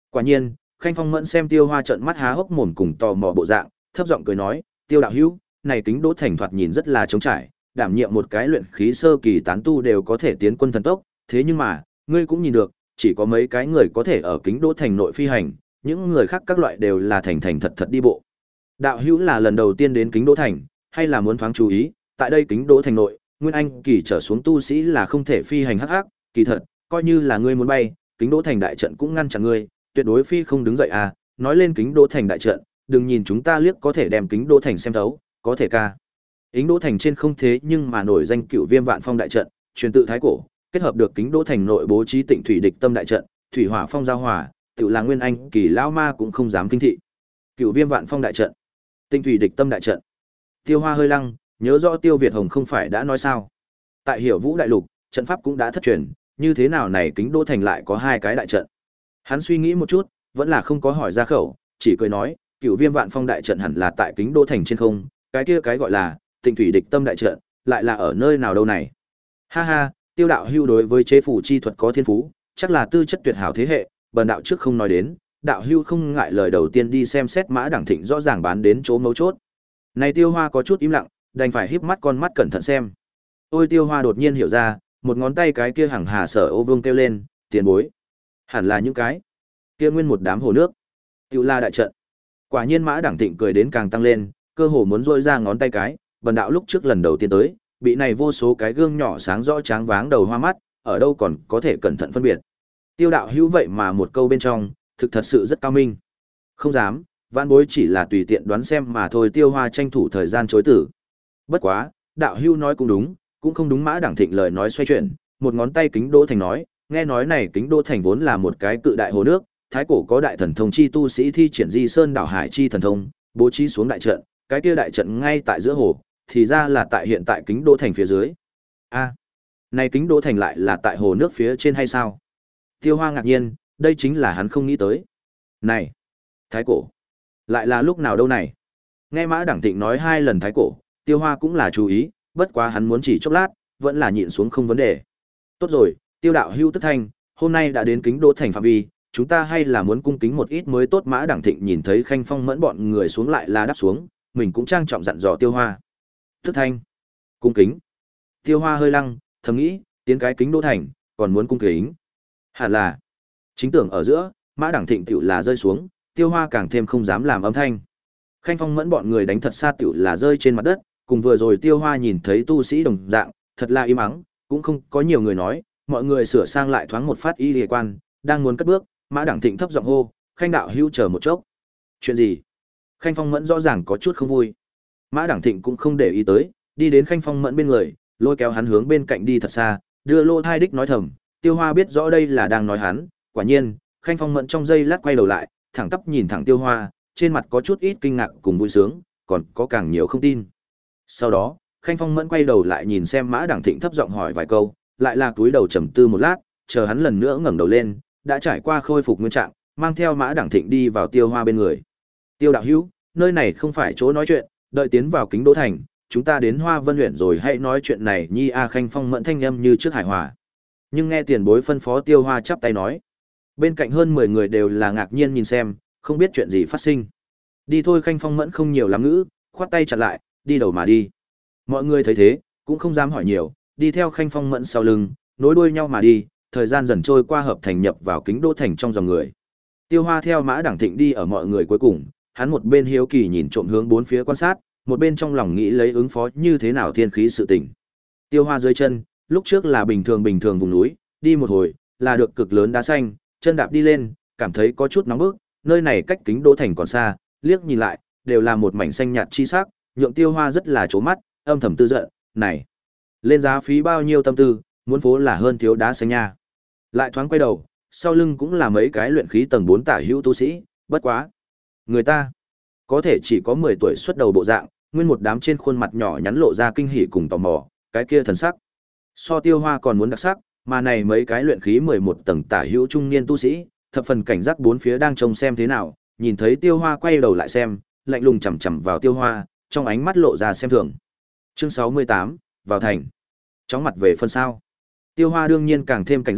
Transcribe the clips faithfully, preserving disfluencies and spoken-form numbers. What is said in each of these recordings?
Quả nhiên, Khanh Phong Mẫn xem Tiêu Hoa trợn mắt há hốc mồm cùng tò mò bộ dạng, thấp giọng cười nói, "Tiêu đạo hữu, này kính đỗ thành thoạt nhìn rất là trống trải, đảm nhiệm một cái luyện khí sơ kỳ tán tu đều có thể tiến quân thần tốc, thế nhưng mà, ngươi cũng nhìn được, chỉ có mấy cái người có thể ở kính đỗ thành nội phi hành, những người khác các loại đều là thành thành thật thật đi bộ. Đạo hữu là lần đầu tiên đến kính đỗ thành, hay là muốn thoáng chú ý, tại đây kính đỗ thành nội, nguyên anh kỳ trở xuống tu sĩ là không thể phi hành hắc hắc, kỳ thật, coi như là ngươi muốn bay, kính đỗ thành đại trận cũng ngăn chặn ngươi, tuyệt đối phi không đứng dậy à, nói lên kính đỗ thành đại trận, đừng nhìn chúng ta liếc có thể đem kính đỗ thành xem thấu, có thể ca. Kính đỗ thành trên không thế nhưng mà nổi danh Cựu Viêm Vạn Phong đại trận, truyền tự thái cổ, kết hợp được kính đỗ thành nội bố trí Tịnh Thủy Địch Tâm đại trận, thủy hỏa phong giao hòa, tự là nguyên anh kỳ lão ma cũng không dám kinh thị. Cựu Viêm Vạn Phong đại trận, Tịnh Thủy Địch Tâm đại trận. Tiêu Hoa hơi lăng, nhớ rõ Tiêu Việt Hồng không phải đã nói sao? Tại Hiểu Vũ đại lục, trận pháp cũng đã thất truyền, như thế nào này kính đỗ thành lại có hai cái đại trận? Hắn suy nghĩ một chút, vẫn là không có hỏi ra khẩu, chỉ cười nói, Cựu Viêm Vạn Phong đại trận hẳn là tại kính đỗ thành trên không, cái kia cái gọi là Tịnh Thủy Địch Tâm đại trận, lại là ở nơi nào đâu này? Ha ha, Tiêu đạo hưu đối với chế phủ chi thuật có thiên phú, chắc là tư chất tuyệt hảo thế hệ, bần đạo trước không nói đến, đạo hưu không ngại lời đầu tiên đi xem xét Mã Đẳng Thịnh rõ ràng bán đến chỗ mấu chốt. Này Tiêu Hoa có chút im lặng, đành phải híp mắt con mắt cẩn thận xem. Ôi Tiêu Hoa đột nhiên hiểu ra, một ngón tay cái kia hằng hà sở ô vương kêu lên, tiền bối. Hẳn là những cái kia nguyên một đám hồ nước. Tiêu La đại trận. Quả nhiên Mã Đẳng Thịnh cười đến càng tăng lên, cơ hồ muốn rôi ra ngón tay cái, bần đạo lúc trước lần đầu tiên tới, bị này vô số cái gương nhỏ sáng rõ tráng váng đầu hoa mắt, ở đâu còn có thể cẩn thận phân biệt. Tiêu đạo hữu vậy mà một câu bên trong, thực thật sự rất cao minh. Không dám, vãn bối chỉ là tùy tiện đoán xem mà thôi. Tiêu Hoa tranh thủ thời gian chối tử. Bất quá, đạo hữu nói cũng đúng, cũng không đúng. Mã Đẳng Thịnh lời nói xoay chuyển, một ngón tay kính đỗ thành nói, nghe nói này kính đỗ thành vốn là một cái cự đại hồ nước, thái cổ có đại thần thông chi tu sĩ thi triển di sơn đảo hải chi thần thông, bố trí xuống đại trận, cái kia đại trận ngay tại giữa hồ, thì ra là tại hiện tại kính đỗ thành phía dưới. A, này kính đỗ thành lại là tại hồ nước phía trên hay sao? Tiêu Hoa ngạc nhiên, đây chính là hắn không nghĩ tới. Này, thái cổ, lại là lúc nào đâu này? Nghe Mã Đẳng Thịnh nói hai lần thái cổ, Tiêu Hoa cũng là chú ý, bất quá hắn muốn chỉ chốc lát, vẫn là nhịn xuống không vấn đề. Tốt rồi, Tiêu đạo hưu tức thanh, hôm nay đã đến kính đỗ thành phạm vi, chúng ta hay là muốn cung kính một ít mới tốt. Mã Đẳng Thịnh nhìn thấy Khanh Phong Mẫn bọn người xuống lại là đáp xuống, mình cũng trang trọng dặn dò Tiêu Hoa. Tức thanh, cung kính. Tiêu Hoa hơi lăng, thầm nghĩ, tiến cái kính đỗ thành, còn muốn cung kính. Hẳn là, chính tưởng ở giữa, Mã Đẳng Thịnh tiểu là rơi xuống, Tiêu Hoa càng thêm không dám làm âm thanh. Khanh Phong Mẫn bọn người đánh thật xa tiểu là rơi trên mặt đất, cùng vừa rồi Tiêu Hoa nhìn thấy tu sĩ đồng dạng, thật là im ắng, cũng không có nhiều người nói, mọi người sửa sang lại thoáng một phát y liề quan, đang muốn cất bước, Mã Đẳng Thịnh thấp giọng hô, Khanh đạo hữu chờ một chốc. Chuyện gì? Khanh Phong Mẫn rõ ràng có chút không vui. Mã Đẳng Thịnh cũng không để ý tới, đi đến Khanh Phong Mẫn bên người, lôi kéo hắn hướng bên cạnh đi thật xa, đưa lô thai đích nói thầm. Tiêu Hoa biết rõ đây là đang nói hắn, quả nhiên, Khanh Phong Mẫn trong giây lát quay đầu lại, thẳng tắp nhìn thẳng Tiêu Hoa, trên mặt có chút ít kinh ngạc cùng vui sướng, còn có càng nhiều không tin. Sau đó, Khanh Phong Mẫn quay đầu lại nhìn xem Mã Đẳng Thịnh thấp giọng hỏi vài câu, lại là cúi đầu trầm tư một lát, chờ hắn lần nữa ngẩng đầu lên, đã trải qua khôi phục nguyên trạng, mang theo Mã Đẳng Thịnh đi vào Tiêu Hoa bên người. Tiêu đạo hữu, nơi này không phải chỗ nói chuyện, đợi tiến vào kính đỗ thành, chúng ta đến Hoa Vân huyện rồi hãy nói chuyện này nhi. A Khanh Phong Mẫn thanh âm như trước hài hòa. Nhưng nghe tiền bối phân phó, Tiêu Hoa chắp tay nói. Bên cạnh hơn mười người đều là ngạc nhiên nhìn xem, không biết chuyện gì phát sinh. Đi thôi. Khanh Phong Mẫn không nhiều lắm ngữ, khoát tay chặn lại, đi đầu mà đi. Mọi người thấy thế, cũng không dám hỏi nhiều, đi theo Khanh Phong Mẫn sau lưng, nối đuôi nhau mà đi, thời gian dần trôi qua hợp thành nhập vào kính đỗ thành trong dòng người. Tiêu Hoa theo Mã Đẳng Thịnh đi ở mọi người cuối cùng, hắn một bên hiếu kỳ nhìn trộm hướng bốn phía quan sát, một bên trong lòng nghĩ lấy ứng phó như thế nào thiên khí sự tình. Tiêu Hoa dưới chân, lúc trước là bình thường bình thường vùng núi, đi một hồi, là được cực lớn đá xanh, chân đạp đi lên, cảm thấy có chút nóng bức, nơi này cách kính đỗ thành còn xa, liếc nhìn lại, đều là một mảnh xanh nhạt chi sắc, nhượng Tiêu Hoa rất là chố mắt, âm thầm tư giận, này, lên giá phí bao nhiêu tâm tư, muốn phố là hơn thiếu đá xanh nha. Lại thoáng quay đầu, sau lưng cũng là mấy cái luyện khí tầng bốn tả hữu tu sĩ, bất quá, người ta có thể chỉ có mười tuổi xuất đầu bộ dạng, nguyên một đám trên khuôn mặt nhỏ nhắn lộ ra kinh hỉ cùng tò mò, cái kia thần sắc so Tiêu Hoa còn muốn đặc sắc, mà này mấy cái luyện khí mười một tầng tả hữu trung niên tu sĩ, thập phần cảnh giác bốn phía đang trông xem thế nào, nhìn thấy Tiêu Hoa quay đầu lại xem, lạnh lùng chằm chằm vào Tiêu Hoa, trong ánh mắt lộ ra xem thường. Chương sáu mươi tám, vào thành. Chóng mặt về phân sao. Tiêu Hoa đương nhiên càng thêm cảnh giác,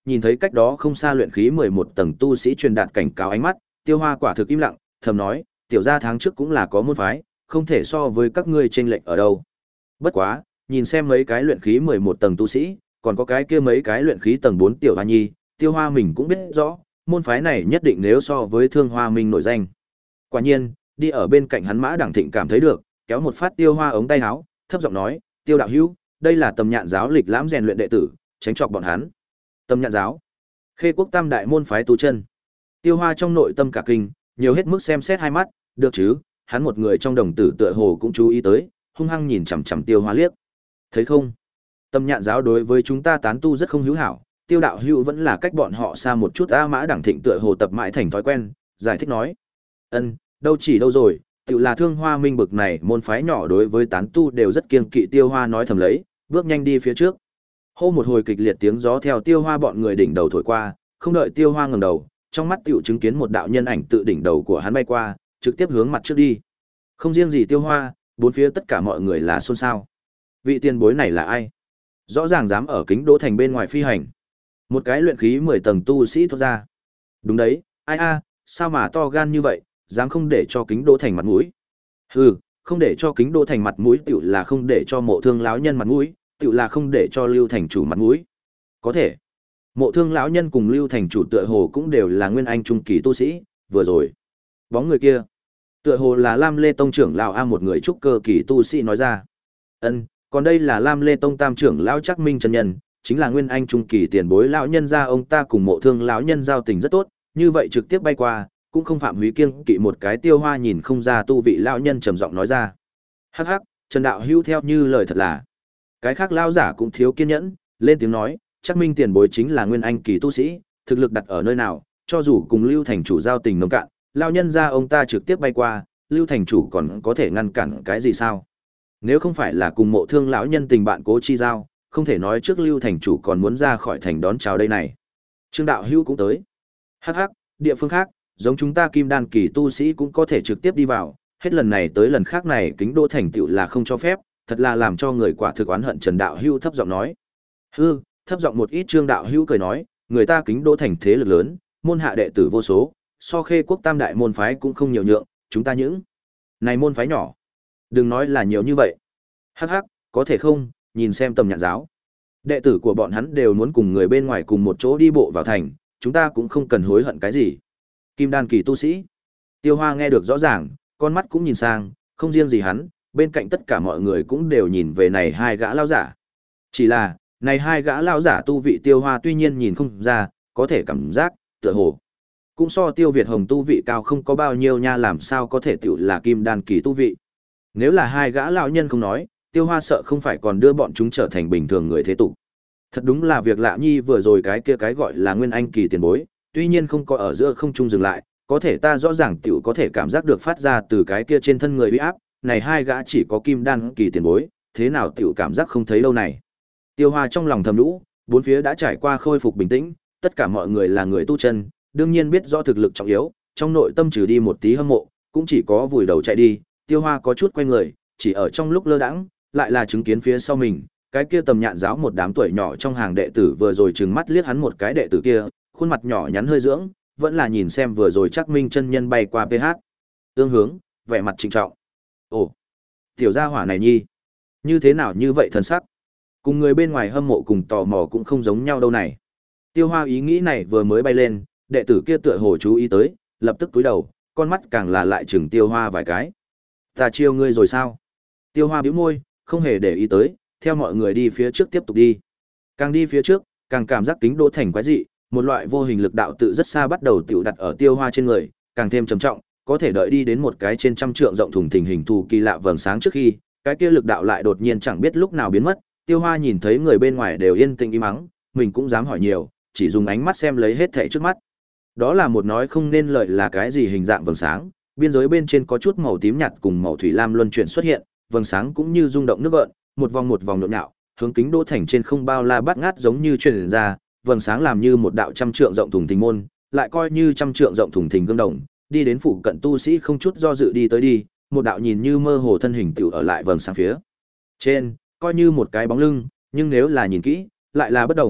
nhìn thấy cách đó không xa luyện khí mười một tầng tu sĩ truyền đạt cảnh cáo ánh mắt, Tiêu Hoa quả thực im lặng, thầm nói, tiểu gia tháng trước cũng là có môn phái, không thể so với các ngươi chênh lệch ở đâu. Bất quá, nhìn xem mấy cái luyện khí mười một tầng tu sĩ, còn có cái kia mấy cái luyện khí tầng bốn tiểu hoa nhi, Tiêu Hoa mình cũng biết rõ, môn phái này nhất định nếu so với Thương Hoa Minh nổi danh. Quả nhiên, đi ở bên cạnh hắn Mã Đẳng Thịnh cảm thấy được, kéo một phát Tiêu Hoa ống tay áo, thấp giọng nói, "Tiêu đạo hữu, đây là Tầm Nhạn giáo lịch lãm rèn luyện đệ tử, tránh chọc bọn hắn." Tầm Nhạn giáo? Khê Quốc Tam đại môn phái tu chân. Tiêu Hoa trong nội tâm cả kinh, nhiều hết mức xem xét hai mắt, được chứ, hắn một người trong đồng tử tựa hồ cũng chú ý tới, hung hăng nhìn chằm chằm Tiêu Hoa liếc. Thấy không? Tầm Nhạn giáo đối với chúng ta tán tu rất không hữu hảo, Tiêu đạo hữu vẫn là cách bọn họ xa một chút. A Mã Đẳng Thịnh tựa hồ tập mãi thành thói quen, giải thích nói. Ân, đâu chỉ đâu rồi, tự là Thương Hoa Minh bực này môn phái nhỏ đối với tán tu đều rất kiêng kỵ. Tiêu Hoa nói thầm lấy, bước nhanh đi phía trước. Hô một hồi kịch liệt tiếng gió theo Tiêu Hoa bọn người đỉnh đầu thổi qua, không đợi Tiêu Hoa ngẩng đầu, trong mắt tiểu chứng kiến một đạo nhân ảnh tự đỉnh đầu của hắn bay qua, trực tiếp hướng mặt trước đi. Không riêng gì Tiêu Hoa, bốn phía tất cả mọi người là xôn xao. Vị tiền bối này là ai? Rõ ràng dám ở Kính Đỗ thành bên ngoài phi hành. Một cái luyện khí mười tầng tu sĩ thốt ra. Đúng đấy, ai a, sao mà to gan như vậy, dám không để cho Kính Đỗ thành mặt mũi. Hừ, không để cho Kính Đỗ thành mặt mũi tiểu là không để cho Mộ Thương lão nhân mặt mũi, tiểu là không để cho Lưu thành chủ mặt mũi. Có thể. Mộ Thương lão nhân cùng Lưu thành chủ tựa hồ cũng đều là nguyên anh trung kỳ tu sĩ, vừa rồi. Bóng người kia, tựa hồ là Lam Lê tông trưởng lão a, một người trúc cơ kỳ tu sĩ nói ra. Ân, còn đây là Lam Lê tông tam trưởng lão Trác Minh chân nhân, chính là nguyên anh trung kỳ tiền bối lão nhân gia, ông ta cùng Mộ Thương lão nhân giao tình rất tốt, như vậy trực tiếp bay qua, cũng không phạm húy kiêng kỵ một cái. Tiêu Hoa nhìn không ra tu vị lão nhân trầm giọng nói ra. Hắc hắc, Trần đạo hữu theo như lời thật là. Cái khác lão giả cũng thiếu kiên nhẫn, lên tiếng nói, Trác Minh tiền bối chính là nguyên anh kỳ tu sĩ, thực lực đặt ở nơi nào, cho dù cùng Lưu thành chủ giao tình nồng cạn, lão nhân gia ông ta trực tiếp bay qua, Lưu thành chủ còn có thể ngăn cản cái gì sao? Nếu không phải là cùng Mộ Thương lão nhân tình bạn cố chi giao, không thể nói trước Lưu thành chủ còn muốn ra khỏi thành đón chào đây này. Trương đạo hữu cũng tới. Hắc hắc, địa phương khác, giống chúng ta Kim Đan kỳ tu sĩ cũng có thể trực tiếp đi vào, hết lần này tới lần khác này Kính Đỗ thành tựu là không cho phép, thật là làm cho người quả thực oán hận. Trần đạo hữu thấp giọng nói. Hư, thấp giọng một ít. Trương đạo hữu cười nói, người ta Kính Đỗ thành thế lực lớn, môn hạ đệ tử vô số, so Khê Quốc Tam đại môn phái cũng không nhiều nhượng, chúng ta những này môn phái nhỏ, đừng nói là nhiều như vậy. Hắc hắc, có thể không, nhìn xem Tầm Nhạn giáo, đệ tử của bọn hắn đều muốn cùng người bên ngoài cùng một chỗ đi bộ vào thành, chúng ta cũng không cần hối hận cái gì. Kim Đan kỳ tu sĩ. Tiêu Hoa nghe được rõ ràng, con mắt cũng nhìn sang, không riêng gì hắn, bên cạnh tất cả mọi người cũng đều nhìn về này hai gã lão giả. Chỉ là, này hai gã lão giả tu vị Tiêu Hoa tuy nhiên nhìn không ra, có thể cảm giác, tựa hồ cũng so Tiêu Việt Hồng tu vị cao không có bao nhiêu nha, làm sao có thể tiểu là Kim Đan kỳ tu vị. Nếu là hai gã lão nhân không nói, Tiêu Hoa sợ không phải còn đưa bọn chúng trở thành bình thường người thế tục. Thật đúng là việc lạ nhi, vừa rồi cái kia cái gọi là nguyên anh kỳ tiền bối, tuy nhiên không có ở giữa không trung dừng lại, có thể ta rõ ràng tiểu có thể cảm giác được phát ra từ cái kia trên thân người uy áp, này hai gã chỉ có Kim Đan kỳ tiền bối, thế nào tiểu cảm giác không thấy đâu này. Tiêu Hoa trong lòng thầm nhủ, bốn phía đã trải qua khôi phục bình tĩnh, tất cả mọi người là người tu chân, đương nhiên biết rõ thực lực trọng yếu, trong nội tâm trừ đi một tí hâm mộ, cũng chỉ có vùi đầu chạy đi. Tiêu Hoa có chút quay người, chỉ ở trong lúc lơ đãng, lại là chứng kiến phía sau mình, cái kia Tầm Nhạn giáo một đám tuổi nhỏ trong hàng đệ tử vừa rồi trừng mắt liếc hắn một cái, đệ tử kia, khuôn mặt nhỏ nhắn hơi dưỡng, vẫn là nhìn xem vừa rồi Trác Minh chân nhân bay qua pê hát. Tương hướng, vẻ mặt trịnh trọng. Ồ, tiểu gia hỏa này nhi, như thế nào như vậy thần sắc? Cùng người bên ngoài hâm mộ cùng tò mò cũng không giống nhau đâu này. Tiêu Hoa ý nghĩ này vừa mới bay lên, đệ tử kia tựa hồ chú ý tới, lập tức cúi đầu, con mắt càng là lại chừng Tiêu Hoa vài cái. Ta chiêu ngươi rồi sao? Tiêu Hoa bĩu môi, không hề để ý tới, theo mọi người đi phía trước tiếp tục đi. Càng đi phía trước, càng cảm giác Kính Đỗ thành quái dị, một loại vô hình lực đạo tự rất xa bắt đầu tiểu đặt ở Tiêu Hoa trên người, càng thêm trầm trọng, có thể đợi đi đến một cái trên trăm trượng rộng thùng thình hình thù kỳ lạ vầng sáng trước khi, cái kia lực đạo lại đột nhiên chẳng biết lúc nào biến mất. Tiêu Hoa nhìn thấy người bên ngoài đều yên tĩnh im mắng, mình cũng dám hỏi nhiều, chỉ dùng ánh mắt xem lấy hết thảy trước mắt. Đó là một nói không nên lợi là cái gì hình dạng vầng sáng, biên giới bên trên có chút màu tím nhạt cùng màu thủy lam luân chuyển xuất hiện, vầng sáng cũng như rung động nước gợn, một vòng một vòng nhộn nhạo, hướng Kính Đỗ thành trên không bao la bát ngát giống như truyền ra, vầng sáng làm như một đạo trăm trượng rộng thùng thình môn, lại coi như trăm trượng rộng thùng thình gương đồng, đi đến phụ cận tu sĩ không chút do dự đi tới đi, một đạo nhìn như mơ hồ thân hình tiểu ở lại vầng sáng phía trên, coi như một cái bóng lưng, nhưng nếu là nhìn kỹ, lại là bất động,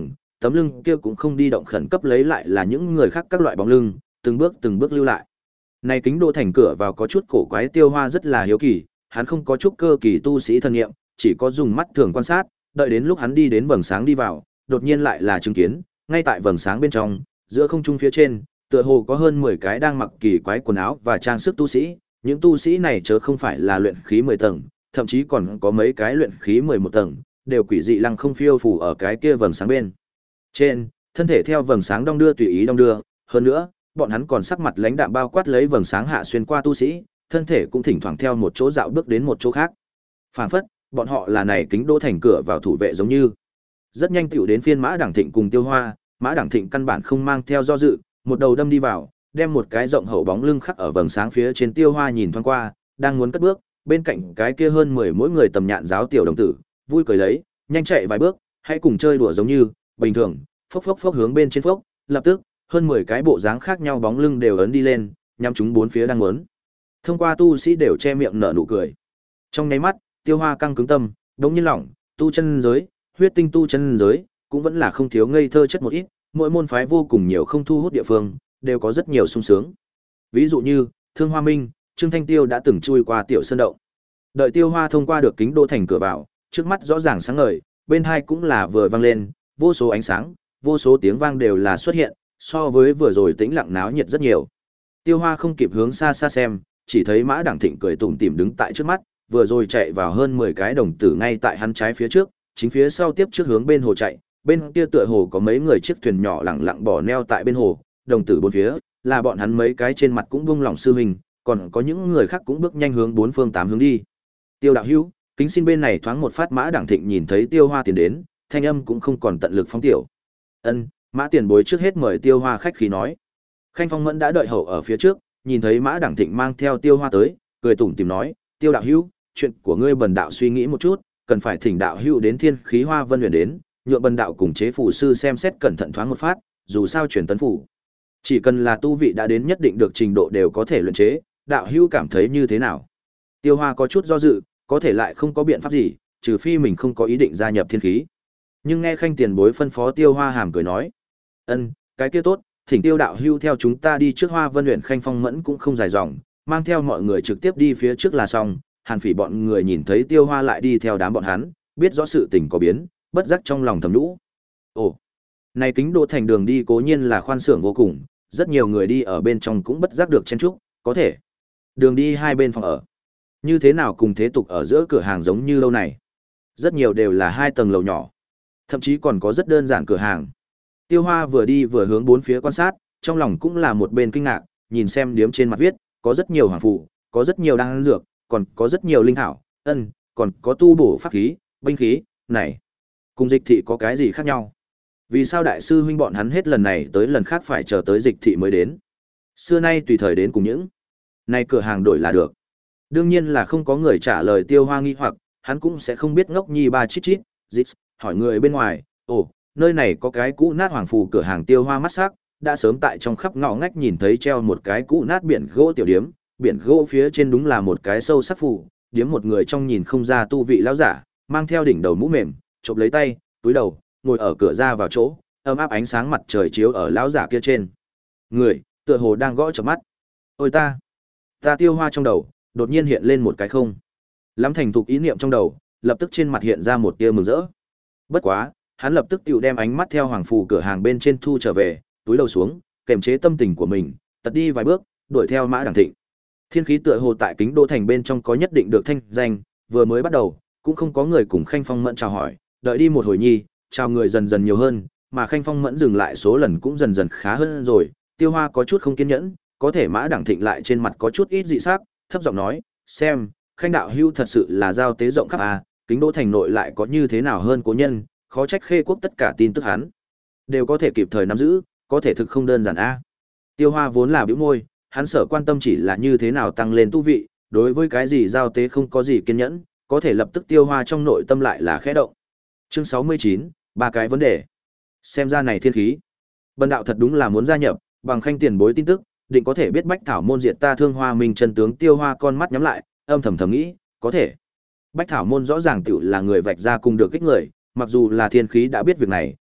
tấm lưng kia cũng không đi động khẩn cấp lấy lại là những người khác các loại bóng lưng, từng bước từng bước lưu lại. Này kính đô thành cửa vào có chút cổ quái, Tiêu Hoa rất là hiếu kỳ, hắn không có chút cơ kỳ tu sĩ thân nghiệm, chỉ có dùng mắt thường quan sát, đợi đến lúc hắn đi đến vầng sáng đi vào, đột nhiên lại là chứng kiến, ngay tại vầng sáng bên trong, giữa không trung phía trên, tựa hồ có hơn mười cái đang mặc kỳ quái quần áo và trang sức tu sĩ, những tu sĩ này chớ không phải là luyện khí mười tầng, thậm chí còn có mấy cái luyện khí mười một tầng, đều quỷ dị lăng không phiêu phù ở cái kia vầng sáng bên trên, thân thể theo vầng sáng đong đưa tùy ý đong đưa, hơn nữa, bọn hắn còn sắc mặt lãnh đạm bao quát lấy vầng sáng hạ xuyên qua tu sĩ, thân thể cũng thỉnh thoảng theo một chỗ dạo bước đến một chỗ khác. Phản phất, bọn họ là này kính đô thành cửa vào thủ vệ giống như. Rất nhanh tiểu đến phiên Mã Đẳng Thịnh cùng Tiêu Hoa, Mã Đẳng Thịnh căn bản không mang theo do dự, một đầu đâm đi vào, đem một cái rộng hậu bóng lưng khắc ở vầng sáng phía trên. Tiêu Hoa nhìn thoáng qua, đang muốn cất bước, bên cạnh cái kia hơn mười mỗi người tầm nhạn giáo tiểu đồng tử, vui cười lấy, nhanh chạy vài bước, hãy cùng chơi đùa giống như, bình thường, phốc phốc phốc hướng bên trên phốc, lập tức, hơn mười cái bộ dáng khác nhau bóng lưng đều ấn đi lên, nhắm chúng bốn phía đang muốn. Thông qua tu sĩ đều che miệng nở nụ cười. Trong nháy mắt, Tiêu Hoa căng cứng tâm, đống nhiên lỏng, tu chân giới, huyết tinh tu chân giới, cũng vẫn là không thiếu ngây thơ chất một ít, mỗi môn phái vô cùng nhiều không thu hút địa phương, đều có rất nhiều sung sướng. Ví dụ như, Thương Hoa Minh, Trương Thanh Tiêu đã từng chui qua tiểu sơn động. Đợi Tiêu Hoa thông qua được kính đô thành cửa vào, trước mắt rõ ràng sáng ngời, bên hai cũng là vừa vang lên, vô số ánh sáng, vô số tiếng vang đều là xuất hiện, so với vừa rồi tĩnh lặng náo nhiệt rất nhiều. Tiêu Hoa không kịp hướng xa xa xem, chỉ thấy Mã Đẳng Thịnh cười tủm tỉm đứng tại trước mắt, vừa rồi chạy vào hơn mười cái đồng tử ngay tại hắn trái phía trước, chính phía sau tiếp trước hướng bên hồ chạy, bên kia tựa hồ có mấy người chiếc thuyền nhỏ lẳng lặng bỏ neo tại bên hồ, đồng tử bốn phía, là bọn hắn mấy cái trên mặt cũng buông lỏng sư huynh, còn có những người khác cũng bước nhanh hướng bốn phương tám hướng đi. Tiêu đạo hữu, kính xin bên này thoáng một phát. Mã Đẳng Thịnh nhìn thấy Tiêu Hoa tiến đến, thanh âm cũng không còn tận lực phóng tiểu. Ân, Mã tiền bối trước hết mời Tiêu Hoa khách khí nói. Khanh Phong Mẫn đã đợi hậu ở phía trước, nhìn thấy Mã Đẳng Thịnh mang theo Tiêu Hoa tới, cười tủm tỉm nói, Tiêu đạo hữu, chuyện của ngươi bần đạo suy nghĩ một chút, cần phải thỉnh đạo hữu đến Thiên Khí Hoa Vân Huyền đến, nhượng bần đạo cùng chế phù sư xem xét cẩn thận thoáng một phát, dù sao truyền tấn phủ, chỉ cần là tu vị đã đến nhất định được trình độ đều có thể luyện chế, đạo hữu cảm thấy như thế nào? Tiêu Hoa có chút do dự, có thể lại không có biện pháp gì, trừ phi mình không có ý định gia nhập Thiên Khí. Nhưng nghe Khanh tiền bối phân phó, Tiêu Hoa hàm cười nói, ân, cái kia tốt, thỉnh Tiêu đạo hữu theo chúng ta đi trước Hoa Vân Huyền. Khanh Phong Mẫn cũng không dài dòng, mang theo mọi người trực tiếp đi phía trước là xong. Hàn Phỉ bọn người nhìn thấy Tiêu Hoa lại đi theo đám bọn hắn, biết rõ sự tình có biến, bất giác trong lòng thầm nhũ. Ồ, này kính đô thành đường đi cố nhiên là khoan xưởng vô cùng, rất nhiều người đi ở bên trong cũng bất giác được chen chúc, có thể đường đi hai bên phòng ở, như thế nào cùng thế tục ở giữa cửa hàng giống như lâu này. Rất nhiều đều là hai tầng lầu nhỏ, thậm chí còn có rất đơn giản cửa hàng. Tiêu Hoa vừa đi vừa hướng bốn phía quan sát, trong lòng cũng là một bên kinh ngạc, nhìn xem điếm trên mặt viết, có rất nhiều hoàng phù, có rất nhiều đan dược, còn có rất nhiều linh thảo, ân, còn có tu bổ pháp khí, binh khí, này, cùng dịch thị có cái gì khác nhau? Vì sao đại sư huynh bọn hắn hết lần này tới lần khác phải chờ tới dịch thị mới đến? Xưa nay tùy thời đến cùng những này cửa hàng đổi là được. Đương nhiên là không có người trả lời Tiêu Hoa nghi hoặc, hắn cũng sẽ không biết ngốc nhi ba chít chít, dịch, hỏi người bên ngoài, ồ, nơi này có cái cũ nát hoàng phù cửa hàng. Tiêu Hoa mắt sắc, đã sớm tại trong khắp ngõ ngách nhìn thấy treo một cái cũ nát biển gỗ tiểu điếm, biển gỗ phía trên đúng là một cái sâu sắc phù, điếm một người trong nhìn không ra tu vị lão giả, mang theo đỉnh đầu mũ mềm, chộp lấy tay, túi đầu, ngồi ở cửa ra vào chỗ, ấm áp ánh sáng mặt trời chiếu ở lão giả kia trên người, tựa hồ đang gõ chợp mắt. Ôi ta, ta Tiêu Hoa trong đầu đột nhiên hiện lên một cái không lắm thành thục ý niệm trong đầu, lập tức trên mặt hiện ra một tia mừng rỡ. Bất quá, hắn lập tức tiểu đem ánh mắt theo hoàng phù cửa hàng bên trên thu trở về, túi đầu xuống, kềm chế tâm tình của mình, tật đi vài bước, đuổi theo Mã Đẳng Thịnh. Thiên Khí tựa hồ tại kính đô thành bên trong có nhất định được thanh danh, vừa mới bắt đầu, cũng không có người cùng Khanh Phong Mẫn chào hỏi, đợi đi một hồi nhi, chào người dần dần nhiều hơn, mà Khanh Phong Mẫn dừng lại số lần cũng dần dần khá hơn rồi. Tiêu Hoa có chút không kiên nhẫn, có thể Mã Đẳng Thịnh lại trên mặt có chút ít dị sắc, thấp giọng nói, xem, Khanh đạo hữu thật sự là giao tế rộng khắp à, kính đô thành nội lại có như thế nào hơn cố nhân, khó trách Khê Quốc tất cả tin tức hắn đều có thể kịp thời nắm giữ, có thể thực không đơn giản a. À. Tiêu Hoa vốn là bĩu môi, hắn sở quan tâm chỉ là như thế nào tăng lên tu vị, đối với cái gì giao tế không có gì kiên nhẫn, có thể lập tức Tiêu Hoa trong nội tâm lại là khẽ động. Chương sáu mươi chín, ba cái vấn đề. Xem ra này Thiên Khí, bần đạo thật đúng là muốn gia nhập, bằng Khanh tiền bối tin tức, định có thể biết Bách Thảo môn diệt ta Thương Hoa Minh chân tướng. Tiêu Hoa con mắt nhắm lại, âm thầm thầm nghĩ, có thể. Bách Thảo môn rõ ràng tiểu là người vạch ra cùng được kích người, mặc dù là Thiên Khí đã biết việc này,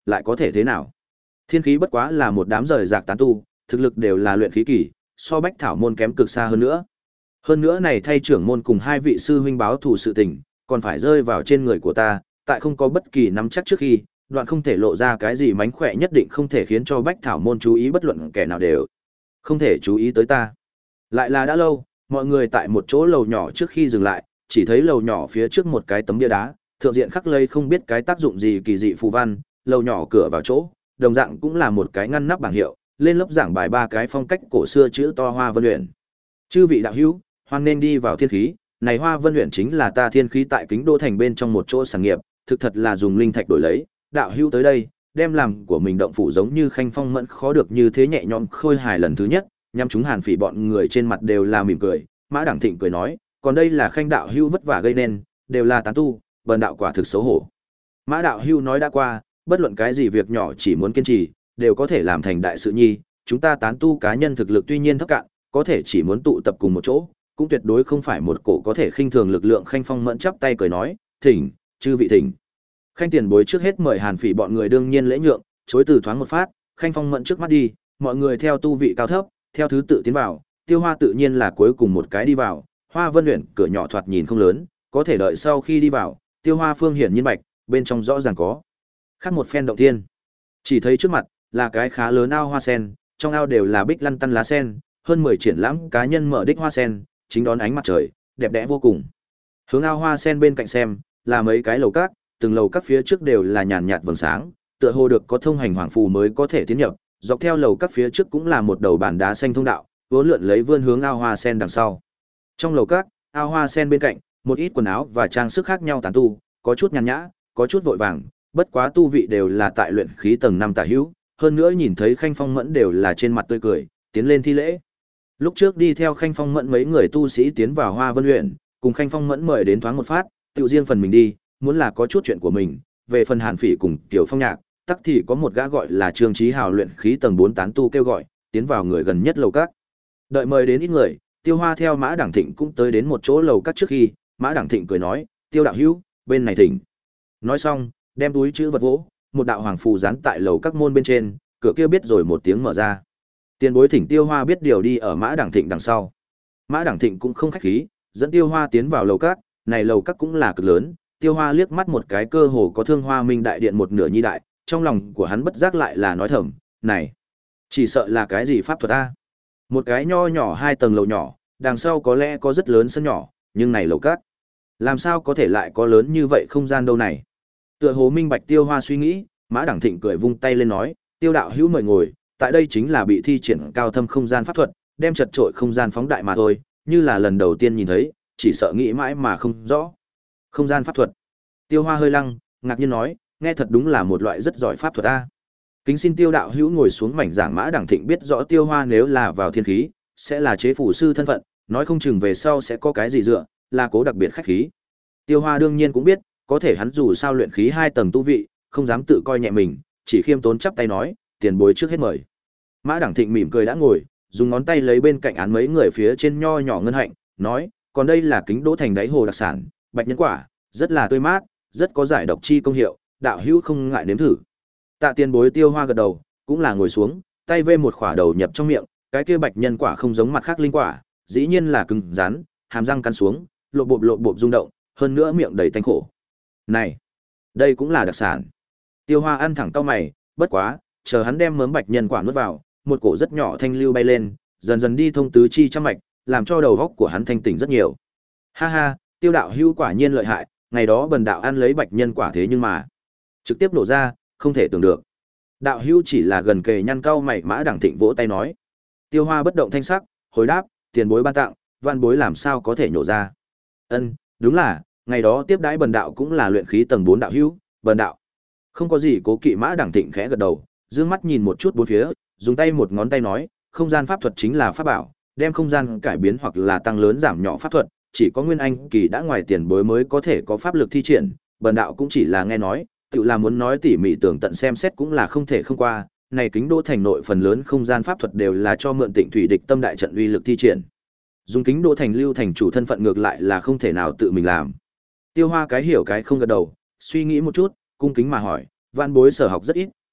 lại có thể thế nào? Thiên khí bất quá là một đám rời rạc tán tu, thực lực đều là luyện khí kỳ, so Bách Thảo môn kém cực xa hơn nữa. Hơn nữa này thay trưởng môn cùng hai vị sư huynh báo thù sự tình, còn phải rơi vào trên người của ta, tại không có bất kỳ nắm chắc trước khi, đoạn không thể lộ ra cái gì mánh khỏe nhất định không thể khiến cho Bách Thảo môn chú ý bất luận kẻ nào đều không thể chú ý tới ta. Lại là đã lâu, mọi người tại một chỗ lầu nhỏ trước khi dừng lại, chỉ thấy lầu nhỏ phía trước một cái tấm bia đá, thượng diện khắc lây không biết cái tác dụng gì kỳ dị phù văn, lầu nhỏ cửa vào chỗ, đồng dạng cũng là một cái ngăn nắp bảng hiệu, lên lớp giảng bài ba cái phong cách cổ xưa chữ to Hoa Vân Uyển. Chư vị đạo hữu, hoan nên đi vào thiên khí, này Hoa Vân Uyển chính là ta thiên khí tại Kính Đô thành bên trong một chỗ sản nghiệp, thực thật là dùng linh thạch đổi lấy, đạo hữu tới đây, đem làm của mình động phủ giống như Khanh Phong Mẫn khó được như thế nhẹ nhõm khôi hài lần thứ nhất, nhằm chúng Hàn Phỉ bọn người trên mặt đều là mỉm cười, Mã Đẳng Thịnh cười nói, còn đây là Khanh đạo hữu vất vả gây nên, đều là tán tu, bần đạo quả thực xấu hổ. Mã đạo hữu nói đã qua, bất luận cái gì việc nhỏ chỉ muốn kiên trì, đều có thể làm thành đại sự nhi, chúng ta tán tu cá nhân thực lực tuy nhiên thấp cạn, có thể chỉ muốn tụ tập cùng một chỗ, cũng tuyệt đối không phải một cổ có thể khinh thường lực lượng. Khanh Phong Mẫn chắp tay cười nói, thỉnh, chư vị thỉnh. Khanh tiền bối trước hết mời Hàn Phỉ bọn người đương nhiên lễ nhượng, chối từ thoáng một phát, Khanh Phong Mẫn trước mắt đi, mọi người theo tu vị cao thấp, theo thứ tự tiến vào, Tiêu Hoa tự nhiên là cuối cùng một cái đi vào, Hoa Vân Uyển cửa nhỏ thoạt nhìn không lớn, có thể đợi sau khi đi vào, Tiêu Hoa phương hiển nhiên bạch, bên trong rõ ràng có khác một phen động thiên. Chỉ thấy trước mặt là cái khá lớn ao hoa sen, trong ao đều là bích lăn tăn lá sen, hơn mười triển lãm cá nhân mở đích hoa sen, chính đón ánh mặt trời, đẹp đẽ vô cùng. Hướng ao hoa sen bên cạnh xem, là mấy cái lầu các, từng lầu các phía trước đều là nhàn nhạt vầng sáng, tựa hồ được có thông hành hoàng phù mới có thể tiến nhập, dọc theo lầu các phía trước cũng là một đầu bản đá xanh thông đạo, vốn lượn lấy vươn hướng ao hoa sen đằng sau. Trong lầu các, ao hoa sen bên cạnh, một ít quần áo và trang sức khác nhau tán tu, có chút nhàn nhã, có chút vội vàng, bất quá tu vị đều là tại luyện khí tầng năm tả hữu, hơn nữa nhìn thấy Khanh Phong Mẫn đều là trên mặt tươi cười, tiến lên thi lễ. Lúc trước đi theo Khanh Phong Mẫn mấy người tu sĩ tiến vào Hoa Vân Uyển, cùng Khanh Phong Mẫn mời đến thoáng một phát, tự riêng phần mình đi, muốn là có chút chuyện của mình, về phần Hàn Phỉ cùng Kiều Phong Nhạc, tắc thì có một gã gọi là Trương Chí Hào luyện khí tầng bốn tán tu kêu gọi, tiến vào người gần nhất lầu các. Đợi mời đến ít người, Tiêu Hoa theo Mã Đẳng Thịnh cũng tới đến một chỗ lầu các trước khi, Mã Đẳng Thịnh cười nói, Tiêu đạo hữu, bên này thỉnh. Nói xong, đem túi chữ vật vỗ, một đạo hoàng phù dán tại lầu các môn bên trên, cửa kia biết rồi một tiếng mở ra. Tiền bối thỉnh Tiêu Hoa biết điều đi ở Mã Đẳng Thịnh đằng sau. Mã Đẳng Thịnh cũng không khách khí, dẫn Tiêu Hoa tiến vào lầu các, này lầu các cũng là cực lớn, Tiêu Hoa liếc mắt một cái cơ hồ có Thương Hoa Minh đại điện một nửa nhi đại, trong lòng của hắn bất giác lại là nói thầm, này, chỉ sợ là cái gì pháp thuật a? Một cái nho nhỏ hai tầng lầu nhỏ, đằng sau có lẽ có rất lớn sân nhỏ, nhưng này lầu các, làm sao có thể lại có lớn như vậy không gian đâu này? Tựa hồ minh bạch Tiêu Hoa suy nghĩ, Mã Đẳng Thịnh cười vung tay lên nói, Tiêu đạo hữu mời ngồi, tại đây chính là bị thi triển cao thâm không gian pháp thuật, đem chật trội không gian phóng đại mà thôi, như là lần đầu tiên nhìn thấy, chỉ sợ nghĩ mãi mà không rõ. Không gian pháp thuật. Tiêu Hoa hơi lăng, ngạc nhiên nói, nghe thật đúng là một loại rất giỏi pháp thuật a. Kính xin Tiêu đạo hữu ngồi xuống mảnh giảng. Mã Đẳng Thịnh biết rõ Tiêu Hoa nếu là vào thiên khí, sẽ là chế phủ sư thân phận, nói không chừng về sau sẽ có cái gì dựa, là cố đặc biệt khách khí. Tiêu Hoa đương nhiên cũng biết, có thể hắn dù sao luyện khí hai tầng tu vị, không dám tự coi nhẹ mình, chỉ khiêm tốn chắp tay nói, tiền bối trước hết mời. Mã Đẳng Thịnh mỉm cười đã ngồi, dùng ngón tay lấy bên cạnh án mấy người phía trên nho nhỏ ngân hạnh, nói, còn đây là Kính Đỗ thành đáy hồ đặc sản, bạch nhân quả, rất là tươi mát, rất có giải độc chi công hiệu, đạo hữu không ngại nếm thử. Tạ tiền bối. Tiêu Hoa gật đầu, cũng là ngồi xuống, tay vê một khỏa đầu nhập trong miệng, cái kia bạch nhân quả không giống mặt khác linh quả, dĩ nhiên là cứng rắn, hàm răng cắn xuống, lộ bộp lộ bộp rung động, hơn nữa miệng đầy tanh khổ. Này, đây cũng là đặc sản. Tiêu Hoa ăn thẳng cau mày, bất quá, chờ hắn đem mớm bạch nhân quả nuốt vào, một cổ rất nhỏ thanh lưu bay lên, dần dần đi thông tứ chi trăm mạch, làm cho đầu óc của hắn thanh tỉnh rất nhiều. Ha ha, Tiêu đạo hữu quả nhiên lợi hại, ngày đó bần đạo ăn lấy bạch nhân quả thế nhưng mà trực tiếp nổ ra, không thể tưởng được. Đạo hữu chỉ là gần kề nhăn cau mày. Mã Đẳng Thịnh vỗ tay nói. Tiêu Hoa bất động thanh sắc, hồi đáp, tiền bối ban tặng, văn bối làm sao có thể nhổ ra. Ân, đúng là, ngày đó tiếp đãi bần đạo cũng là luyện khí tầng bốn đạo hữu, bần đạo không có gì cố kỵ. Mã Đẳng Thịnh khẽ gật đầu, dương mắt nhìn một chút bốn phía, dùng tay một ngón tay nói, không gian pháp thuật chính là pháp bảo, đem không gian cải biến hoặc là tăng lớn giảm nhỏ pháp thuật, chỉ có nguyên anh kỳ đã ngoài tiền bối mới có thể có pháp lực thi triển, bần đạo cũng chỉ là nghe nói, tự là muốn nói tỉ mỉ tưởng tận xem xét cũng là không thể không qua. Này Kính Đỗ thành nội phần lớn không gian pháp thuật đều là cho mượn Tịnh Thủy Địch Tâm đại trận uy lực thi triển. Dùng Kính Đỗ thành lưu thành chủ thân phận ngược lại là không thể nào tự mình làm. Tiêu Hoa cái hiểu cái không gật đầu, suy nghĩ một chút, cung kính mà hỏi, văn bối sở học rất ít,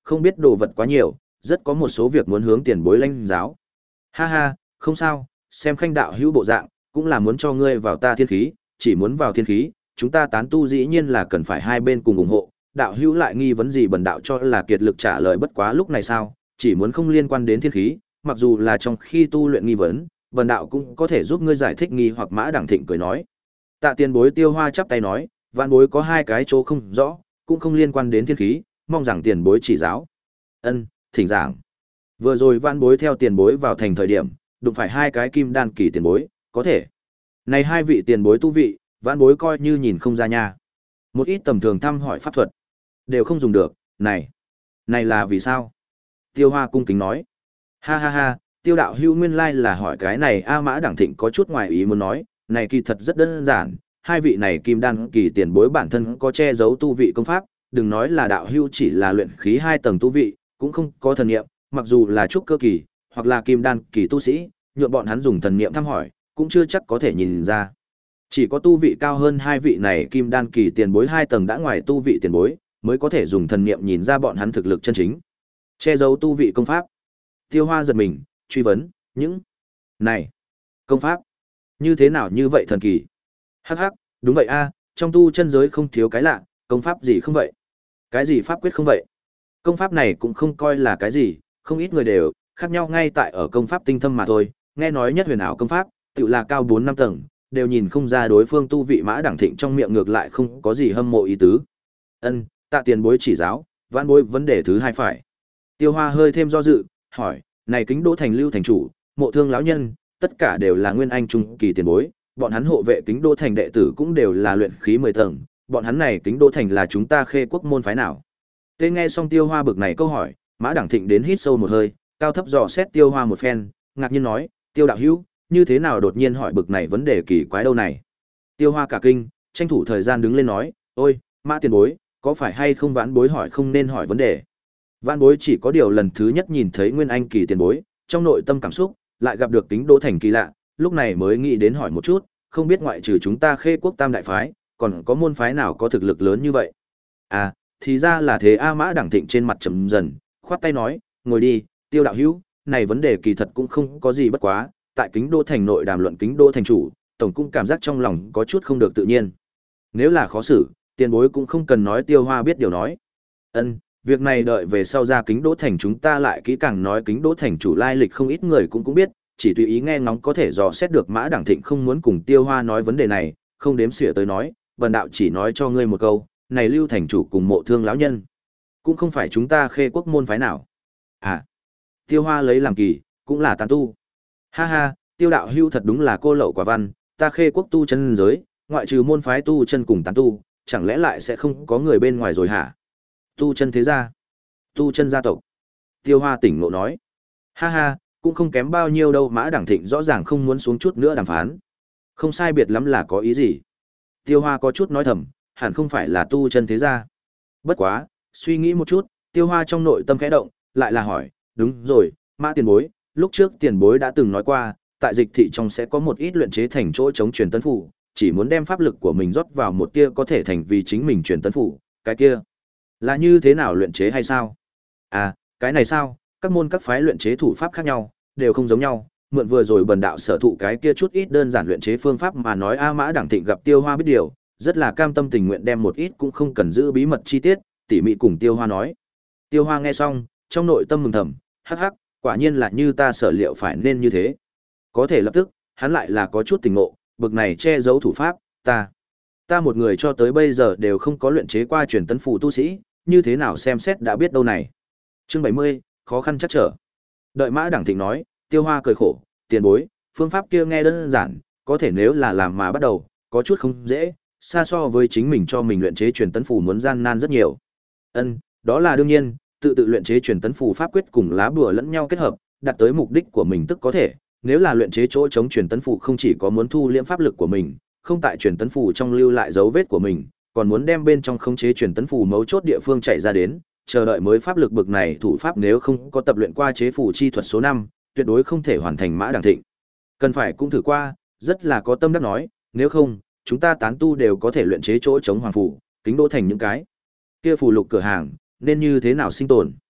không biết đồ vật quá nhiều, rất có một số việc muốn hướng tiền bối lãnh giáo. Ha ha, không sao, xem Khanh đạo hữu bộ dạng, cũng là muốn cho ngươi vào ta thiên khí, chỉ muốn vào thiên khí, chúng ta tán tu dĩ nhiên là cần phải hai bên cùng ủng hộ. Đạo hữu lại nghi vấn gì bần đạo cho là kiệt lực trả lời bất quá lúc này sao, chỉ muốn không liên quan đến thiên khí, mặc dù là trong khi tu luyện nghi vấn, bần đạo cũng có thể giúp ngươi giải thích nghi hoặc. Mã Đẳng Thịnh cười nói. Tạ tiền bối Tiêu Hoa chắp tay nói, vạn bối có hai cái chỗ không rõ, cũng không liên quan đến thiên khí, mong rằng tiền bối chỉ giáo. Ân, thỉnh giảng. Vừa rồi vạn bối theo tiền bối vào thành thời điểm, đụng phải hai cái kim đan kỳ tiền bối, có thể. Này hai vị tiền bối tu vị, vạn bối coi như nhìn không ra nha. Một ít tầm thường thăm hỏi pháp thuật, đều không dùng được, này. Này là vì sao? Tiêu Hoa cung kính nói. Ha ha ha, Tiêu đạo hữu nguyên lai là hỏi cái này. A Mã Đẳng Thịnh có chút ngoài ý muốn nói, này kỳ thật rất đơn giản, hai vị này kim đan kỳ tiền bối bản thân có che giấu tu vị công pháp, đừng nói là đạo hữu chỉ là luyện khí hai tầng tu vị, cũng không có thần niệm, mặc dù là trúc cơ kỳ, hoặc là kim đan kỳ tu sĩ, nhượng bọn hắn dùng thần niệm thăm hỏi, cũng chưa chắc có thể nhìn ra. Chỉ có tu vị cao hơn hai vị này kim đan kỳ tiền bối hai tầng đã ngoài tu vị tiền bối, mới có thể dùng thần niệm nhìn ra bọn hắn thực lực chân chính. Che giấu tu vị công pháp. Tiêu Hoa giật mình, truy vấn, những này công pháp như thế nào như vậy thần kỳ? Hắc hắc, đúng vậy a, trong tu chân giới không thiếu cái lạ, công pháp gì không vậy? Cái gì pháp quyết không vậy? Công pháp này cũng không coi là cái gì, không ít người đều khác nhau ngay tại ở công pháp tinh thâm mà thôi, nghe nói nhất huyền ảo công pháp, tự là cao bốn năm tầng, đều nhìn không ra đối phương tu vị. Mã Đẳng Thịnh trong miệng ngược lại không có gì hâm mộ ý tứ. Ân, tạ tiền bối chỉ giáo, vãn bối vấn đề thứ hai phải. Tiêu Hoa hơi thêm do dự, hỏi, này Kính Đỗ thành Lưu thành chủ, Mộ Thương lão nhân, tất cả đều là nguyên anh trung kỳ tiền bối, bọn hắn hộ vệ Kính Đỗ thành đệ tử cũng đều là luyện khí mười tầng, bọn hắn này Kính Đỗ thành là chúng ta Khê Quốc môn phái nào? Tê nghe xong Tiêu Hoa bực này câu hỏi, Mã Đẳng Thịnh đến hít sâu một hơi, cao thấp dò xét Tiêu Hoa một phen, ngạc nhiên nói, Tiêu đạo hữu, như thế nào đột nhiên hỏi bực này vấn đề kỳ quái đâu này? Tiêu Hoa cả kinh, tranh thủ thời gian đứng lên nói, ôi, Mã tiền bối, có phải hay không vãn bối hỏi không nên hỏi vấn đề? Vãn bối chỉ có điều lần thứ nhất nhìn thấy nguyên anh kỳ tiền bối, trong nội tâm cảm xúc, lại gặp được Kính Đỗ thành kỳ lạ, lúc này mới nghĩ đến hỏi một chút, không biết ngoại trừ chúng ta Khê Quốc tam đại phái, còn có môn phái nào có thực lực lớn như vậy? À, thì ra là thế. A Mã Đẳng Thịnh trên mặt trầm dần, khoát tay nói, ngồi đi, Tiêu đạo hữu, này vấn đề kỳ thật cũng không có gì bất quá, tại Kính Đỗ thành nội đàm luận Kính Đỗ thành chủ, tổng cũng cảm giác trong lòng có chút không được tự nhiên. Nếu là khó xử, tiền bối cũng không cần nói. Tiêu Hoa biết điều nói. Ân, việc này đợi về sau ra Kính Đỗ thành chúng ta lại kỹ càng nói. Kính Đỗ thành chủ lai lịch không ít người cũng cũng biết, chỉ tùy ý nghe ngóng có thể dò xét được. Mã Đẳng Thịnh không muốn cùng Tiêu Hoa nói vấn đề này, không đếm xỉa tới nói, bần đạo chỉ nói cho ngươi một câu, này Lưu thành chủ cùng Mộ Thương lão nhân, cũng không phải chúng ta Khê Quốc môn phái nào. À, Tiêu Hoa lấy làm kỳ, cũng là tán tu. Ha ha, Tiêu đạo hữu thật đúng là cô lậu quả văn, ta Khê Quốc tu chân giới, ngoại trừ môn phái tu chân cùng tán tu, chẳng lẽ lại sẽ không có người bên ngoài rồi hả? Tu chân thế gia, tu chân gia tộc. Tiêu Hoa tỉnh ngộ nói. Ha ha, cũng không kém bao nhiêu đâu. Mã Đẳng Thịnh rõ ràng không muốn xuống chút nữa đàm phán. Không sai biệt lắm là có ý gì? Tiêu Hoa có chút nói thầm, hẳn không phải là tu chân thế gia. Bất quá, suy nghĩ một chút, Tiêu Hoa trong nội tâm khẽ động, lại là hỏi, đúng rồi, Mã tiền bối, lúc trước tiền bối đã từng nói qua, tại dịch thị trong sẽ có một ít luyện chế thành chỗ chống truyền tấn phủ, chỉ muốn đem pháp lực của mình rót vào một tia có thể thành vì chính mình truyền tấn phủ, cái kia là như thế nào luyện chế hay sao? À, cái này sao, các môn các phái luyện chế thủ pháp khác nhau, đều không giống nhau, mượn vừa rồi bần đạo sở thụ cái kia chút ít đơn giản luyện chế phương pháp mà nói. A Mã Đẳng Thịnh gặp Tiêu Hoa biết điều, rất là cam tâm tình nguyện đem một ít cũng không cần giữ bí mật chi tiết, tỉ mỉ cùng Tiêu Hoa nói. Tiêu Hoa nghe xong, trong nội tâm mừng thầm, hắc hắc, quả nhiên là như ta sở liệu phải nên như thế. Có thể lập tức, hắn lại là có chút tình ngộ, bực này che giấu thủ pháp, ta, ta một người cho tới bây giờ đều không có luyện chế qua truyền tấn phù tu sĩ, như thế nào xem xét đã biết đâu này. Chương bảy mươi, khó khăn chắc trở. Đợi Mã Đẳng Thịnh nói, Tiêu Hoa cười khổ, tiền bối, phương pháp kia nghe đơn giản, có thể nếu là làm mà bắt đầu, có chút không dễ, xa so với chính mình cho mình luyện chế truyền tấn phù muốn gian nan rất nhiều. Ân, đó là đương nhiên, tự tự luyện chế truyền tấn phù pháp quyết cùng lá bùa lẫn nhau kết hợp, đạt tới mục đích của mình tức có thể. Nếu là luyện chế chỗ chống truyền tấn phù không chỉ có muốn thu liễm pháp lực của mình, không tại truyền tấn phù trong lưu lại dấu vết của mình, còn muốn đem bên trong khống chế truyền tấn phù mấu chốt địa phương chạy ra đến, chờ đợi mới pháp lực bực này thủ pháp nếu không có tập luyện qua chế phù chi thuật số năm, tuyệt đối không thể hoàn thành. Mã Đẳng Thịnh cần phải cũng thử qua, rất là có tâm đắc nói, nếu không, chúng ta tán tu đều có thể luyện chế chỗ chống hoàng phù, Kính Đỗ thành những cái kia phù lục cửa hàng, nên như thế nào sinh tồn?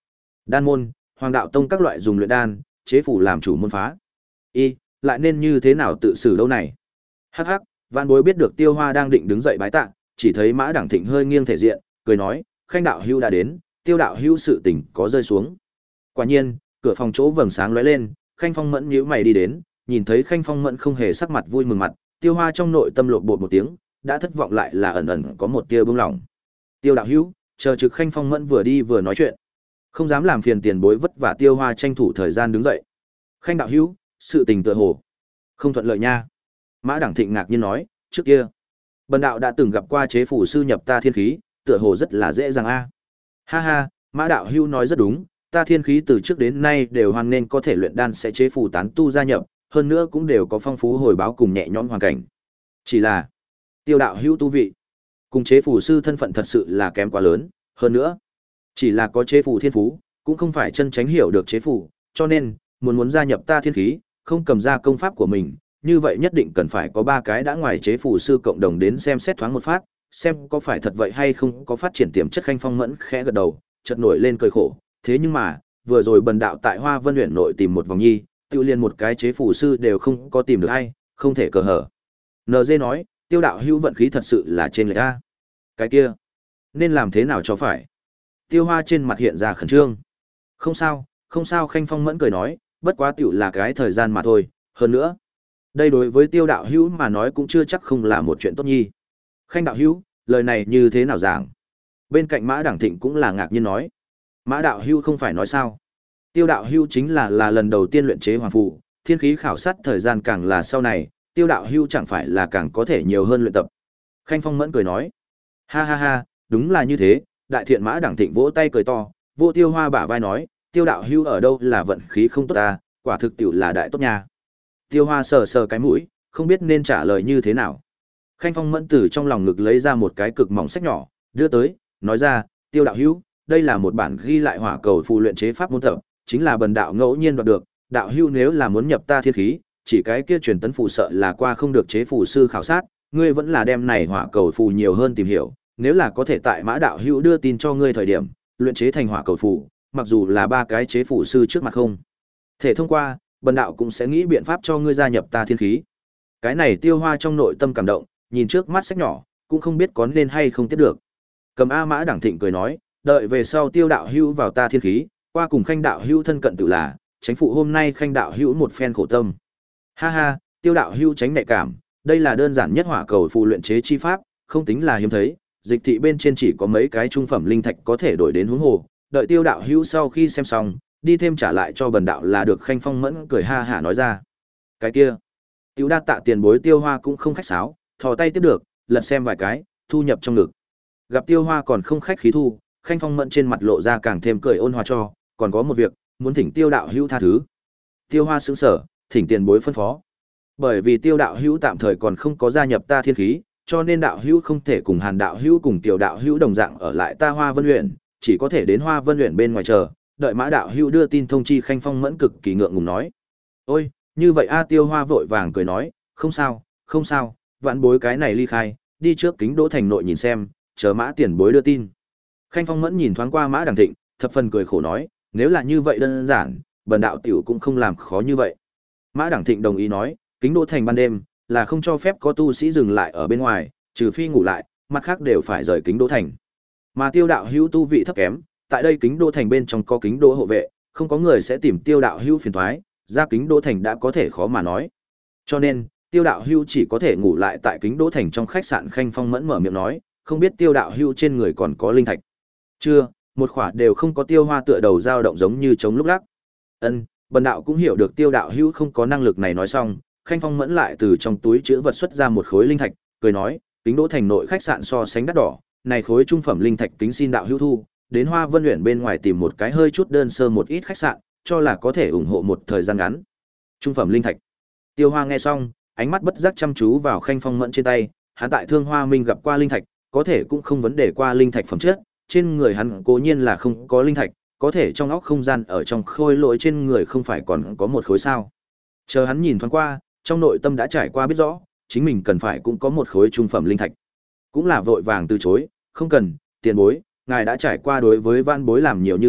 Đan môn, Hoàng đạo tông các loại dùng luyện đan, chế phủ làm chủ môn phá. Y, lại nên như thế nào tự xử đâu này? Hắc hắc, Vạn Bối biết được Tiêu Hoa đang định đứng dậy bái tạ, chỉ thấy Mã Đẳng Thịnh hơi nghiêng thể diện, cười nói, Khanh đạo hữu đã đến, Tiêu đạo hữu sự tình có rơi xuống. Quả nhiên, cửa phòng chỗ vầng sáng lóe lên, Khanh Phong Mẫn nhíu mày đi đến, nhìn thấy Khanh Phong Mẫn không hề sắc mặt vui mừng mặt, Tiêu Hoa trong nội tâm lột bột một tiếng, đã thất vọng lại là ẩn ẩn có một tia bướng lòng. Tiêu đạo hữu, chờ trực Khanh Phong Mẫn vừa đi vừa nói chuyện, không dám làm phiền tiền bối vất vả. Tiêu Hoa tranh thủ thời gian đứng dậy. Khanh đạo hữu, sự tình tựa hồ không thuận lợi nha. Mã Đẳng Thịnh ngạc nhiên nói, trước kia bần đạo đã từng gặp qua chế phủ sư nhập ta thiên khí, tựa hồ rất là dễ dàng a. Ha ha, Mã đạo hữu nói rất đúng, ta thiên khí từ trước đến nay đều hoan nên có thể luyện đan sẽ chế phủ tán tu gia nhập, hơn nữa cũng đều có phong phú hồi báo cùng nhẹ nhõm hoàn cảnh. Chỉ là Tiêu đạo hữu tu vị cùng chế phủ sư thân phận thật sự là kém quá lớn, hơn nữa chỉ là có chế phủ thiên phú, cũng không phải chân tránh hiểu được chế phủ, cho nên muốn muốn gia nhập ta thiên khí, không cầm ra công pháp của mình, như vậy nhất định cần phải có ba cái đã ngoài chế phủ sư cộng đồng đến xem xét thoáng một phát, xem có phải thật vậy hay không có phát triển tiềm chất. Khanh Phong Mẫn khẽ gật đầu, chợt nổi lên cười khổ, thế nhưng mà, vừa rồi bần đạo tại Hoa Vân Uyển nội tìm một vòng nhi, tiêu liên một cái chế phủ sư đều không có tìm được hay, không thể cờ hở. en giê nói, Tiêu đạo hữu vận khí thật sự là trên lệch a. Cái kia, nên làm thế nào cho phải? Tiêu Hoa trên mặt hiện ra khẩn trương. Không sao, không sao. Khanh Phong Mẫn cười nói, bất quá tiểu là cái thời gian mà thôi, hơn nữa, đây đối với Tiêu đạo hữu mà nói cũng chưa chắc không là một chuyện tốt nhi. Khanh đạo hữu, lời này như thế nào giảng? Bên cạnh Mã Đẳng Thịnh cũng là ngạc nhiên nói. Mã đạo hữu không phải nói sao? Tiêu đạo hữu chính là là lần đầu tiên luyện chế hoàng phù, thiên khí khảo sát thời gian càng là sau này, Tiêu đạo hữu chẳng phải là càng có thể nhiều hơn luyện tập. Khanh Phong Mẫn cười nói. Ha ha ha, đúng là như thế. Đại thiện Mã Đẳng Thịnh vỗ tay cười to, vô Tiêu Hoa bả vai nói, Tiêu đạo hữu ở đâu là vận khí không tốt ta, quả thực tiểu là đại tốt nha. Tiêu Hoa sờ sờ cái mũi, không biết nên trả lời như thế nào. Khanh Phong Mẫn từ trong lòng ngực lấy ra một cái cực mỏng sách nhỏ, đưa tới, nói ra, Tiêu đạo hữu, đây là một bản ghi lại hỏa cầu phù luyện chế pháp môn tập, chính là bần đạo ngẫu nhiên đoạt được, đạo hữu nếu là muốn nhập ta thiên khí, chỉ cái kia truyền tấn phù sợ là qua không được chế phù sư khảo sát, ngươi vẫn là đem này hỏa cầu phù nhiều hơn tìm hiểu, nếu là có thể tại Mã đạo hữu đưa tin cho ngươi thời điểm, luyện chế thành hỏa cầu phù, mặc dù là ba cái chế phù sư trước mặt không thể thông qua, bần đạo cũng sẽ nghĩ biện pháp cho ngươi gia nhập ta thiên khí. Cái này Tiêu Hoa trong nội tâm cảm động, nhìn trước mắt sách nhỏ, cũng không biết có nên hay không tiếp được. Cầm A. Mã Đẳng Thịnh cười nói, đợi về sau Tiêu đạo hữu vào ta thiên khí, qua cùng Khanh đạo hữu thân cận tự là, tránh phụ hôm nay Khanh đạo hữu một phen khổ tâm. Ha ha, Tiêu đạo hữu tránh nhạy cảm, đây là đơn giản nhất hỏa cầu phù luyện chế chi pháp, không tính là hiếm thấy, dịch thị bên trên chỉ có mấy cái trung phẩm linh thạch có thể đổi đến huống hồ, đợi Tiêu đạo hữu sau khi xem xong, đi thêm trả lại cho bần đạo là được. Khanh Phong Mẫn cười ha hả nói ra. Cái kia, Tiêu đa tạ tiền bối. Tiêu Hoa cũng không khách sáo, thò tay tiếp được, lật xem vài cái, thu nhập trong ngực. Gặp Tiêu Hoa còn không khách khí thu, Khanh Phong Mẫn trên mặt lộ ra càng thêm cười ôn hòa cho, còn có một việc, muốn thỉnh Tiêu đạo hữu tha thứ. Tiêu Hoa sững sờ, thỉnh tiền bối phân phó. Bởi vì Tiêu đạo hữu tạm thời còn không có gia nhập ta thiên khí, cho nên đạo hữu không thể cùng Hàn đạo hữu cùng Tiểu đạo hữu đồng dạng ở lại ta Hoa Vân Uyển, chỉ có thể đến Hoa Vân Uyển bên ngoài chờ, đợi Mã đạo hữu đưa tin thông chi. Khanh Phong Mẫn cực kỳ ngượng ngùng nói. Ôi, như vậy a. Tiêu Hoa vội vàng cười nói, không sao, không sao, vãn bối cái này ly khai, đi trước Kính Đỗ thành nội nhìn xem, chờ Mã tiền bối đưa tin. Khanh Phong Mẫn nhìn thoáng qua Mã Đẳng Thịnh, thập phần cười khổ nói, nếu là như vậy đơn giản, bần đạo tiểu cũng không làm khó như vậy. Mã Đẳng Thịnh đồng ý nói, Kính Đỗ thành ban đêm là không cho phép có tu sĩ dừng lại ở bên ngoài, trừ phi ngủ lại, mặt khác đều phải rời Kính Đỗ thành. Mà Tiêu đạo hữu tu vị thấp kém, tại đây Kính Đỗ thành bên trong có Kính Đỗ hộ vệ, không có người sẽ tìm Tiêu đạo hữu phiền toái, ra Kính Đỗ thành đã có thể khó mà nói. Cho nên, Tiêu đạo hữu chỉ có thể ngủ lại tại Kính Đỗ thành trong khách sạn. Khanh Phong Mẫn mở miệng nói, không biết Tiêu đạo hữu trên người còn có linh thạch. Chưa, một khỏa đều không có. Tiêu Hoa tựa đầu dao động giống như chống lúc lắc. Ân, bần đạo cũng hiểu được Tiêu đạo hữu không có năng lực này. Nói xong, Khanh Phong Mẫn lại từ trong túi trữ vật xuất ra một khối linh thạch, cười nói, Kính Đỗ thành nội khách sạn so sánh đắt đỏ, này khối trung phẩm linh thạch kính xin đạo hữu thu, đến Hoa Vân Uyển bên ngoài tìm một cái hơi chút đơn sơ một ít khách sạn, cho là có thể ủng hộ một thời gian ngắn. Trung phẩm linh thạch. Tiêu Hoa nghe xong, ánh mắt bất giác chăm chú vào Khanh Phong Mẫn trên tay, hắn tại Thương Hoa Minh gặp qua linh thạch, có thể cũng không vấn đề qua linh thạch phẩm chất, trên người hắn cố nhiên là không có linh thạch, có thể trong óc không gian ở trong khôi lỗi trên người không phải còn có một khối sao? Chờ hắn nhìn thoáng qua, trong nội tâm đã trải qua biết rõ, chính mình cần phải cũng có một khối trung phẩm linh thạch. Cũng là vội vàng từ chối, không cần, tiền bối, ngài đã trải qua đối với Vãn bối làm nhiều như vậy,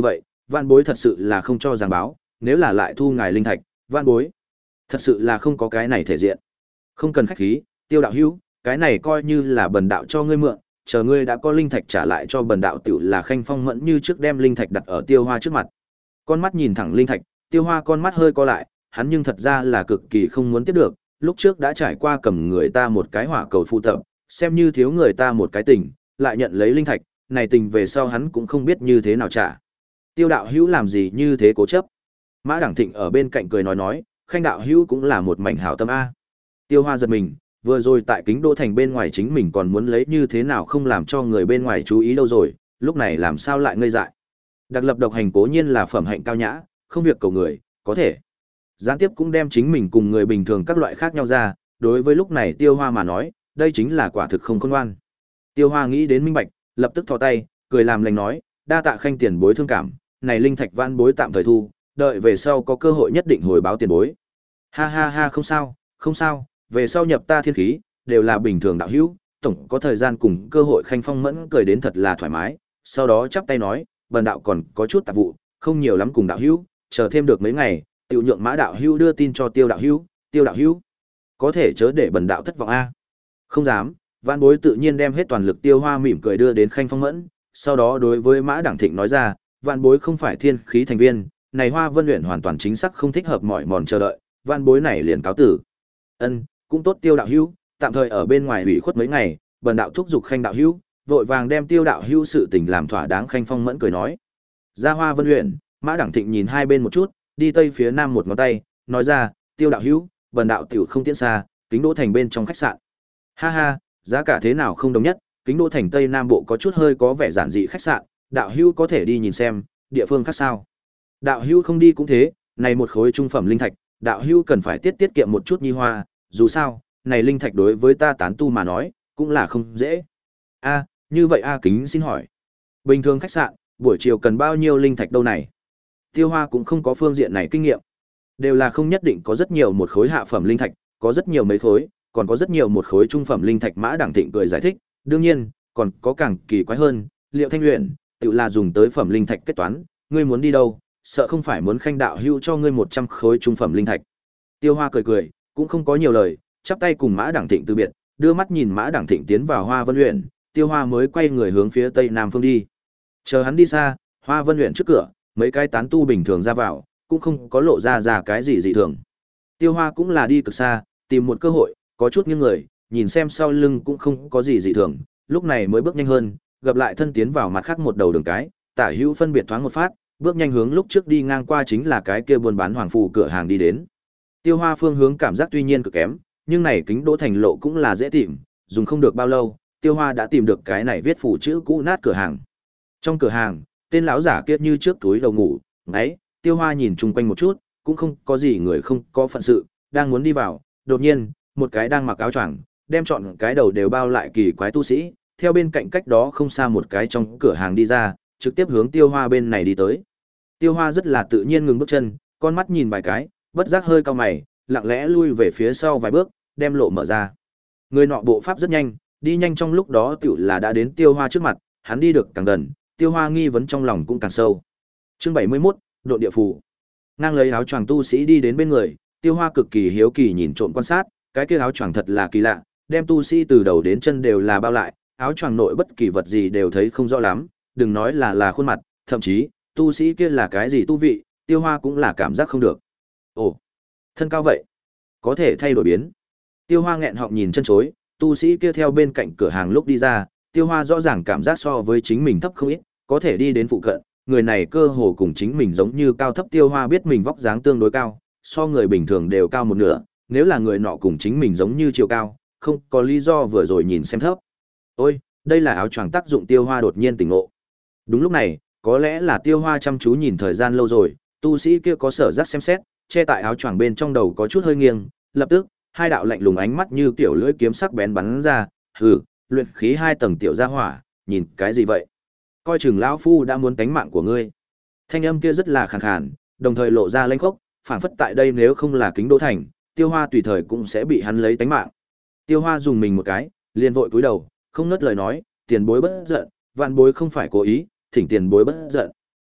vạn bối thật sự là không cho giảng báo, nếu là lại thu ngài linh thạch, vạn bối thật sự là không có cái này thể diện. Không cần khách khí, Tiêu đạo hữu, cái này coi như là bần đạo cho ngươi mượn, chờ ngươi đã có linh thạch trả lại cho bần đạo tiểu là Khanh Phong Mẫn như trước đem linh thạch đặt ở Tiêu Hoa trước mặt. Con mắt nhìn thẳng linh thạch, Tiêu Hoa con mắt hơi co lại, hắn nhưng thật ra là cực kỳ không muốn tiếp được, lúc trước đã trải qua cầm người ta một cái hỏa cầu phụ tập, xem như thiếu người ta một cái tình, lại nhận lấy linh thạch, này tình về sau hắn cũng không biết như thế nào trả. Tiêu đạo hữu làm gì như thế cố chấp? Mã Đẳng Thịnh ở bên cạnh cười nói nói, Khanh đạo hữu cũng là một mảnh hảo tâm a. Tiêu Hoa giật mình, vừa rồi tại Kính Đô thành bên ngoài chính mình còn muốn lấy như thế nào không làm cho người bên ngoài chú ý đâu rồi, lúc này làm sao lại ngây dại. Đặc lập độc hành cố nhiên là phẩm hạnh cao nhã, không việc cầu người, có thể. Gián tiếp cũng đem chính mình cùng người bình thường các loại khác nhau ra, đối với lúc này Tiêu Hoa mà nói, đây chính là quả thực không khôn ngoan. Tiêu Hoa nghĩ đến minh bạch, lập tức thò tay, cười làm lành nói, đa tạ Khanh tiền bối thương cảm, này linh thạch vãn bối tạm thời thu, đợi về sau có cơ hội nhất định hồi báo tiền bối. Ha ha ha, không sao, không sao, về sau nhập ta thiên khí, đều là bình thường đạo hữu, tổng có thời gian cùng cơ hội. Khanh Phong Mẫn cười đến thật là thoải mái, sau đó chắp tay nói, bần đạo còn có chút tạp vụ, không nhiều lắm cùng đạo hữu, chờ thêm được mấy ngày, tiểu nhượng Mã đạo hữu đưa tin cho Tiêu đạo hữu, Tiêu đạo hữu, có thể chớ để bần đạo thất vọng a. Không dám, vãn bối tự nhiên đem hết toàn lực. Tiêu Hoa mỉm cười đưa đến Khanh Phong Mẫn, sau đó đối với Mã Đẳng Thịnh nói ra, vãn bối không phải thiên khí thành viên, này Hoa Vân luyện hoàn toàn chính xác không thích hợp mỏi mòn chờ đợi, vãn bối này liền cáo tử. Ân, cũng tốt Tiêu đạo hữu, tạm thời ở bên ngoài ủy khuất mấy ngày, bần đạo thúc giục Khanh đạo hữu, vội vàng đem Tiêu đạo hữu sự tình làm thỏa đáng. Khanh Phong Mẫn cười nói. Ra Hoa Vân luyện, Mã Đẳng Thịnh nhìn hai bên một chút, đi tây phía nam một ngón tay, nói ra, Tiêu đạo hữu, bần đạo tiểu không tiễn xa, Kính Đô thành bên trong khách sạn. Ha ha, giá cả thế nào không đồng nhất, Kính Đô thành tây nam bộ có chút hơi có vẻ giản dị khách sạn, đạo hữu có thể đi nhìn xem, địa phương khác sao? Đạo hữu không đi cũng thế, này một khối trung phẩm linh thạch, đạo hữu cần phải tiết tiết kiệm một chút nhi hoa, dù sao, này linh thạch đối với ta tán tu mà nói, cũng là không dễ. A, như vậy a kính xin hỏi, bình thường khách sạn, buổi chiều cần bao nhiêu linh thạch đâu này? Tiêu Hoa cũng không có phương diện này kinh nghiệm, đều là không nhất định có rất nhiều một khối hạ phẩm linh thạch, có rất nhiều mấy khối, còn có rất nhiều một khối trung phẩm linh thạch. Mã Đẳng Thịnh cười giải thích, đương nhiên, còn có càng kỳ quái hơn, Liệu Thanh luyện, tự là dùng tới phẩm linh thạch kết toán, ngươi muốn đi đâu, sợ không phải muốn Khanh đạo hữu cho ngươi một trăm khối trung phẩm linh thạch. Tiêu Hoa cười cười, cũng không có nhiều lời, chắp tay cùng Mã Đẳng Thịnh từ biệt, đưa mắt nhìn Mã Đẳng Thịnh tiến vào Hoa Vân luyện, Tiêu Hoa mới quay người hướng phía tây nam phương đi. Chờ hắn đi xa, Hoa Vân luyện trước cửa, mấy cái tán tu bình thường ra vào, cũng không có lộ ra ra cái gì dị thường. Tiêu Hoa cũng là đi cực xa, tìm một cơ hội, có chút nghiêng người, nhìn xem sau lưng cũng không có gì dị thường, lúc này mới bước nhanh hơn, gặp lại thân tiến vào mặt khác một đầu đường cái, tả hữu phân biệt thoáng một phát, bước nhanh hướng lúc trước đi ngang qua chính là cái kia buôn bán hoàng phù cửa hàng đi đến. Tiêu Hoa phương hướng cảm giác tuy nhiên cực kém, nhưng này Kính Đô thành lộ cũng là dễ tìm, dùng không được bao lâu, Tiêu Hoa đã tìm được cái này viết phủ chữ cũ nát cửa hàng. Trong cửa hàng, tên lão giả kia như trước túi đầu ngủ, ngáy, Tiêu Hoa nhìn chung quanh một chút, cũng không có gì người không có phận sự, đang muốn đi vào, đột nhiên, một cái đang mặc áo choàng, đem trọn cái đầu đều bao lại kỳ quái tu sĩ, theo bên cạnh cách đó không xa một cái trong cửa hàng đi ra, trực tiếp hướng Tiêu Hoa bên này đi tới. Tiêu Hoa rất là tự nhiên ngừng bước chân, con mắt nhìn vài cái, bất giác hơi cau mày, lặng lẽ lui về phía sau vài bước, đem lộ mở ra. Người nọ bộ pháp rất nhanh, đi nhanh trong lúc đó tựu là đã đến Tiêu Hoa trước mặt, hắn đi được càng gần, Tiêu Hoa nghi vấn trong lòng cũng càng sâu. Chương bảy mươi mốt, Độn địa phù. Ngang lấy áo choàng tu sĩ đi đến bên người, Tiêu Hoa cực kỳ hiếu kỳ nhìn trộm quan sát, cái kia áo choàng thật là kỳ lạ, đem tu sĩ từ đầu đến chân đều là bao lại, áo choàng nội bất kỳ vật gì đều thấy không rõ lắm, đừng nói là là khuôn mặt, thậm chí, tu sĩ kia là cái gì tu vị, Tiêu Hoa cũng là cảm giác không được. Ồ, thân cao vậy, có thể thay đổi biến. Tiêu Hoa nghẹn họng nhìn chân chối, tu sĩ kia theo bên cạnh cửa hàng lúc đi ra, Tiêu Hoa rõ ràng cảm giác so với chính mình thấp không ít, có thể đi đến phụ cận, người này cơ hồ cùng chính mình giống như cao thấp. Tiêu Hoa biết mình vóc dáng tương đối cao, so người bình thường đều cao một nửa, nếu là người nọ cùng chính mình giống như chiều cao, không có lý do vừa rồi nhìn xem thấp. Ôi, đây là áo choàng tác dụng. Tiêu Hoa đột nhiên tỉnh ngộ. Đúng lúc này, có lẽ là Tiêu Hoa chăm chú nhìn thời gian lâu rồi, tu sĩ kia có sở giác xem xét, che tại áo choàng bên trong đầu có chút hơi nghiêng, lập tức, hai đạo lạnh lùng ánh mắt như kiểu lưỡi kiếm sắc bén bắn ra, hừ, luyện khí hai tầng tiểu gia hỏa, nhìn cái gì vậy? Coi chừng lão phu đã muốn tánh mạng của ngươi. Thanh âm kia rất là khàn khàn, đồng thời lộ ra lãnh khốc, phảng phất tại đây nếu không là Kính Đô thành, Tiêu Hoa tùy thời cũng sẽ bị hắn lấy tánh mạng. Tiêu Hoa dùng mình một cái, liền vội cúi đầu, không ngớt lời nói, tiền bối bất giận, vạn bối không phải cố ý, thỉnh tiền bối bất giận.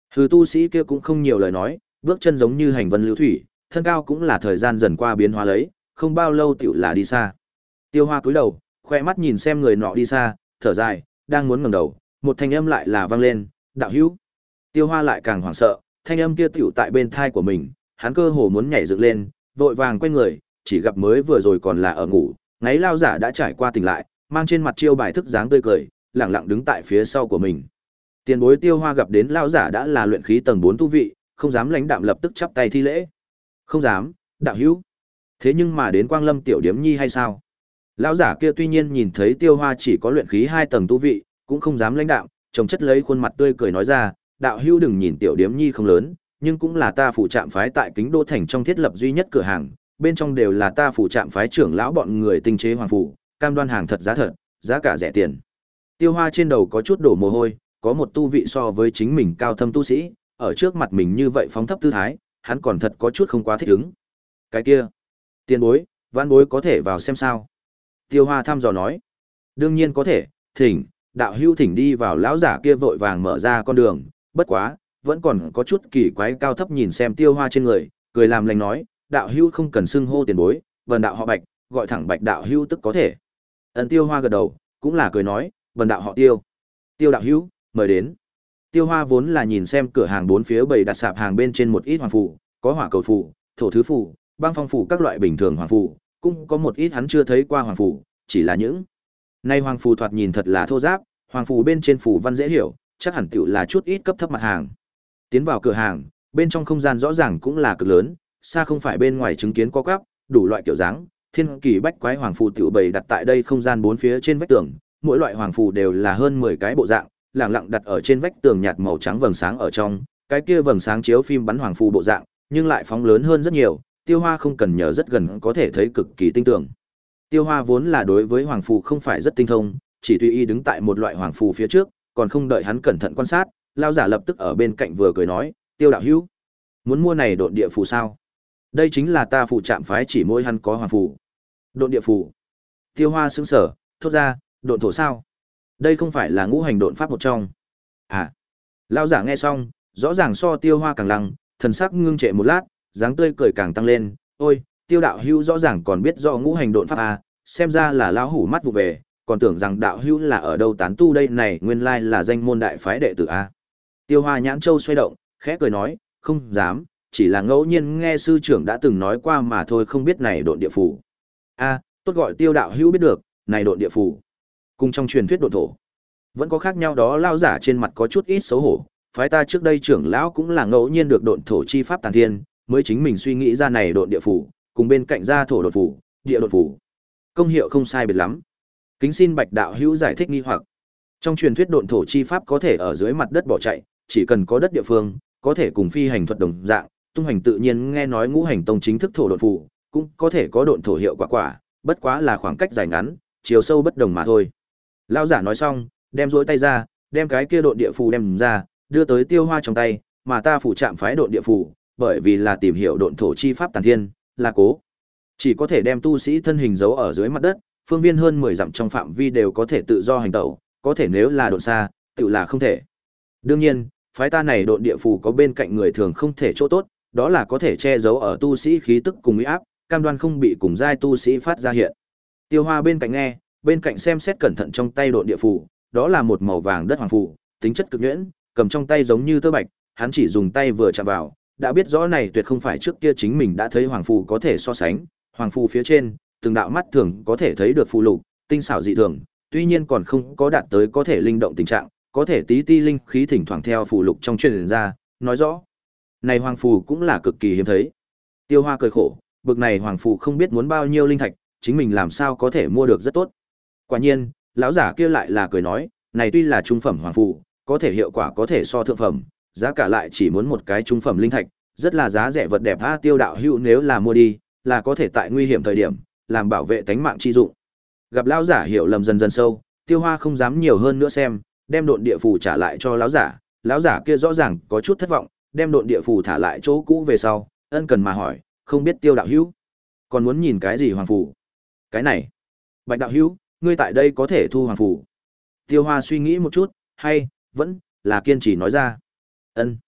Hừ, tu sĩ kia cũng không nhiều lời nói, bước chân giống như hành vân lưu thủy, thân cao cũng là thời gian dần qua biến hóa lấy, không bao lâu tiểu là đi xa. Tiêu Hoa cúi đầu, khoe mắt nhìn xem người nọ đi xa, thở dài, đang muốn ngẩng đầu, một thanh âm lại là vang lên, "Đạo hữu." Tiêu Hoa lại càng hoảng sợ, thanh âm kia tiểu tại bên thai của mình, hắn cơ hồ muốn nhảy dựng lên, vội vàng quay người, chỉ gặp mới vừa rồi còn là ở ngủ, ngáy lao giả đã trải qua tỉnh lại, mang trên mặt chiêu bài thức dáng tươi cười, lẳng lặng đứng tại phía sau của mình. Tiền bối Tiêu Hoa gặp đến lao giả đã là luyện khí tầng bốn tu vị, không dám lãnh đạm lập tức chắp tay thi lễ. "Không dám, đạo hữu." Thế nhưng mà đến Quang Lâm tiểu điếm nhi hay sao? Lão giả kia tuy nhiên nhìn thấy Tiêu Hoa chỉ có luyện khí hai tầng tu vị, cũng không dám lãnh đạm, trông chất lấy khuôn mặt tươi cười nói ra, "Đạo hữu đừng nhìn tiểu điếm nhi không lớn, nhưng cũng là ta phụ trạm phái tại Kính Đô thành trong thiết lập duy nhất cửa hàng, bên trong đều là ta phụ trạm phái trưởng lão bọn người tinh chế hoàng phủ, cam đoan hàng thật giá thật, giá cả rẻ tiền." Tiêu Hoa trên đầu có chút đổ mồ hôi, có một tu vị so với chính mình cao thâm tu sĩ, ở trước mặt mình như vậy phóng thấp tư thái, hắn còn thật có chút không quá thích ứng. "Cái kia, tiền bối, vãn bối có thể vào xem sao?" Tiêu Hoa thăm dò nói. "Đương nhiên có thể, thỉnh." Đạo hữu thỉnh đi vào. Lão giả kia vội vàng mở ra con đường, bất quá, vẫn còn có chút kỳ quái cao thấp nhìn xem Tiêu Hoa trên người, cười làm lành nói, "Đạo hữu không cần xưng hô tiền bối, vần đạo họ Bạch, gọi thẳng Bạch đạo hữu tức có thể." Ân Tiêu Hoa gật đầu, cũng là cười nói, "Vần đạo họ Tiêu." "Tiêu đạo hữu, mời đến." Tiêu Hoa vốn là nhìn xem cửa hàng bốn phía bày đặt sạp hàng bên trên một ít hoàng phù, có hỏa cầu phù, thổ thứ phù, băng phong phù các loại bình thường hoàng phù, cũng có một ít hắn chưa thấy qua hoàng phù, chỉ là những nay hoàng phù thoạt nhìn thật là thô ráp, hoàng phù bên trên phù văn dễ hiểu, chắc hẳn tiểu là chút ít cấp thấp mặt hàng. Tiến vào cửa hàng, bên trong không gian rõ ràng cũng là cực lớn, xa không phải bên ngoài chứng kiến có quắp, đủ loại kiểu dáng, thiên kỳ bách quái hoàng phù tiểu bày đặt tại đây không gian bốn phía trên vách tường, mỗi loại hoàng phù đều là hơn mười cái bộ dạng, lẳng lặng đặt ở trên vách tường nhạt màu trắng vầng sáng ở trong, cái kia vầng sáng chiếu phim bắn hoàng phù bộ dạng, nhưng lại phóng lớn hơn rất nhiều, Tiêu Hoa không cần nhờ rất gần có thể thấy cực kỳ tinh tường. Tiêu Hoa vốn là đối với hoàng phù không phải rất tinh thông, chỉ tùy ý đứng tại một loại hoàng phù phía trước, còn không đợi hắn cẩn thận quan sát, lão giả lập tức ở bên cạnh vừa cười nói, "Tiêu đạo hữu, muốn mua này độn địa phù sao? Đây chính là ta phụ trạm phái chỉ mỗi hắn có hoàng phù." "Độn địa phù?" Tiêu Hoa sững sờ, thốt ra, "Độn thổ sao? Đây không phải là ngũ hành độn pháp một trong?" "À." Lão giả nghe xong, rõ ràng so Tiêu Hoa càng lăng, thần sắc ngưng trệ một lát, dáng tươi cười càng tăng lên, "Ôi, Tiêu đạo hữu rõ ràng còn biết rõ ngũ hành độn pháp à, xem ra là lão hủ mắt vụ về, còn tưởng rằng đạo hữu là ở đâu tán tu đây này, nguyên lai là danh môn đại phái đệ tử a." À. Tiêu Hoa nhãn châu xoay động, khẽ cười nói, "Không dám, chỉ là ngẫu nhiên nghe sư trưởng đã từng nói qua mà thôi, không biết này độn địa phủ." "A, à, tốt gọi Tiêu đạo hữu biết được, này độn địa phủ cùng trong truyền thuyết độn thổ vẫn có khác nhau đó." Lao giả trên mặt có chút ít xấu hổ, phái ta trước đây trưởng lão cũng là ngẫu nhiên được độn thổ chi pháp tàn thiên, mới chính mình suy nghĩ ra này độn địa phủ, cùng bên cạnh ra thổ độn phủ, địa độn phủ, công hiệu không sai biệt lắm. Kính xin Bạch đạo hữu giải thích nghi hoặc. Trong truyền thuyết độn thổ chi pháp có thể ở dưới mặt đất bỏ chạy, chỉ cần có đất địa phương, có thể cùng phi hành thuật đồng dạng, tung hành tự nhiên. Nghe nói ngũ hành tông chính thức thổ độn phủ, cũng có thể có độn thổ hiệu quả quả, bất quá là khoảng cách dài ngắn, chiều sâu bất đồng mà thôi. Lão giả nói xong, đem duỗi tay ra, đem cái kia độn địa phù đem ra, đưa tới Tiêu Hoa trong tay, mà ta phụ trạm phái độn địa phù, bởi vì là tìm hiểu độn thổ chi pháp tàn thiên, là cố chỉ có thể đem tu sĩ thân hình giấu ở dưới mặt đất, phương viên hơn mười dặm trong phạm vi đều có thể tự do hành tẩu, có thể nếu là độn xa, tự là không thể. Đương nhiên, phái ta này độn địa phù có bên cạnh người thường không thể chỗ tốt, đó là có thể che giấu ở tu sĩ khí tức cùng uy áp, cam đoan không bị cùng giai tu sĩ phát ra hiện. Tiêu Hoa bên cạnh nghe, bên cạnh xem xét cẩn thận trong tay độn địa phù, đó là một màu vàng đất hoàng phù, tính chất cực nhuyễn, cầm trong tay giống như tơ bạch, hắn chỉ dùng tay vừa chạm vào, đã biết rõ này tuyệt không phải trước kia chính mình đã thấy hoàng phù có thể so sánh. Hoàng phù phía trên, từng đạo mắt thường có thể thấy được phù lục, tinh xảo dị thường, tuy nhiên còn không có đạt tới có thể linh động tình trạng, có thể tí ti linh khí thỉnh thoảng theo phù lục trong truyền ra, nói rõ, này hoàng phù cũng là cực kỳ hiếm thấy. Tiêu Hoa cười khổ, bực này hoàng phù không biết muốn bao nhiêu linh thạch, chính mình làm sao có thể mua được rất tốt. Quả nhiên, lão giả kia lại là cười nói, này tuy là trung phẩm hoàng phù, có thể hiệu quả có thể so thượng phẩm, giá cả lại chỉ muốn một cái trung phẩm linh thạch, rất là giá rẻ vật đẹp. A, Tiêu đạo hữu nếu là mua đi, là có thể tại nguy hiểm thời điểm làm bảo vệ tánh mạng chi dụng. Gặp lão giả hiểu lầm dần dần sâu, Tiêu Hoa không dám nhiều hơn nữa xem, đem độn địa phù trả lại cho lão giả. Lão giả kia rõ ràng có chút thất vọng, đem độn địa phù thả lại chỗ cũ về sau, ân cần mà hỏi, "Không biết Tiêu đạo hữu còn muốn nhìn cái gì hoàng phù?" "Cái này, Bạch đạo hữu, ngươi tại đây có thể thu hoàng phù." Tiêu Hoa suy nghĩ một chút, hay vẫn là kiên trì nói ra, "Ân."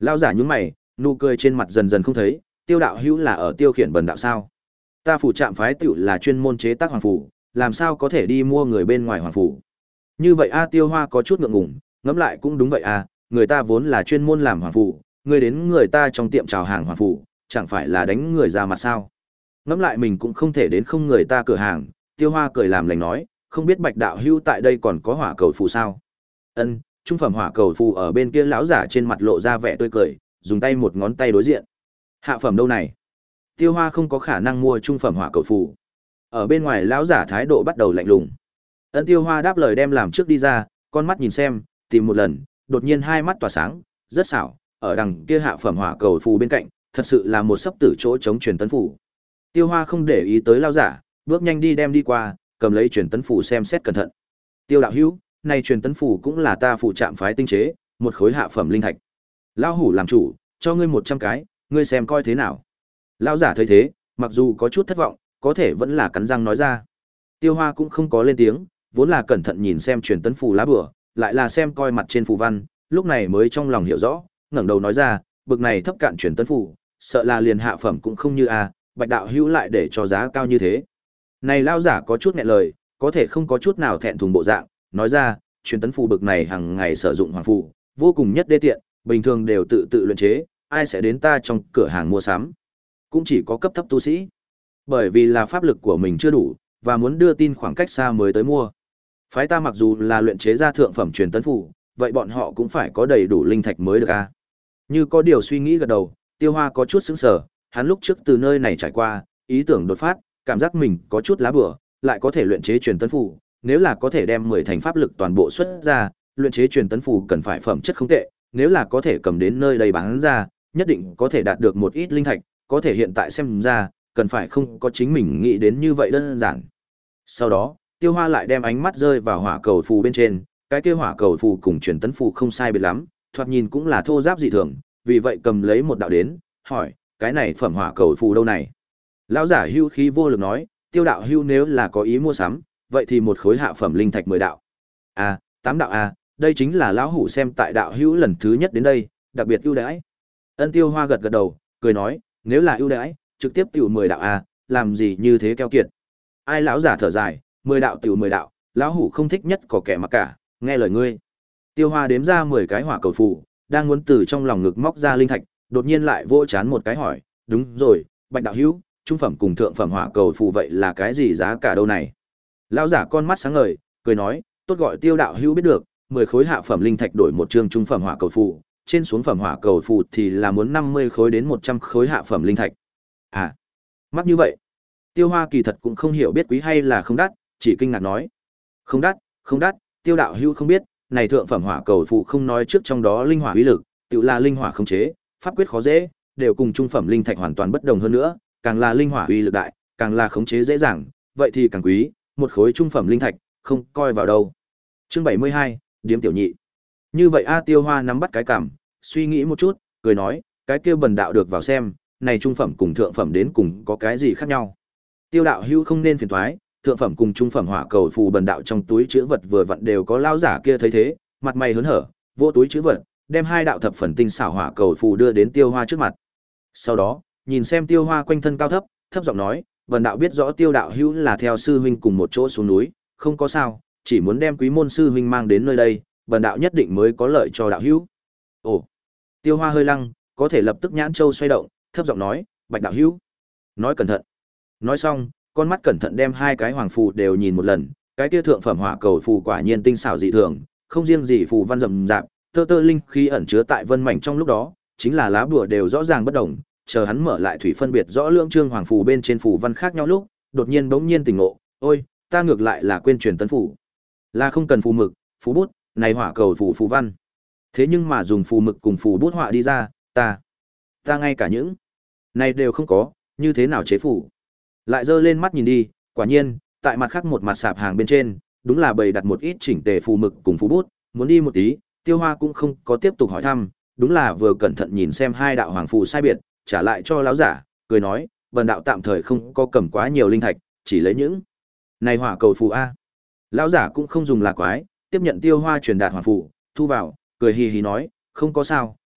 Lão giả nhún mày, nụ cười trên mặt dần dần không thấy, Tiêu đạo hữu là ở Tiêu Khiển Bần đạo sao? Ta phủ trạm phái tựu là chuyên môn chế tác hoàng phủ, làm sao có thể đi mua người bên ngoài hoàng phủ? Như vậy a Tiêu Hoa có chút ngượng ngùng, ngẫm lại cũng đúng vậy a, người ta vốn là chuyên môn làm hoàng phủ, người đến người ta trong tiệm chào hàng hoàng phủ, chẳng phải là đánh người ra mặt sao? Ngẫm lại mình cũng không thể đến không người ta cửa hàng, Tiêu Hoa cười làm lành nói, không biết Bạch đạo hữu tại đây còn có hỏa cầu phù sao? Ân, trung phẩm hỏa cầu phù ở bên kia lão giả trên mặt lộ ra vẻ tươi cười, dùng tay một ngón tay đối diện. Hạ phẩm đâu này? Tiêu Hoa không có khả năng mua trung phẩm hỏa cầu phù. Ở bên ngoài lão giả thái độ bắt đầu lạnh lùng. Ân Tiêu Hoa đáp lời đem làm trước đi ra, con mắt nhìn xem, tìm một lần, đột nhiên hai mắt tỏa sáng, rất xảo, ở đằng kia hạ phẩm hỏa cầu phù bên cạnh, thật sự là một sấp tử chỗ chống truyền tấn phù. Tiêu Hoa không để ý tới lão giả, bước nhanh đi đem đi qua, cầm lấy truyền tấn phù xem xét cẩn thận. Tiêu đạo hữu, này truyền tấn phù cũng là ta phụ trạm phái tinh chế, một khối hạ phẩm linh thạch. Lão hủ làm chủ, cho ngươi một trăm cái, ngươi xem coi thế nào. Lão giả thấy thế, mặc dù có chút thất vọng, có thể vẫn là cắn răng nói ra. Tiêu Hoa cũng không có lên tiếng, vốn là cẩn thận nhìn xem truyền tấn phù lá bùa, lại là xem coi mặt trên phù văn, lúc này mới trong lòng hiểu rõ, ngẩng đầu nói ra, bực này thấp cạn truyền tấn phù, sợ là liền hạ phẩm cũng không như a, Bạch đạo hữu lại để cho giá cao như thế. Này lão giả có chút nghẹn lời, có thể không có chút nào thẹn thùng bộ dạng, nói ra, truyền tấn phù bực này hàng ngày sử dụng hoàng phù, vô cùng nhất đê tiện, bình thường đều tự tự luyện chế, ai sẽ đến ta trong cửa hàng mua sắm? Cũng chỉ có cấp thấp tu sĩ. Bởi vì là pháp lực của mình chưa đủ, và muốn đưa tin khoảng cách xa mới tới mua. Phái ta mặc dù là luyện chế ra thượng phẩm truyền tấn phù, vậy bọn họ cũng phải có đầy đủ linh thạch mới được a. Như có điều suy nghĩ gật đầu, Tiêu Hoa có chút sững sờ, hắn lúc trước từ nơi này trải qua, ý tưởng đột phát, cảm giác mình có chút lá bùa, lại có thể luyện chế truyền tấn phù, nếu là có thể đem mười thành pháp lực toàn bộ xuất ra, luyện chế truyền tấn phù cần phải phẩm chất không tệ, nếu là có thể cầm đến nơi đây bán ra, nhất định có thể đạt được một ít linh thạch, có thể hiện tại xem ra, cần phải không có chính mình nghĩ đến như vậy đơn giản. Sau đó, Tiêu Hoa lại đem ánh mắt rơi vào hỏa cầu phù bên trên, cái kia hỏa cầu phù cùng truyền tấn phù không sai biệt lắm, thoạt nhìn cũng là thô ráp dị thường, vì vậy cầm lấy một đạo đến, hỏi, cái này phẩm hỏa cầu phù đâu này? Lão giả hưu khí vô lực nói, Tiêu đạo hưu nếu là có ý mua sắm, vậy thì một khối hạ phẩm linh thạch mười đạo. À, tám đạo à, đây chính là lão hủ xem tại đạo hữu lần thứ nhất đến đây, đặc biệt ưu đãi. Ân Tiêu Hoa gật gật đầu, cười nói, nếu là ưu đãi, trực tiếp tiểu mười đạo à, làm gì như thế keo kiệt. Ai lão giả thở dài, mười đạo tiểu mười đạo, lão hủ không thích nhất có kẻ mà cả, nghe lời ngươi. Tiêu Hoa đếm ra mười cái hỏa cầu phù, đang muốn từ trong lòng ngực móc ra linh thạch, đột nhiên lại vỗ chán một cái hỏi, đúng rồi, Bạch đạo hữu, trung phẩm cùng thượng phẩm hỏa cầu phù vậy là cái gì giá cả đâu này? Lão giả con mắt sáng ngời, cười nói, tốt gọi Tiêu đạo hữu biết được, mười khối hạ phẩm linh thạch đổi một chương trung phẩm hỏa cầu phù, trên xuống phẩm hỏa cầu phù thì là muốn năm mươi khối đến một trăm khối hạ phẩm linh thạch. À, mắc như vậy. Tiêu Hoa kỳ thật cũng không hiểu biết quý hay là không đắt, chỉ kinh ngạc nói, không đắt, không đắt, Tiêu đạo hữu không biết, này thượng phẩm hỏa cầu phù không nói trước trong đó linh hỏa uy lực, tự là linh hỏa khống chế, pháp quyết khó dễ, đều cùng trung phẩm linh thạch hoàn toàn bất đồng hơn nữa, càng là linh hỏa uy lực đại, càng là khống chế dễ dàng, vậy thì càng quý, một khối trung phẩm linh thạch, không coi vào đâu. Chương bảy mươi hai, điếm tiểu nhị. Như vậy A Tiêu Hoa nắm bắt cái cằm, suy nghĩ một chút, cười nói, cái kia bần đạo được vào xem, này trung phẩm cùng thượng phẩm đến cùng có cái gì khác nhau. Tiêu đạo hữu không nên phiền toái, thượng phẩm cùng trung phẩm hỏa cầu phù bần đạo trong túi chứa vật vừa vặn đều có lão giả kia thấy thế, mặt mày hớn hở, vô túi chứa vật, đem hai đạo thập phần tinh xảo hỏa cầu phù đưa đến Tiêu Hoa trước mặt. Sau đó, nhìn xem Tiêu Hoa quanh thân cao thấp, thấp giọng nói, bần đạo biết rõ Tiêu đạo hữu là theo sư huynh cùng một chỗ xuống núi, không có sao, chỉ muốn đem quý môn sư huynh mang đến nơi đây, bần đạo nhất định mới có lợi cho đạo hữu. Ồ. Tiêu Hoa hơi lăng, có thể lập tức nhãn châu xoay động, thấp giọng nói, Bạch đạo hữu, nói cẩn thận. Nói xong, con mắt cẩn thận đem hai cái hoàng phù đều nhìn một lần, cái kia thượng phẩm hỏa cầu phù quả nhiên tinh xảo dị thường, không riêng gì phù văn rậm rạp, tơ tơ linh khí ẩn chứa tại vân mảnh trong lúc đó, chính là lá bùa đều rõ ràng bất đồng, chờ hắn mở lại thủy phân biệt rõ lượng trương hoàng phù bên trên phù văn khác nhau lúc, đột nhiên bỗng nhiên tỉnh ngộ, ôi, ta ngược lại là quên truyền tấn phù. Là không cần phù mực, phù bút, này hỏa cầu phù phù văn. Thế nhưng mà dùng phù mực cùng phù bút họa đi ra, ta, ta ngay cả những này đều không có, như thế nào chế phù? Lại giơ lên mắt nhìn đi, quả nhiên, tại mặt khác một mặt sạp hàng bên trên, đúng là bày đặt một ít chỉnh tề phù mực cùng phù bút, muốn đi một tí, Tiêu Hoa cũng không có tiếp tục hỏi thăm, đúng là vừa cẩn thận nhìn xem hai đạo hoàng phù sai biệt, trả lại cho lão giả, cười nói, bần đạo tạm thời không có cầm quá nhiều linh thạch, chỉ lấy những này hỏa cầu phù a. Lão giả cũng không dùng là quái, tiếp nhận Tiêu Hoa truyền đạt hoàng phù, thu vào, cười hì hì nói, không có sao,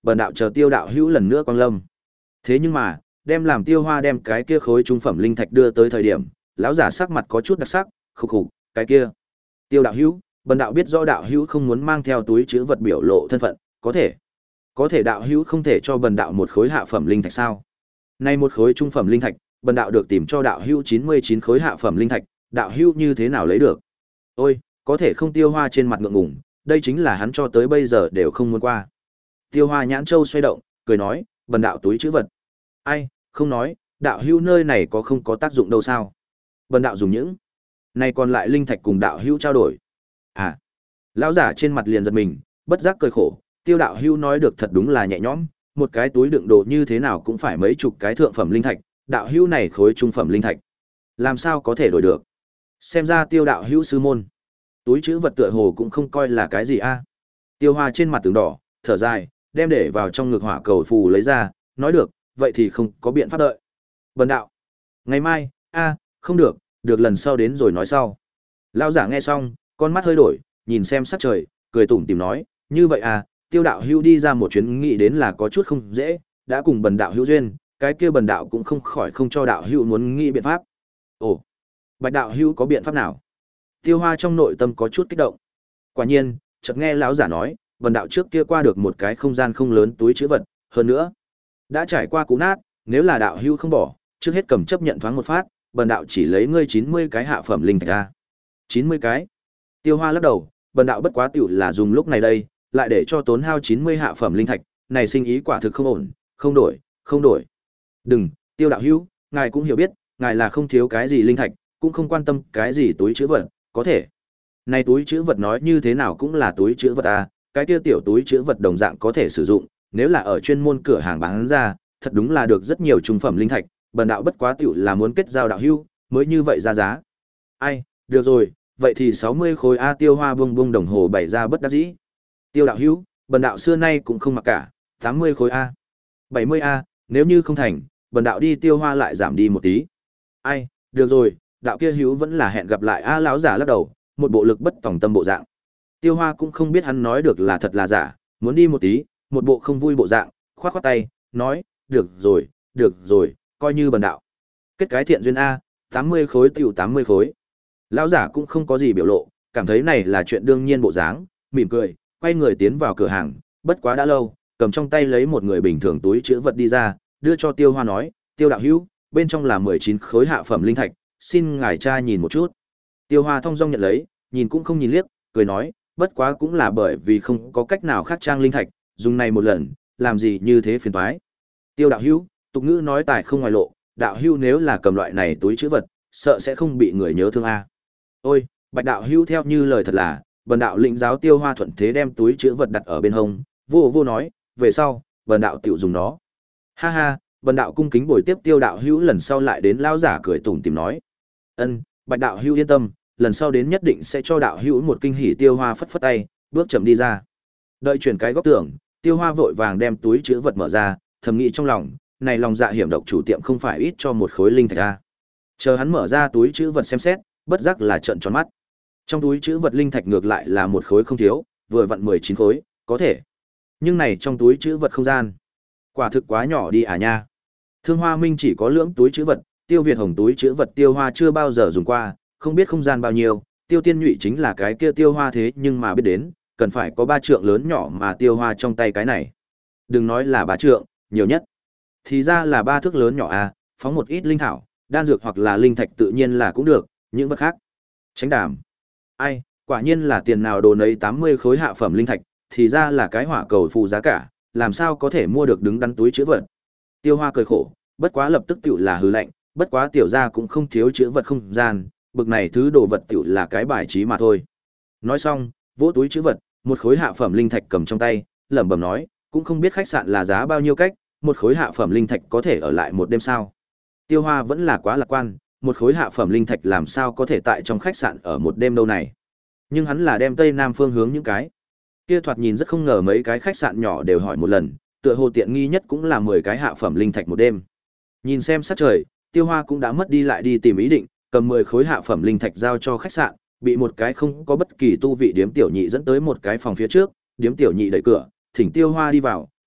bần đạo chờ Tiêu đạo hữu lần nữa quang lâm. Thế nhưng mà, đem làm Tiêu Hoa đem cái kia khối trung phẩm linh thạch đưa tới thời điểm, lão giả sắc mặt có chút đặc sắc, khục khục, cái kia. Tiêu đạo hữu, bần đạo biết rõ đạo hữu không muốn mang theo túi trữ vật biểu lộ thân phận, có thể. Có thể đạo hữu không thể cho bần đạo một khối hạ phẩm linh thạch sao? Nay một khối trung phẩm linh thạch, bần đạo được tìm cho đạo hữu chín mươi chín khối hạ phẩm linh thạch, đạo hữu như thế nào lấy được? Ôi, có thể không. Tiêu Hoa trên mặt ngượng ngùng, đây chính là hắn cho tới bây giờ đều không muốn qua. Tiêu Hoa nhãn châu xoay động, cười nói, bần đạo túi trữ vật. Ai, không nói, đạo hữu nơi này có không có tác dụng đâu sao? Bần đạo dùng những này còn lại linh thạch cùng đạo hữu trao đổi. À, lão giả trên mặt liền giật mình, bất giác cười khổ, Tiêu đạo hữu nói được thật đúng là nhẹ nhõm, một cái túi đựng đồ như thế nào cũng phải mấy chục cái thượng phẩm linh thạch, đạo hữu này khối trung phẩm linh thạch, làm sao có thể đổi được? Xem ra Tiêu đạo hữu sư môn, túi trữ vật tựa hồ cũng không coi là cái gì a. Tiêu Hoa trên mặt tường đỏ, thở dài, đem để vào trong ngực hỏa cầu phù lấy ra, nói được, vậy thì không có biện pháp đợi. Bần đạo, ngày mai, a, không được, được lần sau đến rồi nói sau. Lão giả nghe xong, con mắt hơi đổi, nhìn xem sắc trời, cười tủm tỉm nói, như vậy à, Tiêu đạo hữu đi ra một chuyến nghĩ đến là có chút không dễ, đã cùng bần đạo hữu duyên, cái kia bần đạo cũng không khỏi không cho đạo hữu muốn nghĩ biện pháp. Ồ, Bạch đạo hữu có biện pháp nào? Tiêu Hoa trong nội tâm có chút kích động. Quả nhiên, chợt nghe lão giả nói, bần đạo trước kia qua được một cái không gian không lớn túi trữ vật, hơn nữa đã trải qua cú nát, nếu là đạo hữu không bỏ, trước hết cầm chấp nhận thoáng một phát, bần đạo chỉ lấy ngươi chín mươi cái hạ phẩm linh thạch ra. chín mươi cái? Tiêu Hoa lắc đầu, bần đạo bất quá tiểu là dùng lúc này đây, lại để cho tốn hao chín mươi hạ phẩm linh thạch, này sinh ý quả thực không ổn, không đổi, không đổi. Đừng, Tiêu đạo hữu, ngài cũng hiểu biết, ngài là không thiếu cái gì linh thạch, cũng không quan tâm cái gì túi trữ vật, có thể. Này túi trữ vật nói như thế nào cũng là túi trữ vật à, cái kia tiểu túi trữ vật đồng dạng có thể sử dụng, nếu là ở chuyên môn cửa hàng bán ra, thật đúng là được rất nhiều trung phẩm linh thạch, bần đạo bất quá tiểu là muốn kết giao đạo hữu, mới như vậy ra giá. Ai, được rồi, vậy thì sáu mươi khối a. Tiêu Hoa bung bung đồng hồ bày ra bất đắc dĩ. Tiêu đạo hữu, bần đạo xưa nay cũng không mặc cả, tám mươi khối a. bảy mươi a, nếu như không thành, bần đạo đi. Tiêu Hoa lại giảm đi một tí. Ai, được rồi, đạo kia hữu vẫn là hẹn gặp lại a. Lão giả lắc đầu, một bộ lực bất tòng tâm bộ dạng. Tiêu Hoa cũng không biết hắn nói được là thật là giả, muốn đi một tí, một bộ không vui bộ dạng, khoát khoát tay, nói, được rồi, được rồi, coi như bần đạo. Kết cái thiện duyên a, tám mươi khối tiểu tám mươi khối. Lão giả cũng không có gì biểu lộ, cảm thấy này là chuyện đương nhiên bộ dáng, mỉm cười, quay người tiến vào cửa hàng, bất quá đã lâu, cầm trong tay lấy một người bình thường túi chứa vật đi ra, đưa cho Tiêu Hoa nói, Tiêu đạo hữu, bên trong là mười chín khối hạ phẩm linh thạch, xin ngài tra nhìn một chút. Tiêu Hoa thong dong nhận lấy, nhìn cũng không nhìn liếc, cười nói, bất quá cũng là bởi vì không có cách nào khác trang linh thạch, dùng này một lần, làm gì như thế phiền toái. Tiêu đạo hữu, tục ngữ nói tài không ngoài lộ, đạo hữu nếu là cầm loại này túi trữ vật, sợ sẽ không bị người nhớ thương a. Ôi, Bạch đạo hữu theo như lời thật là, bần đạo lĩnh giáo. Tiêu Hoa thuận thế đem túi trữ vật đặt ở bên hông, vô vô nói, về sau, bần đạo tiểu dùng nó. Ha ha, bần đạo cung kính bồi tiếp Tiêu đạo hữu lần sau lại đến. Lão giả cười tủm tỉm nói, ân, Bạch đạo hữu yên tâm, lần sau đến nhất định sẽ cho đạo hữu một kinh hỉ. Tiêu Hoa phất phất tay, bước chậm đi ra. Đợi chuyển cái góc tường, Tiêu Hoa vội vàng đem túi trữ vật mở ra, thầm nghĩ trong lòng, này lòng dạ hiểm độc chủ tiệm không phải ít cho một khối linh thạch a. Chờ hắn mở ra túi trữ vật xem xét, bất giác là trợn tròn mắt. Trong túi trữ vật linh thạch ngược lại là một khối không thiếu, vừa vặn mười chín khối, có thể. Nhưng này trong túi trữ vật không gian, quả thực quá nhỏ đi à nha. Thương Hoa Minh chỉ có lưỡng túi trữ vật, Tiêu Việt Hồng túi trữ vật Tiêu Hoa chưa bao giờ dùng qua, không biết không gian bao nhiêu. Tiêu Tiên Nhụy chính là cái kia Tiêu Hoa thế nhưng mà biết đến, cần phải có ba trượng lớn nhỏ mà Tiêu Hoa trong tay cái này. Đừng nói là ba trượng, nhiều nhất thì ra là ba thước lớn nhỏ a, phóng một ít linh thảo, đan dược hoặc là linh thạch tự nhiên là cũng được, những vật khác tránh đảm. Ai, quả nhiên là tiền nào đồ nấy. Tám mươi khối hạ phẩm linh thạch, thì ra là cái hỏa cầu phù giá cả, làm sao có thể mua được đứng đắn túi chứa vật. Tiêu Hoa cười khổ, bất quá lập tức tiểu là hừ lạnh, bất quá tiểu gia cũng không thiếu chứa vật không gian, bực này thứ đồ vật tiểu là cái bài trí mà thôi. Nói xong, vỗ túi chứa vật, một khối hạ phẩm linh thạch cầm trong tay, lẩm bẩm nói, cũng không biết khách sạn là giá bao nhiêu cách, một khối hạ phẩm linh thạch có thể ở lại một đêm sao? Tiêu Hoa vẫn là quá lạc quan, một khối hạ phẩm linh thạch làm sao có thể tại trong khách sạn ở một đêm đâu này. Nhưng hắn là đem tây nam phương hướng những cái kia thoạt nhìn rất không ngờ mấy cái khách sạn nhỏ đều hỏi một lần, tựa hồ tiện nghi nhất cũng là mười cái hạ phẩm linh thạch một đêm. Nhìn xem sát trời, Tiêu Hoa cũng đã mất đi lại đi tìm ý định, cầm mười khối hạ phẩm linh thạch giao cho khách sạn, bị một cái không có bất kỳ tu vị điếm tiểu nhị dẫn tới một cái phòng phía trước, điếm tiểu nhị đẩy cửa, thỉnh Tiêu Hoa đi vào,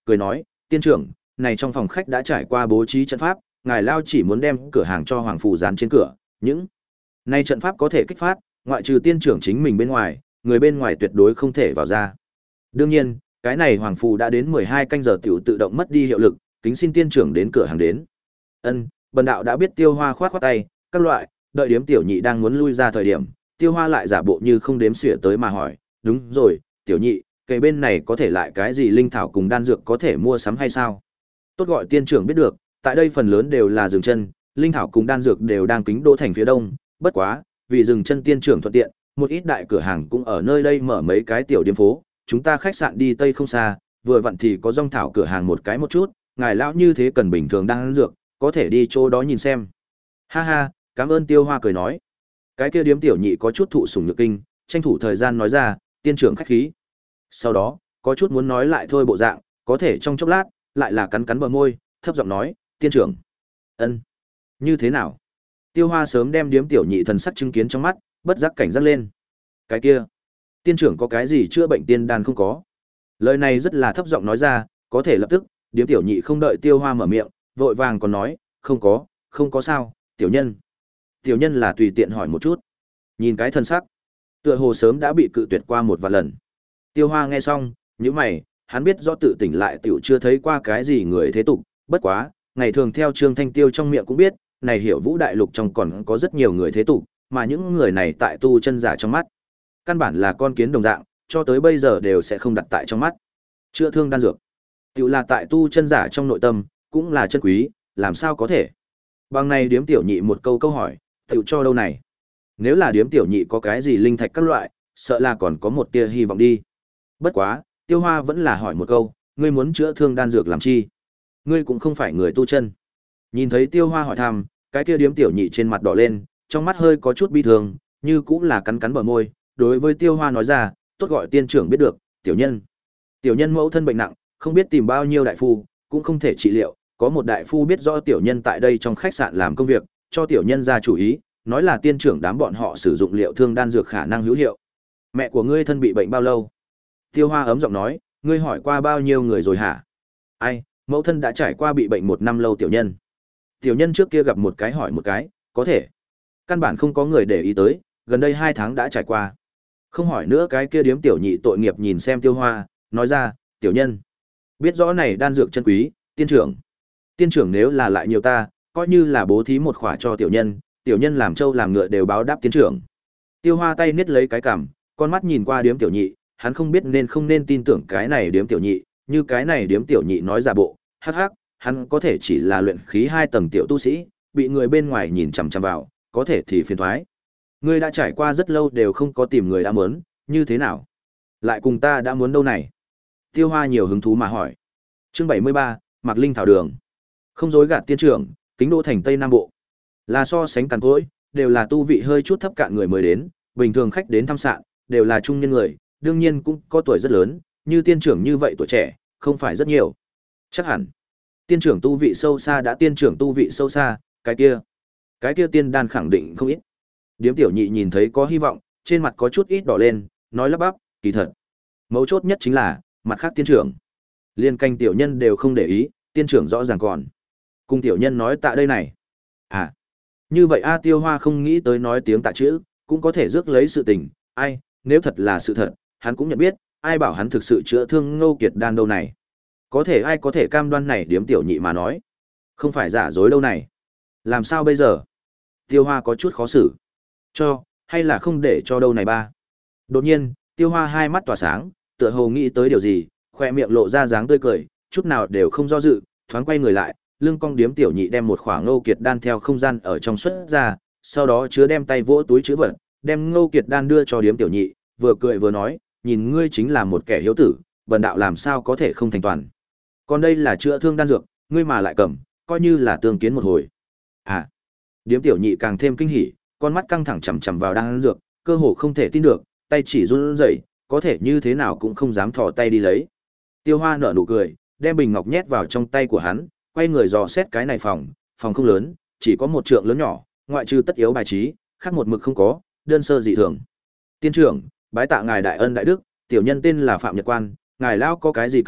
cười nói, tiên trưởng, này trong phòng khách đã trải qua bố trí trận pháp, ngài lao chỉ muốn đem cửa hàng cho hoàng phù dán trên cửa, những này trận pháp có thể kích phát, ngoại trừ tiên trưởng chính mình bên ngoài, người bên ngoài tuyệt đối không thể vào ra. Đương nhiên, cái này hoàng phù đã đến mười hai canh giờ tiểu tự động mất đi hiệu lực, kính xin tiên trưởng đến cửa hàng đến. Ân, bần đạo đã biết. Tiêu Hoa khoát khoát tay, các loại, đợi điếm tiểu nhị đang muốn lui ra thời điểm, Tiêu Hoa lại giả bộ như không đếm xỉa tới mà hỏi, đúng rồi, tiểu nhị, kề bên này có thể lại cái gì linh thảo cùng đan dược có thể mua sắm hay sao? Tốt gọi tiên trưởng biết được, tại đây phần lớn đều là dừng chân, linh thảo cùng đan dược đều đang kính đỗ thành phía đông, bất quá, vì dừng chân tiên trưởng thuận tiện, một ít đại cửa hàng cũng ở nơi đây mở mấy cái tiểu điếm phố, chúng ta khách sạn đi tây không xa, vừa vặn thì có rong thảo cửa hàng một cái một chút, ngài lão như thế cần bình thường đan dược, có thể đi chỗ đó nhìn xem. Ha ha, cảm ơn. Tiêu Hoa cười nói. Cái kia điếm tiểu nhị có chút thụ sủng nhược kinh, tranh thủ thời gian nói ra, tiên trưởng khách khí. Sau đó, có chút muốn nói lại thôi bộ dạng, có thể trong chốc lát, lại là cắn cắn bờ môi, thấp giọng nói, tiên trưởng. Ân, như thế nào? Tiêu Hoa sớm đem điếm tiểu nhị thần sắc chứng kiến trong mắt, bất giác cảnh giác lên. Cái kia, tiên trưởng có cái gì chữa bệnh tiên đan không có? Lời này rất là thấp giọng nói ra, có thể lập tức, điếm tiểu nhị không đợi Tiêu Hoa mở miệng, vội vàng còn nói, không có, không có sao, tiểu nhân. Tiểu nhân là tùy tiện hỏi một chút. Nhìn cái thân sắc, tựa hồ sớm đã bị cự tuyệt qua một vài lần. Tiêu Hoa nghe xong, nhíu mày, hắn biết rõ tự tỉnh lại tiểu chưa thấy qua cái gì người thế tục, bất quá, ngày thường theo Trương Thanh Tiêu trong miệng cũng biết, này Hiểu Vũ đại lục trong còn có rất nhiều người thế tục, mà những người này tại tu chân giả trong mắt, căn bản là con kiến đồng dạng, cho tới bây giờ đều sẽ không đặt tại trong mắt. Chữa thương đan dược, tiểu là tại tu chân giả trong nội tâm, cũng là chân quý, làm sao có thể? Bằng này điếm tiểu nhị một câu câu hỏi, tiểu cho đâu này? Nếu là điếm tiểu nhị có cái gì linh thạch các loại, sợ là còn có một tia hy vọng đi. Bất quá, Tiêu Hoa vẫn là hỏi một câu, ngươi muốn chữa thương đan dược làm chi? Ngươi cũng không phải người tu chân. Nhìn thấy Tiêu Hoa hỏi thăm, cái kia điếm tiểu nhị trên mặt đỏ lên, trong mắt hơi có chút bi thương, như cũng là cắn cắn bờ môi, đối với Tiêu Hoa nói ra, tốt gọi tiên trưởng biết được, tiểu nhân. Tiểu nhân mẫu thân bệnh nặng, không biết tìm bao nhiêu đại phu, cũng không thể trị liệu, có một đại phu biết rõ tiểu nhân tại đây trong khách sạn làm công việc, cho tiểu nhân ra chủ ý, nói là tiên trưởng đám bọn họ sử dụng liệu thương đan dược khả năng hữu hiệu. Mẹ của ngươi thân bị bệnh bao lâu? Tiêu Hoa ấm giọng nói, ngươi hỏi qua bao nhiêu người rồi hả? Ai, mẫu thân đã trải qua bị bệnh một năm lâu tiểu nhân. Tiểu nhân trước kia gặp một cái hỏi một cái, có thể. Căn bản không có người để ý tới, gần đây hai tháng đã trải qua. Không hỏi nữa cái kia điếm tiểu nhị tội nghiệp nhìn xem Tiêu Hoa, nói ra, tiểu nhân. Biết rõ này đan dược chân quý, tiên trưởng. Tiên trưởng nếu là lại nhiều ta, coi như là bố thí một khỏa cho tiểu nhân, tiểu nhân làm trâu làm ngựa đều báo đáp tiên trưởng. Tiêu Hoa tay niết lấy cái cằm, con mắt nhìn qua điếm tiểu nhị, hắn không biết nên không nên tin tưởng cái này điếm tiểu nhị, như cái này điếm tiểu nhị nói giả bộ, hắc hắc, hắn có thể chỉ là luyện khí hai tầng tiểu tu sĩ, bị người bên ngoài nhìn chằm chằm vào, có thể thì phiền toái. Ngươi đã trải qua rất lâu đều không có tìm người đã muốn, như thế nào? Lại cùng ta đã muốn đâu này? Tiêu Hoa nhiều hứng thú mà hỏi. Chương bảy mươi ba, Mạc Linh thảo đường. Không dối gạt tiên trưởng, kính đô thành Tây Nam Bộ. Là so sánh cằn cỗi, đều là tu vị hơi chút thấp cạn người mới đến, bình thường khách đến thăm sạn, đều là trung nhân người, đương nhiên cũng có tuổi rất lớn, như tiên trưởng như vậy tuổi trẻ, không phải rất nhiều. Chắc hẳn, tiên trưởng tu vị sâu xa đã tiên trưởng tu vị sâu xa, cái kia, cái kia tiên đan khẳng định không ít. Điếm tiểu nhị nhìn thấy có hy vọng, trên mặt có chút ít đỏ lên, nói lắp bắp, kỳ thật. Mấu chốt nhất chính là, mặt khác tiên trưởng. Liên canh tiểu nhân đều không để ý, tiên trưởng rõ ràng còn. Cùng tiểu nhân nói tạ đây này. À, như vậy A Tiêu Hoa không nghĩ tới nói tiếng tạ chữ, cũng có thể rước lấy sự tình, ai, nếu thật là sự thật, hắn cũng nhận biết, ai bảo hắn thực sự chữa thương Ngô Kiệt đan đâu này. Có thể ai có thể cam đoan này điếm tiểu nhị mà nói. Không phải giả dối đâu này. Làm sao bây giờ? Tiêu Hoa có chút khó xử. Cho, hay là không để cho đâu này ba. Đột nhiên, Tiêu Hoa hai mắt tỏa sáng, tựa hồ nghĩ tới điều gì, khoe miệng lộ ra dáng tươi cười, chút nào đều không do dự, thoáng quay người lại, lưng cong điếm tiểu nhị đem một khoảng Ngô Kiệt đan theo không gian ở trong xuất ra, sau đó chứa đem tay vỗ túi trữ vật, đem Ngô Kiệt đan đưa cho điếm tiểu nhị, vừa cười vừa nói, nhìn ngươi chính là một kẻ hiếu tử, bần đạo làm sao có thể không thành toàn. Còn đây là chữa thương đan dược, ngươi mà lại cầm, coi như là tương kiến một hồi. À, điếm tiểu nhị càng thêm kinh hỉ, con mắt căng thẳng chằm chằm vào đan dược, cơ hồ không thể tin được, tay chỉ run rẩy, có thể như thế nào cũng không dám thò tay đi lấy. Tiêu Hoa nở nụ cười, đem bình ngọc nhét vào trong tay của hắn, quay người dò xét cái này phòng, phòng không lớn, chỉ có một trượng lớn nhỏ, ngoại trừ tất yếu bài trí, khác một mực không có, đơn sơ dị thường. Tiên trưởng, bái tạ ngài đại ân đại đức, tiểu nhân tên là Phạm Nhật Quan, ngài lão có cái gì cần,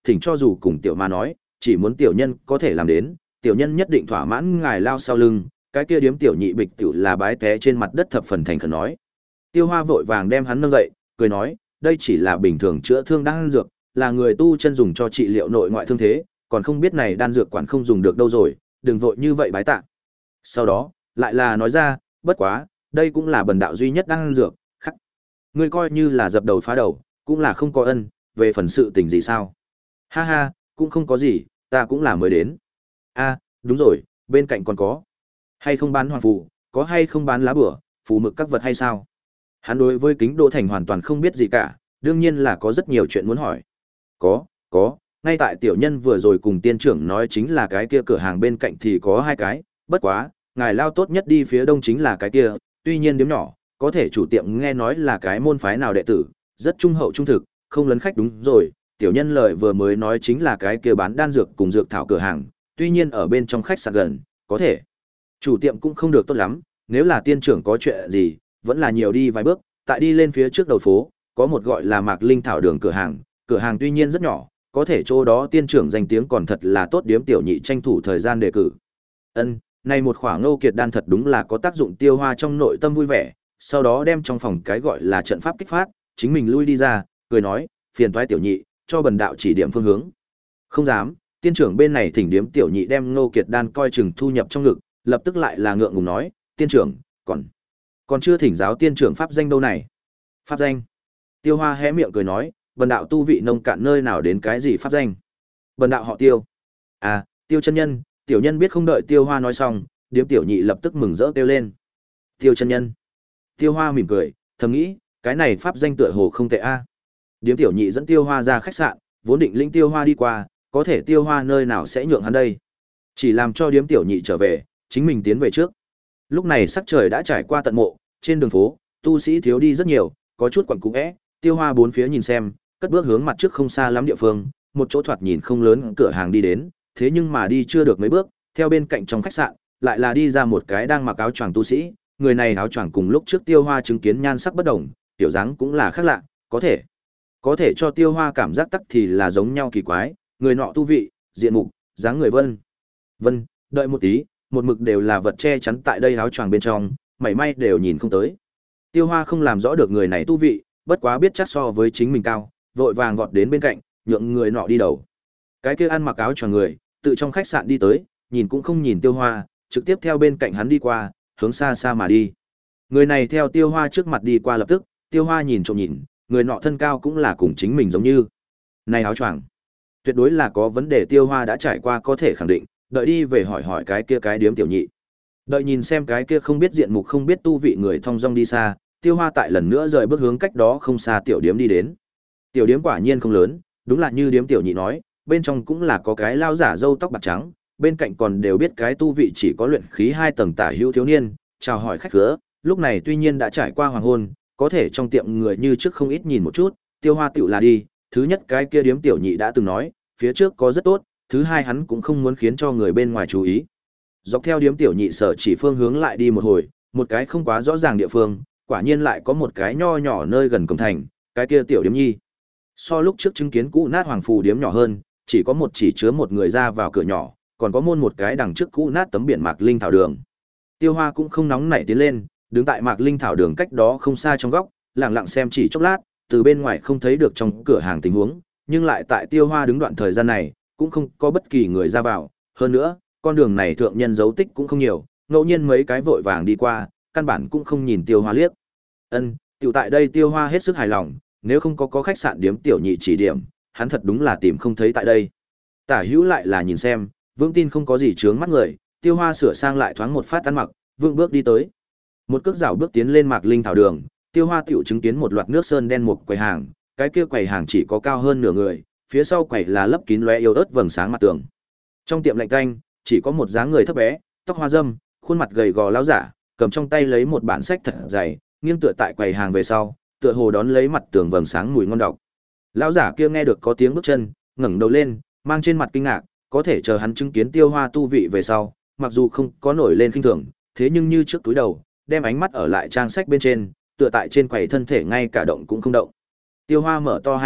thỉnh cho dù cùng tiểu ma nói, chỉ muốn tiểu nhân có thể làm đến, tiểu nhân nhất định thỏa mãn ngài lao sau lưng, cái kia điếm tiểu nhị bịch tiểu là bái té trên mặt đất thập phần thành khẩn nói. Tiêu Hoa vội vàng đem hắn nâng dậy, cười nói, đây chỉ là bình thường chữa thương đan dược, là người tu chân dùng cho trị liệu nội ngoại thương thế, còn không biết này đan dược quản không dùng được đâu rồi, đừng vội như vậy bái tạ. Sau đó, lại là nói ra, bất quá, đây cũng là bần đạo duy nhất đan dược, khắc. Ngươi coi như là dập đầu phá đầu, cũng là không có ân, về phần sự tình gì sao? Ha ha, cũng không có gì, ta cũng là mới đến. A, đúng rồi, bên cạnh còn có. Hay không bán hoàng phù, có hay không bán lá bửa, phù mực các vật hay sao? Hắn đối với Kính Đỗ Thành hoàn toàn không biết gì cả, đương nhiên là có rất nhiều chuyện muốn hỏi. Có, có, ngay tại tiểu nhân vừa rồi cùng tiên trưởng nói chính là cái kia cửa hàng bên cạnh thì có hai cái, bất quá, ngài lao tốt nhất đi phía đông chính là cái kia, tuy nhiên điếm nhỏ, có thể chủ tiệm nghe nói là cái môn phái nào đệ tử, rất trung hậu trung thực, không lấn khách đúng rồi, tiểu nhân lời vừa mới nói chính là cái kia bán đan dược cùng dược thảo cửa hàng, tuy nhiên ở bên trong khách sạn gần, có thể chủ tiệm cũng không được tốt lắm, nếu là tiên trưởng có chuyện gì, vẫn là nhiều đi vài bước, tại đi lên phía trước đầu phố, có một gọi là Mạc Linh Thảo Đường cửa hàng, cửa hàng tuy nhiên rất nhỏ, có thể chỗ đó tiên trưởng danh tiếng còn thật là tốt, điếm tiểu nhị tranh thủ thời gian đề cử. Ân, này một khỏa Ngô Kiệt đan thật đúng là có tác dụng. Tiêu Hoa trong nội tâm vui vẻ, sau đó đem trong phòng cái gọi là trận pháp kích phát, chính mình lui đi ra, cười nói, phiền toái tiểu nhị, cho bần đạo chỉ điểm phương hướng. Không dám, tiên trưởng bên này thỉnh điếm tiểu nhị đem Ngô Kiệt đan coi chừng thu nhập trong ngực, lập tức lại là ngượng ngùng nói, tiên trưởng, còn còn chưa thỉnh giáo tiên trưởng pháp danh đâu này. Pháp danh? Tiêu Hoa hé miệng cười nói, bần đạo tu vị nông cạn nơi nào đến cái gì pháp danh. Bần đạo họ Tiêu. À, Tiêu chân nhân. Tiểu nhân biết không đợi Tiêu Hoa nói xong, điếm tiểu nhị lập tức mừng rỡ kêu lên. Tiêu chân nhân. Tiêu Hoa mỉm cười, thầm nghĩ, cái này pháp danh tựa hồ không tệ a. Điếm tiểu nhị dẫn Tiêu Hoa ra khách sạn, vốn định lĩnh Tiêu Hoa đi qua, có thể Tiêu Hoa nơi nào sẽ nhượng hắn đây. Chỉ làm cho điếm tiểu nhị trở về, chính mình tiến về trước. Lúc này sắc trời đã trải qua tận mộ, trên đường phố, tu sĩ thiếu đi rất nhiều, có chút quẩn cũ é. Tiêu Hoa bốn phía nhìn xem, cất bước hướng mặt trước không xa lắm địa phương, một chỗ thoạt nhìn không lớn cửa hàng đi đến, thế nhưng mà đi chưa được mấy bước, theo bên cạnh trong khách sạn, lại là đi ra một cái đang mặc áo choàng tu sĩ, người này áo choàng cùng lúc trước Tiêu Hoa chứng kiến nhan sắc bất đồng, tiểu dáng cũng là khác lạ, có thể có thể cho Tiêu Hoa cảm giác tắc thì là giống nhau kỳ quái, người nọ tu vị, diện mục, dáng người vân. Vân, đợi một tí, một mực đều là vật che chắn tại đây áo choàng bên trong, mảy may đều nhìn không tới. Tiêu Hoa không làm rõ được người này tu vị, bất quá biết chắc so với chính mình cao, vội vàng vọt đến bên cạnh, nhượng người nọ đi đầu. Cái kia ăn mặc áo choàng người, tự trong khách sạn đi tới, nhìn cũng không nhìn Tiêu Hoa, trực tiếp theo bên cạnh hắn đi qua, hướng xa xa mà đi. Người này theo Tiêu Hoa trước mặt đi qua lập tức, Tiêu Hoa nhìn trộm nhìn, người nọ thân cao cũng là cùng chính mình giống như. Này áo choàng, tuyệt đối là có vấn đề. Tiêu Hoa đã trải qua có thể khẳng định, đợi đi về hỏi hỏi cái kia cái điếm tiểu nhị. Đợi nhìn xem cái kia không biết diện mục không biết tu vị người thong dong đi xa, Tiêu Hoa tại lần nữa rời bước hướng cách đó không xa tiểu điếm đi đến. Tiểu điếm quả nhiên không lớn, đúng là như điếm tiểu nhị nói, bên trong cũng là có cái lao giả râu tóc bạc trắng, bên cạnh còn đều biết cái tu vị chỉ có luyện khí hai tầng tả hữu thiếu niên, chào hỏi khách khứa, lúc này tuy nhiên đã trải qua hoàng hôn, có thể trong tiệm người như trước không ít nhìn một chút, Tiêu Hoa tựu là đi, thứ nhất cái kia điếm tiểu nhị đã từng nói, phía trước có rất tốt, thứ hai hắn cũng không muốn khiến cho người bên ngoài chú ý. Dọc theo điếm tiểu nhị sở chỉ phương hướng lại đi một hồi, một cái không quá rõ ràng địa phương, quả nhiên lại có một cái nho nhỏ nơi gần cổng thành, cái kia tiểu điếm nhi. So lúc trước chứng kiến cũ nát hoàng phù điếm nhỏ hơn, chỉ có một chỉ chứa một người ra vào cửa nhỏ, còn có môn một cái đằng trước cũ nát tấm biển Mạc Linh Thảo Đường. Tiêu Hoa cũng không nóng nảy tiến lên, đứng tại Mạc Linh Thảo Đường cách đó không xa trong góc, lặng lặng xem chỉ chốc lát, từ bên ngoài không thấy được trong cửa hàng tình huống, nhưng lại tại Tiêu Hoa đứng đoạn thời gian này, cũng không có bất kỳ người ra vào, hơn nữa, con đường này thượng nhân dấu tích cũng không nhiều, ngẫu nhiên mấy cái vội vàng đi qua, căn bản cũng không nhìn Tiêu Hoa liếc. Ân, tiểu tại đây Tiêu Hoa hết sức hài lòng, nếu không có có khách sạn điếm tiểu nhị chỉ điểm, hắn thật đúng là tìm không thấy tại đây. Tả hữu lại là nhìn xem, vững tin không có gì chướng mắt người, Tiêu Hoa sửa sang lại thoáng một phát ăn mặc, vững bước đi tới. Một cước dạo bước tiến lên Mạc Linh Thảo Đường, Tiêu Hoa tiểu chứng kiến một loạt nước sơn đen một quầy hàng, cái kia quầy hàng chỉ có cao hơn nửa người, phía sau quầy là lấp kín lóe yếu ớt vầng sáng mặt tường. Trong tiệm lạnh tanh, chỉ có một dáng người thấp bé, tóc hoa râm, khuôn mặt gầy gò lão giả, cầm trong tay lấy một bản sách thật dày, nghiêng tựa tại quầy hàng về sau, tựa hồ đón lấy mặt tường vầng sáng mùi ngon độc. Lão giả kia nghe được có tiếng bước chân, ngẩng đầu lên, mang trên mặt kinh ngạc, có thể chờ hắn chứng kiến Tiêu Hoa tu vị về sau, mặc dù không có nổi lên khinh thường, thế nhưng như trước túi đầu, đem ánh mắt ở lại trang sách bên trên, tựa tại trên quầy thân thể ngay cả động cũng không động. Tiêu Hoa mở to hai mắt,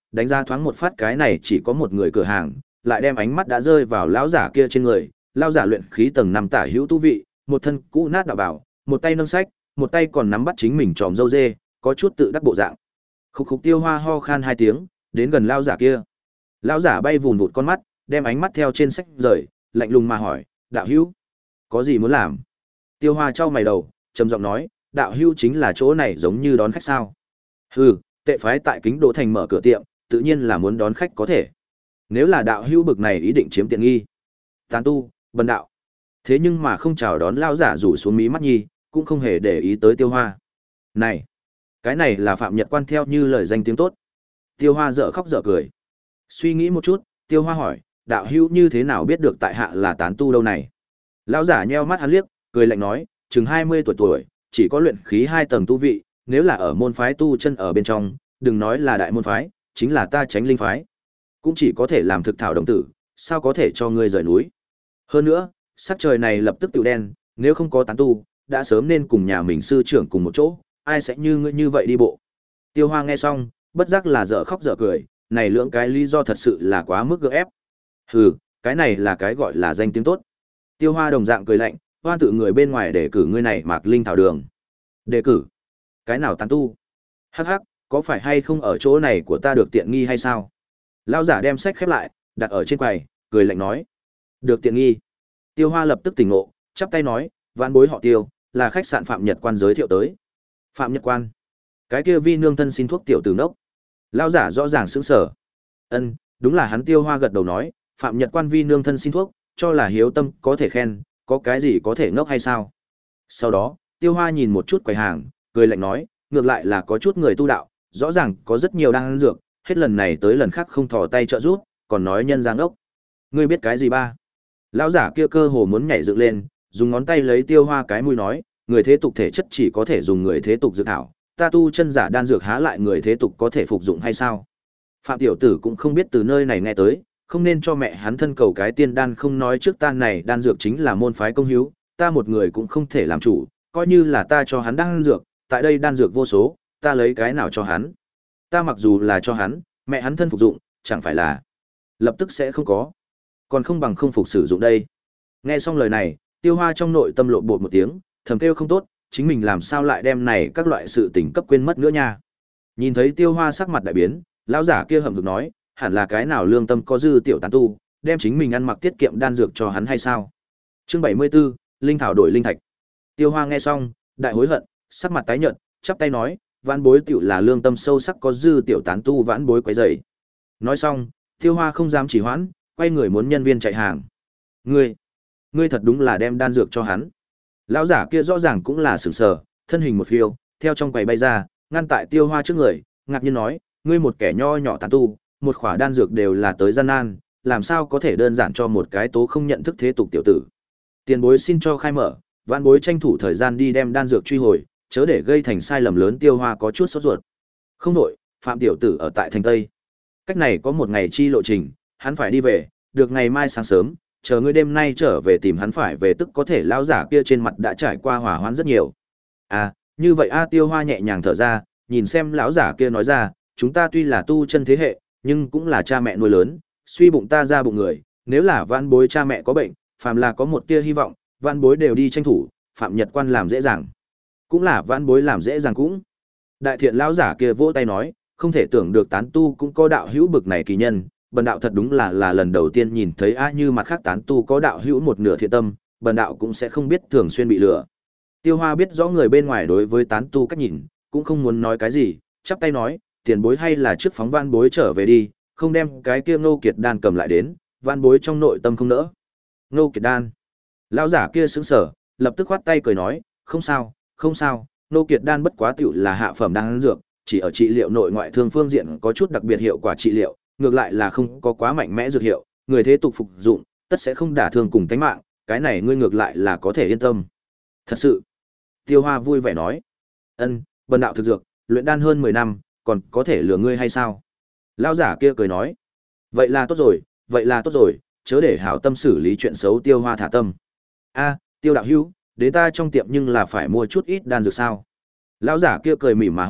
đánh giá thoáng một phát cái này chỉ có một người cửa hàng, lại đem ánh mắt đã rơi vào lão giả kia trên người, lão giả luyện khí tầng năm tả hữu tu vị, một thân cũ nát đạo bảo, một tay nâng sách, một tay còn nắm bắt chính mình tròm râu dê, có chút tự đắc bộ dạng. Khục khục Tiêu Hoa ho khan hai tiếng, đến gần lão giả kia. Lão giả bay vùn vụt con mắt, đem ánh mắt theo trên sách rời, lạnh lùng mà hỏi, đạo hữu, có gì muốn làm? Tiêu Hoa trao mày đầu, trầm giọng nói, đạo hữu chính là chỗ này giống như đón khách sao? Hừ, tệ phái tại Kính Đỗ Thành mở cửa tiệm, tự nhiên là muốn đón khách có thể. Nếu là đạo hữu bực này ý định chiếm tiện nghi, tán tu, bần đạo. Thế nhưng mà không chào đón lão giả rủ xuống mí mắt nhi, cũng không hề để ý tới Tiêu Hoa. Này, cái này là Phạm Nhật Quan theo như lời danh tiếng tốt. Tiêu Hoa dở khóc dở cười. Suy nghĩ một chút, Tiêu Hoa hỏi, đạo hữu như thế nào biết được tại hạ là tán tu đâu này? Lão giả nheo mắt hắn liếc, cười lạnh nói, chừng hai mươi tuổi tuổi, chỉ có luyện khí hai tầng tu vị, nếu là ở môn phái tu chân ở bên trong, đừng nói là đại môn phái, chính là ta Chánh Linh phái, cũng chỉ có thể làm thực thảo đồng tử, sao có thể cho ngươi rời núi? Hơn nữa, sắc trời này lập tức tự đen, nếu không có tán tu, đã sớm nên cùng nhà mình sư trưởng cùng một chỗ, ai sẽ như ngươi như vậy đi bộ? Tiêu Hoa nghe xong, bất giác là dở khóc dở cười, này lưỡng cái lý do thật sự là quá mức gượng ép. Hừ, cái này là cái gọi là danh tiếng tốt. Tiêu Hoa đồng dạng cười lạnh, hoan tự người bên ngoài để cử ngươi này Mạc Linh thảo đường. Đề cử? Cái nào tán tu? Hắc hắc, có phải hay không ở chỗ này của ta được tiện nghi hay sao? Lão giả đem sách khép lại, đặt ở trên quầy, cười lạnh nói. Được tiện nghi. Tiêu Hoa lập tức tỉnh ngộ, chắp tay nói, vãn bối họ Tiêu, là khách sạn Phạm Nhật Quan giới thiệu tới. Phạm Nhật Quan? Cái kia vi nương thân xin thuốc tiểu tử nốc. Lão giả rõ ràng sững sờ. Ân, đúng là hắn. Tiêu Hoa gật đầu nói, Phạm Nhật Quan vi nương thân xin thuốc, cho là hiếu tâm có thể khen, có cái gì có thể ngốc hay sao? Sau đó, Tiêu Hoa nhìn một chút quầy hàng, cười lạnh nói, ngược lại là có chút người tu đạo, rõ ràng có rất nhiều đang dược, hết lần này tới lần khác không thò tay trợ giúp, còn nói nhân giang ốc. Ngươi biết cái gì ba? Lão giả kia cơ hồ muốn nhảy dựng lên, dùng ngón tay lấy Tiêu Hoa cái mũi nói, người thế tục thể chất chỉ có thể dùng người thế tục dược thảo, ta tu chân giả đan dược há lại người thế tục có thể phục dụng hay sao? Phạm tiểu tử cũng không biết từ nơi này nghe tới, không nên cho mẹ hắn thân cầu cái tiên đan, không nói trước tan này đan dược chính là môn phái công hiếu, ta một người cũng không thể làm chủ, coi như là ta cho hắn đan dược, tại đây đan dược vô số, ta lấy cái nào cho hắn? Ta mặc dù là cho hắn, mẹ hắn thân phục dụng, chẳng phải là lập tức sẽ không có, còn không bằng không phục sử dụng đây. Nghe xong lời này, Tiêu Hoa trong nội tâm lộ bột một tiếng, thầm kêu không tốt, chính mình làm sao lại đem này các loại sự tình cấp quên mất nữa nha. Nhìn thấy Tiêu Hoa sắc mặt đại biến, lão giả kia hậm hực nói, hẳn là cái nào lương tâm có dư tiểu tán tu, đem chính mình ăn mặc tiết kiệm đan dược cho hắn hay sao? Chương bảy mươi 74, linh thảo đổi linh thạch. Tiêu Hoa nghe xong, đại hối hận, sắc mặt tái nhợt, chắp tay nói, vãn bối tiểu là lương tâm sâu sắc có dư tiểu tán tu vãn bối quấy rầy. Nói xong, Tiêu Hoa không dám chỉ hoãn, quay người muốn nhân viên chạy hàng. Ngươi, ngươi thật đúng là đem đan dược cho hắn. Lão giả kia rõ ràng cũng là sửng sờ, thân hình một phiêu, theo trong quầy bay ra, ngăn tại Tiêu Hoa trước người, ngạc nhiên nói, ngươi một kẻ nho nhỏ tán tu, một khỏa đan dược đều là tới gian nan, làm sao có thể đơn giản cho một cái tố không nhận thức thế tục tiểu tử. Tiền bối xin cho khai mở, vãn bối tranh thủ thời gian đi đem đan dược truy hồi, chớ để gây thành sai lầm lớn. Tiêu Hoa có chút sốt ruột. Không đổi, Phạm tiểu tử ở tại thành Tây. Cách này có một ngày chi lộ trình, hắn phải đi về, được ngày mai sáng sớm, chờ ngươi đêm nay trở về tìm hắn phải về tức có thể. Lão giả kia trên mặt đã trải qua hỏa hoãn rất nhiều. À, như vậy a. Tiêu Hoa nhẹ nhàng thở ra, nhìn xem lão giả kia nói ra, chúng ta tuy là tu chân thế hệ, nhưng cũng là cha mẹ nuôi lớn, suy bụng ta ra bụng người, nếu là vãn bối cha mẹ có bệnh, phàm là có một tia hy vọng, vãn bối đều đi tranh thủ, Phạm Nhật Quan làm dễ dàng, cũng là vãn bối làm dễ dàng cũng. Đại thiện lão giả kia vỗ tay nói, không thể tưởng được tán tu cũng có đạo hữu bực này kỳ nhân, bần đạo thật đúng là là lần đầu tiên nhìn thấy a. Như mặt khác tán tu có đạo hữu một nửa thiện tâm, bần đạo cũng sẽ không biết thường xuyên bị lừa. Tiêu Hoa biết rõ người bên ngoài đối với tán tu cách nhìn, cũng không muốn nói cái gì, chắp tay nói, tiền bối hay là trước phóng vãn bối trở về đi, không đem cái kia Ngô Kiệt đan cầm lại đến, vãn bối trong nội tâm không nỡ. Ngô Kiệt đan? Lão giả kia sững sờ, lập tức khoát tay cười nói, không sao, không sao, Ngô Kiệt đan bất quá tiểu là hạ phẩm đan dược, chỉ ở trị liệu nội ngoại thương phương diện có chút đặc biệt hiệu quả trị liệu, ngược lại là không có quá mạnh mẽ dược hiệu, người thế tục phục dụng, tất sẽ không đả thương cùng tánh mạng, cái này ngươi ngược lại là có thể yên tâm. Thật sự? Tiêu Hoa vui vẻ nói. Ân, bần đạo thực dược, luyện đan hơn mười năm, còn có thể lừa ngươi hay sao? Lão giả kia cười nói. Vậy là tốt rồi, vậy là tốt rồi, chớ để hảo tâm xử lý chuyện xấu. Tiêu Hoa thả tâm. A, Tiêu đạo hữu, đến ta trong tiệm nhưng là phải mua chút ít đan dược sao? Lão giả kia cười mỉm mà hỏi,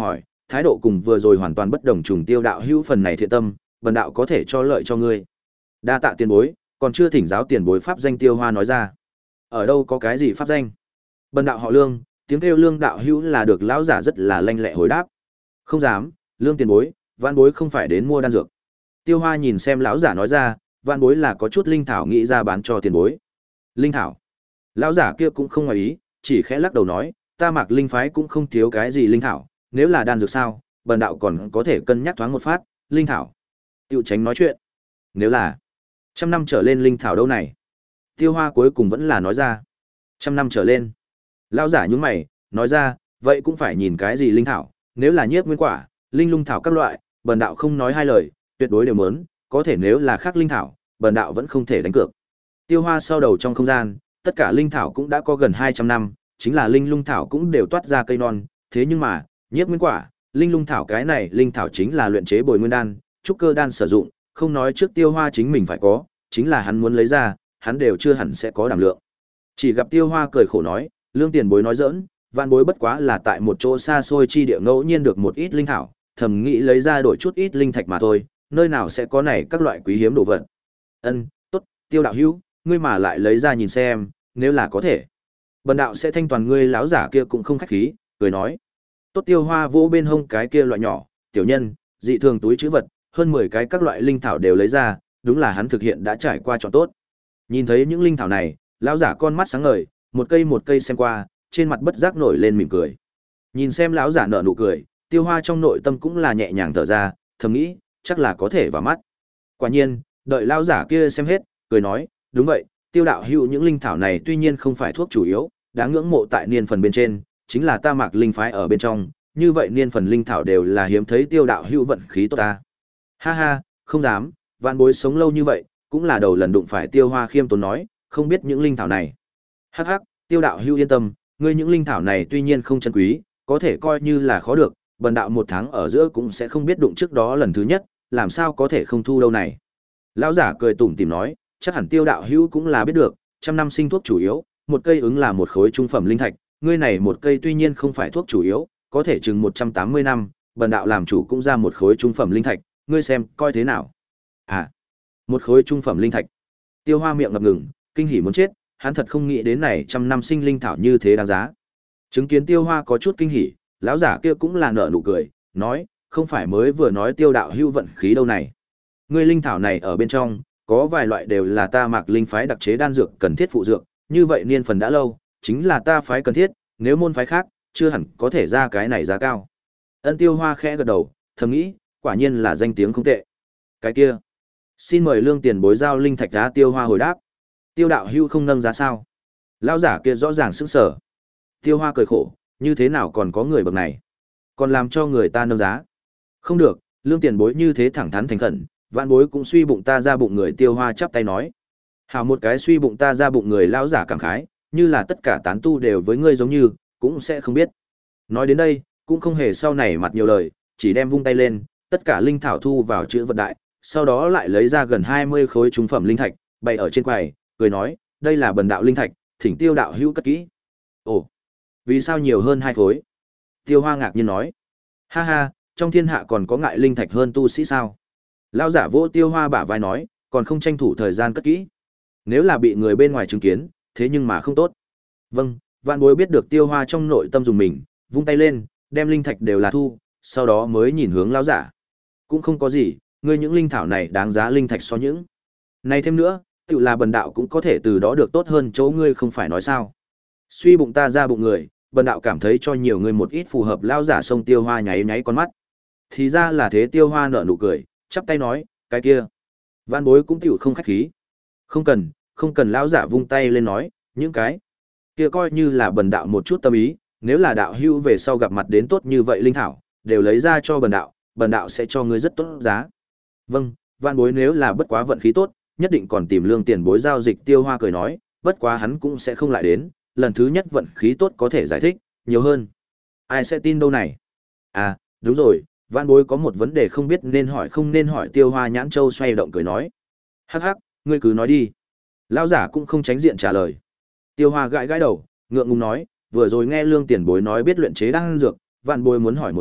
thái độ cùng vừa rồi hoàn toàn bất đồng. Trùng Tiêu đạo hữu phần này thiện tâm, bần đạo có thể cho lợi cho ngươi. Đa tạ tiền bối, còn chưa thỉnh giáo tiền bối pháp danh. Tiêu Hoa nói ra. Ở đâu có cái gì pháp danh? Bần đạo họ Lương, tiếng kêu Lương đạo hữu là được. Lão giả rất là lanh lẹ hồi đáp. Không dám, Lương tiền bối, vãn bối không phải đến mua đan dược. Tiêu Hoa nhìn xem lão giả nói ra, vãn bối là có chút linh thảo nghĩ ra bán cho tiền bối. Linh thảo? Lão giả kia cũng không ngoài ý, chỉ khẽ lắc đầu nói, ta Mạc Linh phái cũng không thiếu cái gì linh thảo, nếu là đan dược sao, bần đạo còn có thể cân nhắc thoáng một phát. Linh thảo? Tiêu tránh nói chuyện. Nếu là trăm năm trở lên linh thảo đâu này? Tiêu Hoa cuối cùng vẫn là nói ra. Trăm năm trở lên. Lão giả nhướng mày, nói ra, vậy cũng phải nhìn cái gì linh thảo, nếu là nhiếp nguyên quả, linh lung thảo các loại, bần đạo không nói hai lời, tuyệt đối đều muốn, có thể nếu là khác linh thảo, bần đạo vẫn không thể đánh cược. Tiêu Hoa sau đầu trong không gian, tất cả linh thảo cũng đã có gần hai trăm năm, chính là linh lung thảo cũng đều toát ra cây non, thế nhưng mà, nhiếp nguyên quả, linh lung thảo cái này linh thảo chính là luyện chế bồi nguyên đan, trúc cơ đan sử dụng, không nói trước Tiêu Hoa chính mình phải có, chính là hắn muốn lấy ra, hắn đều chưa hẳn sẽ có đảm lượng. Chỉ gặp Tiêu Hoa cười khổ nói, Lương tiền bối nói giỡn, vạn bối bất quá là tại một chỗ xa xôi chi địa ngẫu nhiên được một ít linh thảo, thầm nghĩ lấy ra đổi chút ít linh thạch mà thôi, nơi nào sẽ có này các loại quý hiếm đồ vật. Ân, tốt, Tiêu đạo hữu, ngươi mà lại lấy ra nhìn xem, nếu là có thể, bần đạo sẽ thanh toàn ngươi. Láo giả kia cũng không khách khí, cười nói. Tốt. Tiêu Hoa vỗ bên hông cái kia loại nhỏ, tiểu nhân, dị thường túi trữ vật, hơn mười cái các loại linh thảo đều lấy ra, đúng là hắn thực hiện đã trải qua chọn tốt. Nhìn thấy những linh thảo này, lão giả con mắt sáng ngời, một cây một cây xem qua, trên mặt bất giác nổi lên mỉm cười. Nhìn xem lão giả nở nụ cười, Tiêu Hoa trong nội tâm cũng là nhẹ nhàng thở ra, thầm nghĩ, chắc là có thể vào mắt. Quả nhiên, đợi lão giả kia xem hết, cười nói, đúng vậy, Tiêu đạo hữu những linh thảo này tuy nhiên không phải thuốc chủ yếu, đáng ngưỡng mộ tại niên phần bên trên, chính là ta Mạc Linh phái ở bên trong, như vậy niên phần linh thảo đều là hiếm thấy. Tiêu đạo hữu vận khí tốt ta. Ha ha, không dám, vạn bối sống lâu như vậy, cũng là đầu lần đụng phải. Tiêu Hoa khiêm tốn nói, không biết những linh thảo này. Hắc hắc, Tiêu đạo hữu yên tâm, ngươi những linh thảo này tuy nhiên không chân quý, có thể coi như là khó được, bần đạo một tháng ở giữa cũng sẽ không biết đụng trước đó lần thứ nhất, làm sao có thể không thu đâu này. Lão giả cười tủm tỉm nói, chắc hẳn Tiêu đạo hữu cũng là biết được, trăm năm sinh thuốc chủ yếu, một cây ứng là một khối trung phẩm linh thạch, ngươi này một cây tuy nhiên không phải thuốc chủ yếu, có thể chừng một trăm tám mươi năm, bần đạo làm chủ cũng ra một khối trung phẩm linh thạch, ngươi xem coi thế nào. À, một khối trung phẩm linh thạch. Tiêu Hoa miệng ngập ngừng, kinh hỉ muốn chết, hắn thật không nghĩ đến này trăm năm sinh linh thảo như thế đáng giá. Chứng kiến Tiêu Hoa có chút kinh hỉ, lão giả kia cũng là nở nụ cười, nói, không phải mới vừa nói Tiêu đạo hữu vận khí đâu này. Ngươi linh thảo này ở bên trong, có vài loại đều là ta Mạc Linh phái đặc chế đan dược cần thiết phụ dược, như vậy niên phần đã lâu, chính là ta phái cần thiết, nếu môn phái khác, chưa hẳn có thể ra cái này giá cao. Ân. Tiêu Hoa khẽ gật đầu, thầm nghĩ, quả nhiên là danh tiếng không tệ. Cái kia, xin mời Lương tiền bối giao linh thạch giá. Tiêu Hoa hồi đáp. Tiêu đạo hữu không nâng giá sao? Lão giả kia rõ ràng sững sờ. Tiêu Hoa cười khổ, như thế nào còn có người bậc này, còn làm cho người ta nâng giá? Không được, Lương tiền bối như thế thẳng thắn thành khẩn, vạn bối cũng suy bụng ta ra bụng người. Tiêu Hoa chắp tay nói. Hảo, một cái suy bụng ta ra bụng người. Lão giả cảm khái, như là tất cả tán tu đều với ngươi giống như, cũng sẽ không biết. Nói đến đây, cũng không hề sau này mặt nhiều lời, chỉ đem vung tay lên, tất cả linh thảo thu vào chữ vật đại, sau đó lại lấy ra gần hai mươi khối trung phẩm linh thạch, bày ở trên quầy, cười nói, đây là bần đạo linh thạch, thỉnh Tiêu đạo hữu cất kỹ. Ồ, vì sao nhiều hơn hai khối? Tiêu Hoa ngạc nhiên nói. Ha ha, trong thiên hạ còn có ngại linh thạch hơn tu sĩ sao? Lão giả vỗ Tiêu Hoa bả vai nói, còn không tranh thủ thời gian cất kỹ. Nếu là bị người bên ngoài chứng kiến, thế nhưng mà không tốt. Vâng, vạn bối biết được. Tiêu Hoa trong nội tâm dùng mình, vung tay lên, đem linh thạch đều là thu, sau đó mới nhìn hướng lão giả. Cũng không có gì, ngươi những linh thảo này đáng giá linh thạch so những này thêm nữa, tự là bần đạo cũng có thể từ đó được tốt hơn chỗ ngươi không phải nói sao. Suy bụng ta ra bụng người, bần đạo cảm thấy cho nhiều người một ít phù hợp. Lão giả xông Tiêu Hoa nháy nháy con mắt. Thì ra là thế. Tiêu Hoa nở nụ cười, chắp tay nói, cái kia, vạn bối cũng tiểu không khách khí. Không cần, không cần. Lão giả vung tay lên nói, những cái kia coi như là bần đạo một chút tâm ý, nếu là đạo hữu về sau gặp mặt đến tốt như vậy linh thảo, đều lấy ra cho bần đạo, bần đạo sẽ cho ngươi rất tốt giá. Vâng, vạn bối nếu là bất quá vận khí tốt, nhất định còn tìm Lương tiền bối giao dịch. Tiêu Hoa cười nói, bất quá hắn cũng sẽ không lại đến, lần thứ nhất vận khí tốt có thể giải thích nhiều hơn. Ai sẽ tin đâu này? À, đúng rồi, vạn bối có một vấn đề không biết nên hỏi không nên hỏi. Tiêu Hoa nhãn châu xoay động cười nói. Hắc hắc, ngươi cứ nói đi. Lão giả cũng không tránh diện trả lời. Tiêu Hoa gãi gãi đầu, ngượng ngùng nói, vừa rồi nghe Lương tiền bối nói biết luyện chế đan dược, vạn bối muốn hỏi một chút,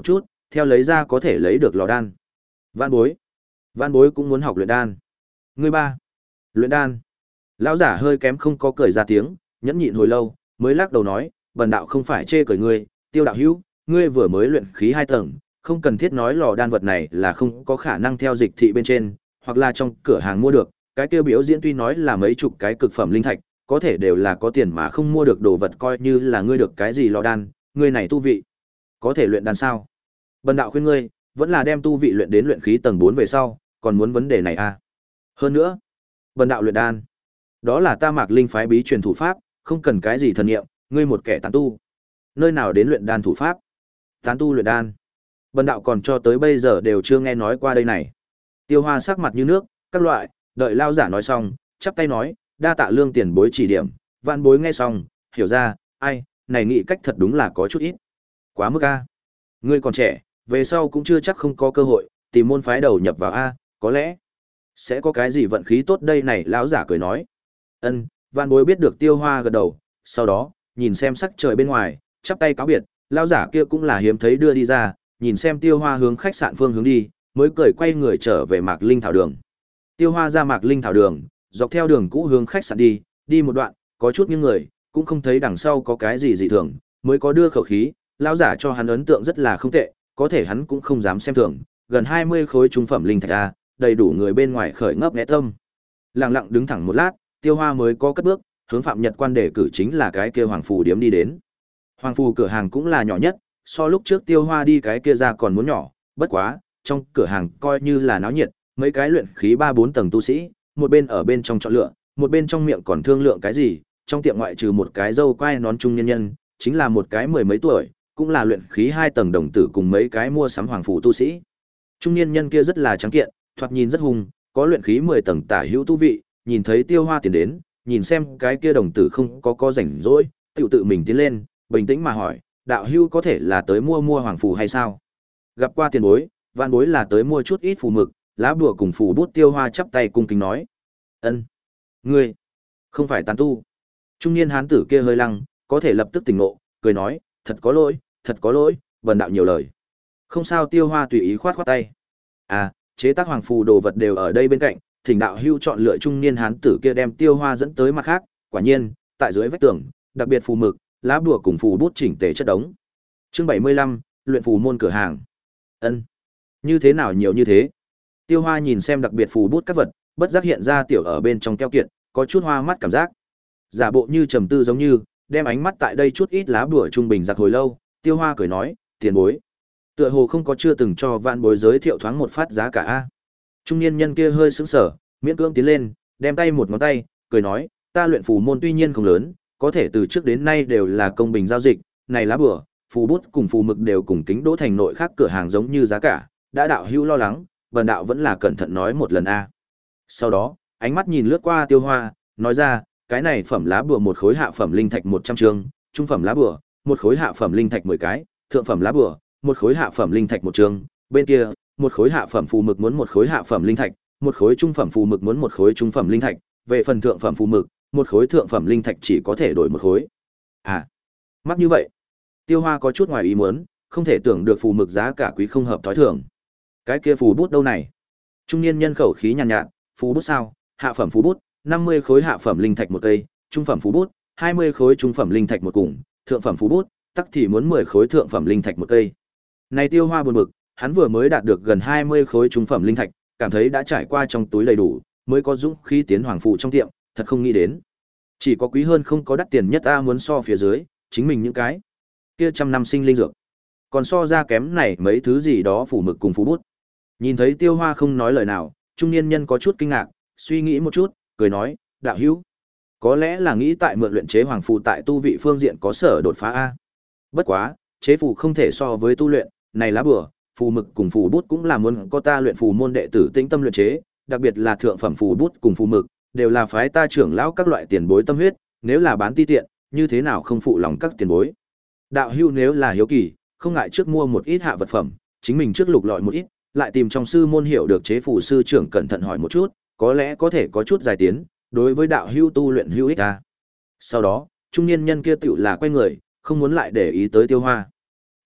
theo lấy ra có thể lấy được lò đan. Vạn bối, vạn bối cũng muốn học luyện đan. Ngươi ba, luyện đan. Lão giả hơi kém không có cười ra tiếng, nhẫn nhịn hồi lâu, mới lắc đầu nói, bần đạo không phải chê cười ngươi, Tiêu đạo hữu, ngươi vừa mới luyện khí hai tầng, không cần thiết nói lò đan vật này là không có khả năng theo dịch thị bên trên, hoặc là trong cửa hàng mua được, cái tiêu biểu diễn tuy nói là mấy chục cái cực phẩm linh thạch, có thể đều là có tiền mà không mua được đồ vật, coi như là ngươi được cái gì lò đan, ngươi này tu vị, có thể luyện đan sao? Bần đạo khuyên ngươi, vẫn là đem tu vị luyện đến luyện khí tầng bốn về sau, còn muốn vấn đề này à? Hơn nữa, bần đạo luyện đan, đó là ta Mạc Linh phái bí truyền thủ pháp, không cần cái gì thần niệm, ngươi một kẻ tán tu, nơi nào đến luyện đan thủ pháp? Tán tu luyện đan, bần đạo còn cho tới bây giờ đều chưa nghe nói qua đây này. Tiêu Hoa sắc mặt như nước, các loại, đợi lao giả nói xong, chắp tay nói, đa tạ lương tiền bối chỉ điểm, vạn bối nghe xong, hiểu ra, ai, này nghĩ cách thật đúng là có chút ít. Quá mức a. Ngươi còn trẻ, về sau cũng chưa chắc không có cơ hội, tìm môn phái đầu nhập vào a, có lẽ sẽ có cái gì vận khí tốt đây này, lão giả cười nói. Ân, vạn bối biết được. Tiêu Hoa gật đầu, sau đó, nhìn xem sắc trời bên ngoài, chắp tay cáo biệt, lão giả kia cũng là hiếm thấy đưa đi ra, nhìn xem Tiêu Hoa hướng khách sạn phương hướng đi, mới cười quay người trở về Mạc Linh thảo đường. Tiêu Hoa ra Mạc Linh thảo đường, dọc theo đường cũ hướng khách sạn đi, đi một đoạn, có chút những người, cũng không thấy đằng sau có cái gì dị thường, mới có đưa khẩu khí, lão giả cho hắn ấn tượng rất là không tệ, có thể hắn cũng không dám xem thường, gần hai mươi khối trung phẩm linh thạch a, đầy đủ người bên ngoài khởi ngấp nghé tâm. Lặng lặng đứng thẳng một lát, Tiêu Hoa mới có cất bước, hướng Phạm Nhật Quan để cử chính là cái kia Hoàng Phù điếm đi đến. Hoàng Phù cửa hàng cũng là nhỏ nhất, so lúc trước Tiêu Hoa đi cái kia ra còn muốn nhỏ, bất quá, trong cửa hàng coi như là náo nhiệt, mấy cái luyện khí ba bốn tầng tu sĩ, một bên ở bên trong chọn lựa, một bên trong miệng còn thương lượng cái gì, trong tiệm ngoại trừ một cái râu quai nón trung nhân nhân, chính là một cái mười mấy tuổi, cũng là luyện khí hai tầng đồng tử cùng mấy cái mua sắm hoàng phủ tu sĩ. Trung niên nhân kia rất là trắng kiện, thoạt nhìn rất hung, có luyện khí mười tầng tả hữu tu vị, nhìn thấy Tiêu Hoa tiến đến, nhìn xem cái kia đồng tử không có có rảnh rỗi, tự tự mình tiến lên, bình tĩnh mà hỏi, đạo hữu có thể là tới mua mua hoàng phù hay sao? Gặp qua tiền bối, vạn bối là tới mua chút ít phù mực, lá bùa cùng phù bút. Tiêu Hoa chắp tay cung kính nói. Ân, ngươi không phải tán tu? Trung niên hán tử kia hơi lăng, có thể lập tức tỉnh ngộ, cười nói, thật có lỗi, thật có lỗi, bần đạo nhiều lời. Không sao. Tiêu Hoa tùy ý khoát khoát tay. À, chế tác hoàng phù đồ vật đều ở đây bên cạnh, thỉnh đạo hưu chọn lựa. Trung niên hán tử kia đem Tiêu Hoa dẫn tới mặt khác, quả nhiên, tại dưới vách tường, đặc biệt phù mực, lá bùa cùng phù bút chỉnh tề chất đống. Chương bảy mươi lăm, luyện phù môn cửa hàng. Ân, như thế nào nhiều như thế? Tiêu Hoa nhìn xem đặc biệt phù bút các vật, bất giác hiện ra tiểu ở bên trong keo kiệt, có chút hoa mắt cảm giác. Giả bộ như trầm tư giống như, đem ánh mắt tại đây chút ít lá bùa trung bình giặc hồi lâu, Tiêu Hoa cười nói, tiền bối. Tựa hồ không có chưa từng cho vạn bối giới thiệu thoáng một phát giá cả a. Trung niên nhân kia hơi sững sờ, miễn cưỡng tiến lên, đem tay một ngón tay, cười nói, ta luyện phù môn tuy nhiên không lớn, có thể từ trước đến nay đều là công bình giao dịch, này lá bùa, phù bút cùng phù mực đều cùng Kính Đỗ thành nội khác cửa hàng giống như giá cả, đã đạo hữu lo lắng, bần đạo vẫn là cẩn thận nói một lần a. Sau đó, ánh mắt nhìn lướt qua Tiêu Hoa, nói ra, cái này phẩm lá bùa một khối hạ phẩm linh thạch một trăm chương, trung phẩm lá bùa, một khối hạ phẩm linh thạch mười cái, thượng phẩm lá bùa, một khối hạ phẩm linh thạch một chương, bên kia, một khối hạ phẩm phù mực muốn một khối hạ phẩm linh thạch, một khối trung phẩm phù mực muốn một khối trung phẩm linh thạch, về phần thượng phẩm phù mực, một khối thượng phẩm linh thạch chỉ có thể đổi một khối. À, mắc như vậy. Tiêu Hoa có chút ngoài ý muốn, không thể tưởng được phù mực giá cả quý không hợp thói thường. Cái kia phù bút đâu này? Trung niên nhân khẩu khí nhàn nhạt, nhạt, phù bút sao? Hạ phẩm phù bút, năm mươi khối hạ phẩm linh thạch một cây, trung phẩm phù bút, hai mươi khối trung phẩm linh thạch một cùng, thượng phẩm phù bút, tắc thì muốn mười khối thượng phẩm linh thạch một cây. Này Tiêu Hoa buồn bực, hắn vừa mới đạt được gần hai mươi khối trung phẩm linh thạch, cảm thấy đã trải qua trong túi đầy đủ, mới có dũng khí tiến hoàng phụ trong tiệm, thật không nghĩ đến. Chỉ có quý hơn không có đắt tiền nhất ta muốn so phía dưới, chính mình những cái kia trăm năm sinh linh dược. Còn so ra kém này mấy thứ gì đó phủ mực cùng phú bút. Nhìn thấy Tiêu Hoa không nói lời nào, trung niên nhân có chút kinh ngạc, suy nghĩ một chút, cười nói, đạo hữu, có lẽ là nghĩ tại mượn luyện chế hoàng phù tại tu vị phương diện có sở đột phá a. Bất quá, chế phù không thể so với tu luyện, này lá bùa, phù mực cùng phù bút cũng là muốn có ta luyện phù môn đệ tử tĩnh tâm luyện chế, đặc biệt là thượng phẩm phù bút cùng phù mực, đều là phái ta trưởng lão các loại tiền bối tâm huyết, nếu là bán ti tiện, như thế nào không phụ lòng các tiền bối. Đạo hữu nếu là hiếu kỳ, không ngại trước mua một ít hạ vật phẩm, chính mình trước lục lọi một ít, lại tìm trong sư môn hiểu được chế phù sư trưởng cẩn thận hỏi một chút, có lẽ có thể có chút giải tiến, đối với đạo hữu tu luyện hữu ích a. Sau đó, trung niên nhân kia tựu là quay người, không muốn lại để ý tới Tiêu Hoa.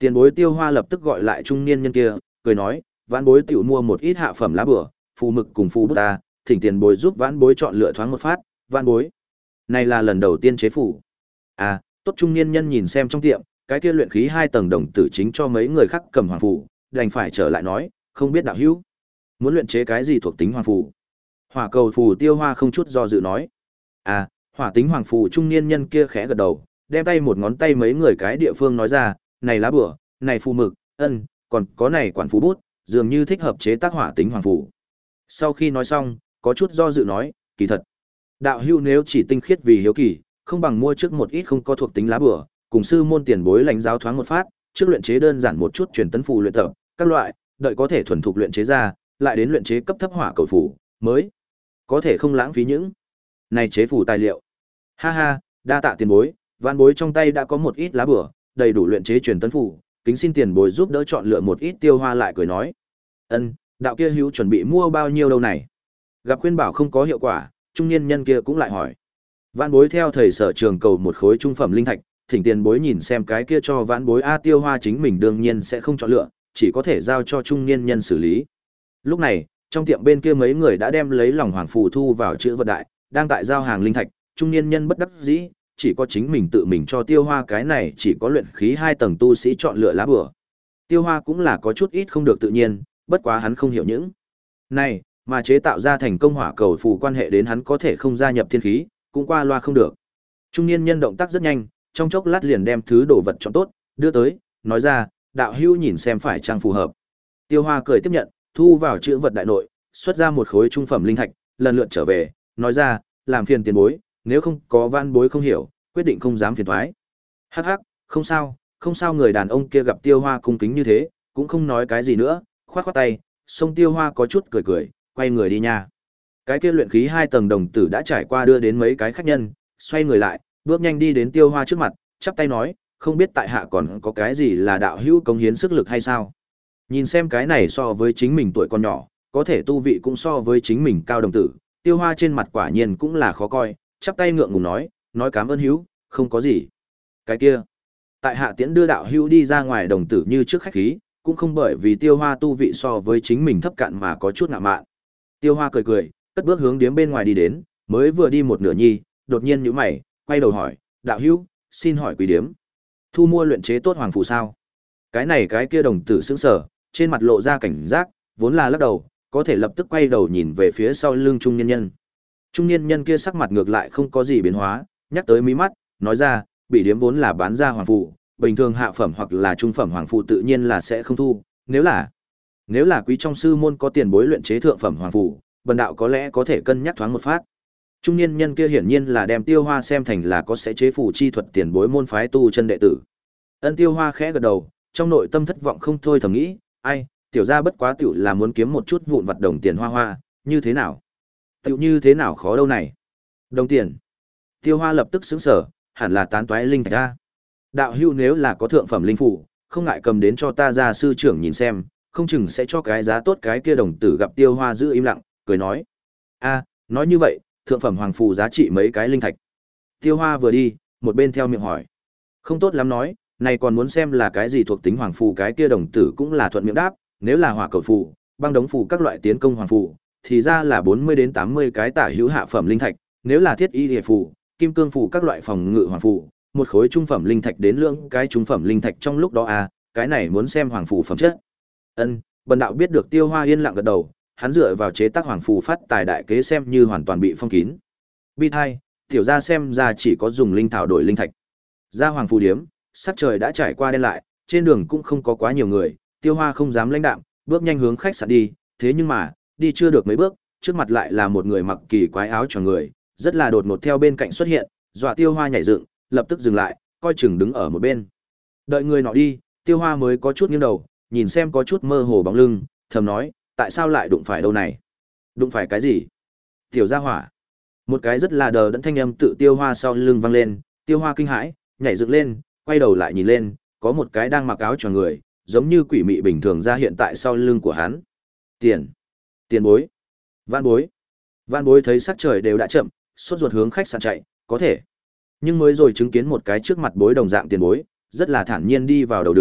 Tiền bối Tiêu Hoa lập tức gọi lại trung niên nhân kia, cười nói, vãn bối tiểu mua một ít hạ phẩm lá bửa, phù mực cùng phù bút ta, thỉnh tiền bối giúp vãn bối chọn lựa thoáng một phát, vãn bối. Này là lần đầu tiên chế phủ. À, tốt trung niên nhân nhìn xem trong tiệm, cái kia luyện khí hai tầng đồng tử chính cho mấy người khác cầm hoàng phù, đành phải trở lại nói, không biết đạo hữu muốn luyện chế cái gì thuộc tính hoàng phù. Hỏa cầu phù Tiêu Hoa không chút do dự nói. À, hỏa tính hoàng phù trung niên nhân kia khẽ gật đầu, đem tay một ngón tay mấy người cái địa phương nói ra, này lá bửa, này phù mực, ân, còn có này quản phù bút, dường như thích hợp chế tác hỏa tính hoàng phù. Sau khi nói xong, có chút do dự nói, kỳ thật, đạo hữu nếu chỉ tinh khiết vì hiếu kỳ, không bằng mua trước một ít không có thuộc tính lá bửa, cùng sư môn tiền bối lãnh giáo thoáng một phát, trước luyện chế đơn giản một chút truyền tấn phù luyện tập, các loại, đợi có thể thuần thục luyện chế ra, lại đến luyện chế cấp thấp hỏa cầu phù, mới có thể không lãng phí những này chế phù tài liệu. Ha ha, đa tạ tiền bối, vạn bối trong tay đã có một ít lá bửa, đầy đủ luyện chế truyền tấn phù, kính xin tiền bối giúp đỡ chọn lựa một ít. Tiêu Hoa lại cười nói, ân, đạo kia hữu chuẩn bị mua bao nhiêu đâu này? Gặp khuyên bảo không có hiệu quả, trung niên nhân kia cũng lại hỏi. Vạn bối theo thầy sở trường cầu một khối trung phẩm linh thạch, thỉnh tiền bối nhìn xem cái kia cho vạn bối. A Tiêu Hoa chính mình đương nhiên sẽ không chọn lựa, chỉ có thể giao cho trung niên nhân xử lý. Lúc này, trong tiệm bên kia mấy người đã đem lấy lòng hoàng phù thu vào chữ vật đại, đang tại giao hàng linh thạch, trung niên nhân bất đắc dĩ, chỉ có chính mình tự mình cho Tiêu Hoa cái này chỉ có luyện khí hai tầng tu sĩ chọn lựa lá bửa. Tiêu Hoa cũng là có chút ít không được tự nhiên, bất quá hắn không hiểu những này, mà chế tạo ra thành công hỏa cầu phù quan hệ đến hắn có thể không gia nhập thiên khí, cũng qua loa không được. Trung niên nhân động tác rất nhanh, trong chốc lát liền đem thứ đồ vật chọn tốt, đưa tới, nói ra, đạo hữu nhìn xem phải chăng phù hợp. Tiêu Hoa cười tiếp nhận, thu vào chữ vật đại nội, xuất ra một khối trung phẩm linh thạch, lần lượt trở về, nói ra, làm phiền tiền bối, nếu không có van bối không hiểu, quyết định không dám phiền thoái. Hắc hắc, không sao, không sao. Người đàn ông kia gặp Tiêu Hoa cung kính như thế, cũng không nói cái gì nữa, khoát khoát tay, xông Tiêu Hoa có chút cười cười, quay người đi nha. Cái kia luyện khí hai tầng đồng tử đã trải qua đưa đến mấy cái khách nhân, xoay người lại, bước nhanh đi đến Tiêu Hoa trước mặt, chắp tay nói, không biết tại hạ còn có cái gì là đạo hữu cống hiến sức lực hay sao? Nhìn xem cái này so với chính mình tuổi còn nhỏ, có thể tu vị cũng so với chính mình cao đồng tử, Tiêu Hoa trên mặt quả nhiên cũng là khó coi, chắp tay ngượng ngùng nói, nói cảm ơn hữu, không có gì. Cái kia, tại hạ tiễn đưa đạo hữu đi ra ngoài đồng tử như trước khách khí, cũng không bởi vì Tiêu Hoa tu vị so với chính mình thấp cạn mà có chút ngạo mạn. Tiêu Hoa cười cười, cất bước hướng điếm bên ngoài đi đến, mới vừa đi một nửa nhi, đột nhiên nhíu mày, quay đầu hỏi, đạo hữu, xin hỏi quý điếm, thu mua luyện chế tốt hoàng phù sao? Cái này cái kia đồng tử sững sờ, trên mặt lộ ra cảnh giác, vốn là lắc đầu, có thể lập tức quay đầu nhìn về phía sau lưng trung niên nhân. Trung niên nhân kia sắc mặt ngược lại không có gì biến hóa, nhắc tới mí mắt, nói ra, bị điếm vốn là bán ra hoàng phù, bình thường hạ phẩm hoặc là trung phẩm hoàng phù tự nhiên là sẽ không thu, nếu là nếu là quý trong sư môn có tiền bối luyện chế thượng phẩm hoàng phù, bần đạo có lẽ có thể cân nhắc thoáng một phát. Trung niên nhân kia hiển nhiên là đem Tiêu Hoa xem thành là có sẽ chế phù chi thuật tiền bối môn phái tu chân đệ tử. Ân Tiêu Hoa khẽ gật đầu, trong nội tâm thất vọng không thôi thầm nghĩ, ai, tiểu gia bất quá tiểu là muốn kiếm một chút vụn vặt đồng tiền hoa hoa, như thế nào? Tiểu như thế nào khó đâu này? Đồng tiền. Tiêu Hoa lập tức sững sờ, hẳn là tán toái linh thạch a. Đạo hữu nếu là có thượng phẩm linh phù, không ngại cầm đến cho ta gia sư trưởng nhìn xem, không chừng sẽ cho cái giá tốt. Cái kia đồng tử gặp Tiêu Hoa giữ im lặng, cười nói, a, nói như vậy, thượng phẩm hoàng phù giá trị mấy cái linh thạch? Tiêu Hoa vừa đi, một bên theo miệng hỏi, không tốt lắm nói, này còn muốn xem là cái gì thuộc tính hoàng phù. Cái kia đồng tử cũng là thuận miệng đáp, nếu là hỏa cầu phù, băng đống phù các loại tiến công hoàng phù, thì ra là bốn mươi đến tám mươi cái tả hữu hạ phẩm linh thạch, nếu là thiết y liệt phù, kim cương phù các loại phòng ngự hoàng phù, một khối trung phẩm linh thạch đến lượng cái trung phẩm linh thạch trong lúc đó a, cái này muốn xem hoàng phù phẩm chất. Ân, bần đạo biết được. Tiêu Hoa yên lặng gật đầu, hắn dựa vào chế tác hoàng phù phát tài đại kế xem như hoàn toàn bị phong kín. Bi hai, tiểu gia xem ra chỉ có dùng linh thảo đổi linh thạch. Ra hoàng phù điếm, sắc trời đã trải qua đen lại, trên đường cũng không có quá nhiều người, Tiêu Hoa không dám lãnh đạm, bước nhanh hướng khách sạn đi, thế nhưng mà, đi chưa được mấy bước, trước mặt lại là một người mặc kỳ quái áo choàng người, rất là đột ngột theo bên cạnh xuất hiện, dọa Tiêu Hoa nhảy dựng, lập tức dừng lại, coi chừng đứng ở một bên. Đợi người nọ đi, Tiêu Hoa mới có chút nghiêng đầu, nhìn xem có chút mơ hồ bóng lưng, thầm nói, tại sao lại đụng phải đâu này? Đụng phải cái gì? Tiểu gia hỏa. Một cái rất là đờ đẫn thanh âm tự Tiêu Hoa sau lưng vang lên, Tiêu Hoa kinh hãi, nhảy dựng lên, quay đầu lại nhìn lên, có một cái đang mặc áo choàng người, giống như quỷ mị bình thường ra hiện tại sau lưng của hắn. Tiền, tiền bối, van bối. Van bối thấy sắc trời đều đã chậm, sốt ruột hướng khách sạn chạy, có thể. Nhưng mới rồi chứng kiến một cái trước mặt bối đồng dạng tiền bối, rất là thản nhiên đi vào đầu đường,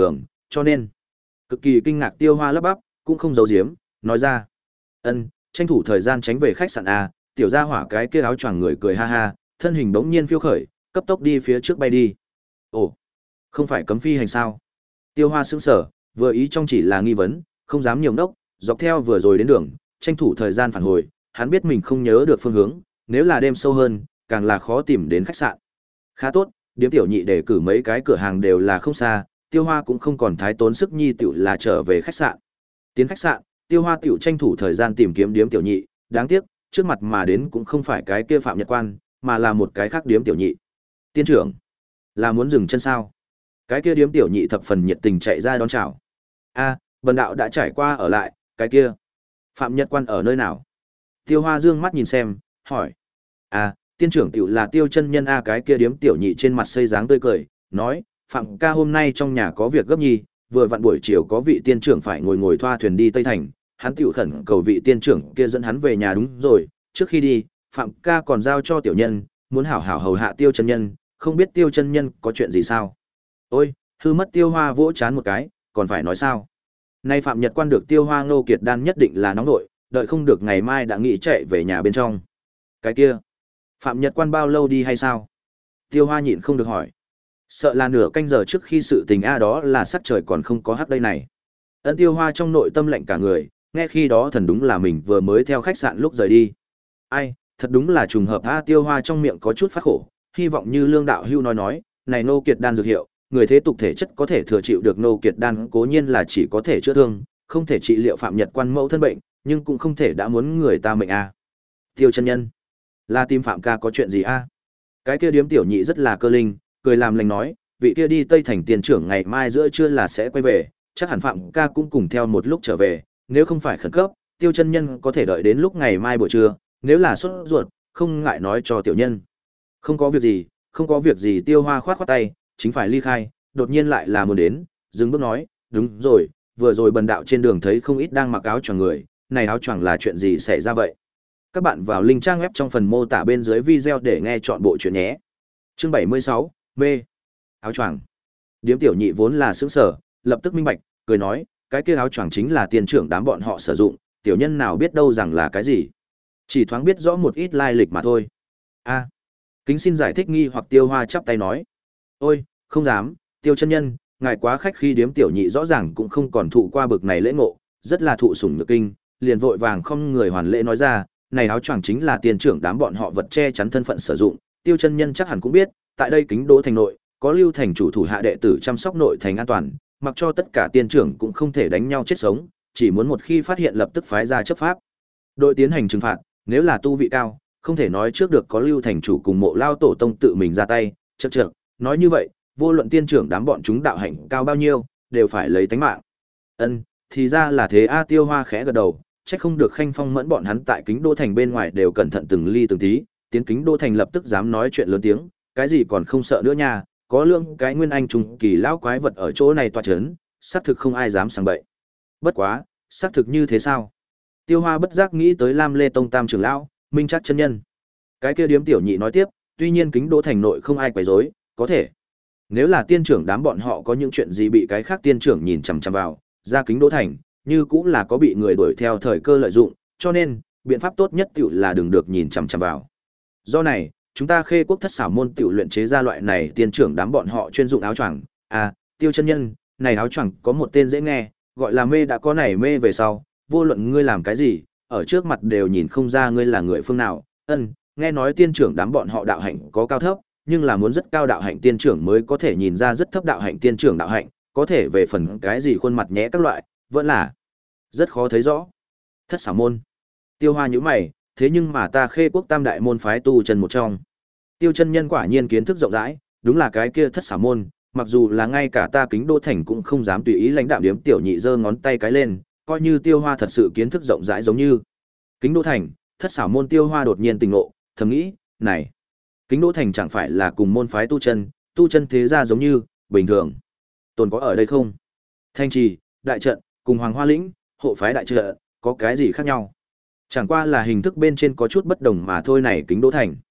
cho nên cực kỳ kinh ngạc Tiêu Hoa lắp bắp, cũng không giấu giếm, nói ra. Ân, tranh thủ thời gian tránh về khách sạn a, tiểu gia hỏa cái kia áo choàng người cười ha ha, thân hình bỗng nhiên phiêu khởi, cấp tốc đi phía trước bay đi. Ồ, không phải cấm phi hành sao? Tiêu Hoa sững sờ, vừa ý trong chỉ là nghi vấn, không dám nhiều đốc, dọc theo vừa rồi đến đường, tranh thủ thời gian phản hồi, hắn biết mình không nhớ được phương hướng, nếu là đêm sâu hơn, càng là khó tìm đến khách sạn. Khá tốt, điếm tiểu nhị để cử mấy cái cửa hàng đều là không xa, Tiêu Hoa cũng không còn thái tốn sức nhi tiểu là trở về khách sạn. Tiến khách sạn, Tiêu Hoa tiểu tranh thủ thời gian tìm kiếm điếm tiểu nhị, đáng tiếc, trước mặt mà đến cũng không phải cái kia Phạm Nhật Quan, mà là một cái khác điếm tiểu nhị. Tiên trưởng, là muốn dừng chân sao? Cái kia điếm tiểu nhị thập phần nhiệt tình chạy ra đón chào. A, bần đạo đã trải qua ở lại, cái kia. Phạm Nhật Quan ở nơi nào? Tiêu Hoa dương mắt nhìn xem, hỏi. A, tiên trưởng tiểu là Tiêu chân nhân a, cái kia điếm tiểu nhị trên mặt xây dáng tươi cười, nói, Phạm ca hôm nay trong nhà có việc gấp nhi, vừa vặn buổi chiều có vị tiên trưởng phải ngồi ngồi thoa thuyền đi Tây Thành, hắn tiểu khẩn cầu vị tiên trưởng kia dẫn hắn về nhà đúng rồi, trước khi đi, Phạm ca còn giao cho tiểu nhân, muốn hảo hảo hầu hạ Tiêu chân nhân, không biết Tiêu chân nhân có chuyện gì sao? Ôi, hư mất Tiêu Hoa vỗ chán một cái, còn phải nói sao? Nay Phạm Nhật Quan được Tiêu Hoa Ngô Kiệt Đan nhất định là nóng nội, đợi không được ngày mai đã nghĩ chạy về nhà bên trong. Cái kia, Phạm Nhật Quan bao lâu đi hay sao? Tiêu Hoa nhịn không được hỏi. Sợ là nửa canh giờ trước khi sự tình a, đó là sắc trời còn không có hắc đây này. Ân Tiêu Hoa trong nội tâm lạnh cả người, nghe khi đó thần đúng là mình vừa mới theo khách sạn lúc rời đi. Ai, thật đúng là trùng hợp a, Tiêu Hoa trong miệng có chút phát khổ, hy vọng như Lương đạo hưu nói nói, này Ngô Kiệt Đan dược hiệu, người thế tục thể chất có thể thừa chịu được Ngô Kiệt Đan, cố nhiên là chỉ có thể chữa thương, không thể trị liệu Phạm Nhật Quan mẫu thân bệnh, nhưng cũng không thể đã muốn người ta mệnh a. Tiêu chân nhân, là tìm Phạm ca có chuyện gì a? Cái kia điếm tiểu nhị rất là cơ linh, cười làm lành nói, vị kia đi Tây Thành tiền trưởng ngày mai giữa trưa là sẽ quay về, chắc hẳn Phạm ca cũng cùng theo một lúc trở về, nếu không phải khẩn cấp, Tiêu chân nhân có thể đợi đến lúc ngày mai buổi trưa, nếu là sốt ruột, không ngại nói cho tiểu nhân. Không có việc gì, không có việc gì, Tiêu Hoa khoát khoát tay, chính phải ly khai, đột nhiên lại là muốn đến, dừng bước nói, đúng rồi, vừa rồi bần đạo trên đường thấy không ít đang mặc áo choàng người, này áo choàng là chuyện gì xảy ra vậy? Các bạn vào link trang web trong phần mô tả bên dưới video để nghe chọn bộ chuyện nhé. Chương bảy mươi sáu, mê. Áo choàng. Điếm tiểu nhị vốn là sững sở, lập tức minh bạch, cười nói, cái kia áo choàng chính là tiền trưởng đám bọn họ sử dụng, tiểu nhân nào biết đâu rằng là cái gì. Chỉ thoáng biết rõ một ít lai lịch mà thôi. A, kính xin giải thích nghi hoặc Tiêu Hoa chắp tay nói. Ôi, không dám, Tiêu chân nhân, ngài quá khách khi điếm tiểu nhị rõ ràng cũng không còn thụ qua bực này lễ ngộ, rất là thụ sủng nhược kinh, liền vội vàng không người hoàn lễ nói ra, này áo choàng chính là tiền trưởng đám bọn họ vật che chắn thân phận sử dụng, Tiêu chân nhân chắc hẳn cũng biết, tại đây Kính Đỗ thành nội, có lưu thành chủ thủ hạ đệ tử chăm sóc nội thành an toàn, mặc cho tất cả tiên trưởng cũng không thể đánh nhau chết sống, chỉ muốn một khi phát hiện lập tức phái ra chấp pháp. Đội tiến hành trừng phạt, nếu là tu vị cao, không thể nói trước được có lưu thành chủ cùng Mộ Lao tổ tông tự mình ra tay, chậc chậc, nói như vậy, vô luận tiên trưởng đám bọn chúng đạo hạnh cao bao nhiêu, đều phải lấy tánh mạng. Ân, thì ra là thế a, Tiêu Hoa khẽ gật đầu, chắc không được Khanh Phong mẫn bọn hắn tại Kính Đô thành bên ngoài đều cẩn thận từng ly từng tí, tiến Kính Đô thành lập tức dám nói chuyện lớn tiếng, cái gì còn không sợ nữa nha, có lượng cái nguyên anh trùng kỳ lão quái vật ở chỗ này tọa chấn, xác thực không ai dám sang bậy. Bất quá, xác thực như thế sao? Tiêu Hoa bất giác nghĩ tới Lam Lê Tông Tam trưởng lão, Minh Trác chân nhân. Cái kia điếm tiểu nhị nói tiếp, tuy nhiên Kính Đô thành nội không ai quấy rối, có thể. Nếu là tiên trưởng đám bọn họ có những chuyện gì bị cái khác tiên trưởng nhìn chằm chằm vào, ra Kính Đô thành, như cũng là có bị người đuổi theo thời cơ lợi dụng, cho nên, biện pháp tốt nhất tiểu là đừng được nhìn chằm chằm vào. Do này, chúng ta Khê Quốc Thất Xảo môn tiểu luyện chế ra loại này tiên trưởng đám bọn họ chuyên dụng áo choàng. À, Tiêu chân nhân, này áo choàng có một tên dễ nghe, gọi là mê, đã có này mê về sau, vô luận ngươi làm cái gì, ở trước mặt đều nhìn không ra ngươi là người phương nào. Ân, nghe nói tiên trưởng đám bọn họ đạo hạnh có cao thấp, nhưng là muốn rất cao đạo hạnh tiên trưởng mới có thể nhìn ra rất thấp đạo hạnh tiên trưởng đạo hạnh, có thể về phần cái gì khuôn mặt nhẽ các loại, vẫn là rất khó thấy rõ. Thất Xảo môn. Tiêu Hoa nhíu mày, thế nhưng mà ta Khê Quốc Tam đại môn phái tu chân một trong. Tiêu chân nhân quả nhiên kiến thức rộng rãi, đúng là cái kia Thất Xảo môn, mặc dù là ngay cả ta Kính Đô thành cũng không dám tùy ý lãnh đạm điếm tiểu nhị giơ ngón tay cái lên, coi như Tiêu Hoa thật sự kiến thức rộng rãi giống như. Kính Đô thành, Thất Xảo môn, Tiêu Hoa đột nhiên tỉnh ngộ, thầm nghĩ, này, Kính Đô thành chẳng phải là cùng môn phái tu chân, tu chân thế gia giống như, bình thường. Tồn có ở đây không? Thanh trì, đại trận, cùng Hoàng Hoa lĩnh, hộ phái đại trận, có cái gì khác nhau? Chẳng qua là hình thức bên trên có chút bất đồng mà thôi này Kính Đô thành.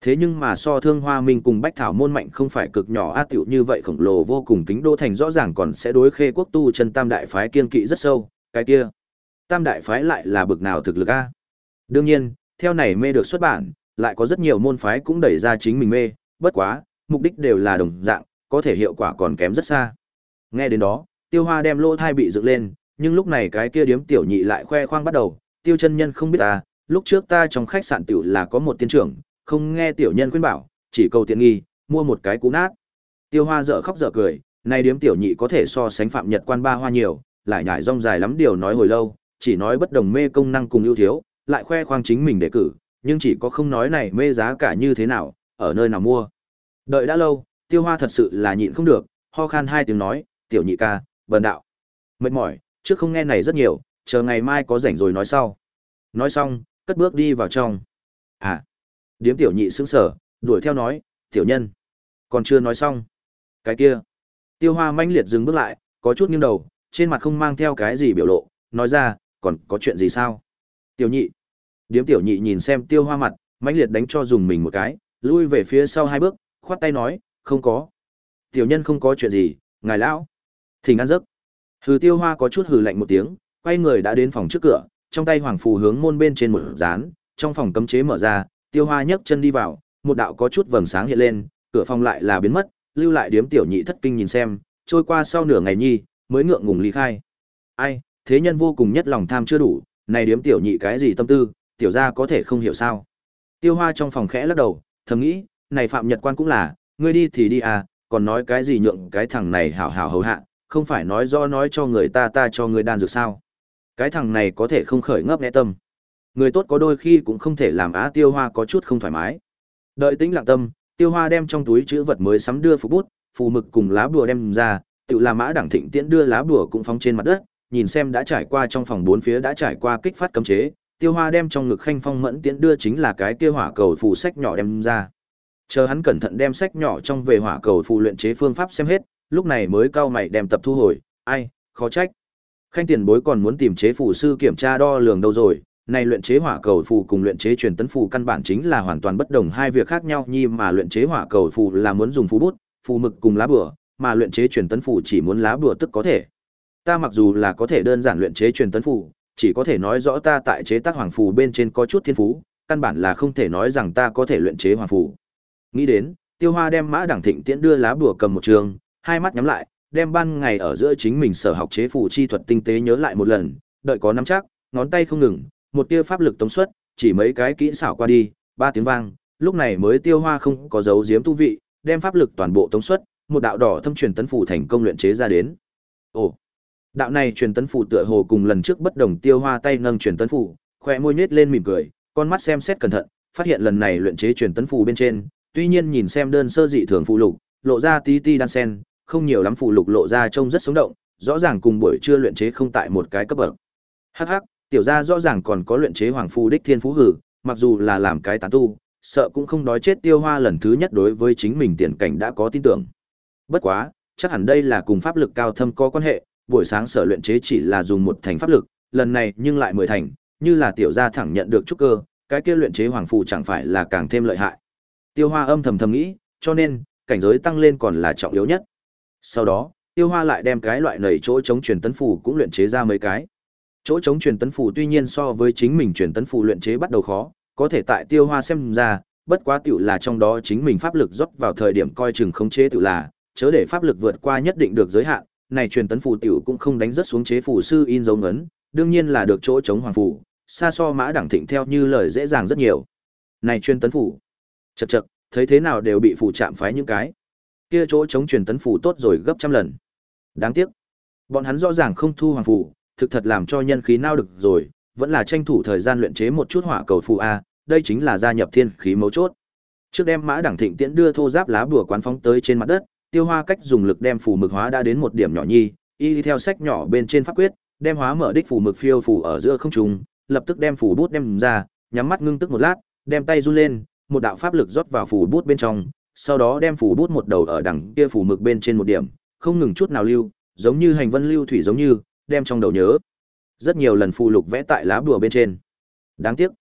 Thế nhưng mà so Thương Hoa Minh cùng Bách Thảo môn mạnh không phải cực nhỏ a tiểu như vậy khổng lồ vô cùng kính đô thành rõ ràng còn sẽ đối Khê Quốc tu chân tam đại phái kiên kỵ rất sâu, cái kia. Tam đại phái lại là bực nào thực lực a? Đương nhiên, theo này mê được xuất bản, lại có rất nhiều môn phái cũng đẩy ra chính mình mê, bất quá, mục đích đều là đồng dạng, có thể hiệu quả còn kém rất xa. Nghe đến đó, Tiêu Hoa đem lỗ thai bị dựng lên, nhưng lúc này cái kia điếm tiểu nhị lại khoe khoang bắt đầu, Tiêu chân nhân không biết ta, lúc trước ta trong khách sạn tiểu là có một tiên trưởng, không nghe tiểu nhân khuyên bảo, chỉ cầu tiện nghi, mua một cái cú nát. Tiêu Hoa dở khóc dở cười, này điếm tiểu nhị có thể so sánh phạm Nhật Quan ba hoa nhiều, lại nhải rong dài lắm điều nói hồi lâu, chỉ nói bất đồng mê công năng cùng ưu thiếu, lại khoe khoang chính mình đề cử, nhưng chỉ có không nói này mê giá cả như thế nào, ở nơi nào mua. Đợi đã lâu, Tiêu Hoa thật sự là nhịn không được, ho khan hai tiếng nói, tiểu nhị ca, bần đạo. Mệt mỏi, trước không nghe này rất nhiều, chờ ngày mai có rảnh rồi nói sau. Nói xong, cất bước đi vào trong. À, điếm tiểu nhị sững sờ, đuổi theo nói, tiểu nhân. Còn chưa nói xong. Cái kia. Tiêu Hoa mãnh liệt dừng bước lại, có chút nghiêng đầu, trên mặt không mang theo cái gì biểu lộ, nói ra, còn có chuyện gì sao? Tiểu nhị. Điếm tiểu nhị nhìn xem Tiêu Hoa mặt, mãnh liệt đánh cho dùng mình một cái, lui về phía sau hai bước, khoát tay nói, không có. Tiểu nhân không có chuyện gì, ngài lão. Thỉnh ăn giấc. Hừ. Tiêu Hoa có chút hừ lạnh một tiếng, quay người đã đến phòng trước cửa, trong tay hoàng phù hướng môn bên trên một dán, trong phòng cấm chế mở ra, Tiêu Hoa nhấc chân đi vào, một đạo có chút vầng sáng hiện lên, cửa phòng lại là biến mất, lưu lại điếm tiểu nhị thất kinh nhìn xem, trôi qua sau nửa ngày nhi, mới ngượng ngùng ly khai. Ai, thế nhân vô cùng nhất lòng tham chưa đủ, này điếm tiểu nhị cái gì tâm tư, tiểu gia có thể không hiểu sao? Tiêu Hoa trong phòng khẽ lắc đầu, thầm nghĩ, này Phạm Nhật Quan cũng là, ngươi đi thì đi à, còn nói cái gì nhượng cái thằng này hảo hảo hầu hạ, không phải nói rõ nói cho người ta ta cho ngươi đan dược sao? Cái thằng này có thể không khởi ngấp nghe tâm. Người tốt có đôi khi cũng không thể làm á. Tiêu Hoa có chút không thoải mái. Đợi tĩnh lặng tâm, Tiêu Hoa đem trong túi chữ vật mới sắm đưa phù bút, phù mực cùng lá bùa đem ra, tự là Mã Đẳng Thịnh tiễn đưa lá bùa cũng phóng trên mặt đất, nhìn xem đã trải qua trong phòng bốn phía đã trải qua kích phát cấm chế, Tiêu Hoa đem trong ngực khanh phong mẫn tiễn đưa chính là cái kia hỏa cầu phù sách nhỏ đem ra. Chờ hắn cẩn thận đem sách nhỏ trong về hỏa cầu phù luyện chế phương pháp xem hết, lúc này mới cau mày đem tập thu hồi, ai, khó trách. Khanh tiền bối còn muốn tìm chế phù sư kiểm tra đo lường đâu rồi, này luyện chế hỏa cầu phù cùng luyện chế truyền tấn phù căn bản chính là hoàn toàn bất đồng hai việc khác nhau nhi, mà luyện chế hỏa cầu phù là muốn dùng phù bút, phù mực cùng lá bùa, mà luyện chế truyền tấn phù chỉ muốn lá bùa tức có thể. Ta mặc dù là có thể đơn giản luyện chế truyền tấn phù, chỉ có thể nói rõ ta tại chế tác hoàng phù bên trên có chút thiên phú, căn bản là không thể nói rằng ta có thể luyện chế hoàng phù. Nghĩ đến, Tiêu Hoa đem Mã Đẳng Thịnh tiễn đưa lá bùa cầm một trường, hai mắt nhắm lại, đem ban ngày ở giữa chính mình sở học chế phù chi thuật tinh tế nhớ lại một lần, đợi có nắm chắc, ngón tay không ngừng, một tia pháp lực tống xuất, chỉ mấy cái kỹ xảo qua đi, ba tiếng vang, lúc này mới Tiêu Hoa không có dấu giếm tu vị, đem pháp lực toàn bộ tống xuất, một đạo đỏ thâm truyền tấn phù thành công luyện chế ra đến. Ồ, đạo này truyền tấn phù tựa hồ cùng lần trước bất đồng. Tiêu Hoa tay nâng truyền tấn phù, khóe môi nhếch lên mỉm cười, con mắt xem xét cẩn thận, phát hiện lần này luyện chế truyền tấn phù bên trên, tuy nhiên nhìn xem đơn sơ dị thường phù lục, lộ ra tí ti đan sen, không nhiều lắm phù lục lộ ra trông rất sống động, rõ ràng cùng buổi trưa luyện chế không tại một cái cấp bậc. Hắc hắc, tiểu gia rõ ràng còn có luyện chế hoàng phù đích thiên phú hử, mặc dù là làm cái tán tu, sợ cũng không đói chết. Tiêu Hoa lần thứ nhất đối với chính mình tiền cảnh đã có tin tưởng. Bất quá, chắc hẳn đây là cùng pháp lực cao thâm có quan hệ, buổi sáng sở luyện chế chỉ là dùng một thành pháp lực, lần này nhưng lại mười thành, như là tiểu gia thẳng nhận được trúc cơ, cái kia luyện chế hoàng phù chẳng phải là càng thêm lợi hại. Tiêu Hoa âm thầm thầm nghĩ, cho nên, cảnh giới tăng lên còn là trọng yếu nhất. Sau đó, Tiêu Hoa lại đem cái loại nầy chỗ chống truyền tấn phù cũng luyện chế ra mấy cái. Chỗ chống truyền tấn phù tuy nhiên so với chính mình truyền tấn phù luyện chế bắt đầu khó, có thể tại Tiêu Hoa xem ra, bất quá tiểu là trong đó chính mình pháp lực rót vào thời điểm coi chừng khống chế tiểu là, chớ để pháp lực vượt qua nhất định được giới hạn, này truyền tấn phù tiểu cũng không đánh rất xuống chế phù sư in dấu ấn, đương nhiên là được chỗ chống hoàng phù, xa so Mã Đẳng Thịnh theo như lời dễ dàng rất nhiều. Này truyền tấn phù, chậc chậc, thấy thế nào đều bị phù chạm phái những cái. Kia chỗ chống truyền tấn phù tốt rồi gấp trăm lần. Đáng tiếc, bọn hắn rõ ràng không thu hoàng phù, thực thật làm cho nhân khí nao được rồi, vẫn là tranh thủ thời gian luyện chế một chút hỏa cầu phù a, đây chính là gia nhập thiên khí mấu chốt. Trước đem Mã Đẳng Thịnh tiễn đưa thô giáp lá bùa quán phóng tới trên mặt đất, Tiêu Hoa cách dùng lực đem phù mực hóa đã đến một điểm nhỏ nhi, y theo sách nhỏ bên trên pháp quyết, đem hóa mở đích phù mực phiêu phù ở giữa không trung, lập tức đem phù bút đem ra, nhắm mắt ngưng tức một lát, đem tay run lên, một đạo pháp lực rót vào phù bút bên trong, sau đó đem phù bút một đầu ở đằng kia phù mực bên trên một điểm, không ngừng chút nào lưu, giống như hành vân lưu thủy giống như, đem trong đầu nhớ rất nhiều lần phù lục vẽ tại lá bùa bên trên. Đáng tiếc,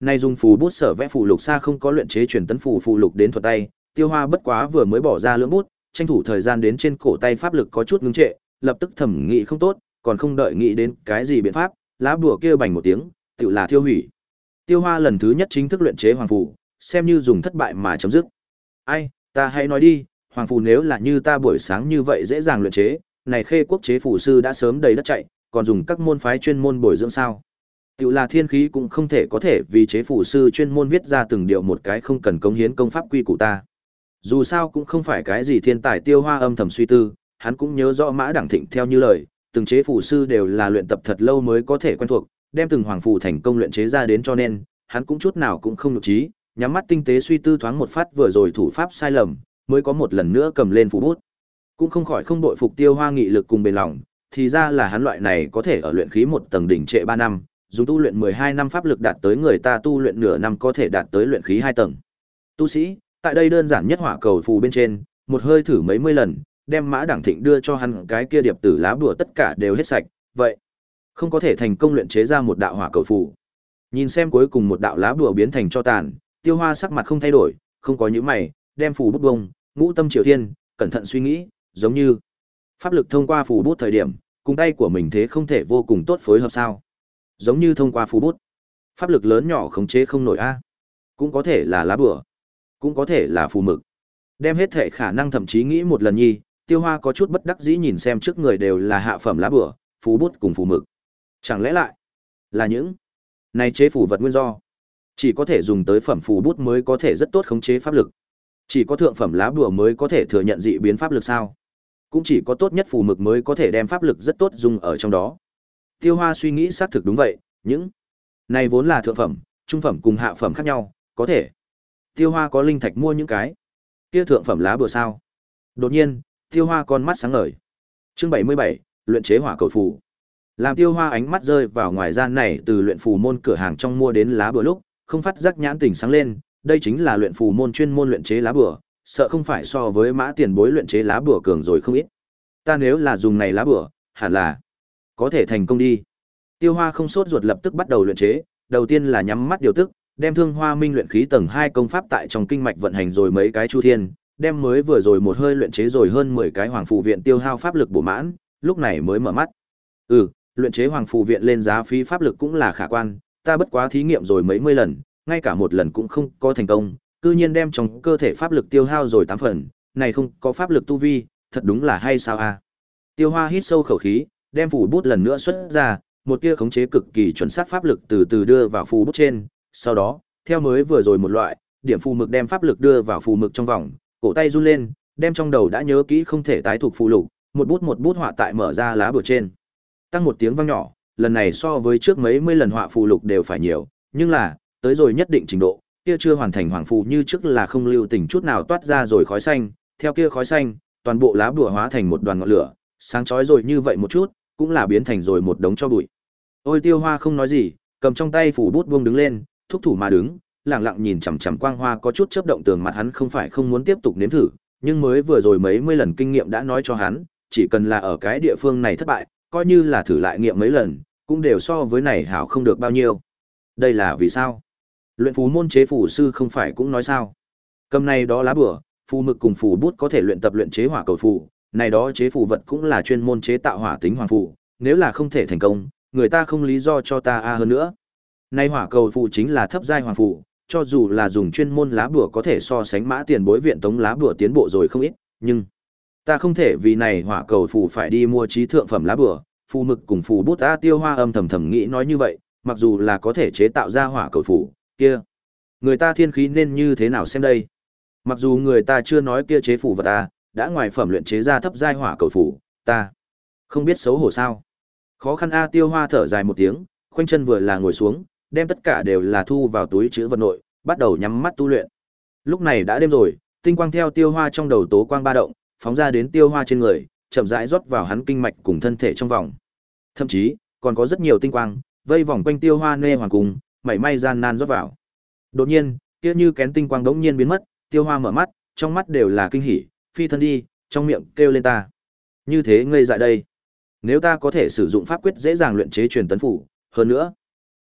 Nay dùng phù bút sở vẽ phù lục xa không có luyện chế truyền tấn phù phù lục đến thuật tay, Tiêu Hoa bất quá vừa mới bỏ ra lưỡng bút, tranh thủ thời gian đến trên cổ tay pháp lực có chút ngưng trệ, lập tức thẩm nghĩ không tốt, còn không đợi nghĩ đến cái gì biện pháp, lá bùa kia bành một tiếng, tựu là thiêu hủy. Tiêu Hoa lần thứ nhất chính thức luyện chế hoàng phù, xem như dùng thất bại mà chấm dứt. Ai, ta hãy nói đi, hoàng phù nếu là như ta buổi sáng như vậy dễ dàng luyện chế, này Khê quốc chế phù sư đã sớm đầy đất chạy, còn dùng các môn phái chuyên môn bồi dưỡng sao? Tiểu là thiên khí cũng không thể có thể vì chế phù sư chuyên môn viết ra từng điều một cái không cần cống hiến công pháp quy củ ta. Dù sao cũng không phải cái gì thiên tài. Tiêu Hoa âm thầm suy tư, hắn cũng nhớ rõ Mã Đẳng Thịnh theo như lời, từng chế phù sư đều là luyện tập thật lâu mới có thể quen thuộc, đem từng hoàng phù thành công luyện chế ra đến, cho nên hắn cũng chút nào cũng không nhục trí, nhắm mắt tinh tế suy tư thoáng một phát vừa rồi thủ pháp sai lầm, mới có một lần nữa cầm lên phù bút. Cũng không khỏi không đội phục Tiêu Hoa nghị lực cùng bền lòng, thì ra là hắn loại này có thể ở luyện khí một tầng đỉnh trệ ba năm, dùng tu luyện mười hai năm pháp lực đạt tới người ta tu luyện nửa năm có thể đạt tới luyện khí hai tầng. Tu sĩ, tại đây đơn giản nhất hỏa cầu phù bên trên, một hơi thử mấy mươi lần, đem Mã Đẳng Thịnh đưa cho hắn cái kia điệp tử lá bùa tất cả đều hết sạch, vậy không có thể thành công luyện chế ra một đạo hỏa cầu phù. Nhìn xem cuối cùng một đạo lá bùa biến thành cho tàn, Tiêu Hoa sắc mặt không thay đổi, không có những mày, đem phù bút bông, ngũ tâm triều thiên, cẩn thận suy nghĩ, giống như pháp lực thông qua phù bút thời điểm, cùng tay của mình thế không thể vô cùng tốt phối hợp sao? Giống như thông qua phù bút, pháp lực lớn nhỏ khống chế không nổi a. Cũng có thể là lá bùa, cũng có thể là phù mực. Đem hết thể khả năng thậm chí nghĩ một lần nhi, Tiêu Hoa có chút bất đắc dĩ nhìn xem trước người đều là hạ phẩm lá bùa, phù bút cùng phù mực. Chẳng lẽ lại là những này chế phù vật nguyên do? Chỉ có thể dùng tới phẩm phù bút mới có thể rất tốt khống chế pháp lực. Chỉ có thượng phẩm lá bùa mới có thể thừa nhận dị biến pháp lực sao? Cũng chỉ có tốt nhất phù mực mới có thể đem pháp lực rất tốt dùng ở trong đó. Tiêu Hoa suy nghĩ xác thực đúng vậy, những này vốn là thượng phẩm, trung phẩm cùng hạ phẩm khác nhau, có thể. Tiêu Hoa có linh thạch mua những cái kia thượng phẩm lá bùa sao? Đột nhiên, Tiêu Hoa con mắt sáng ngời. Chương bảy mươi bảy, luyện chế hỏa cầu phù. Làm Tiêu Hoa ánh mắt rơi vào ngoài gian này từ luyện phù môn cửa hàng trong mua đến lá bùa lúc, không phát giác nhãn tỉnh sáng lên, đây chính là luyện phù môn chuyên môn luyện chế lá bùa, sợ không phải so với Mã tiền bối luyện chế lá bùa cường rồi không ít. Ta nếu là dùng này lá bùa, hẳn là có thể thành công đi. Tiêu Hoa không sốt ruột lập tức bắt đầu luyện chế, đầu tiên là nhắm mắt điều tức, đem Thương Hoa Minh luyện khí tầng hai công pháp tại trong kinh mạch vận hành rồi mấy cái chu thiên, đem mới vừa rồi một hơi luyện chế rồi hơn mười cái hoàng phù viện tiêu hao pháp lực bổ mãn, lúc này mới mở mắt. Ừ, luyện chế hoàng phù viện lên giá phí pháp lực cũng là khả quan, ta bất quá thí nghiệm rồi mấy mươi lần, ngay cả một lần cũng không có thành công, cư nhiên đem trong cơ thể pháp lực tiêu hao rồi tám phần, này không có pháp lực tu vi, thật đúng là hay sao a. Tiêu Hoa hít sâu khẩu khí, đem phù bút lần nữa xuất ra, một tia khống chế cực kỳ chuẩn xác pháp lực từ từ đưa vào phù bút trên, sau đó, theo mới vừa rồi một loại, điểm phù mực đem pháp lực đưa vào phù mực trong vòng, cổ tay run lên, đem trong đầu đã nhớ kỹ không thể tái thuộc phù lục, một bút một bút họa tại mở ra lá bùa trên. Tăng một tiếng vang nhỏ, lần này so với trước mấy mươi lần họa phù lục đều phải nhiều, nhưng là, tới rồi nhất định trình độ, kia chưa hoàn thành hoàng phù như trước là không lưu tình chút nào toát ra rồi khói xanh, theo kia khói xanh, toàn bộ lá bùa hóa thành một đoàn ngọn lửa, sáng chói rồi như vậy một chút, cũng là biến thành rồi một đống cho bụi. Ôi Tiêu Hoa không nói gì, cầm trong tay phủ bút buông đứng lên, thúc thủ mà đứng, lặng lặng nhìn chằm chằm quang hoa có chút chớp động tường mặt, hắn không phải không muốn tiếp tục nếm thử, nhưng mới vừa rồi mấy mươi lần kinh nghiệm đã nói cho hắn, chỉ cần là ở cái địa phương này thất bại, coi như là thử lại nghiệm mấy lần, cũng đều so với này hảo không được bao nhiêu. Đây là vì sao? Luyện phù môn chế phù sư không phải cũng nói sao? Cầm này đó lá bùa, phù mực cùng phù bút có thể luyện tập luyện chế hỏa cầu phù, này đó chế phù vật cũng là chuyên môn chế tạo hỏa tính hoàng phù, nếu là không thể thành công, người ta không lý do cho ta a hơn nữa. Nay hỏa cầu phù chính là thấp giai hoàng phù, cho dù là dùng chuyên môn lá bùa có thể so sánh Mã tiền bối viện tống lá bùa tiến bộ rồi không ít, nhưng ta không thể vì này hỏa cầu phù phải đi mua trí thượng phẩm lá bùa, phù mực cùng phù bút. A Tiêu Hoa âm thầm thầm nghĩ nói như vậy, mặc dù là có thể chế tạo ra hỏa cầu phù, kia người ta thiên khí nên như thế nào xem đây? Mặc dù người ta chưa nói kia chế phù vật ta, đã ngoài phẩm luyện chế ra thấp giai hỏa cầu phù, ta không biết xấu hổ sao? Khó khăn a. Tiêu Hoa thở dài một tiếng, khoanh chân vừa là ngồi xuống, đem tất cả đều là thu vào túi trữ vật nội, bắt đầu nhắm mắt tu luyện. Lúc này đã đêm rồi, tinh quang theo Tiêu Hoa trong đầu tố quang ba động, phóng ra đến Tiêu Hoa trên người, chậm rãi rót vào hắn kinh mạch cùng thân thể trong vòng. Thậm chí, còn có rất nhiều tinh quang vây vòng quanh Tiêu Hoa nê hoàng cùng, mảy may gian nan rót vào. Đột nhiên, kia như kén tinh quang đống nhiên biến mất, Tiêu Hoa mở mắt, trong mắt đều là kinh hỉ, phi thân đi, trong miệng kêu lên ta. Như thế ngây dại đây. Nếu ta có thể sử dụng pháp quyết dễ dàng luyện chế truyền tấn phủ, hơn nữa,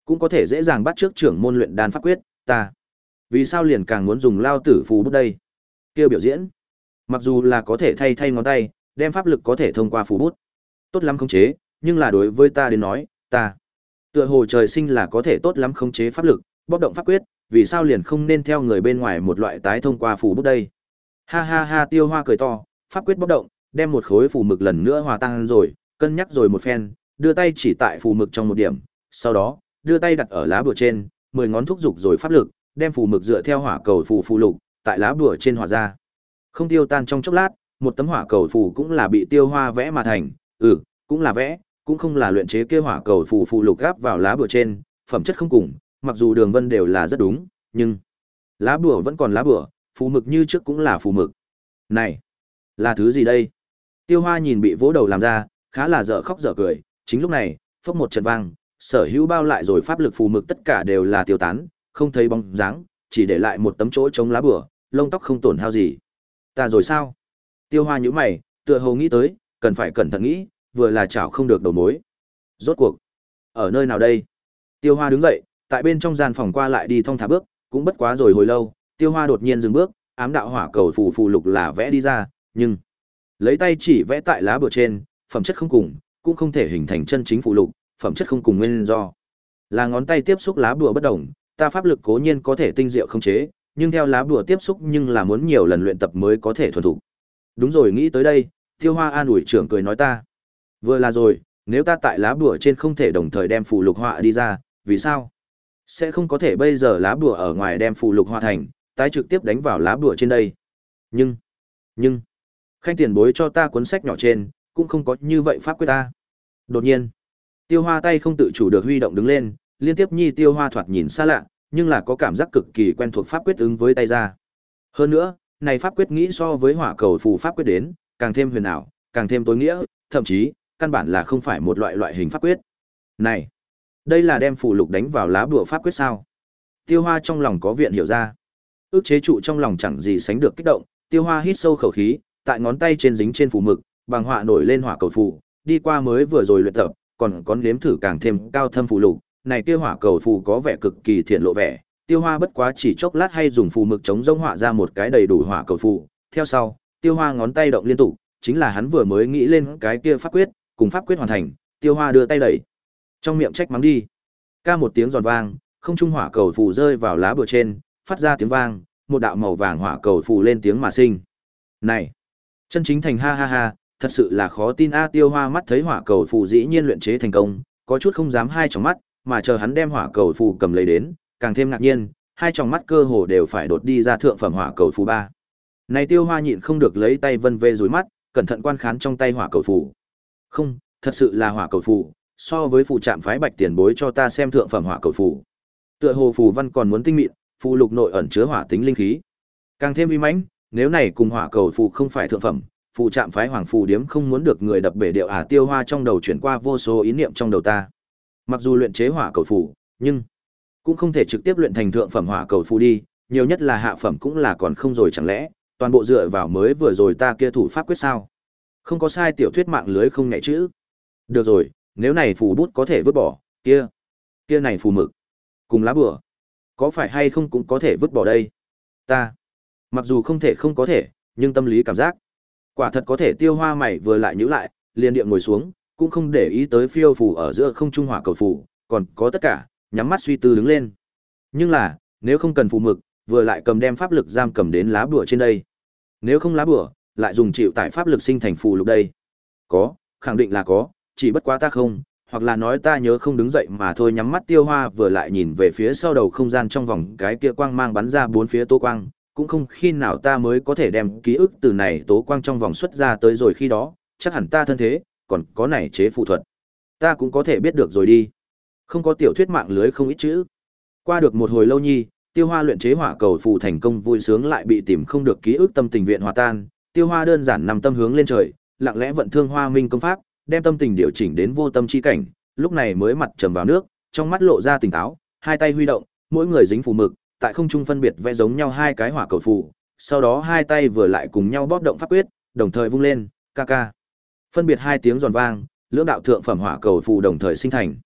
cũng có thể dễ dàng bắt trước trưởng môn luyện đan pháp quyết, ta vì sao liền càng muốn dùng lao tử phù bút đây? Kia biểu diễn, mặc dù là có thể thay thay ngón tay, đem pháp lực có thể thông qua phù bút. Tốt lắm khống chế, nhưng là đối với ta đến nói, ta tựa hồ trời sinh là có thể tốt lắm khống chế pháp lực, bóp động pháp quyết, vì sao liền không nên theo người bên ngoài một loại tái thông qua phù bút đây? Ha ha ha, Tiêu Hoa cười to, pháp quyết bóp động, đem một khối phù mực lần nữa hòa tan rồi, cân nhắc rồi một phen, đưa tay chỉ tại phù mực trong một điểm, sau đó, đưa tay đặt ở lá bùa trên, mười ngón thúc dục rồi pháp lực, đem phù mực dựa theo hỏa cầu phù phù lục, tại lá bùa trên hòa ra. Không tiêu tan trong chốc lát, một tấm hỏa cầu phù cũng là bị Tiêu Hoa vẽ mà thành, ừ, cũng là vẽ, cũng không là luyện chế kia hỏa cầu phù phù lục gáp vào lá bùa trên, phẩm chất không cùng, mặc dù đường vân đều là rất đúng, nhưng lá bùa vẫn còn lá bùa, phù mực như trước cũng là phù mực. Này, là thứ gì đây? Tiêu Hoa nhìn bị vỗ đầu làm ra, khá là dở khóc dở cười, chính lúc này, phốc một trận vang, sở hữu bao lại rồi pháp lực phù mực tất cả đều là tiêu tán, không thấy bóng dáng, chỉ để lại một tấm chỗ trống lá bùa, lông tóc không tổn hao gì. Ta rồi sao? Tiêu Hoa nhíu mày, tựa hồ nghĩ tới, cần phải cẩn thận nghĩ, vừa là chảo không được đầu mối. Rốt cuộc, ở nơi nào đây? Tiêu Hoa đứng dậy, tại bên trong gian phòng qua lại đi thong thả bước, cũng bất quá rồi hồi lâu, Tiêu Hoa đột nhiên dừng bước, ám đạo hỏa cầu phù phù lục là vẽ đi ra, nhưng lấy tay chỉ vẽ tại lá bùa trên, phẩm chất không cùng, cũng không thể hình thành chân chính phù lục, phẩm chất không cùng nguyên do là ngón tay tiếp xúc lá bùa bất đồng, ta pháp lực cố nhiên có thể tinh diệu khống chế, nhưng theo lá bùa tiếp xúc nhưng là muốn nhiều lần luyện tập mới có thể thuần thục. Đúng rồi, nghĩ tới đây, Tiêu Hoa an ủi trưởng cười nói ta, vừa là rồi, nếu ta tại lá bùa trên không thể đồng thời đem phù lục họa đi ra, vì sao sẽ không có thể bây giờ lá bùa ở ngoài đem phù lục họa thành, tái trực tiếp đánh vào lá bùa trên đây? Nhưng, nhưng Khanh tiền bối cho ta cuốn sách nhỏ trên, cũng không có như vậy pháp quyết ta. Đột nhiên, Tiêu Hoa tay không tự chủ được huy động đứng lên, liên tiếp nhi Tiêu Hoa thoạt nhìn xa lạ, nhưng là có cảm giác cực kỳ quen thuộc pháp quyết ứng với tay ra. Hơn nữa, này pháp quyết nghĩ so với hỏa cầu phù pháp quyết đến, càng thêm huyền ảo, càng thêm tối nghĩa, thậm chí, căn bản là không phải một loại loại hình pháp quyết. Này, đây là đem phù lục đánh vào lá bùa pháp quyết sao? Tiêu Hoa trong lòng có viện hiểu ra. Ước chế trụ trong lòng chẳng gì sánh được kích động, Tiêu Hoa hít sâu khẩu khí, tại ngón tay trên dính trên phù mực, bằng họa nổi lên hỏa cầu phù, đi qua mới vừa rồi luyện tập, còn có nếm thử càng thêm cao thâm phù lục, này kia hỏa cầu phù có vẻ cực kỳ thiện lộ vẻ. Tiêu Hoa bất quá chỉ chốc lát hay dùng phù mực chống rông họa ra một cái đầy đủ hỏa cầu phù, theo sau, Tiêu Hoa ngón tay động liên tục, chính là hắn vừa mới nghĩ lên cái kia pháp quyết, cùng pháp quyết hoàn thành, Tiêu Hoa đưa tay đẩy, trong miệng trách mắng đi. Ca một tiếng giòn vang, không trung hỏa cầu phù rơi vào lá bùa trên, phát ra tiếng vang, một đạo màu vàng hỏa cầu phù lên tiếng mà sinh. Này, chân chính thành ha ha ha, thật sự là khó tin a. Tiêu Hoa mắt thấy hỏa cầu phù dĩ nhiên luyện chế thành công, có chút không dám hai tròng mắt, mà chờ hắn đem hỏa cầu phù cầm lấy đến, càng thêm ngạc nhiên, hai tròng mắt cơ hồ đều phải đột đi ra thượng phẩm hỏa cầu phù ba. Này Tiêu Hoa nhịn không được lấy tay vân vê rối mắt, cẩn thận quan khán trong tay hỏa cầu phù. Không, thật sự là hỏa cầu phù, so với phù trạm phái Bạch tiền bối cho ta xem thượng phẩm hỏa cầu phù. Tựa hồ phù văn còn muốn tinh mịn, phù lục nội ẩn chứa hỏa tính linh khí, càng thêm uy mãnh, nếu này cùng hỏa cầu phù không phải thượng phẩm, phù trạm phái Hoàng phù điếm không muốn được người đập bể điệu à. Tiêu Hoa trong đầu chuyển qua vô số ý niệm trong đầu ta. Mặc dù luyện chế hỏa cầu phù, nhưng cũng không thể trực tiếp luyện thành thượng phẩm hỏa cầu phù đi, nhiều nhất là hạ phẩm cũng là còn không rồi, chẳng lẽ toàn bộ dựa vào mới vừa rồi ta kia thủ pháp quyết sao? Không có sai, tiểu thuyết mạng lưới không nhảy chữ. Được rồi, nếu này phù bút có thể vứt bỏ, kia, kia này phù mực cùng lá bùa, có phải hay không cũng có thể vứt bỏ đây? Ta, mặc dù không thể không có thể, nhưng tâm lý cảm giác, quả thật có thể. Tiêu Hoa mày vừa lại nhíu lại, liền điệm ngồi xuống, cũng không để ý tới phiêu phù ở giữa không trung hỏa cầu phù, còn có tất cả, nhắm mắt suy tư đứng lên. Nhưng là, nếu không cần phù mực, vừa lại cầm đem pháp lực giam cầm đến lá bùa trên đây. Nếu không lá bùa, lại dùng chịu tải pháp lực sinh thành phù lục đây. Có, khẳng định là có, chỉ bất quá ta không, hoặc là nói ta nhớ không đứng dậy mà thôi. Nhắm mắt Tiêu Hoa vừa lại nhìn về phía sau đầu không gian trong vòng cái kia quang mang bắn ra bốn phía tố quang, cũng không khi nào ta mới có thể đem ký ức từ này tố quang trong vòng xuất ra tới, rồi khi đó, chắc hẳn ta thân thế, còn có này chế phù thuật, ta cũng có thể biết được rồi đi. Không có tiểu thuyết mạng lưới không ít chữ. Qua được một hồi lâu nhi, Tiêu Hoa luyện chế hỏa cầu phù thành công, vui sướng lại bị tìm không được ký ức tâm tình viện hòa tan. Tiêu Hoa đơn giản nằm tâm hướng lên trời, lặng lẽ vận thương Hoa Minh công pháp, đem tâm tình điều chỉnh đến vô tâm chi cảnh, lúc này mới mặt trầm vào nước, trong mắt lộ ra tỉnh táo, hai tay huy động, mỗi người dính phù mực, tại không trung phân biệt vẽ giống nhau hai cái hỏa cầu phù, sau đó hai tay vừa lại cùng nhau bóp động pháp quyết, đồng thời vung lên, ca ca. Phân biệt hai tiếng giòn vang, lưỡng đạo thượng phẩm hỏa cầu phù đồng thời sinh thành.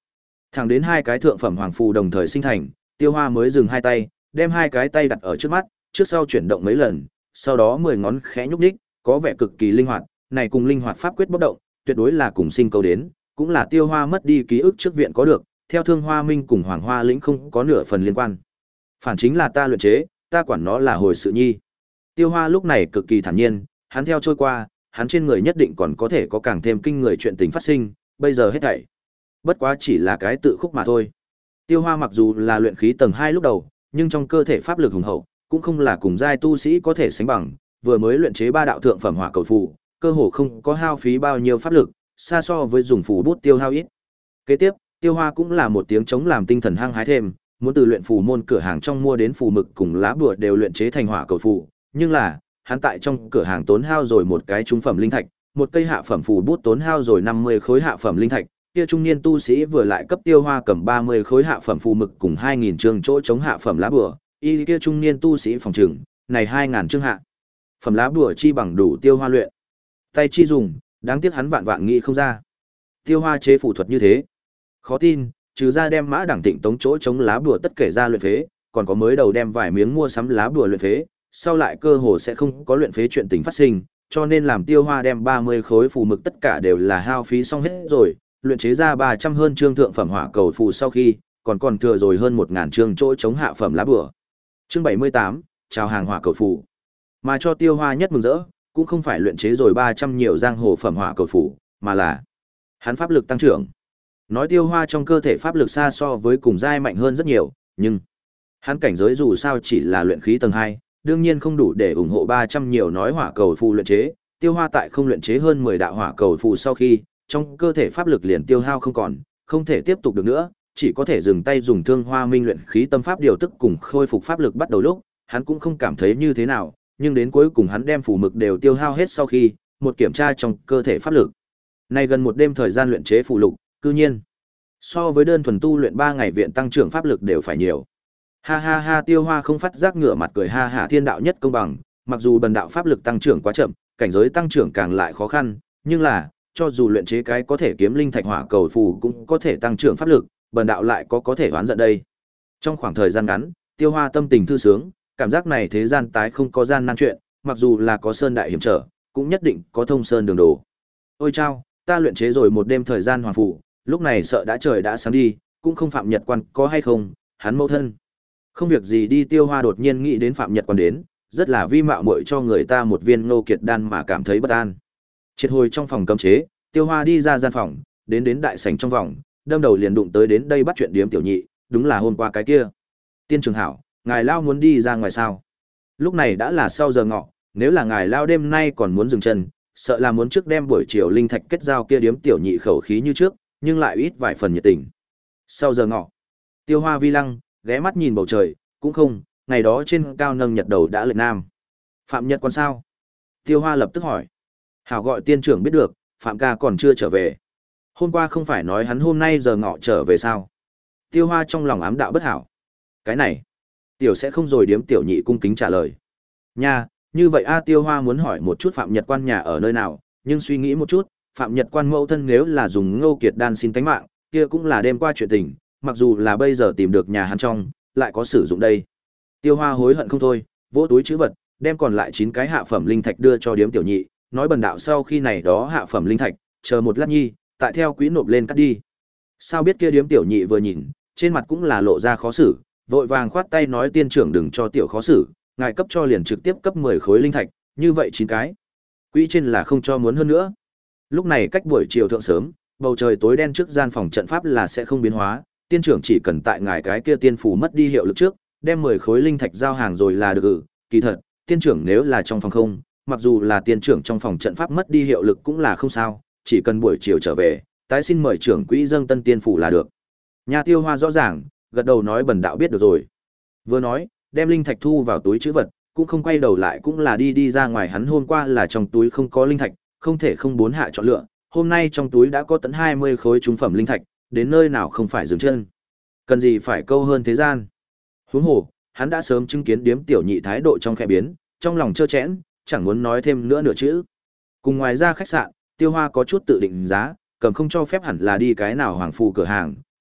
Thẳng đến hai cái thượng phẩm hoàng phù đồng thời sinh thành, Tiêu Hoa mới dừng hai tay, đem hai cái tay đặt ở trước mắt, trước sau chuyển động mấy lần, sau đó mười ngón khẽ nhúc nhích, có vẻ cực kỳ linh hoạt, này cùng linh hoạt pháp quyết bất động, tuyệt đối là cùng sinh câu đến, cũng là Tiêu Hoa mất đi ký ức trước viện có được, theo Thương Hoa Minh cùng Hoàng Hoa Lĩnh không có nửa phần liên quan. Phản chính là ta luyện chế, ta quản nó là hồi sự nhi. Tiêu Hoa lúc này cực kỳ thản nhiên, hắn theo trôi qua, hắn trên người nhất định còn có thể có càng thêm kinh người chuyện tình phát sinh, bây giờ hết thảy bất quá chỉ là cái tự khúc mà thôi. Tiêu Hoa mặc dù là luyện khí tầng hai lúc đầu, nhưng trong cơ thể pháp lực hùng hậu, cũng không là cùng giai tu sĩ có thể sánh bằng, vừa mới luyện chế ba đạo thượng phẩm hỏa cầu phù, cơ hồ không có hao phí bao nhiêu pháp lực, xa so với dùng phù bút tiêu hao ít. Kế tiếp, Tiêu Hoa cũng là một tiếng chống làm tinh thần hăng hái thêm, muốn từ luyện phù môn cửa hàng trong mua đến phù mực cùng lá bùa đều luyện chế thành hỏa cầu phù, nhưng là, hắn tại trong cửa hàng tốn hao rồi một cái trung phẩm linh thạch, một cây hạ phẩm phù bút tốn hao rồi năm mươi khối hạ phẩm linh thạch, kia trung niên tu sĩ vừa lại cấp Tiêu Hoa cầm ba mươi khối hạ phẩm phù mực cùng hai nghìn chương chỗ chống hạ phẩm lá bùa, y kia trung niên tu sĩ phòng trừng, này hai nghìn chương hạ phẩm lá bùa chi bằng đủ Tiêu Hoa luyện. Tay chi dùng, đáng tiếc hắn vạn vạn nghĩ không ra. Tiêu Hoa chế phù thuật như thế, khó tin, trừ ra đem mã đẳng tịnh tống chỗ chống lá bùa tất kể ra luyện phế, còn có mới đầu đem vài miếng mua sắm lá bùa luyện phế, sau lại cơ hồ sẽ không có luyện phế chuyện tình phát sinh, cho nên làm Tiêu Hoa đem ba mươi khối phù mực tất cả đều là hao phí xong hết rồi, luyện chế ra ba trăm hơn chương thượng phẩm hỏa cầu phù sau khi, còn còn thừa rồi hơn một nghìn chương chỗ chống hạ phẩm lá bùa. Chương bảy mươi tám, chào hàng hỏa cầu phù. Mà cho Tiêu Hoa nhất mừng rỡ, cũng không phải luyện chế rồi ba trăm nhiều giang hồ phẩm hỏa cầu phù, mà là hắn pháp lực tăng trưởng. Nói Tiêu Hoa trong cơ thể pháp lực xa so với cùng giai mạnh hơn rất nhiều, nhưng hắn cảnh giới dù sao chỉ là luyện khí tầng hai, đương nhiên không đủ để ủng hộ ba trăm nhiều nói hỏa cầu phù luyện chế. Tiêu Hoa tại không luyện chế hơn mười đạo hỏa cầu phù sau khi, trong cơ thể pháp lực liền tiêu hao không còn, không thể tiếp tục được nữa, chỉ có thể dừng tay dùng Thương Hoa Minh luyện khí tâm pháp điều tức cùng khôi phục pháp lực bắt đầu lúc, hắn cũng không cảm thấy như thế nào, nhưng đến cuối cùng hắn đem phù mực đều tiêu hao hết sau khi, một kiểm tra trong cơ thể pháp lực. Nay gần một đêm thời gian luyện chế phù lục, cư nhiên so với đơn thuần tu luyện ba ngày viện tăng trưởng pháp lực đều phải nhiều. Ha ha ha, Tiêu Hoa không phát giác ngửa mặt cười ha hả, thiên đạo nhất công bằng, mặc dù bần đạo pháp lực tăng trưởng quá chậm, cảnh giới tăng trưởng càng lại khó khăn, nhưng là cho dù luyện chế cái có thể kiếm linh thạch hỏa cầu phù cũng có thể tăng trưởng pháp lực, bần đạo lại có có thể oán giận đây. Trong khoảng thời gian ngắn, Tiêu Hoa tâm tình thư sướng, cảm giác này thế gian tái không có gian nan chuyện, mặc dù là có sơn đại hiểm trở, cũng nhất định có thông sơn đường đồ. Ôi chao, ta luyện chế rồi một đêm thời gian hoàng phù, lúc này sợ đã trời đã sáng đi, cũng không Phạm Nhật Quan có hay không, hắn mẫu thân. Không việc gì đi, Tiêu Hoa đột nhiên nghĩ đến Phạm Nhật Quan đến, rất là vi mạo muội cho người ta một viên Ngô Kiệt đan mà cảm thấy bất an. Triệt hồi trong phòng cấm chế, Tiêu Hoa đi ra gian phòng, đến đến đại sảnh trong vòng, đâm đầu liền đụng tới đến đây bắt chuyện điếm tiểu nhị, đúng là hôm qua cái kia. Tiên Trường hảo, ngài lao muốn đi ra ngoài sao? Lúc này đã là sau giờ ngọ, nếu là ngài lao đêm nay còn muốn dừng chân, sợ là muốn trước đem buổi chiều linh thạch kết giao kia điếm tiểu nhị khẩu khí như trước, nhưng lại ít vài phần nhiệt tình. Sau giờ ngọ, Tiêu Hoa vi lăng, ghé mắt nhìn bầu trời, cũng không, ngày đó trên cao nâng nhật đầu đã lệch nam. Phạm Nhật Quan sao? Tiêu Hoa lập tức hỏi. Hảo gọi tiên trưởng biết được, Phạm ca còn chưa trở về. Hôm qua không phải nói hắn hôm nay giờ ngọ trở về sao? Tiêu Hoa trong lòng ám đạo bất hảo. Cái này, tiểu sẽ không rồi, điếm tiểu nhị cung kính trả lời. Nha, như vậy a, Tiêu Hoa muốn hỏi một chút Phạm Nhật Quan nhà ở nơi nào, nhưng suy nghĩ một chút, Phạm Nhật Quan mẫu thân nếu là dùng Ngô Kiệt đan xin tánh mạng, kia cũng là đêm qua chuyện tình, mặc dù là bây giờ tìm được nhà hắn trong, lại có sử dụng đây. Tiêu Hoa hối hận không thôi, vỗ túi trữ vật, đem còn lại chín cái hạ phẩm linh thạch đưa cho điếm tiểu nhị, nói bần đạo sau khi này đó hạ phẩm linh thạch, chờ một lát nhi, tại theo quỹ nộp lên cắt đi. Sao biết kia điếm tiểu nhị vừa nhìn, trên mặt cũng là lộ ra khó xử, vội vàng khoát tay nói tiên trưởng đừng cho tiểu khó xử, ngài cấp cho liền trực tiếp cấp mười khối linh thạch, như vậy chín cái. Quỹ trên là không cho muốn hơn nữa. Lúc này cách buổi chiều thượng sớm, bầu trời tối đen trước gian phòng trận pháp là sẽ không biến hóa, tiên trưởng chỉ cần tại ngài cái kia tiên phủ mất đi hiệu lực trước, đem mười khối linh thạch giao hàng rồi là được. Ừ, kỳ thật, tiên trưởng nếu là trong phòng không, mặc dù là tiên trưởng trong phòng trận pháp mất đi hiệu lực cũng là không sao, chỉ cần buổi chiều trở về, tái xin mời trưởng quỹ dâng tân tiên phủ là được. Nhà Tiêu Hoa rõ ràng, gật đầu nói bần đạo biết được rồi. Vừa nói, đem linh thạch thu vào túi trữ vật, cũng không quay đầu lại cũng là đi đi ra ngoài. Hắn hôm qua là trong túi không có linh thạch, không thể không bốn hạ chọn lựa, hôm nay trong túi đã có tận hai mươi khối trung phẩm linh thạch, đến nơi nào không phải dừng chân. Cần gì phải câu hơn thế gian. Huống hồ, hắn đã sớm chứng kiến điếm tiểu nhị thái độ trong khẽ biến, trong lòng trơ trẽn, chẳng muốn nói thêm nữa nửa chữ. Cùng ngoài ra khách sạn, Tiêu Hoa có chút tự định giá, cầm không cho phép hẳn là đi cái nào hoàng phù cửa hàng,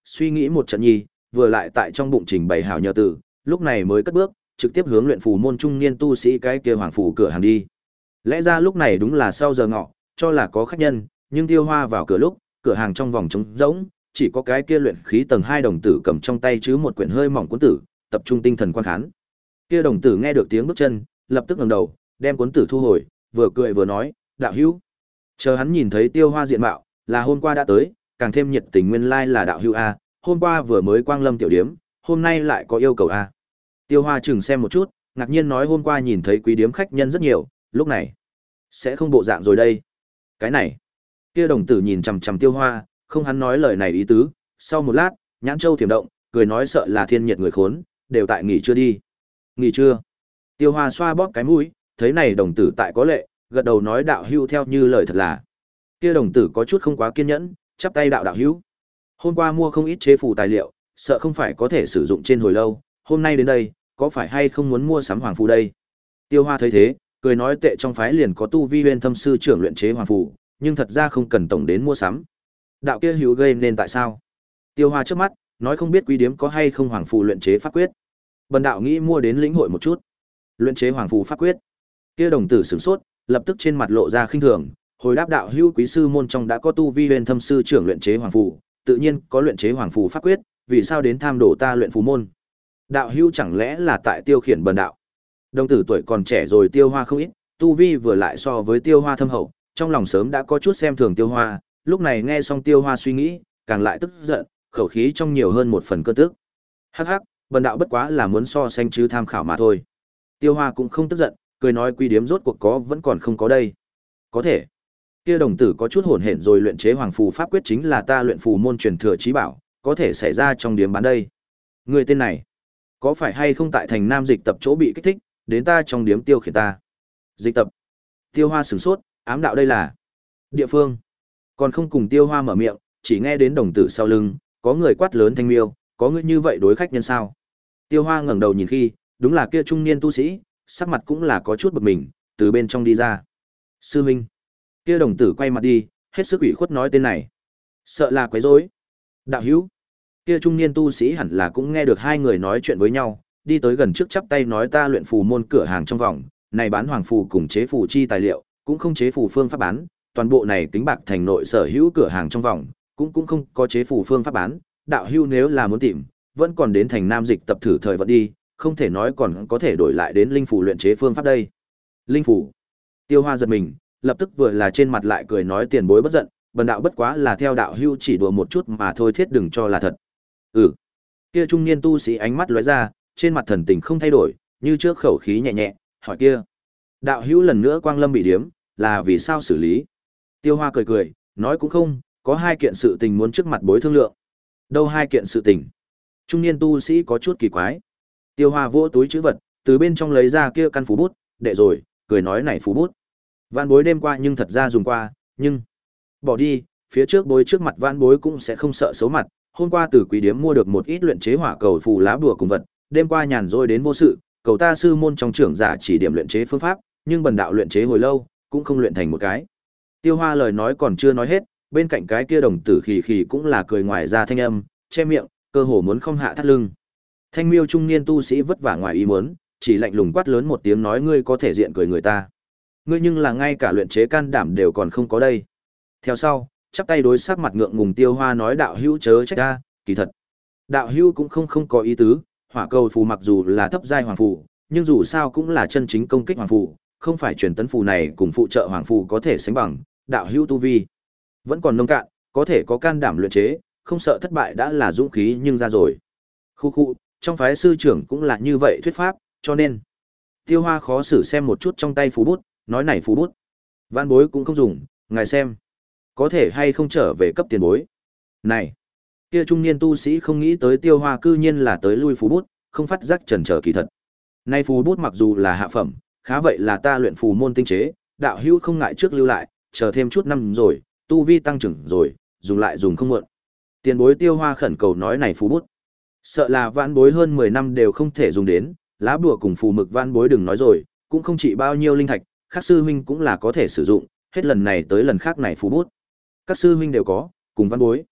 suy nghĩ một trận nhi, vừa lại tại trong bụng trình bày hảo nhờ tử, lúc này mới cất bước, trực tiếp hướng luyện phù môn trung niên tu sĩ cái kia hoàng phủ cửa hàng đi. Lẽ ra lúc này đúng là sau giờ ngọ, cho là có khách nhân, nhưng Tiêu Hoa vào cửa lúc, cửa hàng trong vòng trống rỗng, chỉ có cái kia luyện khí tầng hai đồng tử cầm trong tay chứ một quyển hơi mỏng cuốn tử, tập trung tinh thần quan khán. Kia đồng tử nghe được tiếng bước chân, lập tức ngẩng đầu, đem cuốn tử thu hồi, vừa cười vừa nói, "Đạo hữu." Chờ hắn nhìn thấy Tiêu Hoa diện mạo, là hôm qua đã tới, càng thêm nhiệt tình nguyên lai là đạo hữu a, hôm qua vừa mới quang lâm tiểu điếm, hôm nay lại có yêu cầu a. Tiêu Hoa chừng xem một chút, ngạc nhiên nói hôm qua nhìn thấy quý điếm khách nhân rất nhiều, lúc này sẽ không bộ dạng rồi đây. Cái này. Kia đồng tử nhìn chằm chằm Tiêu Hoa, không hắn nói lời này ý tứ, sau một lát, nhãn châu thiểm động, cười nói sợ là thiên nhiệt người khốn, đều tại nghỉ chưa đi. Nghỉ chưa? Tiêu Hoa xoa bóp cái mũi, thấy này đồng tử tại có lệ, gật đầu nói đạo hữu theo như lời thật là. Kia đồng tử có chút không quá kiên nhẫn, chắp tay đạo đạo hữu. Hôm qua mua không ít chế phù tài liệu, sợ không phải có thể sử dụng trên hồi lâu, hôm nay đến đây, có phải hay không muốn mua sắm hoàng phù đây? Tiêu Hoa thấy thế, cười nói tệ trong phái liền có tu vi Huyền Thâm sư trưởng luyện chế hoàng phù, nhưng thật ra không cần tổng đến mua sắm. Đạo kia hữu gây nên tại sao? Tiêu Hoa trước mắt, nói không biết quý điếm có hay không hoàng phù luyện chế pháp quyết. Bần đạo nghĩ mua đến lĩnh hội một chút. Luyện chế hoàng phù pháp quyết. Kia đồng tử sửng sốt, lập tức trên mặt lộ ra khinh thường, hồi đáp đạo hữu quý sư môn trong đã có tu vi Huyền Thâm sư trưởng luyện chế hoàng phù, tự nhiên có luyện chế hoàng phù pháp quyết, vì sao đến tham đổ ta luyện phù môn? Đạo hữu chẳng lẽ là tại tiêu khiển bần đạo? Đồng tử tuổi còn trẻ rồi Tiêu Hoa không ít, tu vi vừa lại so với Tiêu Hoa thâm hậu, trong lòng sớm đã có chút xem thường Tiêu Hoa, lúc này nghe xong Tiêu Hoa suy nghĩ, càng lại tức giận, khẩu khí trong nhiều hơn một phần cơn tức. Hắc hắc, bần đạo bất quá là muốn so sánh chứ tham khảo mà thôi. Tiêu Hoa cũng không tức giận, cười nói quy điếm rốt cuộc có vẫn còn không có đây. Có thể. Kia đồng tử có chút hỗn hển rồi luyện chế hoàng phù pháp quyết chính là ta luyện phù môn truyền thừa chí bảo, có thể xảy ra trong điếm bán đây. Người tên này, có phải hay không tại thành Nam Dịch tập chỗ bị kích thích, đến ta trong điếm tiêu khiển ta? Dịch tập. Tiêu Hoa sửng sốt, ám đạo đây là địa phương. Còn không cùng Tiêu Hoa mở miệng, chỉ nghe đến đồng tử sau lưng, có người quát lớn thanh miêu, có người như vậy đối khách nhân sao? Tiêu Hoa ngẩng đầu nhìn khi, đúng là kia trung niên tu sĩ, sắc mặt cũng là có chút bực mình, từ bên trong đi ra. Sư huynh. Kia đồng tử quay mặt đi, hết sức ủy khuất nói tên này. Sợ là quấy rối. Đạo hữu. Kia trung niên tu sĩ hẳn là cũng nghe được hai người nói chuyện với nhau, đi tới gần trước chắp tay nói ta luyện phù môn cửa hàng trong vòng, này bán hoàng phù cùng chế phù chi tài liệu, cũng không chế phù phương pháp bán, toàn bộ này kính bạc thành nội sở hữu cửa hàng trong vòng, cũng cũng không có chế phù phương pháp bán, đạo hữu nếu là muốn tìm, vẫn còn đến thành Nam Dịch tập thử thời vận đi, không thể nói còn có thể đổi lại đến linh phù luyện chế phương pháp đây. Linh phù. Tiêu Hoa giật mình, lập tức vừa là trên mặt lại cười nói tiền bối bất giận, bần đạo bất quá là theo đạo hữu chỉ đùa một chút mà thôi thiết đừng cho là thật. Ừ. Kia trung niên tu sĩ ánh mắt lóe ra, trên mặt thần tình không thay đổi, như trước khẩu khí nhẹ nhẹ, hỏi kia. Đạo hữu lần nữa quang lâm bị điếm, là vì sao xử lý? Tiêu Hoa cười cười, nói cũng không, có hai kiện sự tình muốn trước mặt bối thương lượng. Đâu hai kiện sự tình? Trung niên tu sĩ có chút kỳ quái. Tiêu Hoa vỗ túi trữ vật, từ bên trong lấy ra kia căn phú bút, đệ rồi, cười nói này phú bút. Vạn bối đêm qua nhưng thật ra dùng qua, nhưng bỏ đi, phía trước bối trước mặt vạn bối cũng sẽ không sợ xấu mặt. Hôm qua từ quý điếm mua được một ít luyện chế hỏa cầu phù lá bùa cùng vật, đêm qua nhàn rỗi đến vô sự, cầu ta sư môn trong trưởng giả chỉ điểm luyện chế phương pháp, nhưng bần đạo luyện chế hồi lâu, cũng không luyện thành một cái. Tiêu Hoa lời nói còn chưa nói hết, bên cạnh cái kia đồng tử khì khì cũng là cười ngoài ra thanh âm, che miệng, cơ hồ muốn không hạ thắt lưng. Thanh miêu trung niên tu sĩ vất vả ngoài ý muốn, chỉ lạnh lùng quát lớn một tiếng nói ngươi có thể diện cười người ta. Ngươi nhưng là ngay cả luyện chế can đảm đều còn không có đây. Theo sau, chắp tay đối sắc mặt ngượng ngùng Tiêu Hoa nói đạo hữu chớ trách ta, kỳ thật. Đạo hữu cũng không không có ý tứ, hỏa cầu phù mặc dù là thấp giai hoàng phù, nhưng dù sao cũng là chân chính công kích hoàng phù, không phải truyền tấn phù này cùng phụ trợ hoàng phù có thể sánh bằng, đạo hữu tu vi vẫn còn nông cạn, có thể có can đảm luyện chế, không sợ thất bại đã là dũng khí nhưng ra rồi. Khu khu, trong phái sư trưởng cũng là như vậy thuyết pháp, cho nên Tiêu Hoa khó xử xem một chút trong tay phù bút, nói này phù bút, vạn bối cũng không dùng, ngài xem, có thể hay không trở về cấp tiền bối. Này, kia trung niên tu sĩ không nghĩ tới Tiêu Hoa cư nhiên là tới lui phù bút, không phát giác chần chờ kỳ thật. Nay phù bút mặc dù là hạ phẩm, khá vậy là ta luyện phù môn tinh chế, đạo hữu không ngại trước lưu lại, chờ thêm chút năm rồi, tu vi tăng trưởng rồi, dùng lại dùng không muộn. Tiền bối Tiêu Hoa khẩn cầu nói này phù bút, sợ là vãn bối hơn mười năm đều không thể dùng đến, lá bùa cùng phù mực vãn bối đừng nói rồi, cũng không chỉ bao nhiêu linh thạch, các sư huynh cũng là có thể sử dụng, hết lần này tới lần khác này phù bút. Các sư huynh đều có, cùng vãn bối.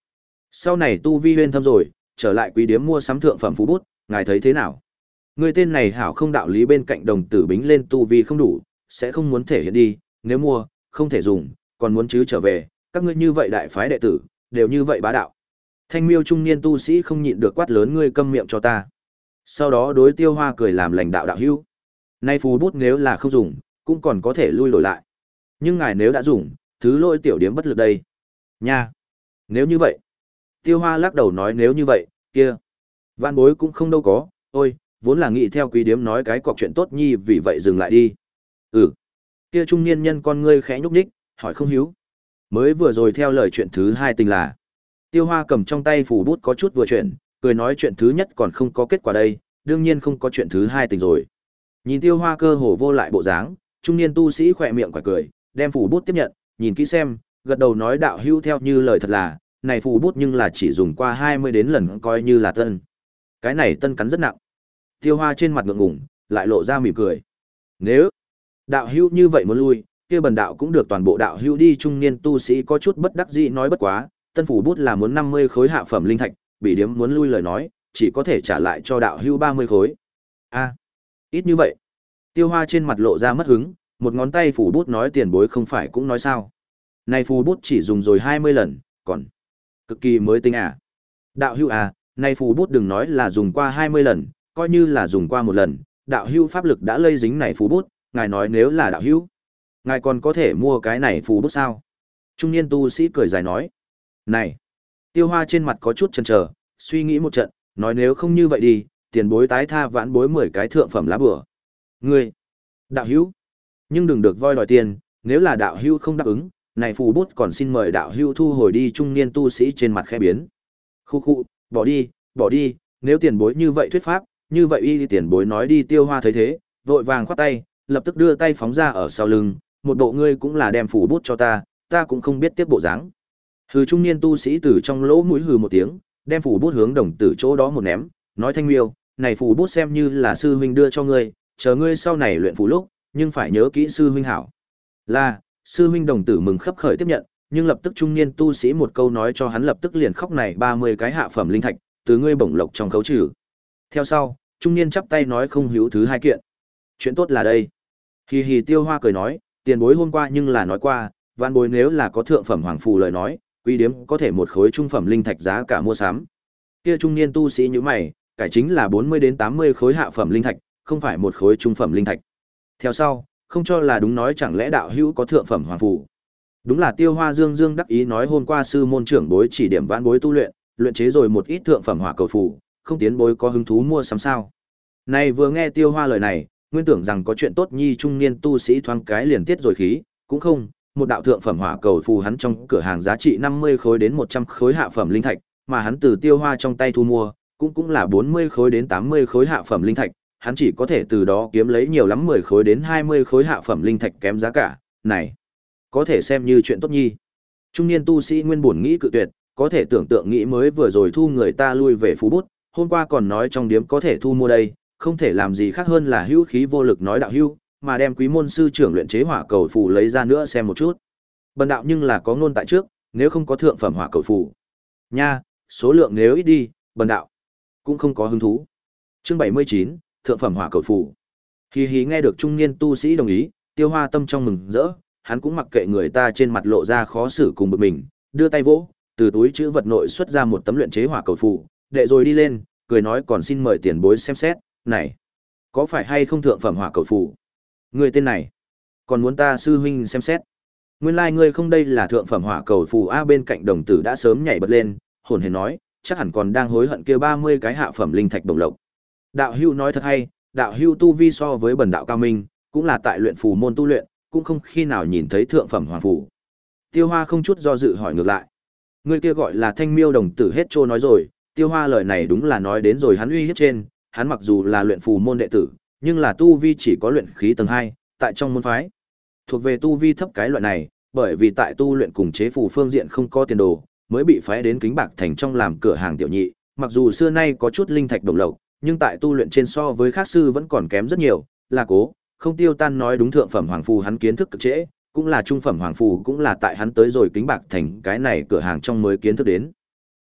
Sau này tu vi huyên thâm rồi, trở lại quý điếm mua sắm thượng phẩm phú bút, ngài thấy thế nào? Người tên này hảo không đạo lý bên cạnh đồng tử bính lên tu vi không đủ, sẽ không muốn thể hiện đi, nếu mua, không thể dùng, còn muốn chứ trở về, các ngươi như vậy đại phái đệ tử, đều như vậy bá đạo. Thanh miêu trung niên tu sĩ không nhịn được quát lớn ngươi câm miệng cho ta. Sau đó đối Tiêu Hoa cười làm lành đạo đạo hữu. Nay phù bút nếu là không dùng, cũng còn có thể lui đổi lại. Nhưng ngài nếu đã dùng, thứ lỗi tiểu điếm bất lực đây. Nha. Nếu như vậy. Tiêu Hoa lắc đầu nói nếu như vậy, kia. Vạn bối cũng không đâu có, ôi, vốn là nghĩ theo quý điếm nói cái cọc chuyện tốt nhi vì vậy dừng lại đi. Ừ. Kia trung niên nhân con ngươi khẽ nhúc nhích, hỏi không hiếu. Mới vừa rồi theo lời chuyện thứ hai tình là. Tiêu Hoa cầm trong tay phù bút có chút vừa chuyện, cười nói chuyện thứ nhất còn không có kết quả đây, đương nhiên không có chuyện thứ hai tình rồi. Nhìn Tiêu Hoa cơ hồ vô lại bộ dáng, trung niên tu sĩ khỏe miệng quả cười, đem phù bút tiếp nhận, nhìn kỹ xem, gật đầu nói đạo hữu theo như lời thật là, này phù bút nhưng là chỉ dùng qua hai mươi đến lần coi như là tân. Cái này tân cắn rất nặng. Tiêu Hoa trên mặt ngượng ngùng, lại lộ ra mỉm cười. Nếu đạo hữu như vậy muốn lui, kia bần đạo cũng được toàn bộ đạo hữu đi. Trung niên tu sĩ có chút bất đắc dĩ nói bất quá, tân phù bút là muốn năm mươi khối hạ phẩm linh thạch, bị điếm muốn lui lời nói, chỉ có thể trả lại cho đạo hữu ba mươi khối. A, ít như vậy. Tiêu Hoa trên mặt lộ ra mất hứng, một ngón tay phù bút nói tiền bối không phải cũng nói sao? Này phù bút chỉ dùng rồi hai mươi lần, còn cực kỳ mới tinh à? Đạo hữu à, này phù bút đừng nói là dùng qua hai mươi lần, coi như là dùng qua một lần, đạo hữu pháp lực đã lây dính này phù bút, ngài nói nếu là đạo hữu, ngài còn có thể mua cái này phù bút sao? Trung niên tu sĩ cười dài nói. Này, Tiêu Hoa trên mặt có chút chần chờ, suy nghĩ một trận, nói nếu không như vậy đi, tiền bối tái tha vãn bối mười cái thượng phẩm lá bửa. Ngươi, đạo hữu, nhưng đừng được voi đòi tiền, nếu là đạo hữu không đáp ứng, này phù bút còn xin mời đạo hữu thu hồi đi. Trung niên tu sĩ trên mặt khẽ biến. Khu khu, bỏ đi, bỏ đi, nếu tiền bối như vậy thuyết pháp, như vậy y tiền bối nói đi. Tiêu Hoa thấy thế, vội vàng khoát tay, lập tức đưa tay phóng ra ở sau lưng, một bộ ngươi cũng là đem phù bút cho ta, ta cũng không biết tiếp bộ dáng. Hừ trung niên tu sĩ từ trong lỗ mũi hừ một tiếng, đem phù bút hướng đồng tử chỗ đó một ném, nói Thanh Miêu, này phù bút xem như là sư huynh đưa cho ngươi, chờ ngươi sau này luyện phù lúc, nhưng phải nhớ kỹ sư huynh hảo. Là, sư huynh đồng tử mừng khấp khởi tiếp nhận, nhưng lập tức trung niên tu sĩ một câu nói cho hắn lập tức liền khóc này ba mươi cái hạ phẩm linh thạch, từ ngươi bổng lộc trong khấu trừ. Theo sau, trung niên chắp tay nói không hữu thứ hai kiện. Chuyện tốt là đây. Hì hì Tiêu Hoa cười nói, tiền bối hôm qua nhưng là nói qua, vạn bối nếu là có thượng phẩm hoàng phù lời nói, quý điếm có thể một khối trung phẩm linh thạch giá cả mua sắm. Kia trung niên tu sĩ như mày, cải chính là bốn mươi đến tám mươi khối hạ phẩm linh thạch, không phải một khối trung phẩm linh thạch. Theo sau, không cho là đúng nói chẳng lẽ đạo hữu có thượng phẩm hoàng phù. Đúng là Tiêu Hoa dương dương đắc ý nói hôm qua sư môn trưởng bối chỉ điểm vãn bối tu luyện, luyện chế rồi một ít thượng phẩm hỏa cầu phù, không tiến bối có hứng thú mua sắm sao. Này vừa nghe Tiêu Hoa lời này, nguyên tưởng rằng có chuyện tốt nhi trung niên tu sĩ thoáng cái liền tiết rồi khí, cũng không, một đạo thượng phẩm hỏa cầu phù hắn trong cửa hàng giá trị năm mươi khối đến một trăm khối hạ phẩm linh thạch, mà hắn từ Tiêu Hoa trong tay thu mua, cũng cũng là bốn mươi khối đến tám mươi khối hạ phẩm linh thạch, hắn chỉ có thể từ đó kiếm lấy nhiều lắm mười khối đến hai mươi khối hạ phẩm linh thạch kém giá cả, này, có thể xem như chuyện tốt nhi. Trung niên tu sĩ nguyên buồn nghĩ cự tuyệt, có thể tưởng tượng nghĩ mới vừa rồi thu người ta lui về phú bút, hôm qua còn nói trong điếm có thể thu mua đây, không thể làm gì khác hơn là hữu khí vô lực nói đạo hữu, mà đem quý môn sư trưởng luyện chế hỏa cầu phù lấy ra nữa xem một chút. Bần đạo nhưng là có ngôn tại trước, nếu không có thượng phẩm hỏa cầu phù. Nha, số lượng nếu ít đi, bần đạo cũng không có hứng thú. Chương bảy mươi chín, thượng phẩm hỏa cầu phù. Hì hì nghe được trung niên tu sĩ đồng ý, Tiêu Hoa tâm trong mừng rỡ, hắn cũng mặc kệ người ta trên mặt lộ ra khó xử cùng bực mình, đưa tay vỗ, từ túi trữ vật nội xuất ra một tấm luyện chế hỏa cầu phù, đệ rồi đi lên, cười nói còn xin mời tiền bối xem xét, này, có phải hay không thượng phẩm hỏa cầu phù? Người tên này, còn muốn ta sư huynh xem xét. Nguyên lai like ngươi không đây là thượng phẩm hỏa cầu phù a. Bên cạnh đồng tử đã sớm nhảy bật lên, hồn hển nói, chắc hẳn còn đang hối hận kia ba mươi cái hạ phẩm linh thạch đồng lộc. Đạo hữu nói thật hay, đạo hữu tu vi so với bần đạo cao minh, cũng là tại luyện phù môn tu luyện, cũng không khi nào nhìn thấy thượng phẩm hoàng phù. Tiêu Hoa không chút do dự hỏi ngược lại. Người kia gọi là Thanh Miêu đồng tử hết trô nói rồi, Tiêu Hoa lời này đúng là nói đến rồi hắn uy hiếp trên, hắn mặc dù là luyện phù môn đệ tử, nhưng là tu vi chỉ có luyện khí tầng hai, tại trong môn phái. Thuộc về tu vi thấp cái loại này, bởi vì tại tu luyện cùng chế phù phương diện không có tiền đồ, mới bị phái đến Kính Bạc Thành trong làm cửa hàng tiểu nhị, mặc dù xưa nay có chút linh thạch đồng lộc, nhưng tại tu luyện trên so với khác sư vẫn còn kém rất nhiều, là cố, không tiêu tan nói đúng thượng phẩm hoàng phù hắn kiến thức cực trễ, cũng là trung phẩm hoàng phù cũng là tại hắn tới rồi Kính Bạc Thành cái này cửa hàng trong mới kiến thức đến.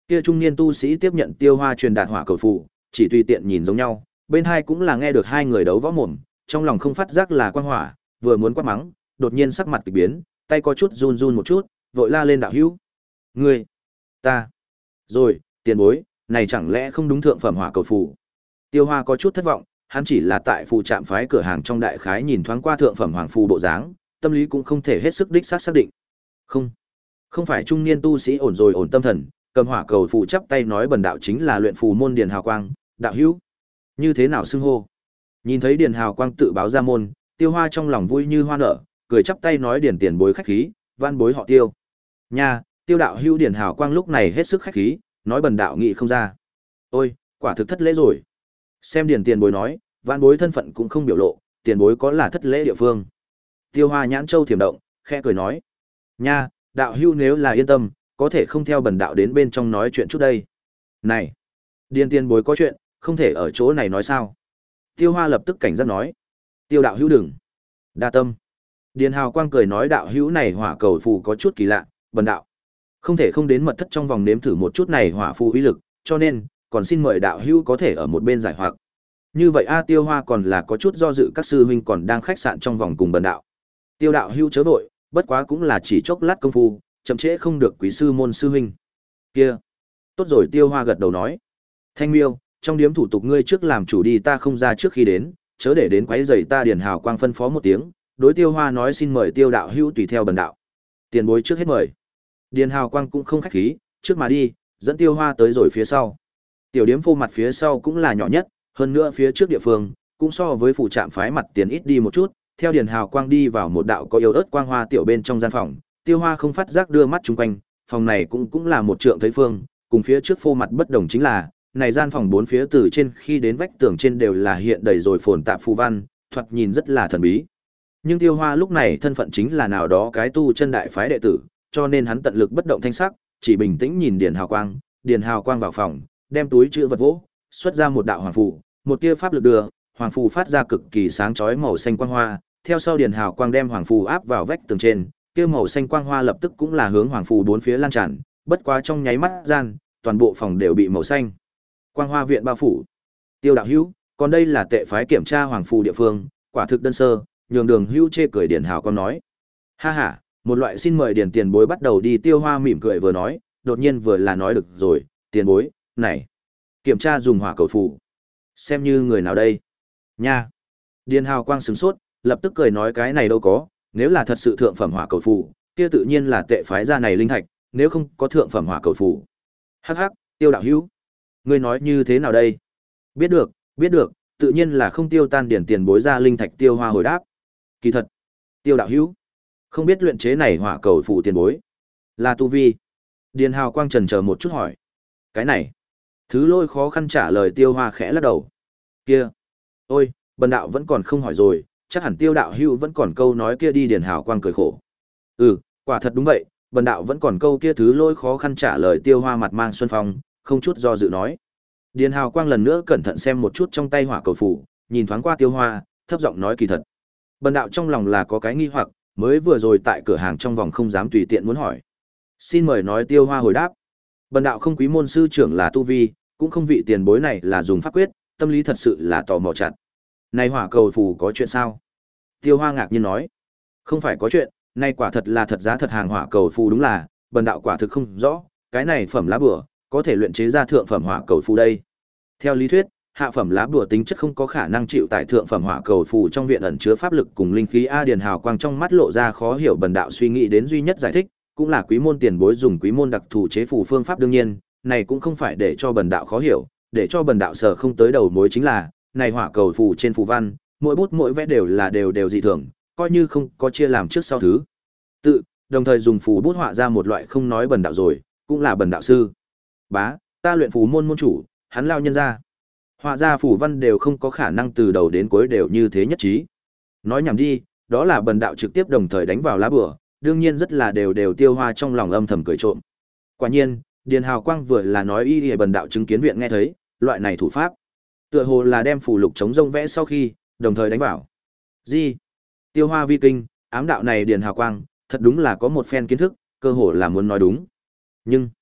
Kia trung niên tu sĩ tiếp nhận Tiêu Hoa truyền đạt hỏa cầu phù, chỉ tùy tiện nhìn giống nhau, bên hai cũng là nghe được hai người đấu võ mồm, trong lòng không phát giác là quang hỏa, vừa muốn quát mắng, đột nhiên sắc mặt kỳ biến, tay có chút run run một chút, vội la lên đạo hữu. Ngươi, ta, rồi, tiền bối, này chẳng lẽ không đúng thượng phẩm hỏa cầu phù? Tiêu Hoa có chút thất vọng, hắn chỉ là tại phù trạm phái cửa hàng trong đại khái nhìn thoáng qua thượng phẩm hoàng phù bộ dáng, tâm lý cũng không thể hết sức đích xác xác định. Không, không phải trung niên tu sĩ ổn rồi ổn tâm thần, cầm hỏa cầu phù chắp tay nói bần đạo chính là luyện phù môn Điền Hào Quang, đạo hữu. Như thế nào xưng hô? Nhìn thấy Điền Hào Quang tự báo ra môn, Tiêu Hoa trong lòng vui như hoa nở, cười chắp tay nói Điền tiền bối khách khí, van bối họ Tiêu. Nha, Tiêu đạo hữu Điền Hào Quang lúc này hết sức khách khí, nói bần đạo nghị không ra. Ôi, quả thực thất lễ rồi. Xem Điền tiền bối nói, van bối thân phận cũng không biểu lộ, tiền bối có là thất lễ địa phương. Tiêu Hoa nhãn châu thiểm động, khẽ cười nói: "Nha, đạo hữu nếu là yên tâm, có thể không theo bần đạo đến bên trong nói chuyện chút đây." "Này, Điền tiền bối có chuyện, không thể ở chỗ này nói sao?" Tiêu Hoa lập tức cảnh giác nói: "Tiêu đạo hữu đừng." "Đa tâm." Điền Hào Quang cười nói đạo hữu này hỏa cầu phù có chút kỳ lạ, bần đạo không thể không đến mật thất trong vòng nếm thử một chút này hỏa phù uy lực, cho nên còn xin mời đạo hữu có thể ở một bên giải hoặc. Như vậy a Tiêu Hoa còn là có chút do dự, các sư huynh còn đang khách sạn trong vòng cùng bần đạo. Tiêu đạo hữu chớ vội, bất quá cũng là chỉ chốc lát công phu, chậm trễ không được quý sư môn sư huynh. Kia, tốt rồi, Tiêu Hoa gật đầu nói. Thanh Miêu, trong điếm thủ tục ngươi trước làm chủ đi, ta không ra trước khi đến, chớ để đến quấy rầy ta. Điền Hào Quang phân phó một tiếng, đối Tiêu Hoa nói xin mời Tiêu đạo hữu tùy theo bần đạo. Tiền bối trước hết mời. Điền Hào Quang cũng không khách khí, trước mà đi, dẫn Tiêu Hoa tới rồi phía sau. Tiểu điếm phô mặt phía sau cũng là nhỏ nhất, hơn nữa phía trước địa phương cũng so với phụ trạm phái mặt tiền ít đi một chút. Theo Điền Hào Quang đi vào một đạo có yếu ớt quang hoa tiểu bên trong gian phòng, Tiêu Hoa không phát giác đưa mắt chung quanh, phòng này cũng cũng là một trượng thấy phương, cùng phía trước phô mặt bất đồng chính là, này gian phòng bốn phía từ trên khi đến vách tường trên đều là hiện đầy rồi phồn tạp phù văn, thoạt nhìn rất là thần bí. Nhưng Tiêu Hoa lúc này thân phận chính là nào đó cái tu chân đại phái đệ tử, cho nên hắn tận lực bất động thanh sắc, chỉ bình tĩnh nhìn Điền Hào Quang. Điền Hào Quang vào phòng, đem túi chữ vật vỗ, xuất ra một đạo hoàng phù, một tia pháp lực đưa, hoàng phù phát ra cực kỳ sáng chói màu xanh quang hoa, theo sau Điền Hào Quang đem hoàng phù áp vào vách tường trên, kia màu xanh quang hoa lập tức cũng là hướng hoàng phù bốn phía lan tràn, bất quá trong nháy mắt gian, toàn bộ phòng đều bị màu xanh quang hoa viện bao phủ. Tiêu đạo hữu, còn đây là tệ phái kiểm tra hoàng phù địa phương, quả thực đơn sơ, nhường Đường Hữu chê cười. Điền Hào Quang nói. Ha ha, một loại xin mời Điền tiền bối bắt đầu đi. Tiêu Hoa mỉm cười vừa nói, đột nhiên vừa là nói được rồi, tiền bối, này, kiểm tra dùng hỏa cầu phù, xem như người nào đây? Nha. Điền Hào Quang sửng sốt, lập tức cười nói cái này đâu có, nếu là thật sự thượng phẩm hỏa cầu phù, kia tự nhiên là tệ phái gia này linh thạch, nếu không có thượng phẩm hỏa cầu phù. Hắc hắc, Tiêu đạo hữu, ngươi nói như thế nào đây? Biết được, biết được, tự nhiên là không tiêu tan điển tiền bối ra linh thạch. Tiêu Hoa hồi đáp. Kỳ thật, Tiêu đạo hữu, không biết luyện chế này hỏa cầu phù tiền bối là tu vi? Điền Hào Quang chần chờ một chút hỏi. Cái này, Thứ Lôi khó khăn trả lời. Tiêu Hoa khẽ lắc đầu. Kia, ôi, bần đạo vẫn còn không hỏi rồi, chắc hẳn Tiêu đạo hữu vẫn còn câu nói kia đi. Điền Hào Quang cười khổ. Ừ, quả thật đúng vậy, bần đạo vẫn còn câu kia. Thứ Lôi khó khăn trả lời. Tiêu Hoa mặt mang xuân phong, không chút do dự nói. Điền Hào Quang lần nữa cẩn thận xem một chút trong tay hỏa cầu phù, nhìn thoáng qua Tiêu Hoa, thấp giọng nói kỳ thật, bần đạo trong lòng là có cái nghi hoặc, mới vừa rồi tại cửa hàng trong vòng không dám tùy tiện muốn hỏi. Xin mời nói. Tiêu Hoa hồi đáp. Bần đạo không quý môn sư trưởng là tu vi, cũng không vị tiền bối này là dùng pháp quyết, tâm lý thật sự là tò mò chặt. Này hỏa cầu phù có chuyện sao? Tiêu Hoa ngạc nhiên nói. Không phải có chuyện, này quả thật là thật giá thật hàng hỏa cầu phù, đúng là, bần đạo quả thực không rõ, cái này phẩm lá bùa có thể luyện chế ra thượng phẩm hỏa cầu phù đây. Theo lý thuyết, hạ phẩm lá bùa tính chất không có khả năng chịu tại thượng phẩm hỏa cầu phù trong viện ẩn chứa pháp lực cùng linh khí. A Điền Hào Quang trong mắt lộ ra khó hiểu. Bần đạo suy nghĩ đến duy nhất giải thích, cũng là quý môn tiền bối dùng quý môn đặc thù chế phù phương pháp, đương nhiên, này cũng không phải để cho bần đạo khó hiểu, để cho bần đạo sở không tới đầu mối chính là, này hỏa cầu phù trên phù văn, mỗi bút mỗi vẽ đều là đều đều dị thường, coi như không có chia làm trước sau thứ tự, đồng thời dùng phù bút họa ra một loại, không nói bần đạo rồi, cũng là bần đạo sư bá, ta luyện phù môn môn chủ, hắn lao nhân ra họa ra phù văn đều không có khả năng từ đầu đến cuối đều như thế nhất trí. Nói nhảm đi, đó là bần đạo trực tiếp đồng thời đánh vào lá bùa, đương nhiên rất là đều đều. Tiêu Hoa trong lòng âm thầm cười trộm. Quả nhiên, Điền Hào Quang vừa là nói y y bần đạo chứng kiến viện nghe thấy, loại này thủ pháp, tựa hồ là đem phù lục chống rông vẽ sau khi đồng thời đánh vào. Gì? Tiêu Hoa vi kinh, ám đạo này Điền Hào Quang, thật đúng là có một phen kiến thức, cơ hồ là muốn nói đúng. Nhưng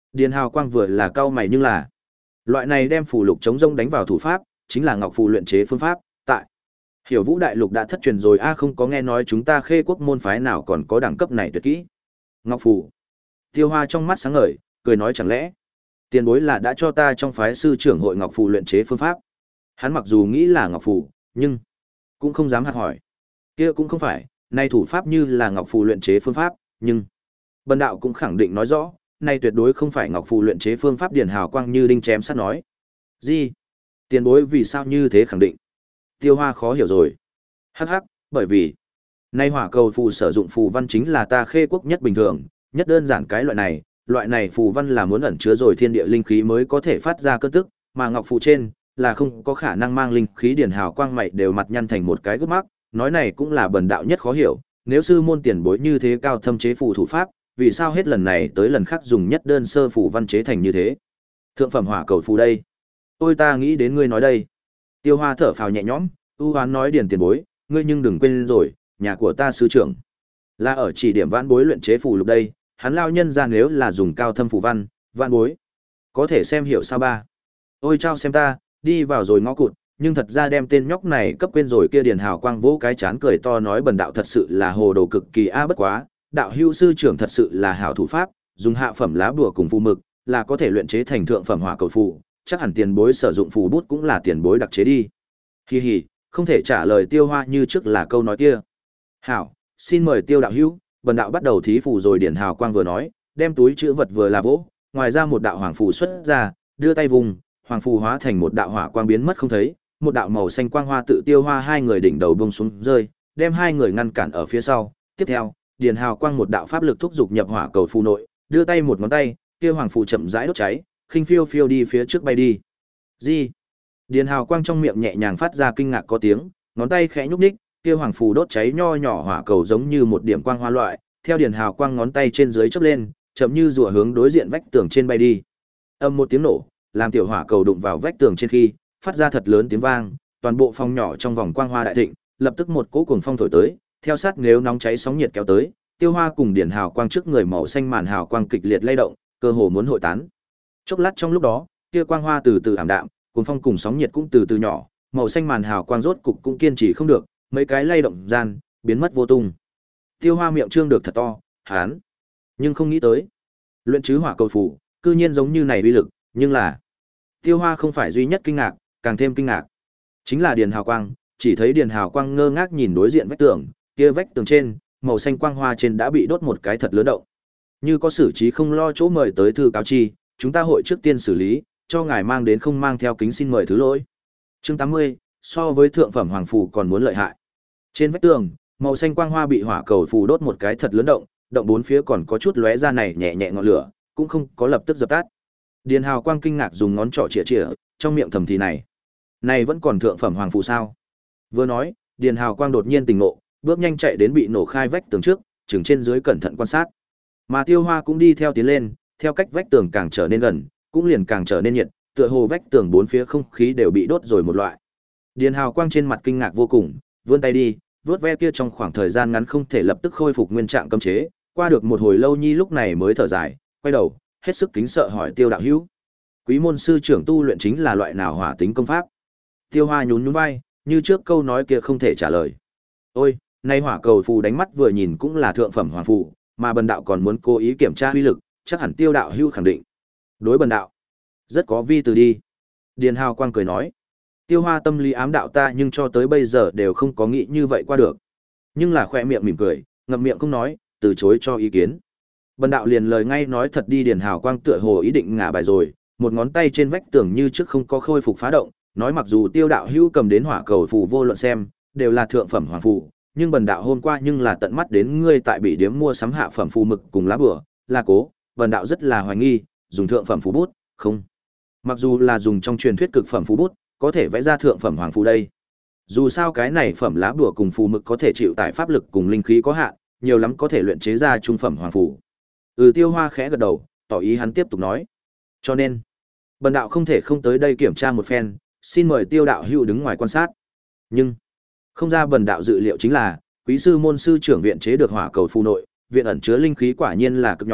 Điền Hào Quang vừa là cao mày nhưng là loại này đem phù lục chống rông đánh vào thủ pháp, chính là ngọc phù luyện chế phương pháp, tại Hiểu Vũ đại lục đã thất truyền rồi a, không có nghe nói chúng ta Khê quốc môn phái nào còn có đẳng cấp này tuyệt kỹ. Ngọc phù. Tiêu Hoa trong mắt sáng ngời, cười nói chẳng lẽ tiền bối là đã cho ta trong phái sư trưởng hội ngọc phù luyện chế phương pháp. Hắn mặc dù nghĩ là ngọc phù, nhưng cũng không dám hạt hỏi. Kia cũng không phải, nay thủ pháp như là ngọc phù luyện chế phương pháp, nhưng Bần đạo cũng khẳng định nói rõ, nay tuyệt đối không phải ngọc phù luyện chế phương pháp. Điền Hào Quang như đinh chém sắt nói. Gì? Tiền bối vì sao như thế khẳng định? Tiêu Hoa khó hiểu rồi. Hắc hắc, bởi vì nay hỏa cầu phù sử dụng phù văn chính là ta Khê quốc nhất bình thường, nhất đơn giản cái loại này, loại này phù văn là muốn ẩn chứa rồi thiên địa linh khí mới có thể phát ra cơn tức, mà ngọc phù trên là không có khả năng mang linh khí. Điền Hào Quang mày đều mặt nhăn thành một cái gốc mắc, nói này cũng là bần đạo nhất khó hiểu, nếu sư môn tiền bối như thế cao thâm chế phù thủ pháp, vì sao hết lần này tới lần khác dùng nhất đơn sơ phù văn chế thành như thế? Thượng phẩm hỏa cầu phù đây. Ôi ta nghĩ đến ngươi nói đây. Tiêu Hoa thở phào nhẹ nhõm, ưu hoán nói Điền tiền bối, ngươi nhưng đừng quên rồi, nhà của ta sư trưởng là ở chỉ điểm vãn bối luyện chế phù lục đây, hắn lao nhân ra nếu là dùng cao thâm phù văn, vãn bối có thể xem hiểu sao ba. Ôi trao xem ta, đi vào rồi ngõ cụt, nhưng thật ra đem tên nhóc này cấp quên rồi kia. Điền Hào Quang vỗ cái chán cười to nói bần đạo thật sự là hồ đồ cực kỳ a, bất quá, đạo hữu sư trưởng thật sự là hảo thủ pháp, dùng hạ phẩm lá bùa cùng phù mực là có thể luyện chế thành thượng phẩm hỏa cầu phù, chắc hẳn tiền bối sử dụng phù bút cũng là tiền bối đặc chế đi. Hi hi, không thể trả lời Tiêu Hoa như trước là câu nói kia. Hảo, xin mời Tiêu đạo hữu, bần đạo bắt đầu thí phù rồi. Điền Hào Quang vừa nói, đem túi chữ vật vừa là vỗ, ngoài ra một đạo hoàng phù xuất ra, đưa tay vùng, hoàng phù hóa thành một đạo hỏa quang biến mất không thấy, một đạo màu xanh quang hoa tự Tiêu Hoa hai người đỉnh đầu buông xuống rơi, đem hai người ngăn cản ở phía sau. Tiếp theo, Điền Hào Quang một đạo pháp lực thúc dục nhập hỏa cầu phù nội, đưa tay một ngón tay, kia hoàng phù chậm rãi đốt cháy, khinh phiêu phiêu đi phía trước bay đi. Gì? Điền Hào Quang trong miệng nhẹ nhàng phát ra kinh ngạc có tiếng, ngón tay khẽ nhúc nhích, kia hoàng phù đốt cháy nho nhỏ hỏa cầu giống như một điểm quang hoa loại, theo Điền Hào Quang ngón tay trên dưới chớp lên, chậm như rùa hướng đối diện vách tường trên bay đi. Âm một tiếng nổ, làm tiểu hỏa cầu đụng vào vách tường trên khi, phát ra thật lớn tiếng vang, toàn bộ phòng nhỏ trong vòng quang hoa đại thịnh, lập tức một cỗ cuồng phong thổi tới, theo sát nếu nóng cháy sóng nhiệt kéo tới, Tiêu Hoa cùng Điền Hào Quang trước người màu xanh màn hào quang kịch liệt lay động, cơ hồ muốn hội tán. Chốc lát trong lúc đó, kia quang hoa từ từ ảm đạm, cuồng phong cùng sóng nhiệt cũng từ từ nhỏ, màu xanh màn hào quang rốt cục cũng kiên trì không được, mấy cái lay động gian, biến mất vô tung. Tiêu Hoa miệng trương được thật to, hán, nhưng không nghĩ tới, luyện chứ hỏa cầu phù, cư nhiên giống như này uy lực, nhưng là Tiêu Hoa không phải duy nhất kinh ngạc, càng thêm kinh ngạc chính là Điền Hào Quang, chỉ thấy Điền Hào Quang ngơ ngác nhìn đối diện vách tường, kia vách tường trên, màu xanh quang hoa trên đã bị đốt một cái thật lớn động. Như có xử trí không lo chỗ mời tới thư cáo chi, chúng ta hội trước tiên xử lý, cho ngài mang đến không mang theo kính xin mời thứ lỗi. Chương tám mươi, so với thượng phẩm hoàng phù còn muốn lợi hại. Trên vách tường, màu xanh quang hoa bị hỏa cầu phù đốt một cái thật lớn động, động bốn phía còn có chút lóe ra này nhẹ nhẹ ngọn lửa, cũng không có lập tức dập tắt. Điền Hào Quang kinh ngạc dùng ngón trỏ chĩa chĩa, trong miệng thầm thì này, này vẫn còn thượng phẩm hoàng phù sao? Vừa nói, Điền Hào Quang đột nhiên tỉnh ngộ, bước nhanh chạy đến bị nổ khai vách tường trước, chừng trên dưới cẩn thận quan sát. Mà Tiêu Hoa cũng đi theo tiến lên, theo cách vách tường càng trở nên gần, cũng liền càng trở nên nhiệt, tựa hồ vách tường bốn phía không khí đều bị đốt rồi một loại. Điền Hào Quang trên mặt kinh ngạc vô cùng, vươn tay đi, vớt ve kia trong khoảng thời gian ngắn không thể lập tức khôi phục nguyên trạng cấm chế, qua được một hồi lâu nhi lúc này mới thở dài, quay đầu, hết sức kính sợ hỏi Tiêu đạo hữu, quý môn sư trưởng tu luyện chính là loại nào hỏa tính công pháp? Tiêu Hoa nhún nhún vai, như trước câu nói kia không thể trả lời. Ôi, nay hỏa cầu phù đánh mắt vừa nhìn cũng là thượng phẩm hoàng phù, mà bần đạo còn muốn cố ý kiểm tra uy lực, chắc hẳn Tiêu đạo hữu khẳng định. Đối bần đạo, rất có vi từ đi. Điền Hào Quang cười nói. Tiêu Hoa tâm lý ám đạo ta nhưng cho tới bây giờ đều không có nghĩ như vậy qua được. Nhưng là khỏe miệng mỉm cười, ngậm miệng không nói, từ chối cho ý kiến. Bần đạo liền lời ngay nói thật đi. Điền Hào Quang tựa hồ ý định ngả bài rồi, một ngón tay trên vách tường như trước không có khôi phục phá động, nói mặc dù Tiêu đạo hữu cầm đến hỏa cầu phù vô luận xem, đều là thượng phẩm hoàng phù, nhưng bần đạo hôm qua nhưng là tận mắt đến ngươi tại bị điếm mua sắm hạ phẩm phù mực cùng lá bùa, là cố, bần đạo rất là hoài nghi, dùng thượng phẩm phù bút, không. Mặc dù là dùng trong truyền thuyết cực phẩm phù bút, có thể vẽ ra thượng phẩm hoàng phù đây. Dù sao cái này phẩm lá bùa cùng phù mực có thể chịu tải pháp lực cùng linh khí có hạn, nhiều lắm có thể luyện chế ra trung phẩm hoàng phù. Ừ, Tiêu Hoa khẽ gật đầu, tỏ ý hắn tiếp tục nói. Cho nên, bần đạo không thể không tới đây kiểm tra một phen, xin mời Tiêu đạo hữu đứng ngoài quan sát. Nhưng không ra bần đạo dự liệu chính là, quý sư môn sư trưởng viện chế được hỏa cầu phù nội, viện ẩn chứa linh khí quả nhiên là cực nhỏ,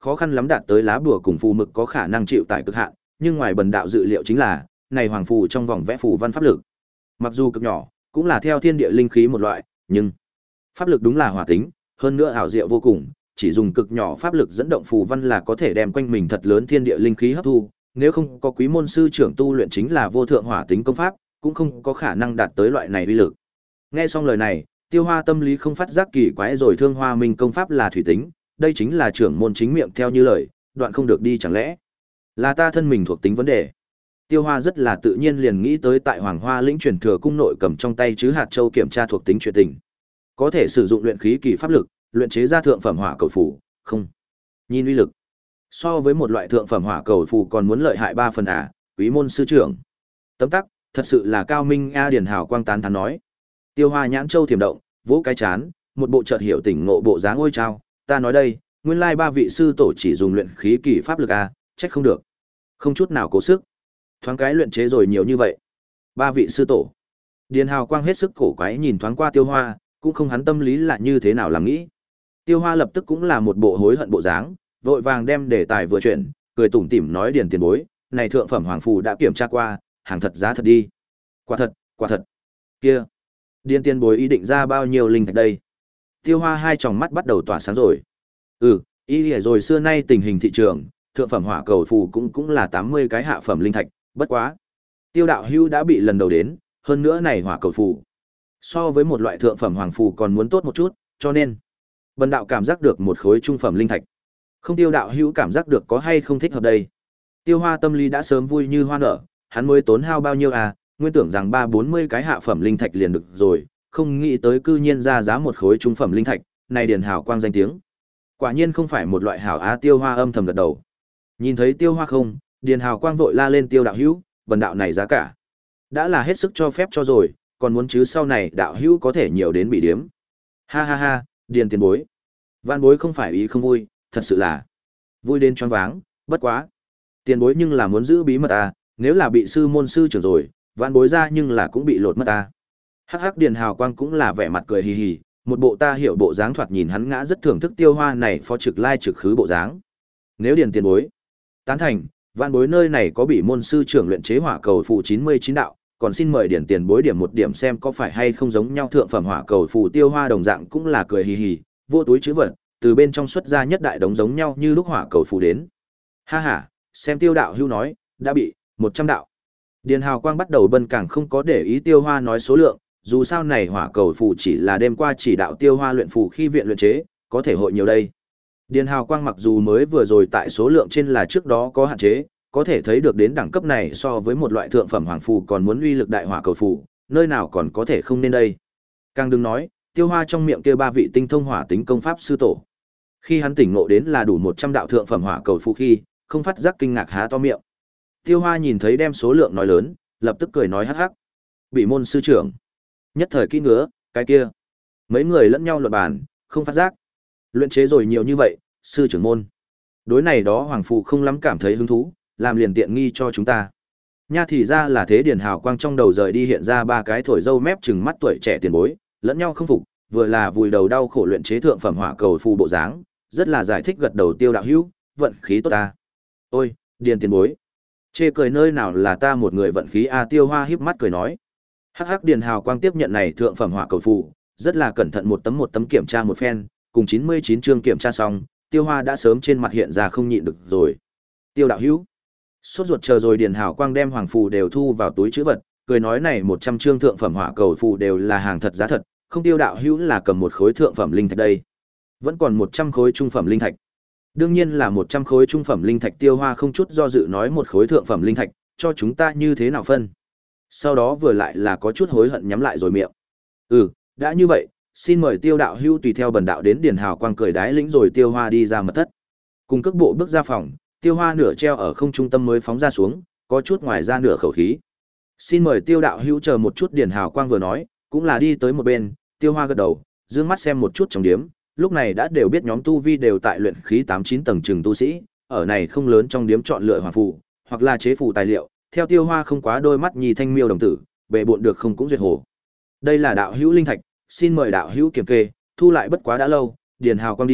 khó khăn lắm đạt tới lá bùa cùng phù mực có khả năng chịu tại cực hạn, nhưng ngoài bần đạo dự liệu chính là, này hoàng phù trong vòng vẽ phù văn pháp lực. Mặc dù cực nhỏ, cũng là theo thiên địa linh khí một loại, nhưng pháp lực đúng là hỏa tính, hơn nữa ảo diệu vô cùng, chỉ dùng cực nhỏ pháp lực dẫn động phù văn là có thể đem quanh mình thật lớn thiên địa linh khí hấp thu, nếu không có quý môn sư trưởng tu luyện chính là vô thượng hỏa tính công pháp, cũng không có khả năng đạt tới loại này uy lực. Nghe xong lời này, Tiêu Hoa tâm lý không phát giác kỳ quái rồi, Thương Hoa Minh công pháp là thủy tính, đây chính là trưởng môn chính miệng theo như lời, đoạn không được đi chẳng lẽ là ta thân mình thuộc tính vấn đề. Tiêu Hoa rất là tự nhiên liền nghĩ tới tại Hoàng Hoa lĩnh truyền thừa cung nội cầm trong tay chứ hạt châu kiểm tra thuộc tính chuyện tình. Có thể sử dụng luyện khí kỳ pháp lực, luyện chế ra thượng phẩm hỏa cầu phù, không. Nhìn uy lực, so với một loại thượng phẩm hỏa cầu phù còn muốn lợi hại ba phần à, quý môn sư trưởng. Tấm tắc, thật sự là cao minh a, Điền Hào Quang tán thán nói. Tiêu Hoa nhãn châu thiểm động, vỗ cái chán, một bộ chợt hiểu tỉnh ngộ bộ dáng, ôi chao, ta nói đây, nguyên lai ba vị sư tổ chỉ dùng luyện khí kỳ pháp lực a, trách không được. Không chút nào cố sức. Thoáng cái luyện chế rồi nhiều như vậy. Ba vị sư tổ. Điền Hào Quang hết sức cổ quái nhìn thoáng qua Tiêu Hoa, cũng không hắn tâm lý là như thế nào làm nghĩ. Tiêu Hoa lập tức cũng là một bộ hối hận bộ dáng, vội vàng đem đề tài vừa chuyển, cười tủm tỉm nói, Điền tiền bối, này thượng phẩm hoàng phù đã kiểm tra qua, hàng thật giá thật đi. Quả thật, quả thật. Kia, Điền tiền bối ý định ra bao nhiêu linh thạch đây? Tiêu Hoa hai tròng mắt bắt đầu tỏa sáng rồi. Ừ, ý nghĩa rồi, xưa nay tình hình thị trường, thượng phẩm hỏa cầu phù cũng cũng là tám mươi cái hạ phẩm linh thạch, bất quá. Tiêu đạo hưu đã bị lần đầu đến, hơn nữa này hỏa cầu phù so với một loại thượng phẩm hoàng phù còn muốn tốt một chút, cho nên bần đạo cảm giác được một khối trung phẩm linh thạch. Không, Tiêu đạo hữu cảm giác được có hay không thích hợp đây? Tiêu Hoa tâm lý đã sớm vui như hoa nở, hắn mới tốn hao bao nhiêu à, nguyên tưởng rằng ba bốn mươi cái hạ phẩm linh thạch liền được rồi, không nghĩ tới cư nhiên ra giá một khối trung phẩm linh thạch, này Điền Hào Quang danh tiếng. Quả nhiên không phải một loại hảo á, Tiêu Hoa âm thầm gật đầu. Nhìn thấy Tiêu Hoa không, Điền Hào Quang vội la lên, Tiêu đạo hữu, bần đạo này giá cả đã là hết sức cho phép cho rồi, còn muốn chứ sau này đạo hữu có thể nhiều đến bị điếm. Ha ha ha, Điền tiền bối. Vạn bối không phải ý không vui, thật sự là vui đến choáng váng, bất quá. Tiền bối nhưng là muốn giữ bí mật à, nếu là bị sư môn sư trưởng rồi, vạn bối ra nhưng là cũng bị lột mất à. Hắc hắc, Điền Hào Quang cũng là vẻ mặt cười hì hì, một bộ ta hiểu bộ dáng, thoạt nhìn hắn ngã rất thưởng thức Tiêu Hoa này phó trực lai trực khứ bộ dáng. Nếu Điền tiền bối tán thành, vạn bối nơi này có bị môn sư trưởng luyện chế hỏa cầu phù chín mươi chín đạo, còn xin mời Điền tiền bối điểm một điểm xem có phải hay không giống nhau thượng phẩm hỏa cầu phù. Tiêu Hoa đồng dạng cũng là cười hì hì, vô túi chữ vật, từ bên trong xuất ra nhất đại đống giống nhau như lúc hỏa cầu phù đến. Ha ha, xem Tiêu đạo hữu nói, đã bị một trăm đạo. Điền Hào Quang bắt đầu bân càng không có để ý Tiêu Hoa nói số lượng, dù sao này hỏa cầu phù chỉ là đêm qua chỉ đạo Tiêu Hoa luyện phù khi viện luyện chế, có thể hội nhiều đây. Điền Hào Quang mặc dù mới vừa rồi tại số lượng trên là trước đó có hạn chế, có thể thấy được đến đẳng cấp này so với một loại thượng phẩm hoàng phù còn muốn uy lực đại hỏa cầu phù, nơi nào còn có thể không nên đây. Càng đừng nói, Tiêu Hoa trong miệng kia ba vị tinh thông hỏa tính công pháp sư tổ. Khi hắn tỉnh ngộ đến là đủ một trăm đạo thượng phẩm hỏa cầu phù khi, không phát giác kinh ngạc há to miệng. Tiêu Hoa nhìn thấy đem số lượng nói lớn, lập tức cười nói hắc hắc. Bị môn sư trưởng. Nhất thời kỹ ngứa, cái kia. Mấy người lẫn nhau luận bàn, không phát giác. Luyện chế rồi nhiều như vậy, sư trưởng môn. Đối này đó hoàng phù không lắm cảm thấy hứng thú, làm liền tiện nghi cho chúng ta. Nha, thì ra là thế. Điền Hào Quang trong đầu rời đi hiện ra ba cái thổi dâu mép trừng mắt tuổi trẻ tiền bối, lẫn nhau không phục, vừa là vùi đầu đau khổ luyện chế thượng phẩm hỏa cầu phù bộ dáng, rất là giải thích gật đầu. Tiêu đạo hữu, vận khí tốt ta. Ôi, Điền tiền bối. Chê cười nơi nào là ta một người vận khí a, Tiêu Hoa híp mắt cười nói. Hắc hắc, Điền Hào Quang tiếp nhận này thượng phẩm hỏa cầu phù, rất là cẩn thận một tấm một tấm kiểm tra một phen, cùng chín mươi chín chương kiểm tra xong, Tiêu Hoa đã sớm trên mặt hiện ra không nhịn được rồi. Tiêu đạo hữu. Sốt ruột chờ rồi, Điền Hào Quang đem hoàng phù đều thu vào túi trữ vật, cười nói này một trăm chương thượng phẩm hỏa cầu phù đều là hàng thật giá thật, không Tiêu đạo hữu là cầm một khối thượng phẩm linh thạch đây. Vẫn còn một trăm khối trung phẩm linh thạch. Đương nhiên là một trăm khối trung phẩm linh thạch. Tiêu Hoa không chút do dự nói một khối thượng phẩm linh thạch, cho chúng ta như thế nào phân. Sau đó vừa lại là có chút hối hận nhắm lại rồi miệng. Ừ, đã như vậy, xin mời Tiêu đạo hữu tùy theo bần đạo đến. Điền Hào Quang cười đái lĩnh rồi Tiêu Hoa đi ra mật thất. Cùng cước bộ bước ra phòng, Tiêu Hoa nửa treo ở không trung tâm mới phóng ra xuống, có chút ngoài ra nửa khẩu khí. Xin mời Tiêu đạo hữu chờ một chút. Điền Hào Quang vừa nói, cũng là đi tới một bên. Tiêu Hoa gật đầu, dương mắt xem một chút trong điếm, lúc này đã đều biết nhóm tu vi đều tại luyện khí tám chín tầng trường tu sĩ, ở này không lớn trong điếm chọn lựa hoàng phù, hoặc là chế phù tài liệu, theo Tiêu Hoa không quá đôi mắt nhì thanh miêu đồng tử, bệ bộn được không cũng duyệt hồ. Đây là đạo hữu linh thạch, xin mời đạo hữu kiểm kê, thu lại bất quá đã lâu. Điền Hào Quang đi,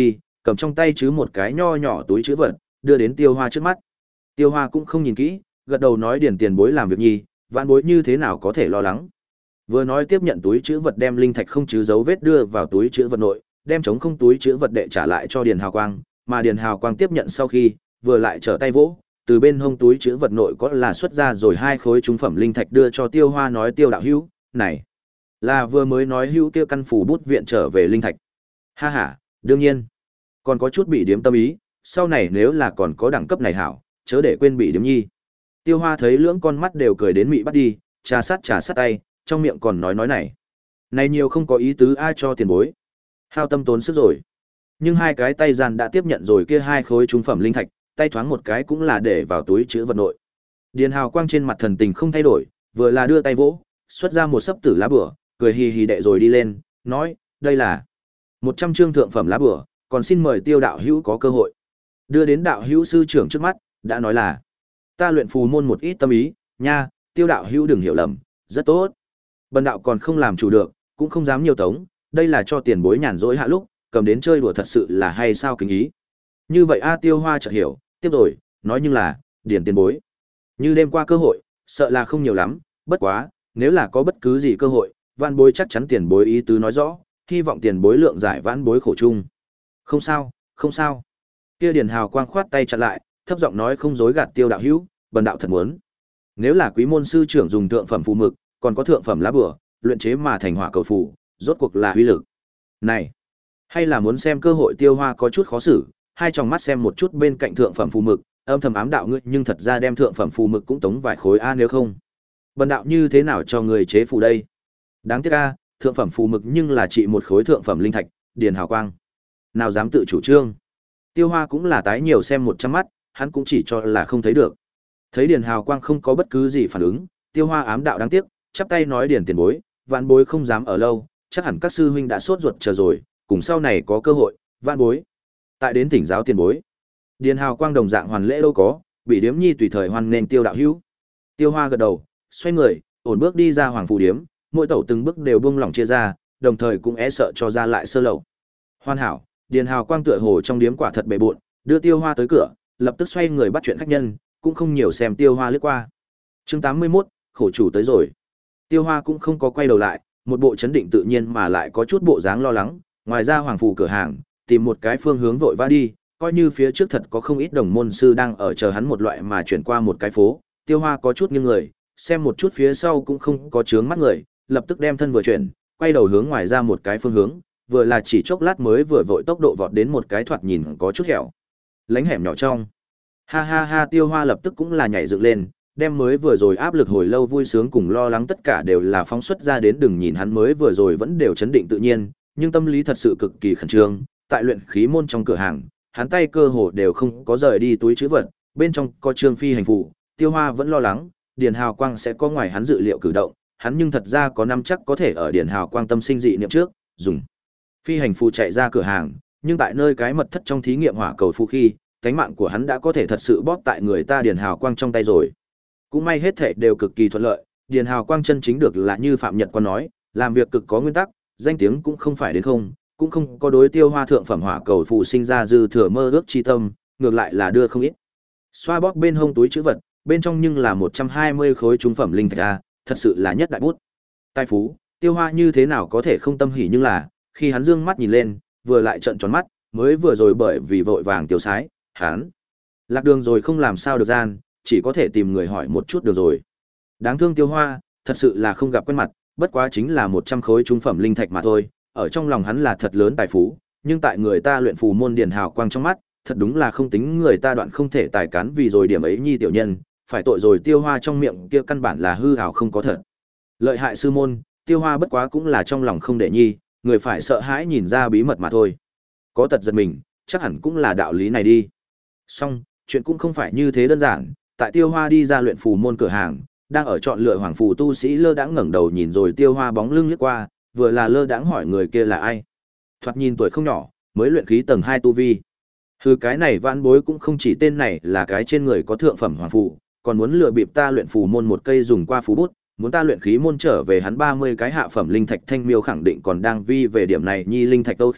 cầm trong tay chứ một cái nho nhỏ túi chữ vật, đưa đến Tiêu Hoa trước mắt. Tiêu Hoa cũng không nhìn kỹ, gật đầu nói điền tiền bối làm việc nhi, vãn bối như thế nào có thể lo lắng. Vừa nói tiếp nhận túi chữ vật đem linh thạch không chứ dấu vết đưa vào túi chữ vật nội, đem trống không túi chữ vật đệ trả lại cho Điền Hào Quang, mà Điền Hào Quang tiếp nhận sau khi, vừa lại trở tay vỗ, từ bên hông túi chữ vật nội có là xuất ra rồi hai khối trung phẩm linh thạch đưa cho Tiêu Hoa nói Tiêu đạo hữu, này là vừa mới nói hữu kia căn phủ bút viện trở về linh thạch. Ha ha, đương nhiên. Còn có chút bị điếm tâm ý, sau này nếu là còn có đẳng cấp này hảo, chớ để quên bị điếm nhi. Tiêu Hoa thấy lưỡng con mắt đều cười đến mị bắt đi, trà sát trà sát tay, trong miệng còn nói nói này. Này nhiều không có ý tứ ai cho tiền bối. Hao tâm tốn sức rồi. Nhưng hai cái tay gian đã tiếp nhận rồi kia hai khối trung phẩm linh thạch, tay thoáng một cái cũng là để vào túi chữ vật nội. Điền Hào Quang trên mặt thần tình không thay đổi, vừa là đưa tay vỗ, xuất ra một sấp tử lá bửa, cười hì hì đệ rồi đi lên, nói, đây là một trăm chương thượng phẩm lá bửa, còn xin mời Tiêu đạo hữu có cơ hội. Đưa đến đạo hữu sư trưởng trước mắt, đã nói là, ta luyện phù môn một ít tâm ý, nha, Tiêu đạo hữu đừng hiểu lầm, rất tốt. Bần đạo còn không làm chủ được, cũng không dám nhiều tống, đây là cho tiền bối nhàn rỗi hạ lúc, cầm đến chơi đùa thật sự là hay sao kính ý. Như vậy A Tiêu Hoa chợt hiểu, tiếp rồi, nói nhưng là, điền tiền bối. Như đêm qua cơ hội, sợ là không nhiều lắm, bất quá, nếu là có bất cứ gì cơ hội, vãn bối chắc chắn tiền bối ý tứ nói rõ, hy vọng tiền bối lượng giải vãn bối khổ chung. Không sao, không sao. Kia Điền Hào Quang khoát tay chặn lại, thấp giọng nói không dối gạt Tiêu đạo hữu, bần đạo thật muốn. Nếu là quý môn sư trưởng dùng thượng phẩm phù mực, còn có thượng phẩm lá bửa, luyện chế mà thành hỏa cầu phù, rốt cuộc là uy lực. Này, hay là muốn xem cơ hội. Tiêu Hoa có chút khó xử, hai tròng mắt xem một chút bên cạnh thượng phẩm phù mực, âm thầm ám đạo ngươi, nhưng thật ra đem thượng phẩm phù mực cũng tống vài khối a nếu không. Bần đạo như thế nào cho người chế phù đây? Đáng tiếc a, thượng phẩm phù mực nhưng là trị một khối thượng phẩm linh thạch, Điền Hào Quang. Nào dám tự chủ trương. Tiêu Hoa cũng là tái nhiều xem một trăm mắt, hắn cũng chỉ cho là không thấy được. Thấy Điền Hào Quang không có bất cứ gì phản ứng, Tiêu Hoa ám đạo đáng tiếc, chắp tay nói Điền tiền bối, vạn bối không dám ở lâu, chắc hẳn các sư huynh đã sốt ruột chờ rồi, cùng sau này có cơ hội, vạn bối. Tại đến thỉnh giáo tiền bối. Điền Hào Quang đồng dạng hoàn lễ đâu có, bị điếm nhi tùy thời hoan nên Tiêu đạo hữu. Tiêu Hoa gật đầu, xoay người, ổn bước đi ra hoàng phủ điếm, mỗi tẩu từng bước đều buông lỏng chia ra, đồng thời cũng e sợ cho ra lại sơ lậu. Hoàn hảo, Điền Hào Quang tựa hồ trong điếm quả thật bề bộn, đưa Tiêu Hoa tới cửa, lập tức xoay người bắt chuyện khách nhân, cũng không nhiều xem Tiêu Hoa lướt qua. Chương tám mươi mốt, khổ chủ tới rồi. Tiêu Hoa cũng không có quay đầu lại, một bộ chấn định tự nhiên mà lại có chút bộ dáng lo lắng, ngoài ra hoàng phủ cửa hàng, tìm một cái phương hướng vội vã đi, coi như phía trước thật có không ít đồng môn sư đang ở chờ hắn một loại mà chuyển qua một cái phố. Tiêu Hoa có chút nghiêng người, xem một chút phía sau cũng không có chướng mắt người, lập tức đem thân vừa chuyển, quay đầu hướng ngoài ra một cái phương hướng, vừa là chỉ chốc lát mới vừa vội tốc độ vọt đến một cái thoạt nhìn có chút hẻo lánh hẻm nhỏ trong. Ha ha ha, Tiêu Hoa lập tức cũng là nhảy dựng lên, đem mới vừa rồi áp lực hồi lâu vui sướng cùng lo lắng tất cả đều là phóng xuất ra đến. Đừng nhìn hắn mới vừa rồi vẫn đều chấn định tự nhiên, nhưng tâm lý thật sự cực kỳ khẩn trương. Tại luyện khí môn trong cửa hàng, hắn tay cơ hồ đều không có rời đi túi trữ vật, bên trong có trương phi hành phù. Tiêu Hoa vẫn lo lắng Điền Hào Quang sẽ có ngoài hắn dự liệu cử động, hắn nhưng thật ra có năm chắc có thể ở Điền Hào Quang tâm sinh dị niệm trước, dùng phi hành phù chạy ra cửa hàng, nhưng tại nơi cái mật thất trong thí nghiệm hỏa cầu phù khi, cánh mạng của hắn đã có thể thật sự bóp tại người ta Điền Hào Quang trong tay rồi. Cũng may hết thảy đều cực kỳ thuận lợi, Điền Hào Quang chân chính được là như Phạm Nhật Quan nói, làm việc cực có nguyên tắc, danh tiếng cũng không phải đến không, cũng không có đối Tiêu Hoa thượng phẩm hỏa cầu phù sinh ra dư thừa mơ ước chi tâm, ngược lại là đưa không ít. Xoa bóp bên hông túi trữ vật, bên trong nhưng là một trăm hai mươi khối trung phẩm linh thạch a, thật sự là nhất đại bút. Tài phú, Tiêu Hoa như thế nào có thể không tâm hỉ, nhưng là, khi hắn dương mắt nhìn lên, vừa lại trợn tròn mắt, mới vừa rồi bởi vì vội vàng tiêu sái, hắn lạc đường rồi không làm sao được gian, chỉ có thể tìm người hỏi một chút được rồi. Đáng thương Tiêu Hoa, thật sự là không gặp quen mặt, bất quá chính là một trăm khối trung phẩm linh thạch mà thôi, ở trong lòng hắn là thật lớn tài phú, nhưng tại người ta luyện phù môn Điền Hào Quang trong mắt, thật đúng là không tính người ta đoạn không thể tài cán vì rồi điểm ấy nhi tiểu nhân, phải tội rồi. Tiêu Hoa trong miệng kia căn bản là hư ảo không có thật. Lợi hại sư môn, Tiêu Hoa bất quá cũng là trong lòng không để nhi, người phải sợ hãi nhìn ra bí mật mà thôi. Có tật giật mình, chắc hẳn cũng là đạo lý này đi. Song, chuyện cũng không phải như thế đơn giản, tại Tiêu Hoa đi ra luyện phù môn cửa hàng, đang ở chọn lựa hoàng phù tu sĩ lơ đãng ngẩng đầu nhìn rồi Tiêu Hoa bóng lưng liếc qua, vừa là lơ đãng hỏi người kia là ai. Thoạt nhìn tuổi không nhỏ, mới luyện khí tầng hai tu vi. Hừ, cái này vãn bối cũng không chỉ tên này là cái trên người có thượng phẩm hoàng phù, còn muốn lừa bịp ta luyện phù môn một cây dùng qua phù bút, muốn ta luyện khí môn trở về hắn ba mươi cái hạ phẩm linh thạch thanh miêu khẳng định còn đang vi về điểm này nhi linh thạch đấu khí,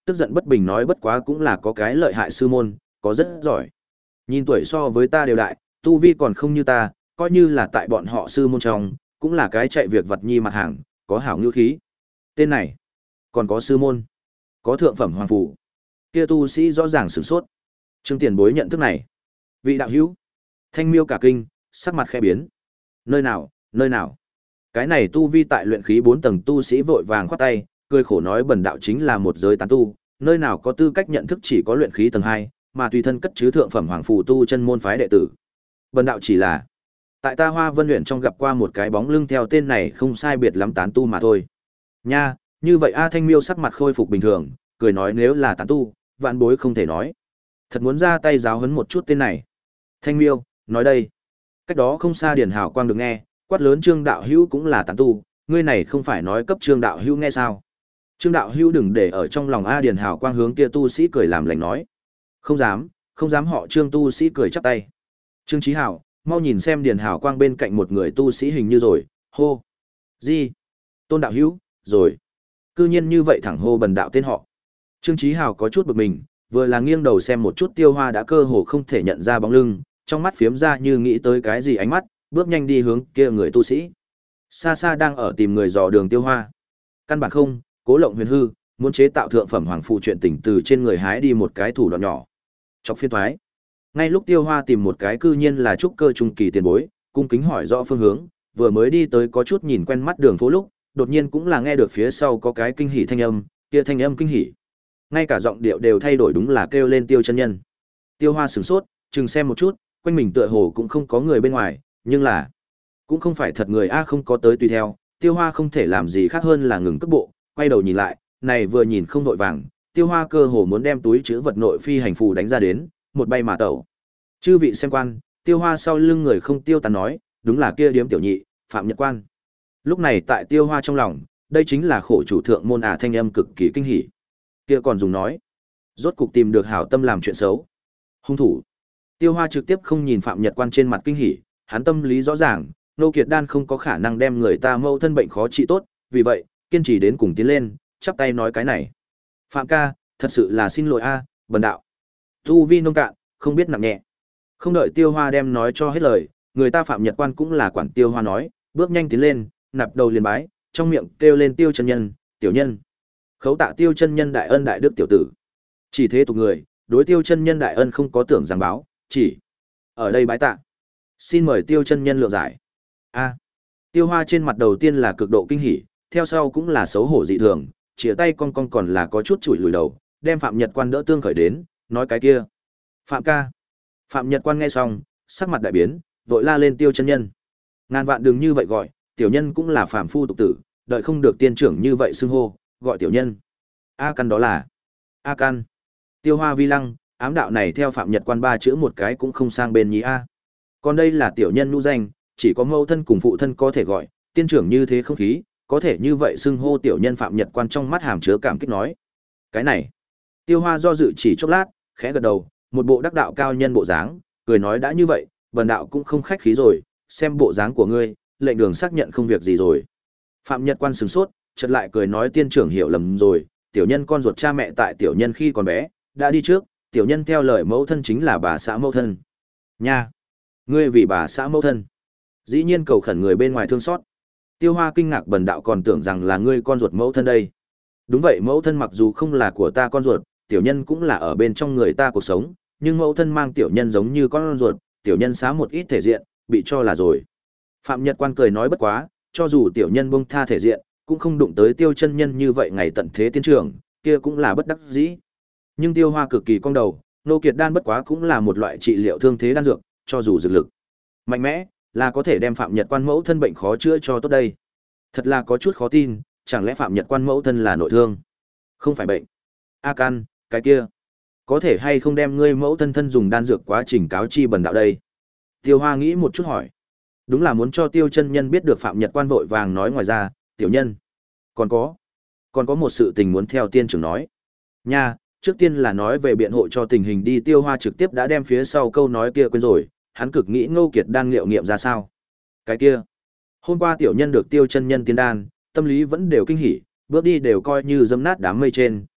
tức giận bất bình nói bất quá cũng là có cái lợi hại sư môn, có rất giỏi. Nhìn tuổi so với ta đều đại, tu vi còn không như ta, coi như là tại bọn họ sư môn trong, cũng là cái chạy việc vật nhi mặt hàng, có hảo ngữ khí. Tên này, còn có sư môn, có thượng phẩm hoàng phủ. Kia tu sĩ rõ ràng sửng sốt. Trương Tiền Bối nhận thức này. Vị đạo hữu, Thanh Miêu cả kinh, sắc mặt khẽ biến. Nơi nào, nơi nào? Cái này tu vi tại luyện khí bốn tầng tu sĩ vội vàng khoát tay, cười khổ nói bần đạo chính là một giới tán tu, nơi nào có tư cách nhận thức chỉ có luyện khí tầng hai, mà tùy thân cất chứa thượng phẩm hoàng phù tu chân môn phái đệ tử. Bần đạo chỉ là tại ta Hoa Vân luyện trong gặp qua một cái bóng lưng theo tên này không sai biệt lắm tán tu mà thôi. Nha, như vậy A Thanh Miêu sắc mặt khôi phục bình thường, cười nói nếu là tán tu, vạn bối không thể nói. Thật muốn ra tay giáo huấn một chút tên này. Thanh Miêu, nói đây. Cách đó không xa Điền Hào Quang được nghe, quát lớn Trương đạo hữu cũng là tán tu, ngươi này không phải nói cấp Trương đạo hữu nghe sao? Trương đạo hữu đừng để ở trong lòng A Điền Hào Quang hướng kia tu sĩ cười làm lành nói. Không dám, không dám họ Trương tu sĩ cười chắp tay. Trương Chí Hảo, mau nhìn xem Điền Hào Quang bên cạnh một người tu sĩ hình như rồi, hô. Gì? Tôn đạo hữu, rồi. Cư nhiên như vậy thẳng hô bần đạo tên họ. Trương Chí Hào có chút bực mình, vừa là nghiêng đầu xem một chút Tiêu Hoa đã cơ hồ không thể nhận ra bóng lưng, trong mắt phiếm ra như nghĩ tới cái gì ánh mắt, bước nhanh đi hướng kia người tu sĩ. Xa xa đang ở tìm người dò đường Tiêu Hoa. Căn bản không, Cố Lộng huyền hư, muốn chế tạo thượng phẩm hoàng phù chuyện tình từ trên người hái đi một cái thủ đoạn nhỏ. Chọc phiên thoái. Ngay lúc Tiêu Hoa tìm một cái cư nhiên là trúc cơ trung kỳ tiền bối, cung kính hỏi rõ phương hướng, vừa mới đi tới có chút nhìn quen mắt đường phố lúc, đột nhiên cũng là nghe được phía sau có cái kinh hỉ thanh âm, kia thanh âm kinh hỉ. Ngay cả giọng điệu đều thay đổi đúng là kêu lên Tiêu chân nhân. Tiêu Hoa sửng sốt, chừng xem một chút, quanh mình tựa hồ cũng không có người bên ngoài, nhưng là cũng không phải thật người a không có tới tùy theo, Tiêu Hoa không thể làm gì khác hơn là ngừng cước bộ, quay đầu nhìn lại, này vừa nhìn không vội vàng, Tiêu Hoa cơ hồ muốn đem túi chứa vật nội phi hành phù đánh ra đến, một bay mà tẩu. Chư vị xem quan, Tiêu Hoa sau lưng người không tiêu tán nói, đúng là kia điếm tiểu nhị, Phạm Nhật Quan. Lúc này tại Tiêu Hoa trong lòng, đây chính là khổ chủ thượng môn à thanh âm cực kỳ kinh hỉ. Kia còn dùng nói, rốt cục tìm được hảo tâm làm chuyện xấu. Hung thủ. Tiêu Hoa trực tiếp không nhìn Phạm Nhật Quan trên mặt kinh hỉ, hắn tâm lý rõ ràng, Nô Kiệt Đan không có khả năng đem người ta mâu thân bệnh khó trị tốt, vì vậy, kiên trì đến cùng tiến lên, chắp tay nói cái này. Phạm ca, thật sự là xin lỗi a, bần đạo. Tu vi nông cạn, không biết nặng nhẹ. Không đợi Tiêu Hoa đem nói cho hết lời, người ta Phạm Nhật Quan cũng là quản Tiêu Hoa nói, bước nhanh tiến lên, nạp đầu liền bái, trong miệng kêu lên Tiêu chân nhân, tiểu nhân. Khấu tạ Tiêu chân nhân đại ân đại đức tiểu tử. Chỉ thế tục người, đối Tiêu chân nhân đại ân không có tưởng giảng báo, chỉ ở đây bái tạ. Xin mời Tiêu chân nhân lượng giải. A. Tiêu Hoa trên mặt đầu tiên là cực độ kinh hỉ, theo sau cũng là xấu hổ dị thường, chĩa tay cong cong còn là có chút chùi lùi đầu, đem Phạm Nhật Quan đỡ tương khởi đến, nói cái kia. Phạm ca. Phạm Nhật Quan nghe xong, sắc mặt đại biến, vội la lên Tiêu chân nhân. Ngàn vạn đừng như vậy gọi, tiểu nhân cũng là phàm phu tục tử, đợi không được tiên trưởng như vậy xưng hô, gọi tiểu nhân. A căn đó là. A căn. Tiêu Hoa vi lăng, ám đạo này theo Phạm Nhật Quan ba chữ một cái cũng không sang bên nhí a. Còn đây là tiểu nhân nhũ danh, chỉ có mẫu thân cùng phụ thân có thể gọi, tiên trưởng như thế không khí, có thể như vậy xưng hô tiểu nhân Phạm Nhật Quan trong mắt hàm chứa cảm kích nói. Cái này. Tiêu Hoa do dự chỉ chốc lát, khẽ gật đầu, một bộ đắc đạo cao nhân bộ dáng, cười nói đã như vậy, bần đạo cũng không khách khí rồi, xem bộ dáng của ngươi, lệnh đường xác nhận không việc gì rồi. Phạm Nhật Quan sửng sốt, chợt lại cười nói tiên trưởng hiểu lầm rồi, tiểu nhân con ruột cha mẹ tại tiểu nhân khi còn bé, đã đi trước, tiểu nhân theo lời mẫu thân chính là bà xã mẫu thân. Nha! Ngươi vì bà xã mẫu thân. Dĩ nhiên cầu khẩn người bên ngoài thương xót. Tiêu Hoa kinh ngạc bần đạo còn tưởng rằng là ngươi con ruột mẫu thân đây. Đúng vậy mẫu thân mặc dù không là của ta con ruột, tiểu nhân cũng là ở bên trong người ta cuộc sống, nhưng mẫu thân mang tiểu nhân giống như con ruột, tiểu nhân xá một ít thể diện, bị cho là rồi. Phạm Nhật Quan cười nói bất quá, cho dù tiểu nhân buông tha thể diện, cũng không đụng tới Tiêu chân nhân như vậy ngày tận thế tiên trưởng, kia cũng là bất đắc dĩ. Nhưng Tiêu Hoa cực kỳ cong đầu, Nô Kiệt Đan bất quá cũng là một loại trị liệu thương thế đan dược, cho dù dược lực mạnh mẽ, là có thể đem Phạm Nhật Quan mẫu thân bệnh khó chữa cho tốt đây. Thật là có chút khó tin, chẳng lẽ Phạm Nhật Quan mẫu thân là nội thương? Không phải bệnh. A căn, cái kia, có thể hay không đem ngươi mẫu thân thân dùng đan dược quá trình cáo chi bần đạo đây? Tiêu Hoa nghĩ một chút hỏi. Đúng là muốn cho Tiêu chân nhân biết được Phạm Nhật Quan vội vàng nói ngoài ra, tiểu nhân. Còn có, còn có một sự tình muốn theo tiên trưởng nói. Nha, trước tiên là nói về biện hộ cho tình hình đi Tiêu Hoa trực tiếp đã đem phía sau câu nói kia quên rồi, hắn cực nghĩ Ngô Kiệt Đan liệu nghiệm ra sao. Cái kia, hôm qua tiểu nhân được Tiêu chân nhân tiên đan, tâm lý vẫn đều kinh hỉ, bước đi đều coi như dẫm nát đám mây trên,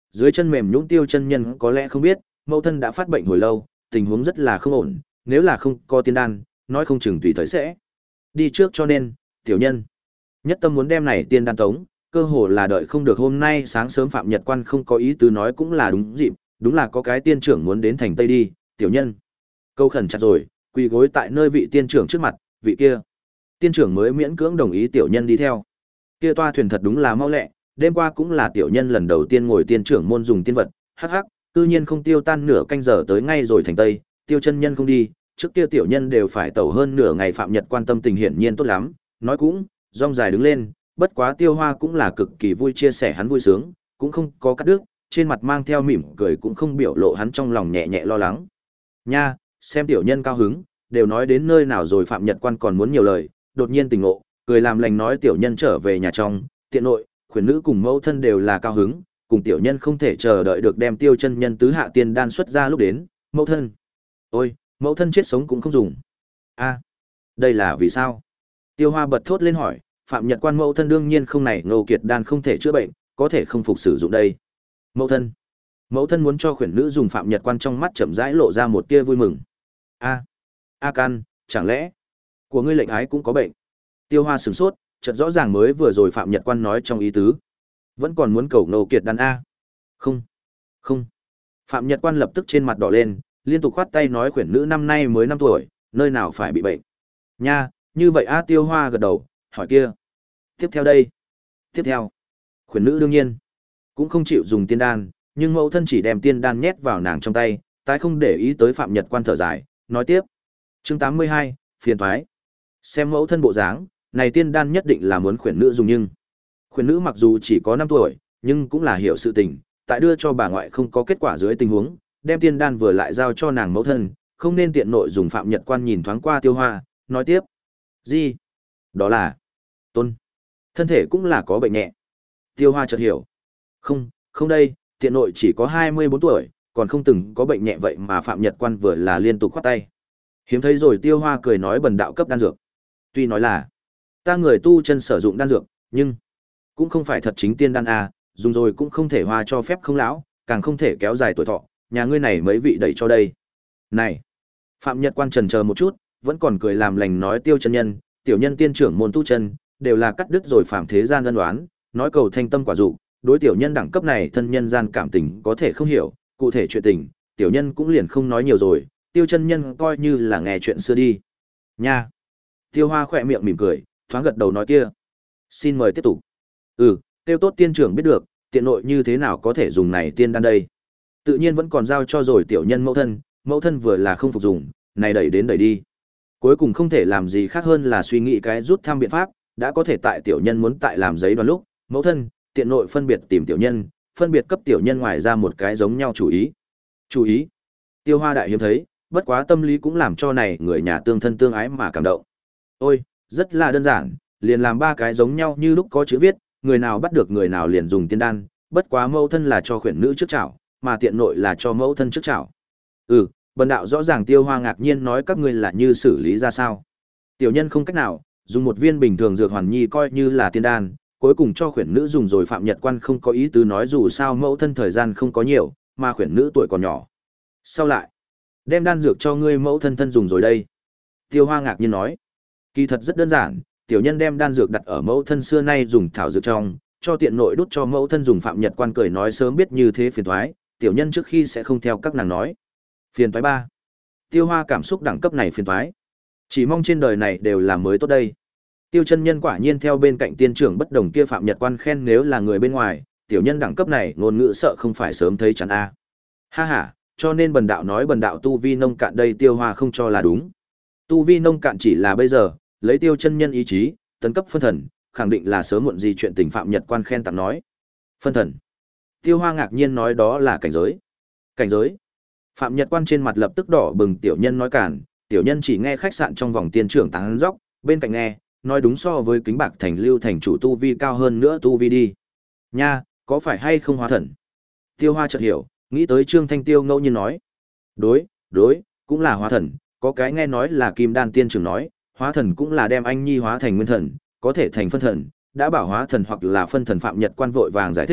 dưới chân mềm nhũn Tiêu chân nhân có lẽ không biết, mẫu thân đã phát bệnh hồi lâu, tình huống rất là không ổn, nếu là không có tiên đan, nói không chừng tùy thời sẽ đi trước, cho nên, tiểu nhân nhất tâm muốn đem này tiên đan tống, cơ hồ là đợi không được hôm nay sáng sớm Phạm Nhật Quan không có ý tứ nói cũng là đúng dịp, đúng là có cái tiên trưởng muốn đến thành Tây đi, tiểu nhân câu khẩn chặt rồi, quỳ gối tại nơi vị tiên trưởng trước mặt, vị kia tiên trưởng mới miễn cưỡng đồng ý tiểu nhân đi theo. Kia toa thuyền thật đúng là mau lẹ, đêm qua cũng là tiểu nhân lần đầu tiên ngồi tiên trưởng môn dùng tiên vật, hắc hắc, tự nhiên không tiêu tan nửa canh giờ tới ngay rồi thành Tây, Tiêu chân nhân không đi, trước kia tiểu nhân đều phải tẩu hơn nửa ngày. Phạm Nhật Quan tâm tình hiển nhiên tốt lắm, nói cũng rong dài đứng lên, bất quá Tiêu Hoa cũng là cực kỳ vui chia sẻ hắn vui sướng, cũng không có cắt đứt, trên mặt mang theo mỉm cười cũng không biểu lộ hắn trong lòng nhẹ nhẹ lo lắng. Nha, xem tiểu nhân cao hứng, đều nói đến nơi nào rồi. Phạm Nhật Quan còn muốn nhiều lời, đột nhiên tỉnh ngộ, cười làm lành nói tiểu nhân trở về nhà trong, tiện nội, khuyển nữ cùng mẫu thân đều là cao hứng, cùng tiểu nhân không thể chờ đợi được đem Tiêu chân nhân tứ hạ tiên đan xuất ra lúc đến, mẫu thân. Ôi, mẫu thân chết sống cũng không dùng. A, đây là vì sao? Tiêu Hoa bật thốt lên hỏi, Phạm Nhật Quan mẫu thân đương nhiên không này ngô kiệt đan không thể chữa bệnh, có thể không phục sử dụng đây. Mẫu thân. Mẫu thân muốn cho khuyển nữ dùng. Phạm Nhật Quan trong mắt chậm rãi lộ ra một tia vui mừng. A, A Can, chẳng lẽ của ngươi lệnh ái cũng có bệnh? Tiêu Hoa sửng sốt, chợt rõ ràng mới vừa rồi Phạm Nhật Quan nói trong ý tứ. Vẫn còn muốn cầu ngô kiệt đan a? Không, không. Phạm Nhật Quan lập tức trên mặt đỏ lên, liên tục khoát tay nói khuyển nữ năm nay mới năm tuổi, nơi nào phải bị bệnh. Nha, như vậy a. Tiêu Hoa gật đầu, hỏi kia. Tiếp theo đây. Tiếp theo. Khuyển nữ đương nhiên cũng không chịu dùng tiên đan, nhưng mẫu thân chỉ đem tiên đan nhét vào nàng trong tay, tái không để ý tới. Phạm Nhật Quan thở dài, nói tiếp. Chương tám mươi hai, phiền toái. Xem mẫu thân bộ dáng, này tiên đan nhất định là muốn khuyển nữ dùng, nhưng khuyển nữ mặc dù chỉ có năm tuổi, nhưng cũng là hiểu sự tình, tại đưa cho bà ngoại không có kết quả dưới tình huống, đem tiên đan vừa lại giao cho nàng mẫu thân, không nên tiện nội dùng. Phạm Nhật Quan nhìn thoáng qua Tiêu Hoa, nói tiếp. Gì? Đó là Tôn thân thể cũng là có bệnh nhẹ. Tiêu Hoa chợt hiểu. Không, không đây, tiện nội chỉ có hai mươi bốn tuổi, còn không từng có bệnh nhẹ vậy mà. Phạm Nhật Quan vừa là liên tục khoát tay. Hiếm thấy rồi. Tiêu Hoa cười nói bần đạo cấp đan dược. Tuy nói là ta người tu chân sử dụng đan dược, nhưng cũng không phải thật chính tiên đan a, dùng rồi cũng không thể hoa cho phép không lão, càng không thể kéo dài tuổi thọ, nhà ngươi này mấy vị đẩy cho đây. Này. Phạm Nhật Quan chần chờ một chút, vẫn còn cười làm lành nói Tiêu chân nhân, tiểu nhân tiên trưởng môn tu chân, đều là cắt đứt rồi phạm thế gian ân oán, nói cầu thanh tâm quả dục, đối tiểu nhân đẳng cấp này thân nhân gian cảm tình có thể không hiểu, cụ thể chuyện tình, tiểu nhân cũng liền không nói nhiều rồi, Tiêu chân nhân coi như là nghe chuyện xưa đi. Nha. Tiêu Hoa khỏe miệng mỉm cười, thoáng gật đầu nói kia. Xin mời tiếp tục. Ừ, Tiêu tốt tiên trưởng biết được, tiện nội như thế nào có thể dùng này tiên đan đây. Tự nhiên vẫn còn giao cho rồi tiểu nhân mẫu thân, mẫu thân vừa là không phục dùng, này đẩy đến đẩy đi. Cuối cùng không thể làm gì khác hơn là suy nghĩ cái rút thăm biện pháp, đã có thể tại tiểu nhân muốn tại làm giấy đoàn lúc, mẫu thân, tiện nội phân biệt tìm tiểu nhân, phân biệt cấp tiểu nhân ngoài ra một cái giống nhau chủ ý. Chủ ý. Tiêu Hoa đại hiếm thấy, bất quá tâm lý cũng làm cho này người nhà tương thân tương ái mà cảm động. Ôi, rất là đơn giản, liền làm ba cái giống nhau như lúc có chữ viết, người nào bắt được người nào liền dùng tiên đan, bất quá mẫu thân là cho khuyển nữ trước chảo, mà tiện nội là cho mẫu thân trước chảo. Ừ, bần đạo rõ ràng. Tiêu Hoa ngạc nhiên nói các ngươi là như xử lý ra sao? Tiểu nhân không cách nào, dùng một viên bình thường dược hoàn nhi coi như là tiên đan, cuối cùng cho khuyển nữ dùng rồi. Phạm Nhật Quan không có ý tứ nói dù sao mẫu thân thời gian không có nhiều, mà khuyển nữ tuổi còn nhỏ. Sau lại, đem đan dược cho ngươi mẫu thân thân dùng rồi đây. Tiêu Hoa ngạc nhiên nói. Kỳ thật rất đơn giản, tiểu nhân đem đan dược đặt ở mẫu thân xưa nay dùng thảo dược trong, cho tiện nội đút cho mẫu thân dùng. Phạm Nhật Quan cười nói sớm biết như thế phiền toái, tiểu nhân trước khi sẽ không theo các nàng nói. Phiền toái ba. Tiêu Hoa cảm xúc đẳng cấp này phiền toái. Chỉ mong trên đời này đều là mới tốt đây. Tiêu chân nhân quả nhiên theo bên cạnh tiên trưởng bất đồng kia. Phạm Nhật Quan khen nếu là người bên ngoài, tiểu nhân đẳng cấp này ngôn ngữ sợ không phải sớm thấy chắn a. Ha ha, cho nên bần đạo nói bần đạo tu vi nông cạn đây. Tiêu Hoa không cho là đúng. Tu vi nông cạn chỉ là bây giờ, lấy Tiêu chân nhân ý chí, tấn cấp phân thần, khẳng định là sớm muộn gì chuyện tình. Phạm Nhật Quan khen tặng nói. Phân thần. Tiêu Hoa ngạc nhiên nói đó là cảnh giới. Cảnh giới. Phạm Nhật Quan trên mặt lập tức đỏ bừng. Tiểu nhân nói cản, tiểu nhân chỉ nghe khách sạn trong vòng tiên trưởng tán dóc, bên cạnh nghe, nói đúng so với Kính Bạc thành lưu thành chủ tu vi cao hơn nữa tu vi đi. Nha, có phải hay không hóa thần? Tiêu Hoa chợt hiểu, nghĩ tới Trương Thanh Tiêu ngẫu nhiên nói. Đối, đối, cũng là hóa thần, có cái nghe nói là Kim Đan tiên trưởng nói, hóa thần cũng là đem anh nhi hóa thành nguyên thần, có thể thành phân thần, đã bảo hóa thần hoặc là phân thần. Phạm Nhật Quan vội vàng giải thích,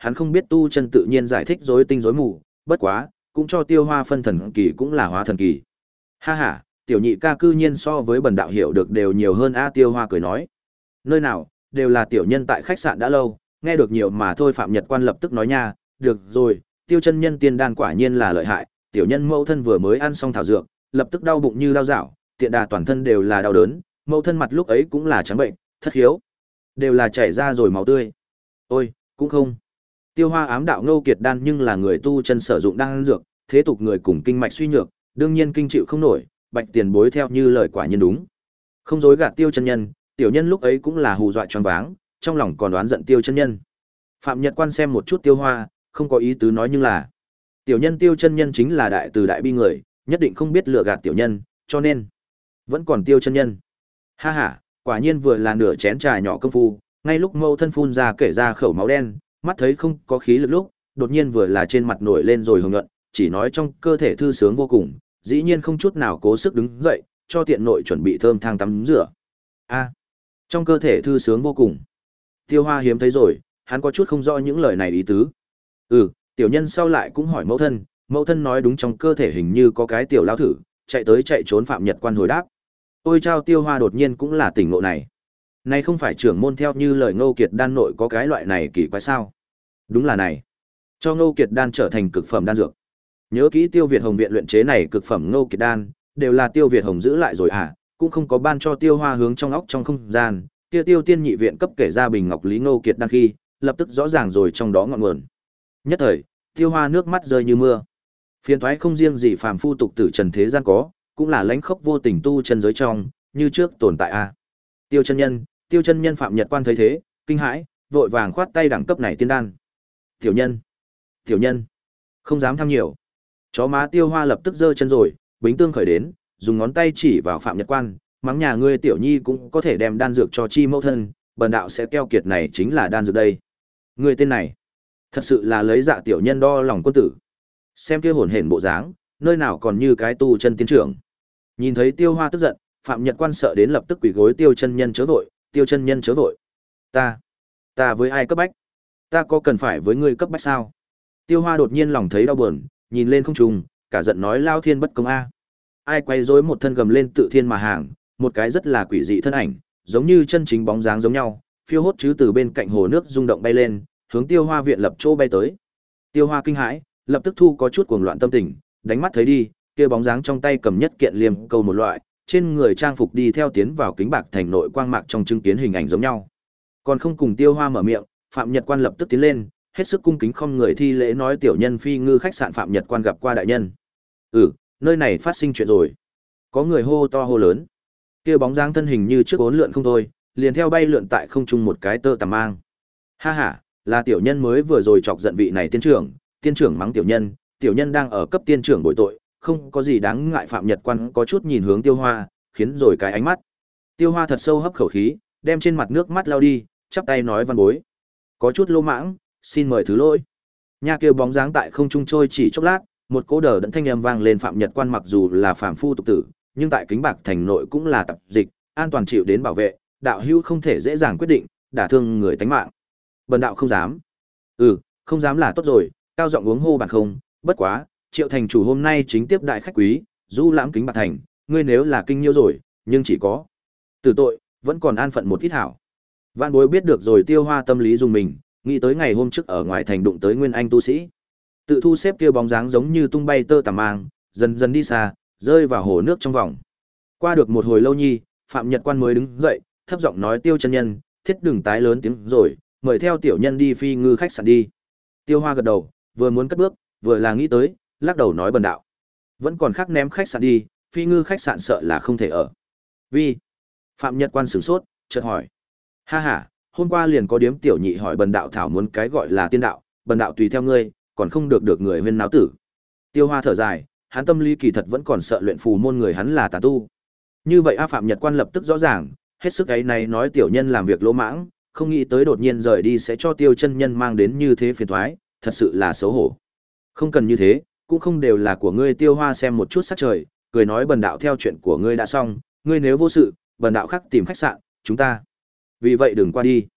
hắn không biết tu chân tự nhiên giải thích rối tinh rối mù, bất quá, cũng cho Tiêu Hoa phân thần kỳ cũng là hóa thần kỳ. Ha ha, tiểu nhị ca cư nhiên so với bần đạo hiểu được đều nhiều hơn a. Tiêu Hoa cười nói. Nơi nào, đều là tiểu nhân tại khách sạn đã lâu, nghe được nhiều mà thôi. Phạm Nhật Quan lập tức nói nha, được rồi, Tiêu chân nhân tiên đan quả nhiên là lợi hại, tiểu nhân mẫu thân vừa mới ăn xong thảo dược, lập tức đau bụng như đau dạo, tiện đà toàn thân đều là đau đớn, mẫu thân mặt lúc ấy cũng là trắng bệnh, thất hiếu, đều là chảy ra rồi máu tươi. Ôi, cũng không. Tiêu Hoa ám đạo Ngô Kiệt đan nhưng là người tu chân sử dụng đan dược, thế tục người cùng kinh mạch suy nhược, đương nhiên kinh chịu không nổi, Bạch tiền bối theo như lời quả nhiên đúng. Không dối gạt Tiêu chân nhân, tiểu nhân lúc ấy cũng là hù dọa choáng váng, trong lòng còn đoán giận Tiêu chân nhân. Phạm Nhật Quan xem một chút Tiêu Hoa, không có ý tứ nói nhưng là tiểu nhân Tiêu chân nhân chính là đại từ đại bi người, nhất định không biết lừa gạt tiểu nhân, cho nên vẫn còn Tiêu chân nhân. Ha ha, quả nhiên vừa là nửa chén trà nhỏ công phu, ngay lúc mâu thân phun ra kể ra khẩu máu đen, mắt thấy không có khí lực lúc, đột nhiên vừa là trên mặt nổi lên rồi hồng nhuận, chỉ nói trong cơ thể thư sướng vô cùng, dĩ nhiên không chút nào cố sức đứng dậy, cho tiện nội chuẩn bị thơm thang tắm rửa. A, trong cơ thể thư sướng vô cùng. Tiêu Hoa hiếm thấy rồi, hắn có chút không rõ những lời này ý tứ. Ừ, tiểu nhân sau lại cũng hỏi mẫu thân, mẫu thân nói đúng, trong cơ thể hình như có cái tiểu lao thử, chạy tới chạy trốn. Phạm Nhật Quan hồi đáp. Ôi chao, Tiêu Hoa đột nhiên cũng là tỉnh ngộ này. Này không phải trưởng môn theo như lời Ngô Kiệt đan nội có cái loại này kỳ quái sao? Đúng là này. Cho Ngô Kiệt đan trở thành cực phẩm đan dược. Nhớ kỹ Tiêu Việt Hồng viện luyện chế này cực phẩm Ngô Kiệt đan, đều là Tiêu Việt Hồng giữ lại rồi à, cũng không có ban cho Tiêu Hoa hướng trong óc trong không gian. Kia Tiêu Tiên nhị viện cấp kể ra bình ngọc lý Ngô Kiệt đan khi, lập tức rõ ràng rồi trong đó ngọn nguồn. Nhất thời, Tiêu Hoa nước mắt rơi như mưa. Phiền toái không riêng gì phàm phu tục tử trần thế gian có, cũng là lãnh khốc vô tình tu chân giới trong, như trước tồn tại a. Tiêu chân nhân, Tiêu chân nhân. Phạm Nhật Quan thấy thế, kinh hãi, vội vàng khoát tay đẳng cấp này tiên đan. Tiểu nhân, tiểu nhân, không dám tham nhiều. Chó má Tiêu Hoa lập tức giơ chân rồi, bính tương khởi đến, dùng ngón tay chỉ vào Phạm Nhật Quan, mắng nhà ngươi tiểu nhi cũng có thể đem đan dược cho chi mẫu thân, bần đạo sẽ keo kiệt này chính là đan dược đây. Ngươi tên này, thật sự là lấy dạ tiểu nhân đo lòng quân tử. Xem kia hồn hển bộ dáng, nơi nào còn như cái tu chân tiến trưởng. Nhìn thấy Tiêu Hoa tức giận, Phạm Nhật Quan sợ đến lập tức quỳ gối. Tiêu chân nhân chớ vội, Tiêu chân nhân chớ vội. Ta, ta với ai cấp bách? Ta có cần phải với ngươi cấp bách sao? Tiêu Hoa đột nhiên lòng thấy đau buồn, nhìn lên không trung, cả giận nói lao thiên bất công a. Ai quay rối một thân gầm lên tự thiên mà hàng, một cái rất là quỷ dị thân ảnh, giống như chân chính bóng dáng giống nhau, phiêu hốt chứ từ bên cạnh hồ nước rung động bay lên, hướng Tiêu Hoa viện lập chỗ bay tới. Tiêu Hoa kinh hãi, lập tức thu có chút cuồng loạn tâm tình, đánh mắt thấy đi, kia bóng dáng trong tay cầm nhất kiện liềm câu một loại, trên người trang phục đi theo tiến vào kính bạc thành nội quang mạc trong chứng kiến hình ảnh giống nhau. Còn không cùng Tiêu Hoa mở miệng, Phạm Nhật Quan lập tức tiến lên, hết sức cung kính không người thi lễ nói tiểu nhân phi ngư khách sạn Phạm Nhật Quan gặp qua đại nhân. Ừ, nơi này phát sinh chuyện rồi. Có người hô to hô lớn. Kia bóng dáng thân hình như trước bốn lượn không thôi, liền theo bay lượn tại không trung một cái tơ tằm mang. Ha ha, là tiểu nhân mới vừa rồi chọc giận vị này tiên trưởng, tiên trưởng mắng tiểu nhân, tiểu nhân đang ở cấp tiên trưởng bồi tội, không có gì đáng ngại. Phạm Nhật Quan có chút nhìn hướng Tiêu Hoa, khiến rồi cái ánh mắt. Tiêu Hoa thật sâu hấp khẩu khí, đem trên mặt nước mắt lau đi, chắp tay nói văn bối. Có chút lô mãng, xin mời thứ lỗi. Nha kêu bóng dáng tại không trung trôi chỉ chốc lát, một cỗ đờ đẫn thanh âm vang lên. Phạm Nhật Quan mặc dù là phàm phu tục tử, nhưng tại kính bạc thành nội cũng là tập dịch, an toàn chịu đến bảo vệ, đạo hữu không thể dễ dàng quyết định, đả thương người tánh mạng. Bần đạo không dám. Ừ, không dám là tốt rồi, cao giọng uống hô bản không, bất quá, Triệu thành chủ hôm nay chính tiếp đại khách quý, du lãm kính bạc thành, ngươi nếu là kinh nhiêu rồi, nhưng chỉ có tử tội, vẫn còn an phận một ít hảo. Vạn bối biết được rồi. Tiêu Hoa tâm lý dùng mình, nghĩ tới ngày hôm trước ở ngoài thành đụng tới nguyên anh tu sĩ, tự thu xếp kia bóng dáng giống như tung bay tơ tằm mang, dần dần đi xa, rơi vào hồ nước trong vòng. Qua được một hồi lâu nhi, Phạm Nhật Quan mới đứng dậy, thấp giọng nói Tiêu chân nhân, thiết đừng tái lớn tiếng rồi, mời theo tiểu nhân đi phi ngư khách sạn đi. Tiêu Hoa gật đầu, vừa muốn cất bước, vừa là nghĩ tới, lắc đầu nói bần đạo vẫn còn khác ném khách sạn đi, phi ngư khách sạn sợ là không thể ở. Vì Phạm Nhật Quan sửng sốt, chợt hỏi. Ha ha, hôm qua liền có điếm tiểu nhị hỏi bần đạo thảo muốn cái gọi là tiên đạo, bần đạo tùy theo ngươi, còn không được được người huyên náo tử. Tiêu Hoa thở dài, hắn tâm lý kỳ thật vẫn còn sợ luyện phù môn người hắn là tà tu. Như vậy a. Phạm Nhật Quan lập tức rõ ràng, hết sức ấy này nói tiểu nhân làm việc lỗ mãng, không nghĩ tới đột nhiên rời đi sẽ cho Tiêu chân nhân mang đến như thế phiền toái, thật sự là xấu hổ. Không cần như thế, cũng không đều là của ngươi. Tiêu Hoa xem một chút sắc trời, cười nói bần đạo theo chuyện của ngươi đã xong, ngươi nếu vô sự, bần đạo khác tìm khách sạn, chúng ta vì vậy đừng qua đi.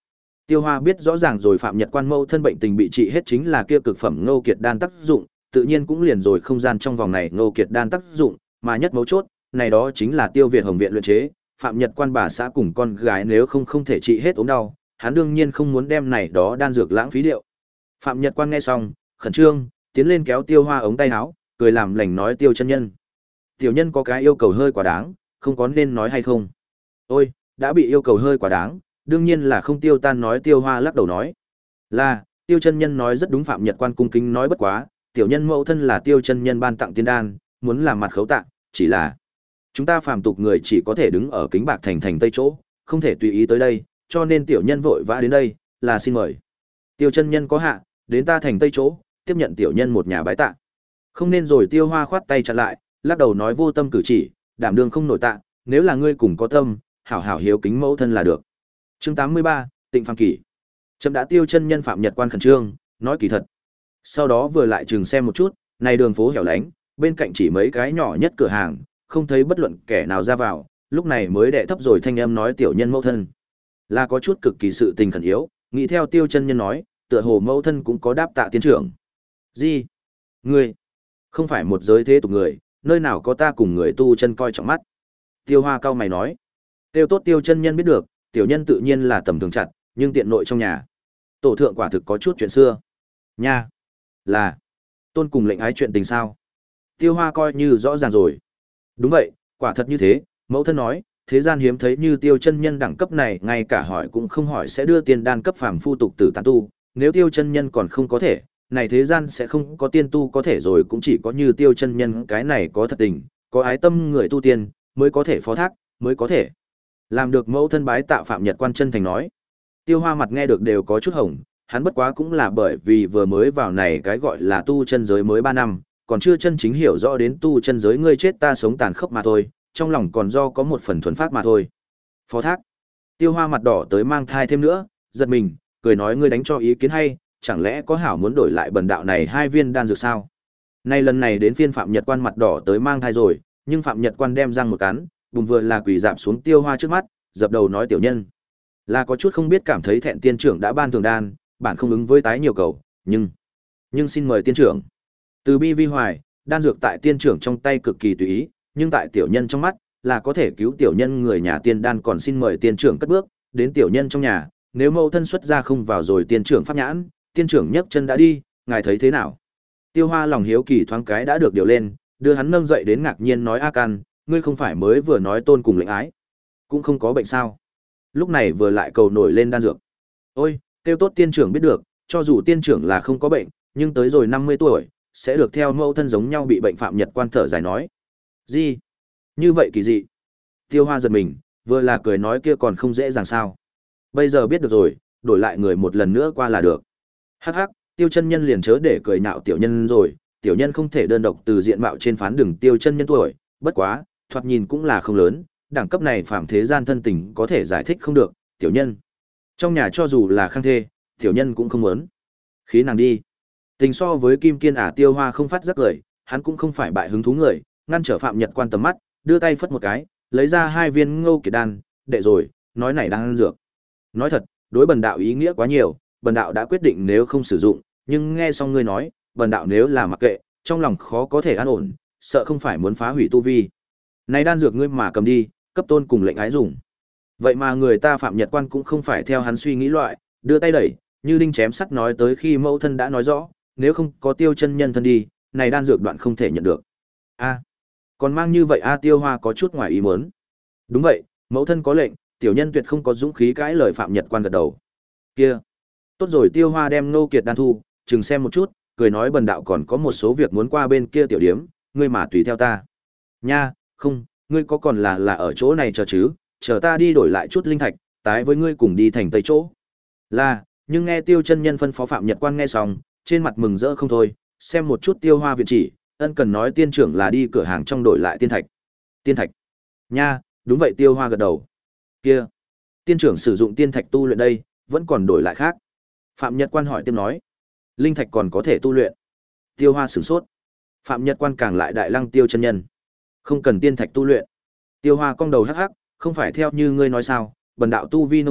Tiêu Hoa biết rõ ràng rồi Phạm Nhật Quan mâu thân bệnh tình bị trị hết chính là kia cực phẩm Ngô Kiệt đan tác dụng, tự nhiên cũng liền rồi không gian trong vòng này Ngô Kiệt đan tác dụng, mà nhất mấu chốt, này đó chính là Tiêu Việt Hồng viện luyện chế, Phạm Nhật Quan bà xã cùng con gái nếu không không thể trị hết ốm đau, hắn đương nhiên không muốn đem này đó đan dược lãng phí điệu. Phạm Nhật Quan nghe xong, khẩn trương, tiến lên kéo Tiêu Hoa ống tay áo, cười làm lành nói Tiêu chân nhân. Tiểu nhân có cái yêu cầu hơi quá đáng, không có nên nói hay không? Ôi, đã bị yêu cầu hơi quá đáng, đương nhiên là không Tiêu Tan nói. Tiêu Hoa lắc đầu nói. Là, Tiêu chân nhân nói rất đúng. Phạm Nhật Quan cung kính nói bất quá, tiểu nhân mẫu thân là Tiêu chân nhân ban tặng tiên đan, muốn làm mặt khấu tạ, chỉ là chúng ta phàm tục người chỉ có thể đứng ở Kính Bạc thành thành tây chỗ, không thể tùy ý tới đây, cho nên tiểu nhân vội vã đến đây, là xin mời. Tiêu chân nhân có hạ, đến ta thành tây chỗ, tiếp nhận tiểu nhân một nhà bái tạ. Không nên rồi. Tiêu Hoa khoát tay chặn lại, lắc đầu nói vô tâm cử chỉ, đảm đương không nổi tạ, nếu là ngươi cùng có tâm, hảo hảo hiếu kính mẫu thân là được. Chương tám mươi ba, Tịnh Phàm Kỷ. Chậm đã. Tiêu chân nhân Phạm Nhật Quan khẩn trương, nói kỳ thật. Sau đó vừa lại chừng xem một chút, này đường phố hẻo lánh, bên cạnh chỉ mấy cái nhỏ nhất cửa hàng, không thấy bất luận kẻ nào ra vào, lúc này mới đệ thấp rồi thanh âm nói tiểu nhân mẫu thân. Là có chút cực kỳ sự tình khẩn yếu, nghĩ theo Tiêu chân nhân nói, tựa hồ mẫu thân cũng có đáp tạ tiến trưởng. Gì? Ngươi? Không phải một giới thế tục người, nơi nào có ta cùng người tu chân coi trọng mắt. Tiêu Hoa cao mày nói. Tiêu tốt. Tiêu chân nhân biết được, tiểu nhân tự nhiên là tầm thường chặt, nhưng tiện nội trong nhà. Tổ thượng quả thực có chút chuyện xưa. Nha. Là. Tôn cùng lệnh ái chuyện tình sao? Tiêu Hoa coi như rõ ràng rồi. Đúng vậy, quả thật như thế, mẫu thân nói, thế gian hiếm thấy như Tiêu chân nhân đẳng cấp này, ngay cả hỏi cũng không hỏi sẽ đưa tiên đan cấp phàm phu tục tử tán tu, nếu Tiêu chân nhân còn không có thể, này thế gian sẽ không có tiên tu có thể rồi, cũng chỉ có như Tiêu chân nhân cái này có thật tình, có ái tâm người tu tiên, mới có thể phó thác, mới có thể làm được. Mẫu thân bái tạ. Phạm Nhật Quan chân thành nói. Tiêu Hoa mặt nghe được đều có chút hồng, hắn bất quá cũng là bởi vì vừa mới vào này cái gọi là tu chân giới mới ba năm, còn chưa chân chính hiểu rõ đến tu chân giới ngươi chết ta sống tàn khốc mà thôi, trong lòng còn do có một phần thuần phát mà thôi. Phó thác. Tiêu Hoa mặt đỏ tới mang thai thêm nữa, giật mình, cười nói ngươi đánh cho ý kiến hay, chẳng lẽ có hảo muốn đổi lại bần đạo này hai viên đan dược sao? Nay lần này đến phiên Phạm Nhật Quan mặt đỏ tới mang thai rồi, nhưng Phạm Nhật Quan đem răng một cắn, bùng vừa là quỳ dạp xuống Tiêu Hoa trước mắt, dập đầu nói tiểu nhân là có chút không biết cảm thấy thẹn, tiên trưởng đã ban thường đan, bản không ứng với tái nhiều cầu, nhưng nhưng xin mời tiên trưởng. Từ bi vi hoài, đan dược tại tiên trưởng trong tay cực kỳ tùy ý, nhưng tại tiểu nhân trong mắt là có thể cứu tiểu nhân người nhà tiên đan, còn xin mời tiên trưởng cất bước đến tiểu nhân trong nhà, nếu mẫu thân xuất ra không vào rồi tiên trưởng pháp nhãn, tiên trưởng nhấc chân đã đi, ngài thấy thế nào? Tiêu Hoa lòng hiếu kỳ thoáng cái đã được điều lên, đưa hắn nâng dậy đến ngạc nhiên nói A Can, ngươi không phải mới vừa nói tôn cùng lệnh ái, cũng không có bệnh sao? Lúc này vừa lại cầu nổi lên đan dược. Ôi, tiêu tốt tiên trưởng biết được, cho dù tiên trưởng là không có bệnh, nhưng tới rồi năm mươi tuổi, sẽ được theo mẫu thân giống nhau bị bệnh. Phạm Nhật Quan thở dài nói. Gì? Như vậy kỳ dị. Tiêu Hoa giật mình, vừa là cười nói kia còn không dễ dàng sao? Bây giờ biết được rồi, đổi lại người một lần nữa qua là được. Hắc hắc, Tiêu chân nhân liền chớ để cười nhạo tiểu nhân rồi, tiểu nhân không thể đơn độc từ diện mạo trên phán đường Tiêu chân nhân tuổi, bất quá, thoạt nhìn cũng là không lớn, đẳng cấp này phạm thế gian thân tình có thể giải thích không được, tiểu nhân. Trong nhà cho dù là khang thê, tiểu nhân cũng không muốn. Khí nàng đi. Tình so với Kim Kiên ả. Tiêu Hoa không phát giác cười, hắn cũng không phải bại hứng thú người, ngăn trở Phạm Nhật Quan tầm mắt, đưa tay phất một cái, lấy ra hai viên Ngô Kiệt đan, đệ rồi, nói này đang ăn dược. Nói thật, đối bần đạo ý nghĩa quá nhiều, bần đạo đã quyết định nếu không sử dụng, nhưng nghe xong ngươi nói, bần đạo nếu là mặc kệ, trong lòng khó có thể an ổn, sợ không phải muốn phá hủy tu vi. Này đan dược ngươi mà cầm đi, cấp tôn cùng lệnh ái dùng. Vậy mà người ta Phạm Nhật Quan cũng không phải theo hắn suy nghĩ loại, đưa tay đẩy, như đinh chém sắt nói tới khi mẫu thân đã nói rõ, nếu không có Tiêu chân nhân thân đi, này đan dược đoạn không thể nhận được. A, còn mang như vậy a? Tiêu Hoa có chút ngoài ý muốn. Đúng vậy, mẫu thân có lệnh, tiểu nhân tuyệt không có dũng khí cãi lời. Phạm Nhật Quan gật đầu. Kia, tốt rồi. Tiêu Hoa đem Ngô Kiệt đan thu, chừng xem một chút, cười nói bần đạo còn có một số việc muốn qua bên kia tiểu điếm, ngươi mà tùy theo ta. Nha, không, ngươi có còn là là ở chỗ này chờ chứ, chờ ta đi đổi lại chút linh thạch, tái với ngươi cùng đi thành tây chỗ. Là, nhưng nghe Tiêu chân nhân phân phó. Phạm Nhật Quan nghe xong, trên mặt mừng rỡ không thôi, xem một chút Tiêu Hoa viện chỉ, ân cần nói tiên trưởng là đi cửa hàng trong đổi lại tiên thạch. Tiên thạch? Nha, đúng vậy. Tiêu Hoa gật đầu. Kia, tiên trưởng sử dụng tiên thạch tu luyện đây, vẫn còn đổi lại khác. Phạm Nhật Quan hỏi tiếp nói. Linh thạch còn có thể tu luyện. Tiêu Hoa sửng sốt. Phạm Nhật Quan càng lại đại lăng Tiêu chân nhân. Không cần tiên thạch tu luyện. Tiêu Hoa cong đầu hắc hắc, không phải theo như ngươi nói sao, bần đạo tu vi nông cạn,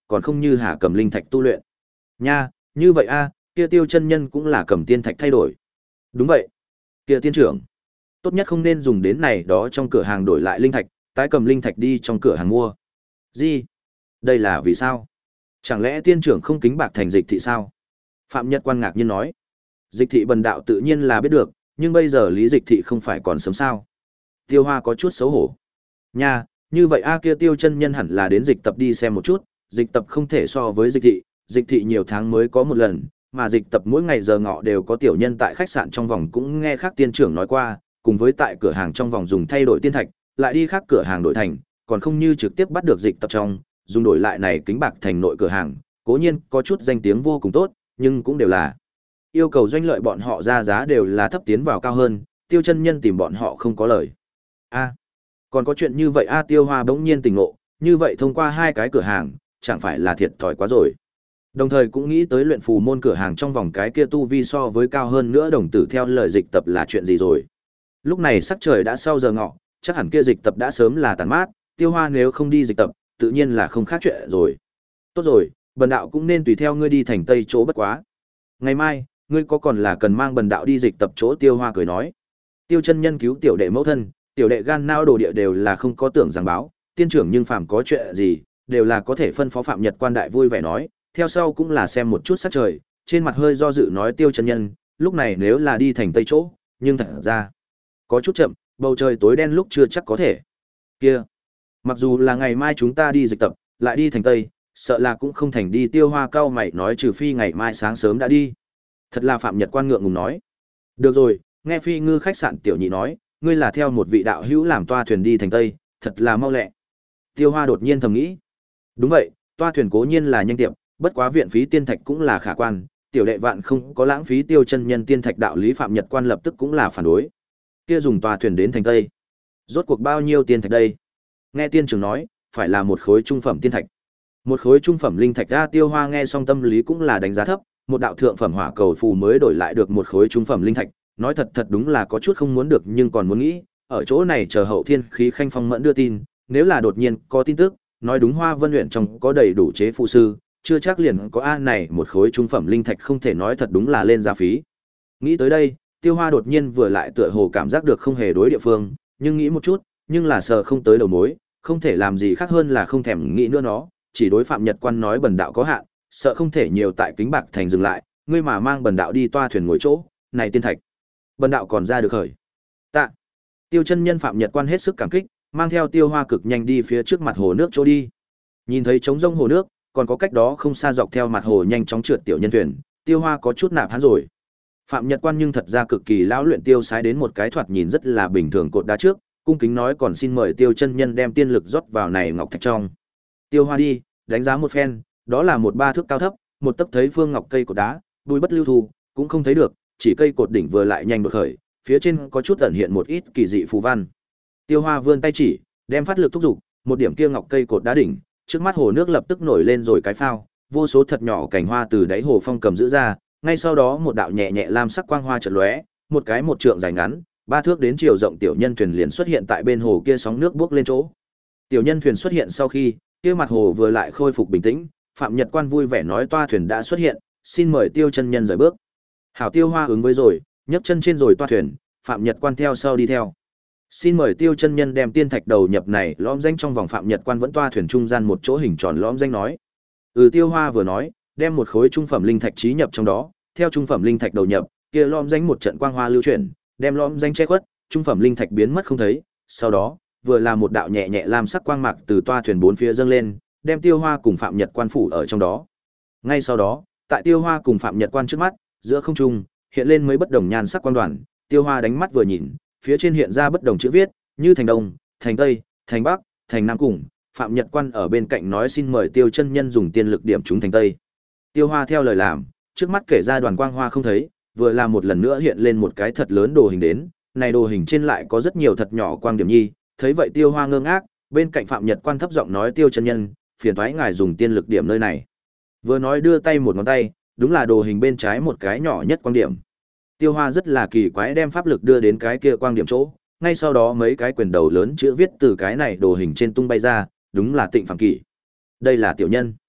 còn không như Hà cầm linh thạch tu luyện. Nha, như vậy a, kia Tiêu chân nhân cũng là cầm tiên thạch thay đổi. Đúng vậy. Kia tiên trưởng, tốt nhất không nên dùng đến này đó trong cửa hàng đổi lại linh thạch, tái cầm linh thạch đi trong cửa hàng mua. Gì? Đây là vì sao? Chẳng lẽ tiên trưởng không kính bạc thành Dịch thị sao? Phạm Nhật Quan ngạc nhiên nói. Dịch thị bần đạo tự nhiên là biết được, nhưng bây giờ Lý Dịch thị không phải còn sớm sao? Tiêu Hoa có chút xấu hổ. Nha, như vậy a kia Tiêu chân nhân hẳn là đến dịch tập đi xem một chút, dịch tập không thể so với Dịch thị, Dịch thị nhiều tháng mới có một lần, mà dịch tập mỗi ngày giờ ngọ đều có tiểu nhân tại khách sạn trong vòng cũng nghe khác tiên trưởng nói qua, cùng với tại cửa hàng trong vòng dùng thay đổi tiên thạch, lại đi khác cửa hàng đổi thành, còn không như trực tiếp bắt được dịch tập trong, dùng đổi lại này kính bạc thành nội cửa hàng, cố nhiên có chút danh tiếng vô cùng tốt, nhưng cũng đều là yêu cầu doanh lợi bọn họ ra giá đều là thấp tiến vào cao hơn, Tiêu chân nhân tìm bọn họ không có lời. A, còn có chuyện như vậy a Tiêu Hoa bỗng nhiên tỉnh ngộ, như vậy thông qua hai cái cửa hàng, chẳng phải là thiệt thòi quá rồi. Đồng thời cũng nghĩ tới luyện phù môn cửa hàng trong vòng cái kia tu vi so với cao hơn nữa đồng tử theo lời dịch tập là chuyện gì rồi. Lúc này sắc trời đã sau giờ ngọ, chắc hẳn kia dịch tập đã sớm là tàn mát, Tiêu Hoa nếu không đi dịch tập, tự nhiên là không khác chuyện rồi. Tốt rồi, bần đạo cũng nên tùy theo ngươi đi thành Tây chỗ bất quá. Ngày mai, ngươi có còn là cần mang bần đạo đi dịch tập chỗ? Tiêu Hoa cười nói. Tiêu chân nhân cứu tiểu đệ mẫu thân, tiểu đệ gan nao đồ địa đều là không có tưởng rằng báo, tiên trưởng nhưng phàm có chuyện gì, đều là có thể phân phó. Phạm Nhật Quan đại vui vẻ nói, theo sau cũng là xem một chút sắc trời, trên mặt hơi do dự nói Tiêu chân nhân, lúc này nếu là đi thành Tây chỗ, nhưng thật ra có chút chậm, bầu trời tối đen lúc chưa chắc có thể. Kia, mặc dù là ngày mai chúng ta đi dịch tập, lại đi thành Tây, sợ là cũng không thành đi. Tiêu Hoa cao mày nói, trừ phi ngày mai sáng sớm đã đi. Thật là Phạm Nhật Quan ngượng ngùng nói. Được rồi, nghe Phi Ngư khách sạn tiểu nhị nói, ngươi là theo một vị đạo hữu làm toa thuyền đi thành Tây, thật là mau lẹ. Tiêu Hoa đột nhiên thầm nghĩ. Đúng vậy, toa thuyền cố nhiên là nhanh tiệm, bất quá viện phí tiên thạch cũng là khả quan, tiểu đệ vạn không có lãng phí Tiêu chân nhân tiên thạch. Đạo lý Phạm Nhật Quan lập tức cũng là phản đối. Kia dùng toa thuyền đến thành Tây, rốt cuộc bao nhiêu tiên thạch đây? Nghe tiên trưởng nói, phải là một khối trung phẩm tiên thạch. Một khối trung phẩm linh thạch. Ra Tiêu Hoa nghe xong tâm lý cũng là đánh giá thấp, một đạo thượng phẩm hỏa cầu phù mới đổi lại được một khối trung phẩm linh thạch, nói thật thật đúng là có chút không muốn được, nhưng còn muốn nghĩ, ở chỗ này chờ Hậu Thiên Khí Khanh Phong Mẫn đưa tin, nếu là đột nhiên có tin tức, nói đúng Hoa Vân luyện trong có đầy đủ chế phụ sư, chưa chắc liền có a này một khối trung phẩm linh thạch, không thể nói thật đúng là lên giá phí. Nghĩ tới đây, Tiêu Hoa đột nhiên vừa lại tựa hồ cảm giác được không hề đối địa phương, nhưng nghĩ một chút, nhưng là sợ không tới đầu mối, không thể làm gì khác hơn là không thèm nghĩ nữa nó, chỉ đối Phạm Nhật Quan nói bần đạo có hạn, sợ không thể nhiều tại Kính Bạc thành dừng lại, ngươi mà mang bần đạo đi toa thuyền ngồi chỗ, này tiên thạch, bần đạo còn ra được khởi. Tạ. Tiêu chân nhân Phạm Nhật Quan hết sức cảm kích, mang theo Tiêu Hoa cực nhanh đi phía trước mặt hồ nước chỗ đi. Nhìn thấy trống rông hồ nước, còn có cách đó không xa dọc theo mặt hồ nhanh chóng trượt tiểu nhân thuyền, Tiêu Hoa có chút nạp hắn rồi. Phạm Nhật Quan nhưng thật ra cực kỳ lão luyện tiêu sái đến một cái thoạt nhìn rất là bình thường cột đá trước, cung kính nói còn xin mời Tiêu chân nhân đem tiên lực rót vào này ngọc thạch trong. Tiêu Hoa đi, đánh giá một phen, đó là một ba thước cao thấp, một tấc thấy phương ngọc cây cột đá, đuôi bất lưu thu, cũng không thấy được, chỉ cây cột đỉnh vừa lại nhanh đột khởi, phía trên có chút ẩn hiện một ít kỳ dị phù văn. Tiêu Hoa vươn tay chỉ, đem phát lực thúc dục, một điểm kia ngọc cây cột đá đỉnh, trước mắt hồ nước lập tức nổi lên rồi cái phao, vô số thật nhỏ cành hoa từ đáy hồ phong cầm giữ ra, ngay sau đó một đạo nhẹ nhẹ lam sắc quang hoa chợt lóe, một cái một trượng dài ngắn, ba thước đến chiều rộng tiểu nhân thuyền liền xuất hiện tại bên hồ kia, sóng nước bước lên chỗ. Tiểu nhân thuyền xuất hiện sau khi, kia mặt hồ vừa lại khôi phục bình tĩnh, Phạm Nhật Quan vui vẻ nói toa thuyền đã xuất hiện, xin mời Tiêu chân nhân rời bước. Hảo. Tiêu Hoa ứng với rồi, nhấc chân trên rồi toa thuyền, Phạm Nhật Quan theo sau đi theo. Xin mời Tiêu chân nhân đem tiên thạch đầu nhập này lõm danh trong vòng. Phạm Nhật Quan vẫn toa thuyền trung gian một chỗ hình tròn lõm danh nói. Ừ. Tiêu Hoa vừa nói, đem một khối trung phẩm linh thạch trí nhập trong đó, theo trung phẩm linh thạch đầu nhập, kia lõm danh một trận quang hoa lưu chuyển, đem lõm danh che khuất, trung phẩm linh thạch biến mất không thấy. Sau đó, vừa là một đạo nhẹ nhẹ lam sắc quang mạc từ toa thuyền bốn phía dâng lên, đem Tiêu Hoa cùng Phạm Nhật Quan phủ ở trong đó. Ngay sau đó, tại Tiêu Hoa cùng Phạm Nhật Quan trước mắt, giữa không trung hiện lên mấy bất đồng nhan sắc quang đoàn, Tiêu Hoa đánh mắt vừa nhìn, phía trên hiện ra bất đồng chữ viết, như thành Đông, thành Tây, thành Bắc, thành Nam cùng. Phạm Nhật Quan ở bên cạnh nói xin mời Tiêu chân nhân dùng tiên lực điểm chúng thành Tây. Tiêu Hoa theo lời làm, trước mắt kể ra đoàn quang hoa không thấy, vừa làm một lần nữa hiện lên một cái thật lớn đồ hình đến, này đồ hình trên lại có rất nhiều thật nhỏ quang điểm nhi, thấy vậy Tiêu Hoa ngơ ngác, bên cạnh Phạm Nhật Quan thấp giọng nói Tiêu chân nhân, phiền toái ngài dùng tiên lực điểm nơi này. Vừa nói đưa tay một ngón tay, đúng là đồ hình bên trái một cái nhỏ nhất quang điểm. Tiêu Hoa rất là kỳ quái đem pháp lực đưa đến cái kia quang điểm chỗ, ngay sau đó mấy cái quyền đầu lớn chữ viết từ cái này đồ hình trên tung bay ra, đúng là Tịnh Phàm Kỷ. Đây là tiểu nhân.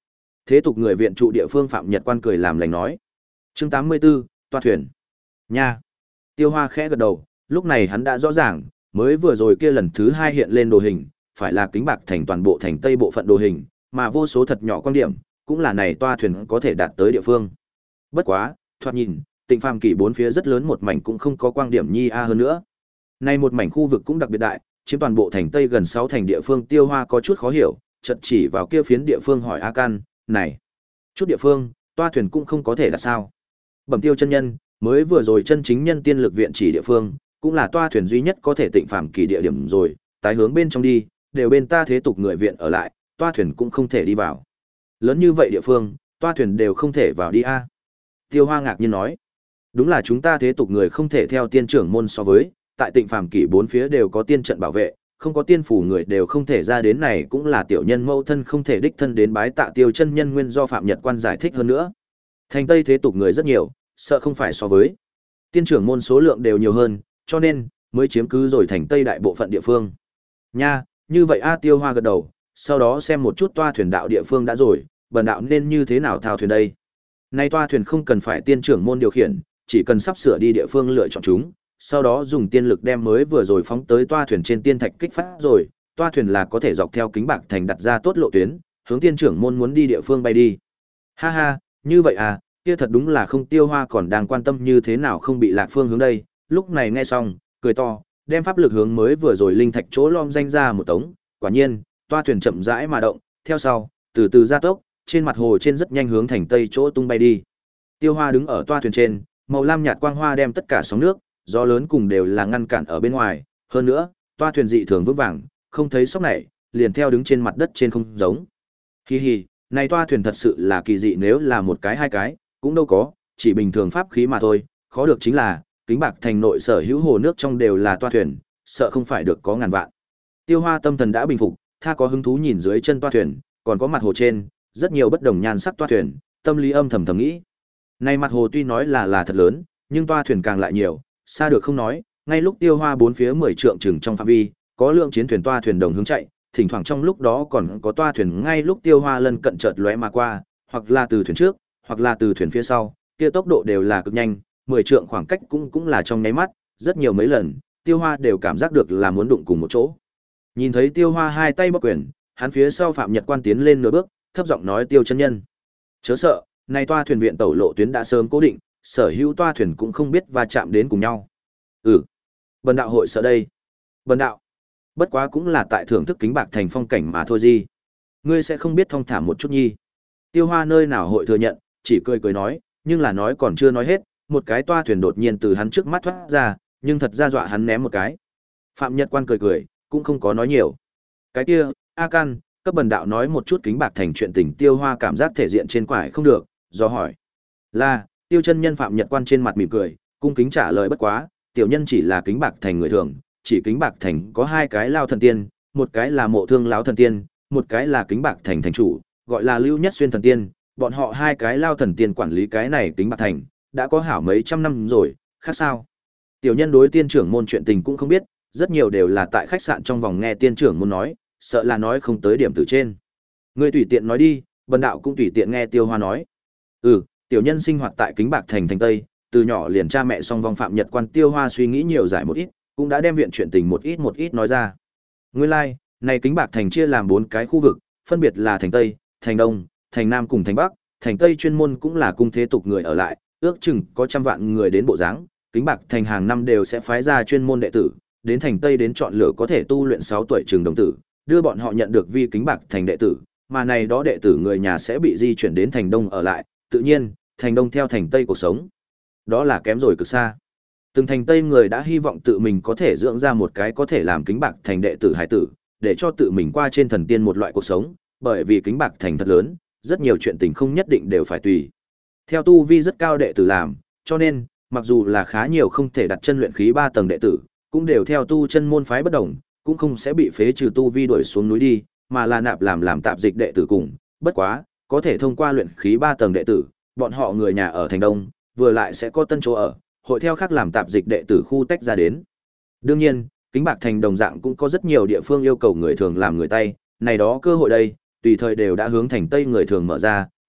Thế tục người viện trụ địa phương Phạm Nhật Quan cười làm lành nói. Chương tám mươi 84, toa thuyền. Nha. Tiêu Hoa khẽ gật đầu, lúc này hắn đã rõ ràng, mới vừa rồi kia lần thứ hai hiện lên đồ hình, phải là kính bạc thành toàn bộ thành tây bộ phận đồ hình, mà vô số thật nhỏ quan điểm, cũng là này toa thuyền có thể đạt tới địa phương. Bất quá, thoạt nhìn, Tịnh Phàm Kỷ bốn phía rất lớn một mảnh cũng không có quang điểm nhi a hơn nữa. Nay một mảnh khu vực cũng đặc biệt đại, chiếm toàn bộ thành tây gần sáu thành địa phương. Tiêu Hoa có chút khó hiểu, chợt chỉ vào kia phiến địa phương hỏi A Can, "Này, chút địa phương, toa thuyền cũng không có thể đặt sao?" Bẩm Tiêu chân nhân, mới vừa rồi chân chính nhân tiên lực viện chỉ địa phương, cũng là toa thuyền duy nhất có thể Tịnh Phàm Kỷ địa điểm rồi, tái hướng bên trong đi, đều bên ta thế tục người viện ở lại, toa thuyền cũng không thể đi vào. Lớn như vậy địa phương, toa thuyền đều không thể vào đi a. Tiêu Hoa ngạc nhiên nói, đúng là chúng ta thế tục người không thể theo tiên trưởng môn so với, tại Tịnh Phàm Kỷ bốn phía đều có tiên trận bảo vệ, không có tiên phủ người đều không thể ra đến, này cũng là tiểu nhân mẫu thân không thể đích thân đến bái tạ Tiêu chân nhân nguyên do Phạm Nhật Quan giải thích hơn nữa. Thành Tây thế tục người rất nhiều, sợ không phải so với tiên trưởng môn số lượng đều nhiều hơn, cho nên mới chiếm cứ rồi thành Tây đại bộ phận địa phương. Nha, như vậy a. Tiêu Hoa gật đầu, sau đó xem một chút toa thuyền đạo địa phương đã rồi, bần đạo nên như thế nào thao thuyền đây. Nay toa thuyền không cần phải tiên trưởng môn điều khiển, chỉ cần sắp sửa đi địa phương lựa chọn chúng, sau đó dùng tiên lực đem mới vừa rồi phóng tới toa thuyền trên tiên thạch kích phát rồi, toa thuyền là có thể dọc theo kính bạc thành đặt ra tốt lộ tuyến, hướng tiên trưởng môn muốn đi địa phương bay đi. Ha ha, như vậy à, kia thật đúng là không. Tiêu Hoa còn đang quan tâm như thế nào không bị lạc phương hướng đây, lúc này nghe xong, cười to, đem pháp lực hướng mới vừa rồi linh thạch chỗ lom danh ra một tống, quả nhiên, toa thuyền chậm rãi mà động, theo sau, từ từ gia tốc, trên mặt hồ trên rất nhanh hướng thành tây chỗ tung bay đi. Tiêu Hoa đứng ở toa thuyền trên, màu lam nhạt quang hoa đem tất cả sóng nước, gió lớn cùng đều là ngăn cản ở bên ngoài, hơn nữa, toa thuyền dị thường vững vàng, không thấy sóc này, liền theo đứng trên mặt đất trên không giống. Hi hi, này toa thuyền thật sự là kỳ dị, nếu là một cái hai cái, cũng đâu có, chỉ bình thường pháp khí mà thôi, khó được chính là kính bạc thành nội sở hữu hồ nước trong đều là toa thuyền, sợ không phải được có ngàn vạn. Tiêu Hoa tâm thần đã bình phục, tha có hứng thú nhìn dưới chân toa thuyền, còn có mặt hồ trên, rất nhiều bất đồng nhan sắc toa thuyền, tâm lý âm thầm thầm nghĩ. Này mặt hồ tuy nói là là thật lớn, nhưng toa thuyền càng lại nhiều, xa được không nói, ngay lúc Tiêu Hoa bốn phía mười trượng chừng trong phạm vi, có lượng chiến thuyền toa thuyền đồng hướng chạy, thỉnh thoảng trong lúc đó còn có toa thuyền ngay lúc Tiêu Hoa lân cận chợt lóe mà qua, hoặc là từ thuyền trước, hoặc là từ thuyền phía sau, kia tốc độ đều là cực nhanh, mười trượng khoảng cách cũng cũng là trong nháy mắt, rất nhiều mấy lần, Tiêu Hoa đều cảm giác được là muốn đụng cùng một chỗ. Nhìn thấy Tiêu Hoa hai tay bóc quyền, hắn phía sau Phạm Nhật Quan tiến lên nửa bước, thấp giọng nói, Tiêu chân nhân, chớ sợ, nay toa thuyền viện tẩu lộ tuyến đã sớm cố định, sở hữu toa thuyền cũng không biết va chạm đến cùng nhau. Ừ, bần đạo hội sợ đây. Bần đạo, bất quá cũng là tại thưởng thức kính bạc thành phong cảnh mà thôi gì. Ngươi sẽ không biết thong thả một chút nhi. Tiêu Hoa nơi nào hội thừa nhận, chỉ cười cười nói, nhưng là nói còn chưa nói hết, một cái toa thuyền đột nhiên từ hắn trước mắt thoát ra, nhưng thật ra dọa hắn ném một cái. Phạm Nhật Quan cười cười, cũng không có nói nhiều. Cái kia, A Can, cấp bần đạo nói một chút kính bạc thành chuyện tình. Tiêu Hoa cảm giác thể diện trên quải không được, do hỏi. Là, Tiêu chân nhân. Phạm Nhật Quan trên mặt mỉm cười, cung kính trả lời, bất quá, tiểu nhân chỉ là kính bạc thành người thường, chỉ kính bạc thành có hai cái lao thần tiên, một cái là Mộ Thương lão thần tiên, một cái là kính bạc thành thành chủ, gọi là Lưu Nhất Xuyên thần tiên, bọn họ hai cái lao thần tiên quản lý cái này kính bạc thành, đã có hảo mấy trăm năm rồi, khác sao? Tiểu nhân đối tiên trưởng môn chuyện tình cũng không biết, rất nhiều đều là tại khách sạn trong vòng nghe tiên trưởng môn nói, sợ là nói không tới điểm từ trên. Ngươi tùy tiện nói đi, bần đạo cũng tùy tiện nghe. Tiêu Hoa nói. Ừ, tiểu nhân sinh hoạt tại kính bạc thành thành Tây, từ nhỏ liền cha mẹ song vong Phạm Nhật Quan. Tiêu Hoa suy nghĩ nhiều giải một ít, cũng đã đem viện chuyện tình một ít một ít nói ra. Nguyên lai, like, này kính bạc thành chia làm bốn cái khu vực, phân biệt là thành Tây, thành Đông, thành Nam cùng thành Bắc. Thành Tây chuyên môn cũng là cung thế tục người ở lại, ước chừng có trăm vạn người đến bộ dáng. Kính bạc thành hàng năm đều sẽ phái ra chuyên môn đệ tử đến thành Tây đến chọn lựa có thể tu luyện sáu tuổi trường đồng tử, đưa bọn họ nhận được vi kính bạc thành đệ tử, mà này đó đệ tử người nhà sẽ bị di chuyển đến thành Đông ở lại. Tự nhiên, thành Đông theo thành Tây cuộc sống, đó là kém rồi cực xa. Từng thành Tây người đã hy vọng tự mình có thể dưỡng ra một cái có thể làm kính bạc thành đệ tử hải tử, để cho tự mình qua trên thần tiên một loại cuộc sống, bởi vì kính bạc thành thật lớn, rất nhiều chuyện tình không nhất định đều phải tùy theo tu vi rất cao đệ tử làm, cho nên, mặc dù là khá nhiều không thể đặt chân luyện khí ba tầng đệ tử, cũng đều theo tu chân môn phái bất đồng, cũng không sẽ bị phế trừ tu vi đuổi xuống núi đi, mà là nạp làm làm tạp dịch đệ tử cùng, bất quá, có thể thông qua luyện khí ba tầng đệ tử, bọn họ người nhà ở thành Đông, vừa lại sẽ có tân chỗ ở, hội theo khác làm tạp dịch đệ tử khu tách ra đến. Đương nhiên, kính bạc thành đồng dạng cũng có rất nhiều địa phương yêu cầu người thường làm người Tây, này đó cơ hội đây, tùy thời đều đã hướng thành Tây người thường mở ra,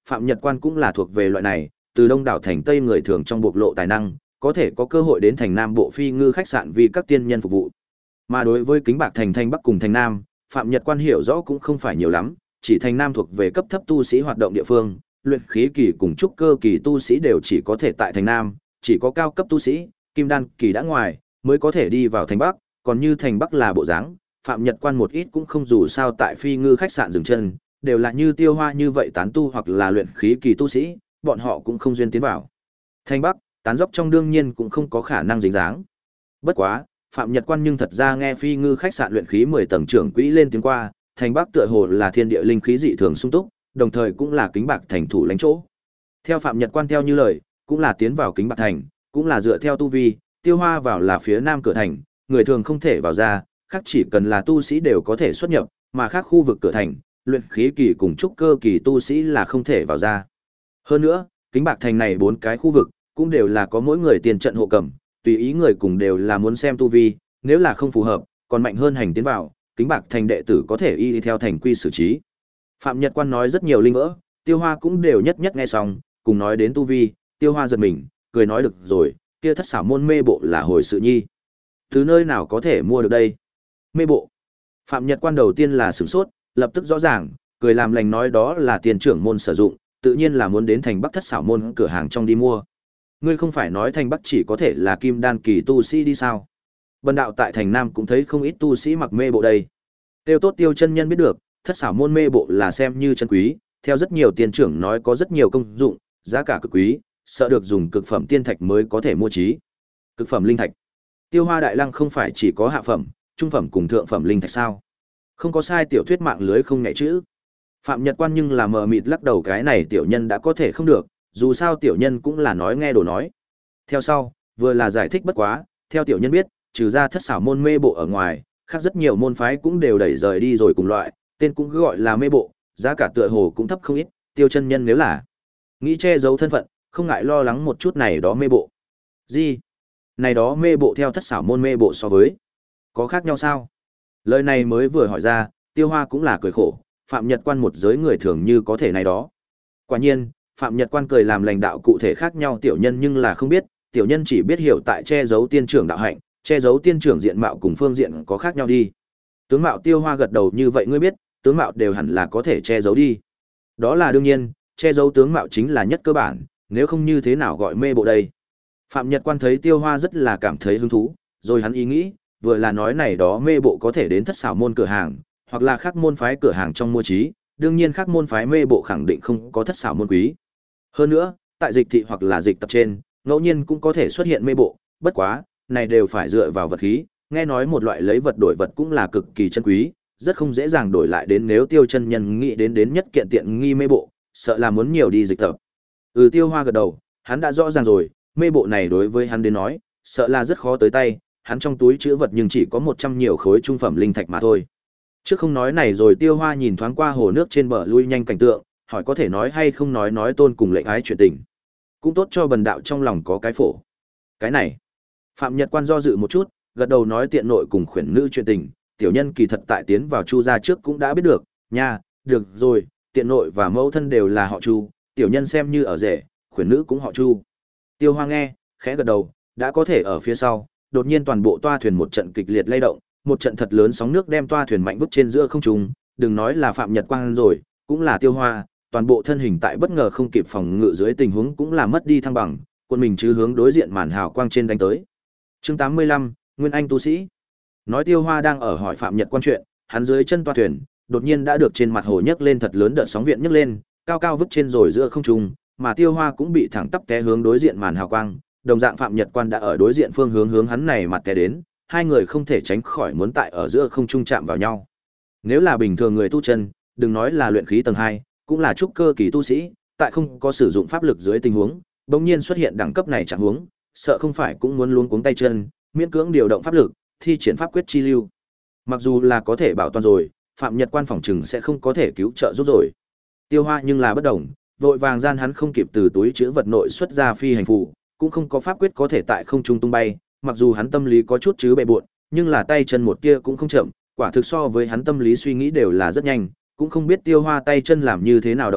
Phạm Nhật Quan cũng là thuộc về loại này, từ Đông đảo thành Tây người thường trong bộc lộ tài năng, có thể có cơ hội đến thành Nam Bộ phi ngư khách sạn vì các tiên nhân phục vụ. Mà đối với Kính Bạc thành Thanh Bắc cùng thành Nam, Phạm Nhật Quan hiểu rõ cũng không phải nhiều lắm, chỉ thành Nam thuộc về cấp thấp tu sĩ hoạt động địa phương, luyện khí kỳ cùng trúc cơ kỳ tu sĩ đều chỉ có thể tại thành Nam, chỉ có cao cấp tu sĩ, kim đan kỳ đã ngoài, mới có thể đi vào thành Bắc, còn như thành Bắc là bộ dáng, Phạm Nhật Quan một ít cũng không dù sao tại phi ngư khách sạn dừng chân, đều là như Tiêu Hoa như vậy tán tu hoặc là luyện khí kỳ tu sĩ, bọn họ cũng không duyên tiến vào. Thành Bắc, tán dốc trong đương nhiên cũng không có khả năng dính dáng. Bất quá, Phạm Nhật Quan nhưng thật ra nghe phi ngư khách sạn luyện khí mười tầng trưởng quỹ lên tiếng qua, thành Bắc tựa hồ là thiên địa linh khí dị thường sung túc, đồng thời cũng là Kính Bạc thành thủ lãnh chỗ. Theo Phạm Nhật Quan theo như lời, cũng là tiến vào Kính Bạc thành, cũng là dựa theo tu vi, Tiêu Hoa vào là phía nam cửa thành, người thường không thể vào ra, khác chỉ cần là tu sĩ đều có thể xuất nhập, mà khác khu vực cửa thành, luyện khí kỳ cùng trúc cơ kỳ tu sĩ là không thể vào ra. Hơn nữa, Kính Bạc thành này bốn cái khu vực cũng đều là có mỗi người tiền trận hộ cầm, tùy ý người cùng đều là muốn xem tu vi, nếu là không phù hợp, còn mạnh hơn hành tiến vào, Kính Bạc thành đệ tử có thể y theo thành quy xử trí. Phạm Nhật Quan nói rất nhiều linh vỡ, Tiêu Hoa cũng đều nhất nhất nghe xong, cùng nói đến tu vi, Tiêu Hoa giật mình, cười nói được rồi, kia thất xảo môn mê bộ là hồi sự nhi. Từ nơi nào có thể mua được đây? Mê bộ. Phạm Nhật Quan đầu tiên là sửng sốt, lập tức rõ ràng, cười làm lành nói đó là tiền trưởng môn sử dụng, tự nhiên là muốn đến thành Bắc thất xảo môn cửa hàng trong đi mua. Ngươi không phải nói thành Bắc chỉ có thể là kim đan kỳ tu sĩ đi sao? Bần đạo tại thành Nam cũng thấy không ít tu sĩ mặc mê bộ đây. Tiêu tốt Tiêu chân nhân biết được, thất xảo môn mê bộ là xem như chân quý, theo rất nhiều tiền trưởng nói có rất nhiều công dụng, giá cả cực quý, sợ được dùng cực phẩm tiên thạch mới có thể mua trí. Cực phẩm linh thạch. Tiêu Hoa Đại Lăng không phải chỉ có hạ phẩm, trung phẩm cùng thượng phẩm linh thạch sao? Không có sai, tiểu thuyết mạng lưới không nhẹ chữ. Phạm Nhật Quan nhưng là mờ mịt lắc đầu, cái này tiểu nhân đã có thể không được, dù sao tiểu nhân cũng là nói nghe đồ nói. Theo sau, vừa là giải thích bất quá, theo tiểu nhân biết, trừ ra thất xảo môn mê bộ ở ngoài, khác rất nhiều môn phái cũng đều đẩy rời đi rồi cùng loại, tên cũng cứ gọi là mê bộ, giá cả tựa hồ cũng thấp không ít, Tiêu chân nhân nếu là nghĩ che giấu thân phận, không ngại lo lắng một chút này đó mê bộ. Gì? Này đó mê bộ theo thất xảo môn mê bộ so với có khác nhau sao? Lời này mới vừa hỏi ra, Tiêu Hoa cũng là cười khổ, Phạm Nhật Quan một giới người thường như có thể này đó. Quả nhiên, Phạm Nhật Quan cười làm lành đạo cụ thể khác nhau tiểu nhân nhưng là không biết, tiểu nhân chỉ biết hiểu tại che giấu tiên trưởng đạo hạnh, che giấu tiên trưởng diện mạo cùng phương diện có khác nhau đi. Tướng mạo Tiêu Hoa gật đầu, như vậy ngươi biết, tướng mạo đều hẳn là có thể che giấu đi. Đó là đương nhiên, che giấu tướng mạo chính là nhất cơ bản, nếu không như thế nào gọi mê bộ đây. Phạm Nhật Quan thấy Tiêu Hoa rất là cảm thấy hứng thú, rồi hắn ý nghĩ, vừa là nói này đó mê bộ có thể đến thất xảo môn cửa hàng, hoặc là khác môn phái cửa hàng trong mua trí, đương nhiên khác môn phái mê bộ khẳng định không có thất xảo môn quý. Hơn nữa, tại dịch thị hoặc là dịch tập trên, ngẫu nhiên cũng có thể xuất hiện mê bộ, bất quá, này đều phải dựa vào vật khí, nghe nói một loại lấy vật đổi vật cũng là cực kỳ chân quý, rất không dễ dàng đổi lại đến, nếu Tiêu chân nhân nghĩ đến đến nhất kiện tiện nghi mê bộ, sợ là muốn nhiều đi dịch tập. Ừ, Tiêu Hoa gật đầu, hắn đã rõ ràng rồi, mê bộ này đối với hắn đến nói, sợ là rất khó tới tay, hắn trong túi chứa vật nhưng chỉ có một trăm nhiều khối trung phẩm linh thạch mà thôi. Trước không nói này rồi, Tiêu Hoa nhìn thoáng qua hồ nước trên bờ lui nhanh cảnh tượng, hỏi có thể nói hay không nói nói tôn cùng lệnh ái chuyện tình. Cũng tốt cho bần đạo trong lòng có cái phổ. Cái này, Phạm Nhật Quan do dự một chút, gật đầu nói tiện nội cùng khuyển nữ chuyện tình, tiểu nhân kỳ thật tại tiến vào Chu gia trước cũng đã biết được, nha, được rồi, tiện nội và mẫu thân đều là họ Chu, tiểu nhân xem như ở rể, khuyển nữ cũng họ Chu. Tiêu Hoa nghe, khẽ gật đầu, đã có thể ở phía sau, đột nhiên toàn bộ toa thuyền một trận kịch liệt lay động, một trận thật lớn sóng nước đem toa thuyền mạnh vứt trên giữa không trung, đừng nói là Phạm Nhật Quang rồi, cũng là Tiêu Hoa, toàn bộ thân hình tại bất ngờ không kịp phòng ngự dưới tình huống cũng là mất đi thăng bằng, quân mình chứ hướng đối diện màn hào quang trên đánh tới. Chương tám mươi lăm, Nguyên Anh tu sĩ. Nói Tiêu Hoa đang ở hỏi Phạm Nhật Quang chuyện, hắn dưới chân toa thuyền, đột nhiên đã được trên mặt hồ nhấc lên thật lớn đợt sóng viện nhấc lên, cao cao vứt trên rồi giữa không trung, mà Tiêu Hoa cũng bị thẳng tắp té hướng đối diện màn hào quang, đồng dạng Phạm Nhật Quan đã ở đối diện phương hướng hướng hắn này mặt té đến, hai người không thể tránh khỏi muốn tại ở giữa không trung chạm vào nhau. Nếu là bình thường người tu chân, đừng nói là luyện khí tầng hai, cũng là trúc cơ kỳ tu sĩ, tại không có sử dụng pháp lực dưới tình huống, bỗng nhiên xuất hiện đẳng cấp này chẳng huống, sợ không phải cũng muốn luống cuống tay chân, miễn cưỡng điều động pháp lực, thi triển pháp quyết chi lưu. Mặc dù là có thể bảo toàn rồi, Phạm Nhật Quan phòng trừng sẽ không có thể cứu trợ giúp rồi. Tiêu Hoa nhưng là bất động, vội vàng gian hắn không kịp từ túi trữ vật nội xuất ra phi hành phù, cũng không có pháp quyết có thể tại không trung tung bay, mặc dù hắn tâm lý có chút chứ bệ bội, nhưng là tay chân một kia cũng không chậm, quả thực so với hắn tâm lý suy nghĩ đều là rất nhanh, cũng không biết Tiêu Hoa tay chân làm như thế nào động tác,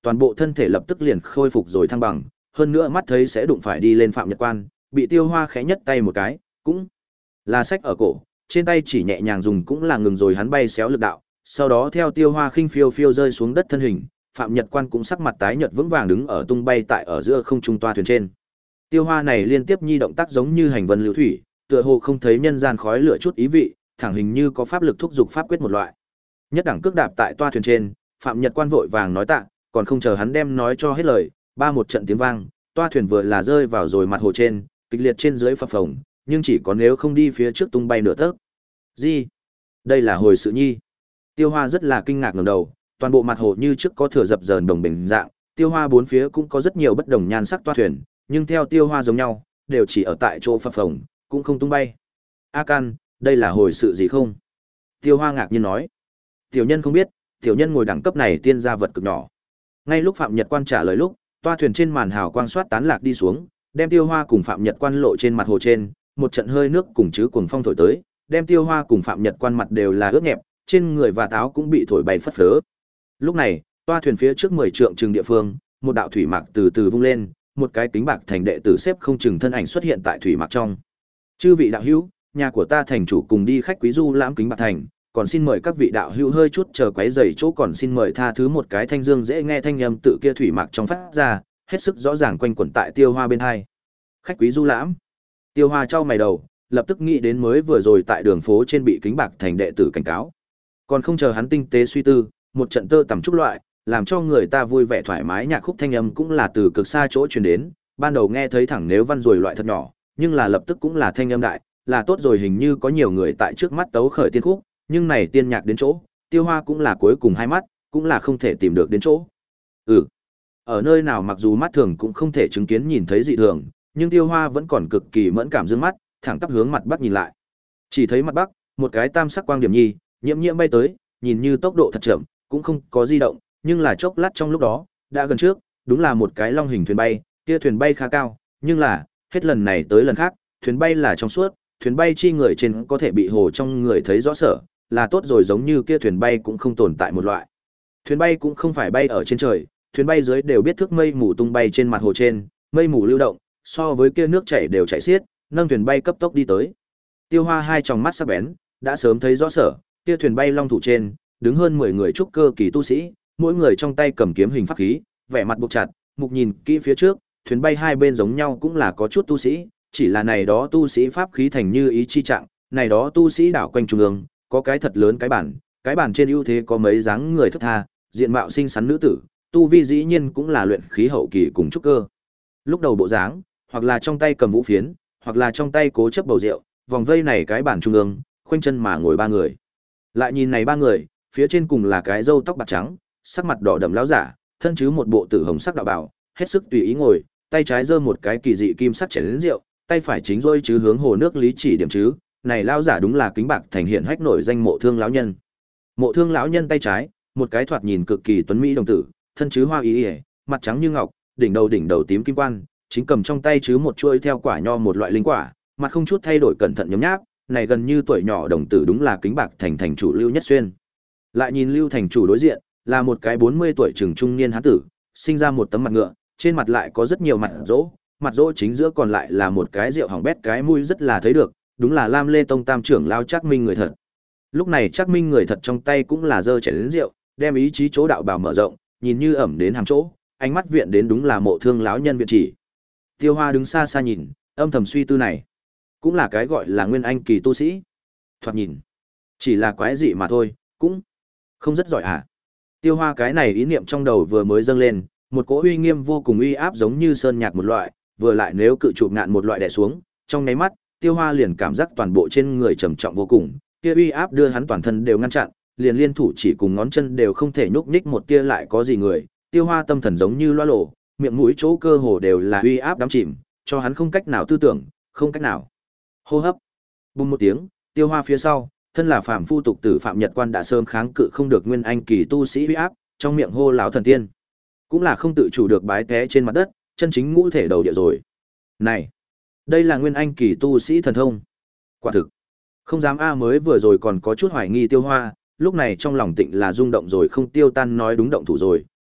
toàn bộ thân thể lập tức liền khôi phục rồi thăng bằng, hơn nữa mắt thấy sẽ đụng phải đi lên Phạm Nhật Quan, bị Tiêu Hoa khẽ nhất tay một cái, cũng là sách ở cổ, trên tay chỉ nhẹ nhàng dùng cũng là ngừng rồi hắn bay xéo lực đạo, sau đó theo Tiêu Hoa khinh phiêu phiêu rơi xuống đất thân hình, Phạm Nhật Quan cũng sắc mặt tái nhợt vững vàng đứng ở tung bay tại ở giữa không trung toa thuyền trên. Tiêu Hoa này liên tiếp nhi động tác giống như hành vân lưu thủy, tựa hồ không thấy nhân gian khói lửa chút ý vị, thẳng hình như có pháp lực thúc giục pháp quyết một loại. Nhất đẳng cước đạp tại toa thuyền trên, Phạm Nhật Quan vội vàng nói tạ, còn không chờ hắn đem nói cho hết lời, ba một trận tiếng vang, toa thuyền vừa là rơi vào rồi mặt hồ trên, kịch liệt trên dưới phập phồng, nhưng chỉ có nếu không đi phía trước tung bay nửa tấc. Gì? Đây là hồi sự nhi. Tiêu Hoa rất là kinh ngạc ngẩng đầu, toàn bộ mặt hồ như trước có thừa dập dờn đồng bình dạng, Tiêu Hoa bốn phía cũng có rất nhiều bất đồng nhan sắc toa thuyền, nhưng theo Tiêu Hoa giống nhau, đều chỉ ở tại chỗ phập phồng, cũng không tung bay. A Can, đây là hồi sự gì không? Tiêu Hoa ngạc nhiên nói. Tiểu nhân không biết, tiểu nhân ngồi đẳng cấp này tiên gia vật cực nhỏ. Ngay lúc Phạm Nhật Quan trả lời lúc, toa thuyền trên màn hào quang soát tán lạc đi xuống, đem Tiêu Hoa cùng Phạm Nhật Quan lộ trên mặt hồ trên, một trận hơi nước cùng chứ cuồng phong thổi tới, đem Tiêu Hoa cùng Phạm Nhật Quan mặt đều là ướt nhẹp, trên người và táo cũng bị thổi bay phất phớ. Lúc này, toa thuyền phía trước mười trượng chừng địa phương, một đạo thủy mạc từ từ vung lên, một cái kính bạc thành đệ tử xếp không chừng thân ảnh xuất hiện tại thủy mạc trong. Chư vị đạo hữu, nhà của ta thành chủ cùng đi khách quý du lãm kính bạc thành, còn xin mời các vị đạo hữu hơi chút chờ quấy rầy chỗ, còn xin mời tha thứ một cái thanh dương dễ nghe thanh âm tự kia thủy mạc trong phát ra, hết sức rõ ràng quanh quẩn tại Tiêu Hoa bên hai. Khách quý du lãm. Tiêu Hoa trao mày đầu, lập tức nghĩ đến mới vừa rồi tại đường phố trên bị kính bạc thành đệ tử cảnh cáo. Còn không chờ hắn tinh tế suy tư, một trận tơ tầm trúc loại, làm cho người ta vui vẻ thoải mái nhạc khúc thanh âm cũng là từ cực xa chỗ truyền đến, ban đầu nghe thấy thẳng nếu văn rồi loại thật nhỏ, nhưng là lập tức cũng là thanh âm đại, là tốt rồi, hình như có nhiều người tại trước mắt tấu khởi tiên khúc, nhưng này tiên nhạc đến chỗ, Tiêu Hoa cũng là cuối cùng hai mắt, cũng là không thể tìm được đến chỗ. Ừ. Ở nơi nào mặc dù mắt thường cũng không thể chứng kiến nhìn thấy dị thường, nhưng Tiêu Hoa vẫn còn cực kỳ mẫn cảm dương mắt, thẳng tắp hướng mặt bắc nhìn lại. Chỉ thấy mặt bắc, một cái tam sắc quang điểm nhi, nhiễm nhiễm bay tới, nhìn như tốc độ thật chậm, cũng không có di động, nhưng là chốc lát trong lúc đó, đã gần trước, đúng là một cái long hình thuyền bay, kia thuyền bay khá cao, nhưng là, hết lần này tới lần khác, thuyền bay là trong suốt, thuyền bay chi người trên có thể bị hồ trong người thấy rõ sở, là tốt rồi, giống như kia thuyền bay cũng không tồn tại một loại. Thuyền bay cũng không phải bay ở trên trời, thuyền bay dưới đều biết thước mây mù tung bay trên mặt hồ trên, mây mù lưu động, so với kia nước chảy đều chảy xiết, nâng thuyền bay cấp tốc đi tới. Tiêu Hoa hai tròng mắt sắc bén, đã sớm thấy rõ sở, kia thuyền bay long thủ trên, đứng hơn mười người trúc cơ kỳ tu sĩ, mỗi người trong tay cầm kiếm hình pháp khí, vẻ mặt buộc chặt, mục nhìn kỹ phía trước, thuyền bay hai bên giống nhau cũng là có chút tu sĩ, chỉ là này đó tu sĩ pháp khí thành như ý chi trạng, này đó tu sĩ đảo quanh trung ương, có cái thật lớn cái bản, cái bản trên ưu thế có mấy dáng người thướt tha, diện mạo xinh xắn nữ tử, tu vi dĩ nhiên cũng là luyện khí hậu kỳ cùng trúc cơ. Lúc đầu bộ dáng, hoặc là trong tay cầm vũ phiến, hoặc là trong tay cố chấp bầu rượu, vòng vây này cái bản trung ương, khoanh chân mà ngồi ba người. Lại nhìn này ba người, phía trên cùng là cái râu tóc bạc trắng, sắc mặt đỏ đậm lão giả, thân chứ một bộ tử hồng sắc đạo bào, hết sức tùy ý ngồi, tay trái giơ một cái kỳ dị kim sắc chén lớn rượu, tay phải chính rôi chứ hướng hồ nước lý chỉ điểm chứ, này lão giả đúng là kính bạc thành hiện hách nổi danh Mộ Thương lão nhân. Mộ Thương lão nhân tay trái, một cái thoạt nhìn cực kỳ tuấn mỹ đồng tử, thân chứ hoa ý ỉa, mặt trắng như ngọc, đỉnh đầu đỉnh đầu tím kim quan, chính cầm trong tay chứ một chuôi theo quả nho một loại linh quả, mặt không chút thay đổi cẩn thận nhấm nháp, này gần như tuổi nhỏ đồng tử đúng là kính bạc thành thành chủ Lưu Nhất Xuyên. Lại nhìn Lưu thành chủ đối diện, là một cái bốn mươi tuổi chừng trung niên hán tử, sinh ra một tấm mặt ngựa, trên mặt lại có rất nhiều mặt rỗ, mặt rỗ chính giữa còn lại là một cái rượu hỏng bét cái mũi rất là thấy được, đúng là Lam Lê Tông tam trưởng lao Trác Minh người thật. Lúc này Trác Minh người thật trong tay cũng là giơ chén lớn rượu, đem ý chí chỗ đạo bảo mở rộng, nhìn như ẩm đến hàm chỗ, ánh mắt viện đến đúng là Mộ Thương lão nhân viện chỉ. Tiêu Hoa đứng xa xa nhìn, âm thầm suy tư này, cũng là cái gọi là nguyên anh kỳ tu sĩ. Thoạt nhìn, chỉ là quái dị mà thôi, cũng không rất giỏi à. Tiêu Hoa cái này ý niệm trong đầu vừa mới dâng lên, một cỗ uy nghiêm vô cùng uy áp giống như sơn nhạc một loại, vừa lại nếu cự chụp ngạn một loại đè xuống, trong nháy mắt, Tiêu Hoa liền cảm giác toàn bộ trên người trầm trọng vô cùng, kia uy áp đưa hắn toàn thân đều ngăn chặn, liền liên thủ chỉ cùng ngón chân đều không thể nhúc nhích một tia lại có gì người. Tiêu Hoa tâm thần giống như loa lổ, miệng mũi chỗ cơ hồ đều là uy áp đắm chìm, cho hắn không cách nào tư tưởng, không cách nào hô hấp. Bùng một tiếng, Tiêu Hoa phía sau, thân là phàm phu tục tử Phạm Nhật Quan đã sớm kháng cự không được nguyên anh kỳ tu sĩ uy áp, trong miệng hô lão thần tiên, cũng là không tự chủ được bái té trên mặt đất, chân chính ngũ thể đầu địa rồi. Này, đây là nguyên anh kỳ tu sĩ thần thông. Quả thực, không dám a mới vừa rồi còn có chút hoài nghi Tiêu Hoa, lúc này trong lòng tịnh là rung động rồi không tiêu tan nói đúng động thủ rồi,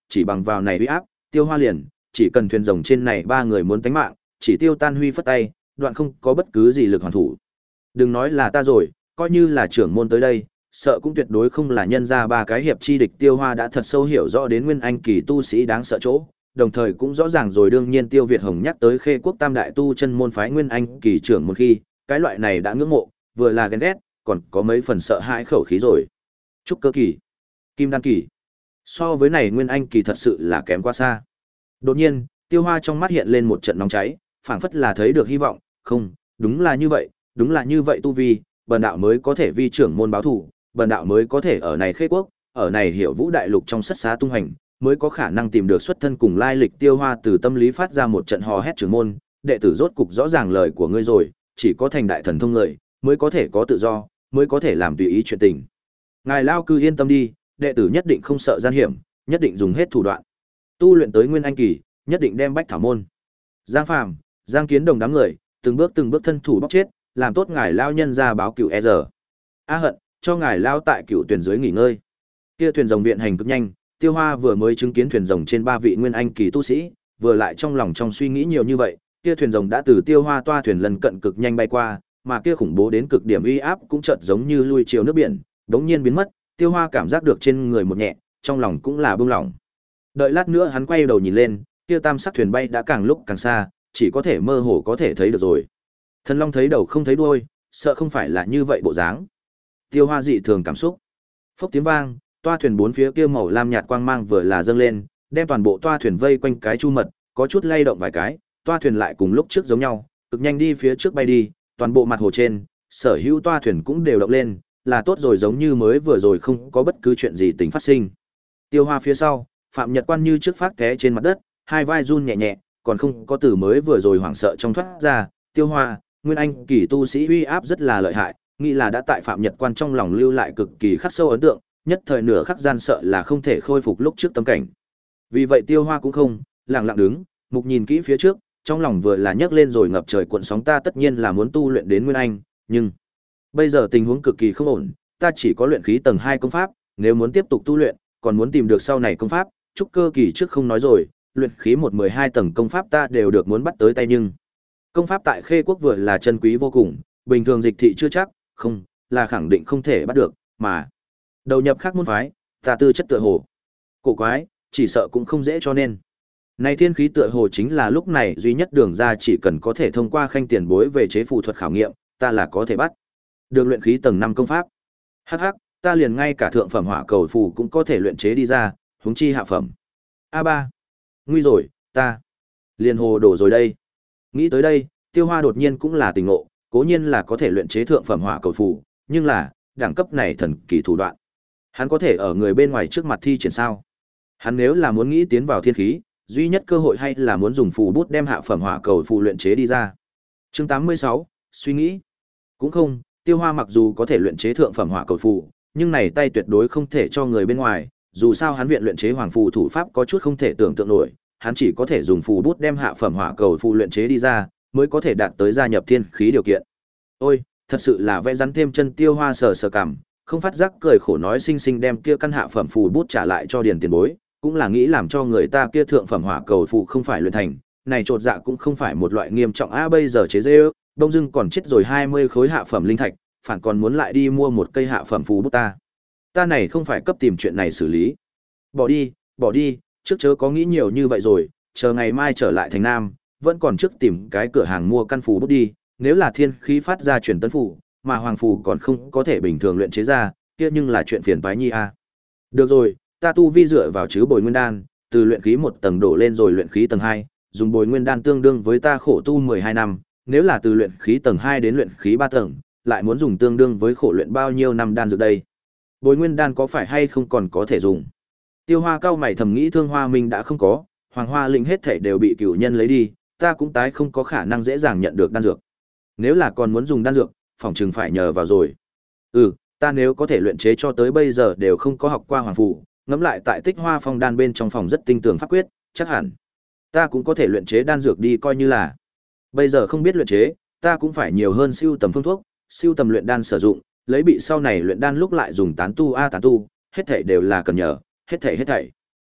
chỉ bằng vào này uy áp, Tiêu Hoa liền, chỉ cần thuyền rồng trên này ba người muốn tánh mạng, chỉ Tiêu Tan Huy phất tay, đoạn không có bất cứ gì lực hoàn thủ. Đừng nói là ta rồi, coi như là trưởng môn tới đây, sợ cũng tuyệt đối không là nhân ra ba cái hiệp chi địch. Tiêu Hoa đã thật sâu hiểu rõ đến Nguyên Anh kỳ tu sĩ đáng sợ chỗ, đồng thời cũng rõ ràng rồi đương nhiên Tiêu Việt Hồng nhắc tới Khê Quốc Tam đại tu chân môn phái Nguyên Anh kỳ trưởng một khi, cái loại này đã ngưỡng mộ, vừa là ghen ghét, còn có mấy phần sợ hãi khẩu khí rồi. Trúc cơ kỳ, Kim đan kỳ. So với này Nguyên Anh kỳ thật sự là kém quá xa. Đột nhiên, Tiêu Hoa trong mắt hiện lên một trận nóng cháy, phảng phất là thấy được hy vọng, không, đúng là như vậy, đúng là như vậy tu vi, bần đạo mới có thể vi trưởng môn báo thù, bần đạo mới có thể ở này Khê Quốc, ở này Hiểu Vũ đại lục trong sất xá tung hành, mới có khả năng tìm được xuất thân cùng lai lịch. Tiêu Hoa từ tâm lý phát ra một trận hò hét trưởng môn, đệ tử rốt cục rõ ràng lời của ngươi rồi, chỉ có thành đại thần thông người, mới có thể có tự do, mới có thể làm tùy ý chuyện tình. Ngài lao cư yên tâm đi, đệ tử nhất định không sợ gian hiểm, nhất định dùng hết thủ đoạn. Tu luyện tới Nguyên Anh kỳ, nhất định đem bách thảo môn. Giang Phàm, Giang Kiến Đồng đám người, từng bước từng bước thân thủ bóc chết, làm tốt ngài lao nhân ra báo cựu e giờ. A Hận, cho ngài lao tại cựu thuyền dưới nghỉ ngơi. Kia thuyền rồng viện hành cực nhanh, Tiêu Hoa vừa mới chứng kiến thuyền rồng trên ba vị Nguyên Anh kỳ tu sĩ, vừa lại trong lòng trong suy nghĩ nhiều như vậy, kia thuyền rồng đã từ Tiêu Hoa toa thuyền lần cận cực nhanh bay qua, mà kia khủng bố đến cực điểm uy áp cũng chợt giống như lui chiều nước biển, đống nhiên biến mất. Tiêu Hoa cảm giác được trên người một nhẹ, trong lòng cũng là bông lòng. Đợi lát nữa hắn quay đầu nhìn lên, kia tam sắc thuyền bay đã càng lúc càng xa, chỉ có thể mơ hồ có thể thấy được rồi. Thần Long thấy đầu không thấy đuôi, sợ không phải là như vậy bộ dáng. Tiêu Hoa dị thường cảm xúc. Phốc tiếng vang, toa thuyền bốn phía kia màu lam nhạt quang mang vừa là dâng lên, đem toàn bộ toa thuyền vây quanh cái chu mật, có chút lay động vài cái, toa thuyền lại cùng lúc trước giống nhau, cực nhanh đi phía trước bay đi, toàn bộ mặt hồ trên, sở hữu toa thuyền cũng đều động lên, là tốt rồi, giống như mới vừa rồi không có bất cứ chuyện gì tình phát sinh. Tiêu Hoa phía sau, Phạm Nhật Quan như trước phát té trên mặt đất, hai vai run nhẹ nhẹ, còn không có từ mới vừa rồi hoảng sợ trong thoát ra. Tiêu Hoa, Nguyên Anh kỳ tu sĩ uy áp rất là lợi hại, nghĩ là đã tại Phạm Nhật Quan trong lòng lưu lại cực kỳ khắc sâu ấn tượng, nhất thời nửa khắc gian sợ là không thể khôi phục lúc trước tâm cảnh. Vì vậy Tiêu Hoa cũng không, lặng lặng đứng, mục nhìn kỹ phía trước, trong lòng vừa là nhấc lên rồi ngập trời cuộn sóng. Ta tất nhiên là muốn tu luyện đến Nguyên Anh, nhưng bây giờ tình huống cực kỳ không ổn, ta chỉ có luyện khí tầng hai công pháp, nếu muốn tiếp tục tu luyện, còn muốn tìm được sau này công pháp, trúc cơ kỳ trước không nói rồi, luyện khí một mười hai tầng công pháp ta đều được muốn bắt tới tay, nhưng công pháp tại Khê Quốc vừa là chân quý vô cùng, bình thường dịch thị chưa chắc, không, là khẳng định không thể bắt được, mà đầu nhập khác môn phái, ta tư chất tựa hồ cổ quái, chỉ sợ cũng không dễ, cho nên này thiên khí tựa hồ chính là lúc này duy nhất đường ra, chỉ cần có thể thông qua Khanh tiền bối về chế phù thuật khảo nghiệm, ta là có thể bắt được luyện khí tầng năm công pháp. Hắc hắc, ta liền ngay cả thượng phẩm hỏa cầu phù cũng có thể luyện chế đi ra, huống chi hạ phẩm. A ba, nguy rồi, ta liền hồ đổ rồi đây. Nghĩ tới đây, Tiêu Hoa đột nhiên cũng là tỉnh ngộ, cố nhiên là có thể luyện chế thượng phẩm hỏa cầu phù, nhưng là đẳng cấp này thần kỳ thủ đoạn, hắn có thể ở người bên ngoài trước mặt thi triển sao? Hắn nếu là muốn nghĩ tiến vào thiên khí, duy nhất cơ hội hay là muốn dùng phù bút đem hạ phẩm hỏa cầu phù luyện chế đi ra. Chương tám mươi sáu, suy nghĩ. Cũng không, Tiêu Hoa mặc dù có thể luyện chế thượng phẩm hỏa cầu phù, nhưng này tay tuyệt đối không thể cho người bên ngoài, dù sao hắn viện luyện chế hoàng phù thủ pháp có chút không thể tưởng tượng nổi, hắn chỉ có thể dùng phù bút đem hạ phẩm hỏa cầu phù luyện chế đi ra, mới có thể đạt tới gia nhập thiên khí điều kiện. Ôi, thật sự là vẽ rắn thêm chân. Tiêu Hoa sờ sờ cằm, không phát giác cười khổ nói, sinh sinh đem kia căn hạ phẩm phù bút trả lại cho Điền tiền bối, cũng là nghĩ làm cho người ta kia thượng phẩm hỏa cầu phù không phải luyện thành, này trột dạ cũng không phải một loại nghiêm trọng a. Bây giờ chế dê đông dưng còn chết rồi hai mươi khối hạ phẩm linh thạch, phản còn muốn lại đi mua một cây hạ phẩm phù bút, ta ta này không phải cấp tìm chuyện này xử lý. Bỏ đi, bỏ đi, trước chớ có nghĩ nhiều như vậy rồi, chờ ngày mai trở lại thành Nam, vẫn còn trước tìm cái cửa hàng mua căn phù bút đi. Nếu là thiên khí phát ra truyền tấn phù, mà hoàng phù còn không có thể bình thường luyện chế ra, kia nhưng là chuyện phiền toái nhi a. Được rồi, ta tu vi dựa vào chứ Bồi Nguyên đan, từ luyện khí một tầng đổ lên rồi luyện khí tầng hai, dùng Bồi Nguyên đan tương đương với ta khổ tu mười hai năm, nếu là từ luyện khí tầng hai đến luyện khí ba tầng, lại muốn dùng tương đương với khổ luyện bao nhiêu năm đan dược đây? Bồi Nguyên đan có phải hay không còn có thể dùng? Tiêu Hoa cao mày thầm nghĩ, Thương Hoa Minh đã không có, Hoàng Hoa Linh hết thảy đều bị cửu nhân lấy đi, ta cũng tái không có khả năng dễ dàng nhận được đan dược. Nếu là còn muốn dùng đan dược, phòng chừng phải nhờ vào rồi. Ừ, ta nếu có thể luyện chế cho tới bây giờ đều không có học qua hoàng phù, ngẫm lại tại Tích Hoa Phong đan bên trong phòng rất tinh tường pháp quyết, chắc hẳn ta cũng có thể luyện chế đan dược đi, coi như là bây giờ không biết luyện chế, ta cũng phải nhiều hơn siêu tầm phương thuốc, siêu tầm luyện đan sử dụng, lấy bị sau này luyện đan lúc lại dùng tán tu a tán tu, hết thảy đều là cần nhờ, hết thảy hết thảy.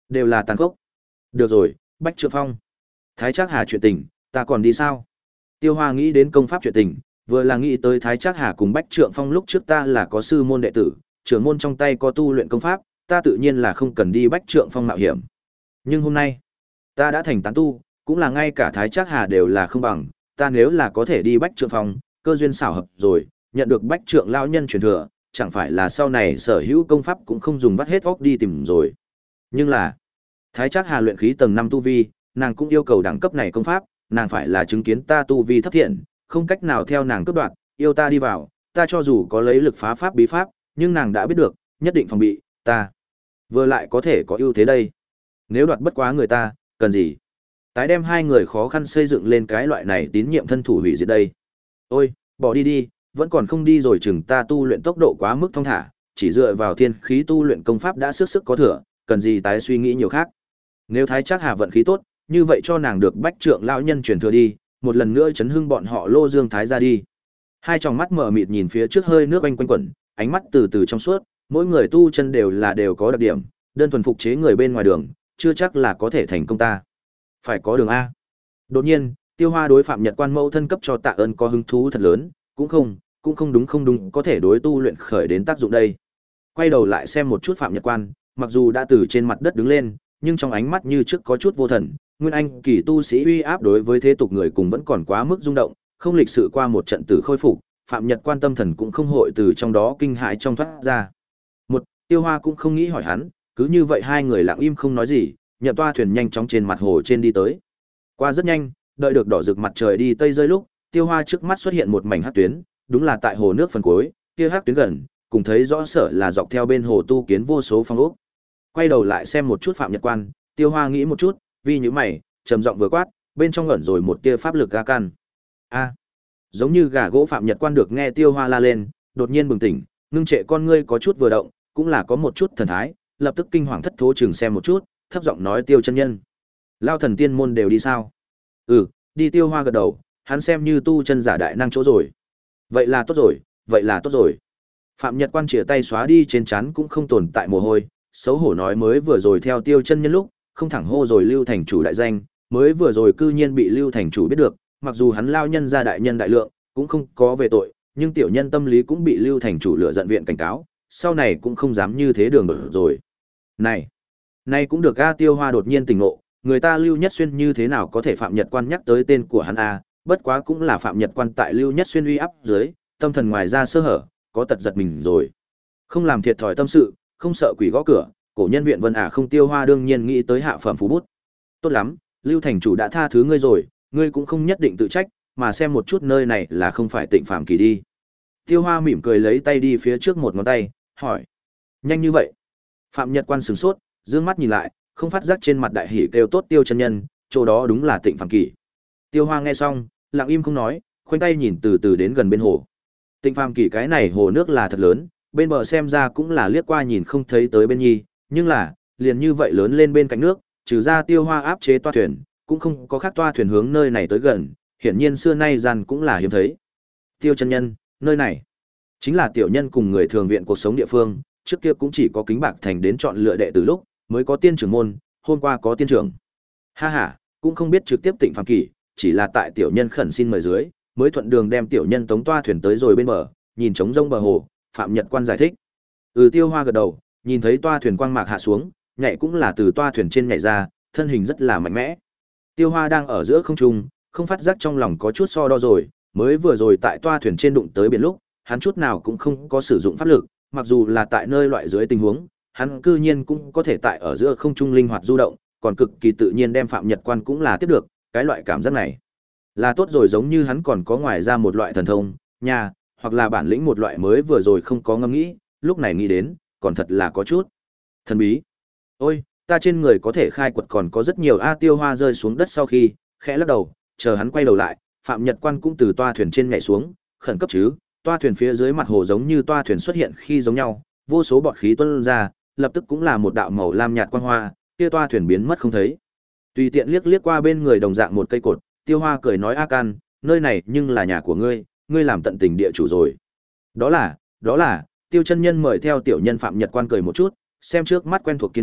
đều là tàn khốc. Được rồi, Bách Trượng Phong. Thái Trác Hà chuyện tình, ta còn đi sao? Tiêu Hoa nghĩ đến công pháp chuyện tình, vừa là nghĩ tới Thái Trác Hà cùng Bách Trượng Phong lúc trước ta là có sư môn đệ tử, trưởng môn trong tay có tu luyện công pháp, ta tự nhiên là không cần đi Bách Trượng Phong mạo hiểm. Nhưng hôm nay, ta đã thành tán tu, cũng là ngay cả Thái Trác Hà đều là không bằng, ta nếu là có thể đi Bách Trượng Phong, cơ duyên xảo hợp rồi, nhận được Bách Trượng lão nhân truyền thừa, chẳng phải là sau này sở hữu công pháp cũng không dùng vắt hết óc đi tìm rồi. Nhưng là, Thái Trác Hà luyện khí tầng năm tu vi, nàng cũng yêu cầu đẳng cấp này công pháp, nàng phải là chứng kiến ta tu vi thấp thiện, không cách nào theo nàng cướp đoạt, yêu ta đi vào, ta cho dù có lấy lực phá pháp bí pháp, nhưng nàng đã biết được, nhất định phòng bị, ta vừa lại có thể có ưu thế đây. Nếu đoạt bất quá người ta, cần gì? Tái đem hai người khó khăn xây dựng lên cái loại này tín nhiệm thân thủ hủy diệt đây. Ôi, bỏ đi đi, vẫn còn không đi rồi, chừng ta tu luyện tốc độ quá mức thong thả, chỉ dựa vào thiên khí tu luyện công pháp đã sức sức có thừa, cần gì tái suy nghĩ nhiều khác. Nếu Thái Trác Hà vận khí tốt, như vậy cho nàng được Bách Trượng lão nhân truyền thừa đi, một lần nữa chấn hưng bọn họ Lô Dương Thái ra đi. Hai tròng mắt mở mịt nhìn phía trước hơi nước quanh quanh quẩn, ánh mắt từ từ trong suốt, mỗi người tu chân đều là đều có đặc điểm, đơn thuần phục chế người bên ngoài đường, chưa chắc là có thể thành công ta. Phải có đường a. Đột nhiên, Tiêu Hoa đối Phạm Nhật Quan mẫu thân cấp cho tạ ơn có hứng thú thật lớn, cũng không, cũng không đúng không đúng, có thể đối tu luyện khởi đến tác dụng đây. Quay đầu lại xem một chút Phạm Nhật Quan, mặc dù đã từ trên mặt đất đứng lên, nhưng trong ánh mắt như trước có chút vô thần, nguyên anh kỳ tu sĩ uy áp đối với thế tục người cùng vẫn còn quá mức rung động, không lịch sự qua một trận tử khôi phục, Phạm Nhật Quan tâm thần cũng không hội từ trong đó kinh hãi trong thoát ra. Một, Tiêu Hoa cũng không nghĩ hỏi hắn, cứ như vậy hai người lặng im không nói gì, nhậm toa thuyền nhanh chóng trên mặt hồ trên đi tới. Qua rất nhanh, đợi được đỏ rực mặt trời đi tây rơi lúc, Tiêu Hoa trước mắt xuất hiện một mảnh hắc tuyến, đúng là tại hồ nước phần cuối, kia hắc tuyến gần, cùng thấy rõ sở là dọc theo bên hồ tu kiến vô số phong ốc. Quay đầu lại xem một chút Phạm Nhật Quan, Tiêu Hoa nghĩ một chút, vì như mày, trầm giọng vừa quát, bên trong ẩn rồi một tia pháp lực ga can. A. Giống như gà gỗ Phạm Nhật Quan được nghe Tiêu Hoa la lên, đột nhiên bừng tỉnh, ngưng trệ con ngươi có chút vừa động, cũng là có một chút thần thái, lập tức kinh hoàng thất thố chừng xem một chút, thấp giọng nói Tiêu chân nhân. Lao thần tiên môn đều đi sao? Ừ, đi. Tiêu Hoa gật đầu, hắn xem như tu chân giả đại năng chỗ rồi. Vậy là tốt rồi, vậy là tốt rồi. Phạm Nhật Quan chìa tay xóa đi trên trán cũng không tồn tại mồ hôi, xấu hổ nói mới vừa rồi theo Tiêu chân nhân lúc, không thẳng hô rồi Lưu thành chủ đại danh, mới vừa rồi cư nhiên bị Lưu thành chủ biết được, mặc dù hắn lao nhân ra đại nhân đại lượng, cũng không có về tội, nhưng tiểu nhân tâm lý cũng bị Lưu thành chủ lựa giận viện cảnh cáo, sau này cũng không dám như thế đường đổi rồi. Này, này cũng được a. Tiêu Hoa đột nhiên tỉnh ngộ, người ta Lưu Nhất Xuyên như thế nào có thể Phạm Nhật Quan nhắc tới tên của hắn a, bất quá cũng là Phạm Nhật Quan tại Lưu Nhất Xuyên uy áp dưới, tâm thần ngoài ra sơ hở, có tật giật mình rồi. Không làm thiệt thòi tâm sự, không sợ quỷ gõ cửa, cổ nhân viện vân à không. Tiêu Hoa đương nhiên nghĩ tới hạ phẩm phú bút. Tốt lắm, Lưu thành chủ đã tha thứ ngươi rồi, ngươi cũng không nhất định tự trách, mà xem một chút nơi này là không phải Tịnh Phàm Kỳ đi. Tiêu Hoa mỉm cười lấy tay đi phía trước một ngón tay, hỏi: nhanh như vậy? Phạm Nhật Quan sửng sốt, dương mắt nhìn lại, không phát giác trên mặt đại hỉ kêu tốt Tiêu chân nhân, chỗ đó đúng là Tịnh Phàm Kỳ. Tiêu Hoa nghe xong, lặng im không nói, khoanh tay nhìn từ từ đến gần bên hồ. Tịnh Phàm Kỳ cái này hồ nước là thật lớn, bên bờ xem ra cũng là liếc qua nhìn không thấy tới bên nhi, nhưng là, liền như vậy lớn lên bên cạnh nước, trừ ra Tiêu Hoa áp chế toa thuyền, cũng không có khác toa thuyền hướng nơi này tới gần, hiển nhiên xưa nay gian cũng là hiếm thấy. Tiêu chân nhân, nơi này chính là tiểu nhân cùng người thường viện cuộc sống địa phương, trước kia cũng chỉ có Kính Bạc Thành đến chọn lựa đệ tử lúc, mới có tiên trưởng môn, hôm qua có tiên trưởng. Ha ha, cũng không biết trực tiếp Tịnh Phàm Kỳ, chỉ là tại tiểu nhân khẩn xin mời dưới, mới thuận đường đem tiểu nhân tống toa thuyền tới rồi bên bờ, nhìn trống rông bờ hồ, Phạm Nhật Quan giải thích. Ừ. Tiêu Hoa gật đầu, nhìn thấy toa thuyền quang mạc hạ xuống, nhảy cũng là từ toa thuyền trên nhảy ra, thân hình rất là mạnh mẽ. Tiêu Hoa đang ở giữa không trung, không phát giác trong lòng có chút so đo rồi, mới vừa rồi tại toa thuyền trên đụng tới biển lúc, hắn chút nào cũng không có sử dụng pháp lực, mặc dù là tại nơi loại dưới tình huống, hắn cư nhiên cũng có thể tại ở giữa không trung linh hoạt du động, còn cực kỳ tự nhiên đem Phạm Nhật Quan cũng là tiếp được, cái loại cảm giác này là tốt rồi, giống như hắn còn có ngoài ra một loại thần thông, nha, hoặc là bản lĩnh một loại mới vừa rồi không có ngẫm nghĩ, lúc này nghĩ đến, còn thật là có chút thần bí. Ôi, ta trên người có thể khai quật còn có rất nhiều a. Tiêu Hoa rơi xuống đất sau khi, khẽ lắc đầu, chờ hắn quay đầu lại, Phạm Nhật Quan cũng từ toa thuyền trên nhảy xuống, khẩn cấp chứ, toa thuyền phía dưới mặt hồ giống như toa thuyền xuất hiện khi giống nhau, vô số bọt khí tuôn ra, lập tức cũng là một đạo màu lam nhạt quang hoa, kia toa thuyền biến mất không thấy. Tùy tiện liếc liếc qua bên người đồng dạng một cây cột, Tiêu Hoa cười nói: A Can, nơi này nhưng là nhà của ngươi, ngươi làm tận tình địa chủ rồi. Đó là, đó là, Tiêu chân nhân mời theo tiểu nhân. Phạm Nhật Quan cười một chút, xem trước mắt quen thuộc kiến trúc,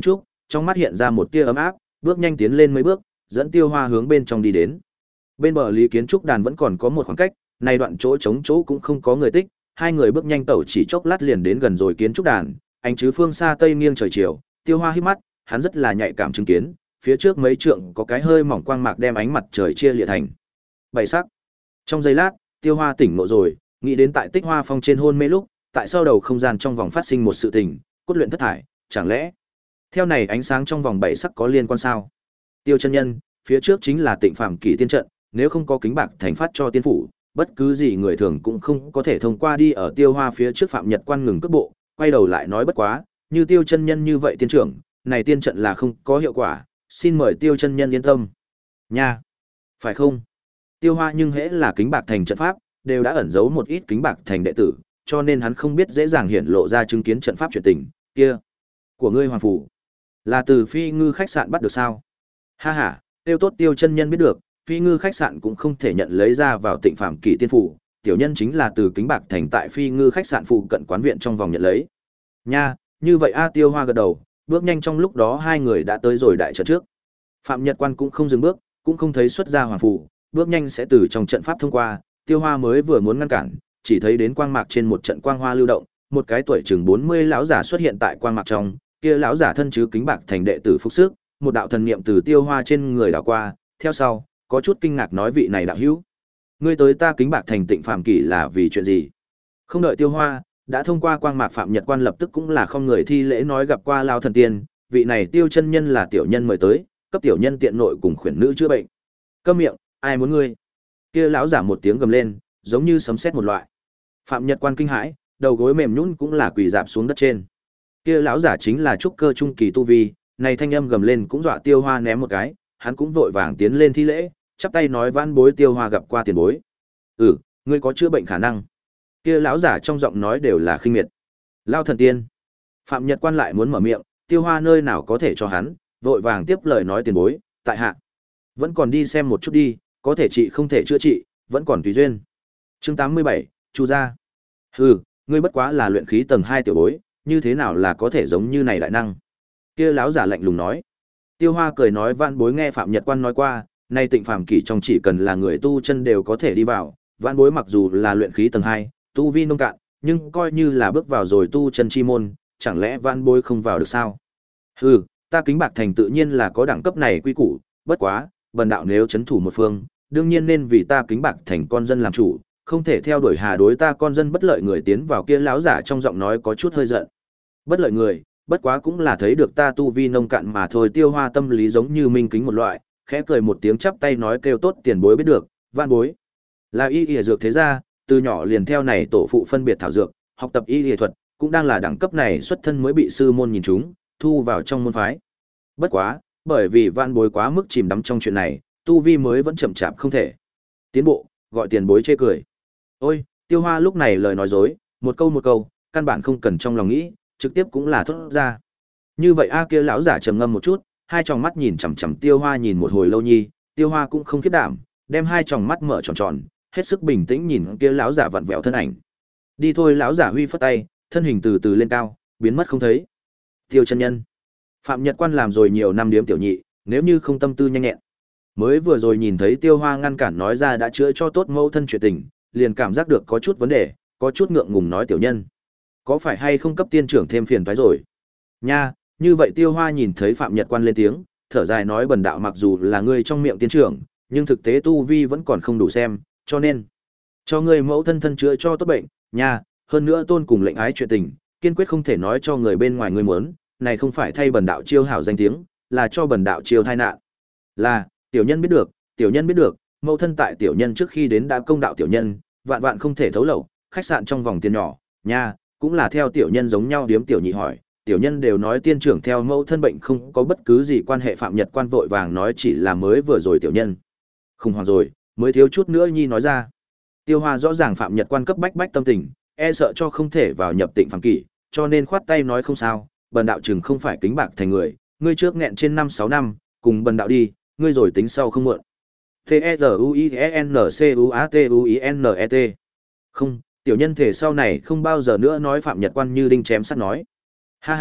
trong mắt hiện ra một tia ấm áp, bước nhanh tiến lên mấy bước, dẫn Tiêu Hoa hướng bên trong đi đến. Bên bờ Lý Kiến Trúc đàn vẫn còn có một khoảng cách, này đoạn chỗ trống chỗ cũng không có người tích, hai người bước nhanh tẩu chỉ chốc lát liền đến gần rồi Kiến Trúc đàn, ánh chứ phương xa tây nghiêng trời chiều, Tiêu Hoa híp mắt, hắn rất là nhạy cảm chứng kiến, phía trước mấy trượng có cái hơi mỏng quang mạc đem ánh mặt trời chia lìa thành bảy sắc. Trong giây lát, Tiêu Hoa tỉnh ngộ rồi, nghĩ đến tại Tích Hoa Phong trên hôn mê lúc, tại sau đầu không gian trong vòng phát sinh một sự tình, cốt luyện thất thải, chẳng lẽ theo này ánh sáng trong vòng bảy sắc có liên quan sao? Tiêu chân nhân, phía trước chính là Tịnh Phàm Kỷ tiên trận, nếu không có kính bạc thành phát cho tiên phủ, bất cứ gì người thường cũng không có thể thông qua đi ở Tiêu Hoa phía trước Phạm Nhật Quan ngừng cước bộ, quay đầu lại nói bất quá, như Tiêu chân nhân như vậy tiên trưởng, này tiên trận là không có hiệu quả, xin mời Tiêu chân nhân yên tâm. Nha, phải không? Tiêu Hoa nhưng hễ là kính bạc thành trận pháp, đều đã ẩn giấu một ít kính bạc thành đệ tử, cho nên hắn không biết dễ dàng hiển lộ ra chứng kiến trận pháp chuyện tình kia của ngươi hoàng phủ là từ Phi Ngư khách sạn bắt được sao? Ha ha, tiêu tốt Tiêu chân nhân biết được, Phi Ngư khách sạn cũng không thể nhận lấy ra vào Tịnh Phàm Kỷ tiên phủ, tiểu nhân chính là từ kính bạc thành tại Phi Ngư khách sạn phụ cận quán viện trong vòng nhận lấy. Nha, như vậy a. Tiêu Hoa gật đầu, bước nhanh trong lúc đó hai người đã tới rồi đại trận trước. Phạm Nhật Quan cũng không dừng bước, cũng không thấy xuất ra hoàng phủ, bước nhanh sẽ từ trong trận pháp thông qua, Tiêu Hoa mới vừa muốn ngăn cản, chỉ thấy đến quang mạc trên một trận quang hoa lưu động, một cái tuổi chừng bốn mươi lão giả xuất hiện tại quang mạc trong, kia lão giả thân chứ kính bạc thành đệ tử phục sức, một đạo thần niệm từ Tiêu Hoa trên người đảo qua, theo sau, có chút kinh ngạc nói vị này đạo hữu, ngươi tới ta kính bạc thành Tịnh Phàm Kỷ là vì chuyện gì? Không đợi Tiêu Hoa, đã thông qua quang mạc Phạm Nhật Quan lập tức cũng là không người thi lễ nói gặp qua lão thần tiên, vị này Tiêu chân nhân là tiểu nhân mời tới, cấp tiểu nhân tiện nội cùng khuyển nữ chữa bệnh. Câm miệng, ai muốn ngươi? Kia lão giả một tiếng gầm lên, giống như sấm sét một loại. Phạm Nhật Quan kinh hãi, đầu gối mềm nhũn cũng là quỳ rạp xuống đất trên. Kia lão giả chính là trúc cơ trung kỳ tu vi, này thanh âm gầm lên cũng dọa Tiêu Hoa ném một cái, hắn cũng vội vàng tiến lên thi lễ, chắp tay nói vãn bối Tiêu Hoa gặp qua tiền bối. Ừ, ngươi có chữa bệnh khả năng. Kia lão giả trong giọng nói đều là khinh miệt. Lao thần tiên. Phạm Nhật Quan lại muốn mở miệng, Tiêu Hoa nơi nào có thể cho hắn, vội vàng tiếp lời nói tiền bối, tại hạ vẫn còn đi xem một chút đi, có thể trị không thể chữa trị, vẫn còn tùy duyên. Chương tám mươi bảy, Chu gia. Hừ, ngươi bất quá là luyện khí tầng hai tiểu bối, như thế nào là có thể giống như này đại năng? Kia lão giả lạnh lùng nói. Tiêu Hoa cười nói vãn bối nghe Phạm Nhật Quan nói qua, nay Tịnh Phàm Kỷ trong chỉ cần là người tu chân đều có thể đi vào, vãn bối mặc dù là luyện khí tầng hai, tu vi nông cạn, nhưng coi như là bước vào rồi tu chân chi môn, chẳng lẽ vãn bối không vào được sao? Hừ, ta kính bạc thành tự nhiên là có đẳng cấp này quy củ, bất quá, bần đạo nếu chấn thủ một phương, đương nhiên nên vì ta kính bạc thành con dân làm chủ, không thể theo đuổi hà đối ta con dân bất lợi người tiến vào. Kia lão giả trong giọng nói có chút hơi giận. Bất lợi người, bất quá cũng là thấy được ta tu vi nông cạn mà thôi. Tiêu Hoa tâm lý giống như minh kính một loại, khẽ cười một tiếng chắp tay nói kêu tốt tiền bối biết được, vạn bối là y y dược thế gia, từ nhỏ liền theo này tổ phụ phân biệt thảo dược, học tập y y thuật, cũng đang là đẳng cấp này xuất thân mới bị sư môn nhìn chúng, thu vào trong môn phái. Bất quá, bởi vì vạn bối quá mức chìm đắm trong chuyện này, tu vi mới vẫn chậm chạp không thể tiến bộ, gọi tiền bối chê cười. Ôi, Tiêu Hoa lúc này lời nói dối, một câu một câu, căn bản không cần trong lòng nghĩ, trực tiếp cũng là thốt ra. Như vậy a. Kia lão giả trầm ngâm một chút, hai tròng mắt nhìn chằm chằm Tiêu Hoa nhìn một hồi lâu nhi, Tiêu Hoa cũng không khiếp đảm, đem hai tròng mắt mở tròn tròn, hết sức bình tĩnh nhìn kia lão giả vặn vẹo thân ảnh. Đi thôi. Lão giả huy phất tay, thân hình từ từ lên cao, biến mất không thấy. Tiêu chân nhân. Phạm Nhật Quan làm rồi nhiều năm điếm tiểu nhị, nếu như không tâm tư nhanh nhẹn, mới vừa rồi nhìn thấy Tiêu Hoa ngăn cản nói ra đã chữa cho tốt mẫu thân chuyện tình, liền cảm giác được có chút vấn đề, có chút ngượng ngùng nói tiểu nhân, có phải hay không cấp tiên trưởng thêm phiền toái rồi? Nha, như vậy Tiêu Hoa nhìn thấy Phạm Nhật Quan lên tiếng, thở dài nói bần đạo mặc dù là ngươi trong miệng tiên trưởng, nhưng thực tế tu vi vẫn còn không đủ xem, cho nên cho ngươi mẫu thân thân chữa cho tốt bệnh, nha, hơn nữa tôn cùng lệnh ái chuyện tình, kiên quyết không thể nói cho người bên ngoài ngươi muốn, này không phải thay bần đạo chiêu hảo danh tiếng, là cho bần đạo chiêu tai nạn. Là, tiểu nhân biết được, tiểu nhân biết được, mẫu thân tại tiểu nhân trước khi đến đã công đạo tiểu nhân, vạn vạn không thể thấu lậu, khách sạn trong vòng tiền nhỏ, nha, cũng là theo tiểu nhân giống nhau điếm tiểu nhị hỏi, tiểu nhân đều nói tiên trưởng theo mẫu thân bệnh không có bất cứ gì quan hệ. Phạm Nhật Quan vội vàng nói chỉ là mới vừa rồi tiểu nhân không hoàng rồi, mới thiếu chút nữa nhi nói ra. Tiêu Hoa rõ ràng Phạm Nhật Quan cấp bách bách tâm tình, e sợ cho không thể vào nhập Tịnh Phàm Kỷ, cho nên khoát tay nói không sao, bần đạo chừng không phải kính bạc thành người, ngươi trước nghẹn trên năm sáu năm, cùng bần đạo đi, ngươi rồi tính sau không muộn. T E Z U I E N C U A T U I N E T. Không, tiểu nhân thể sau này không bao giờ nữa nói. Phạm Nhật Quan như đinh chém sắt nói. Ha ha,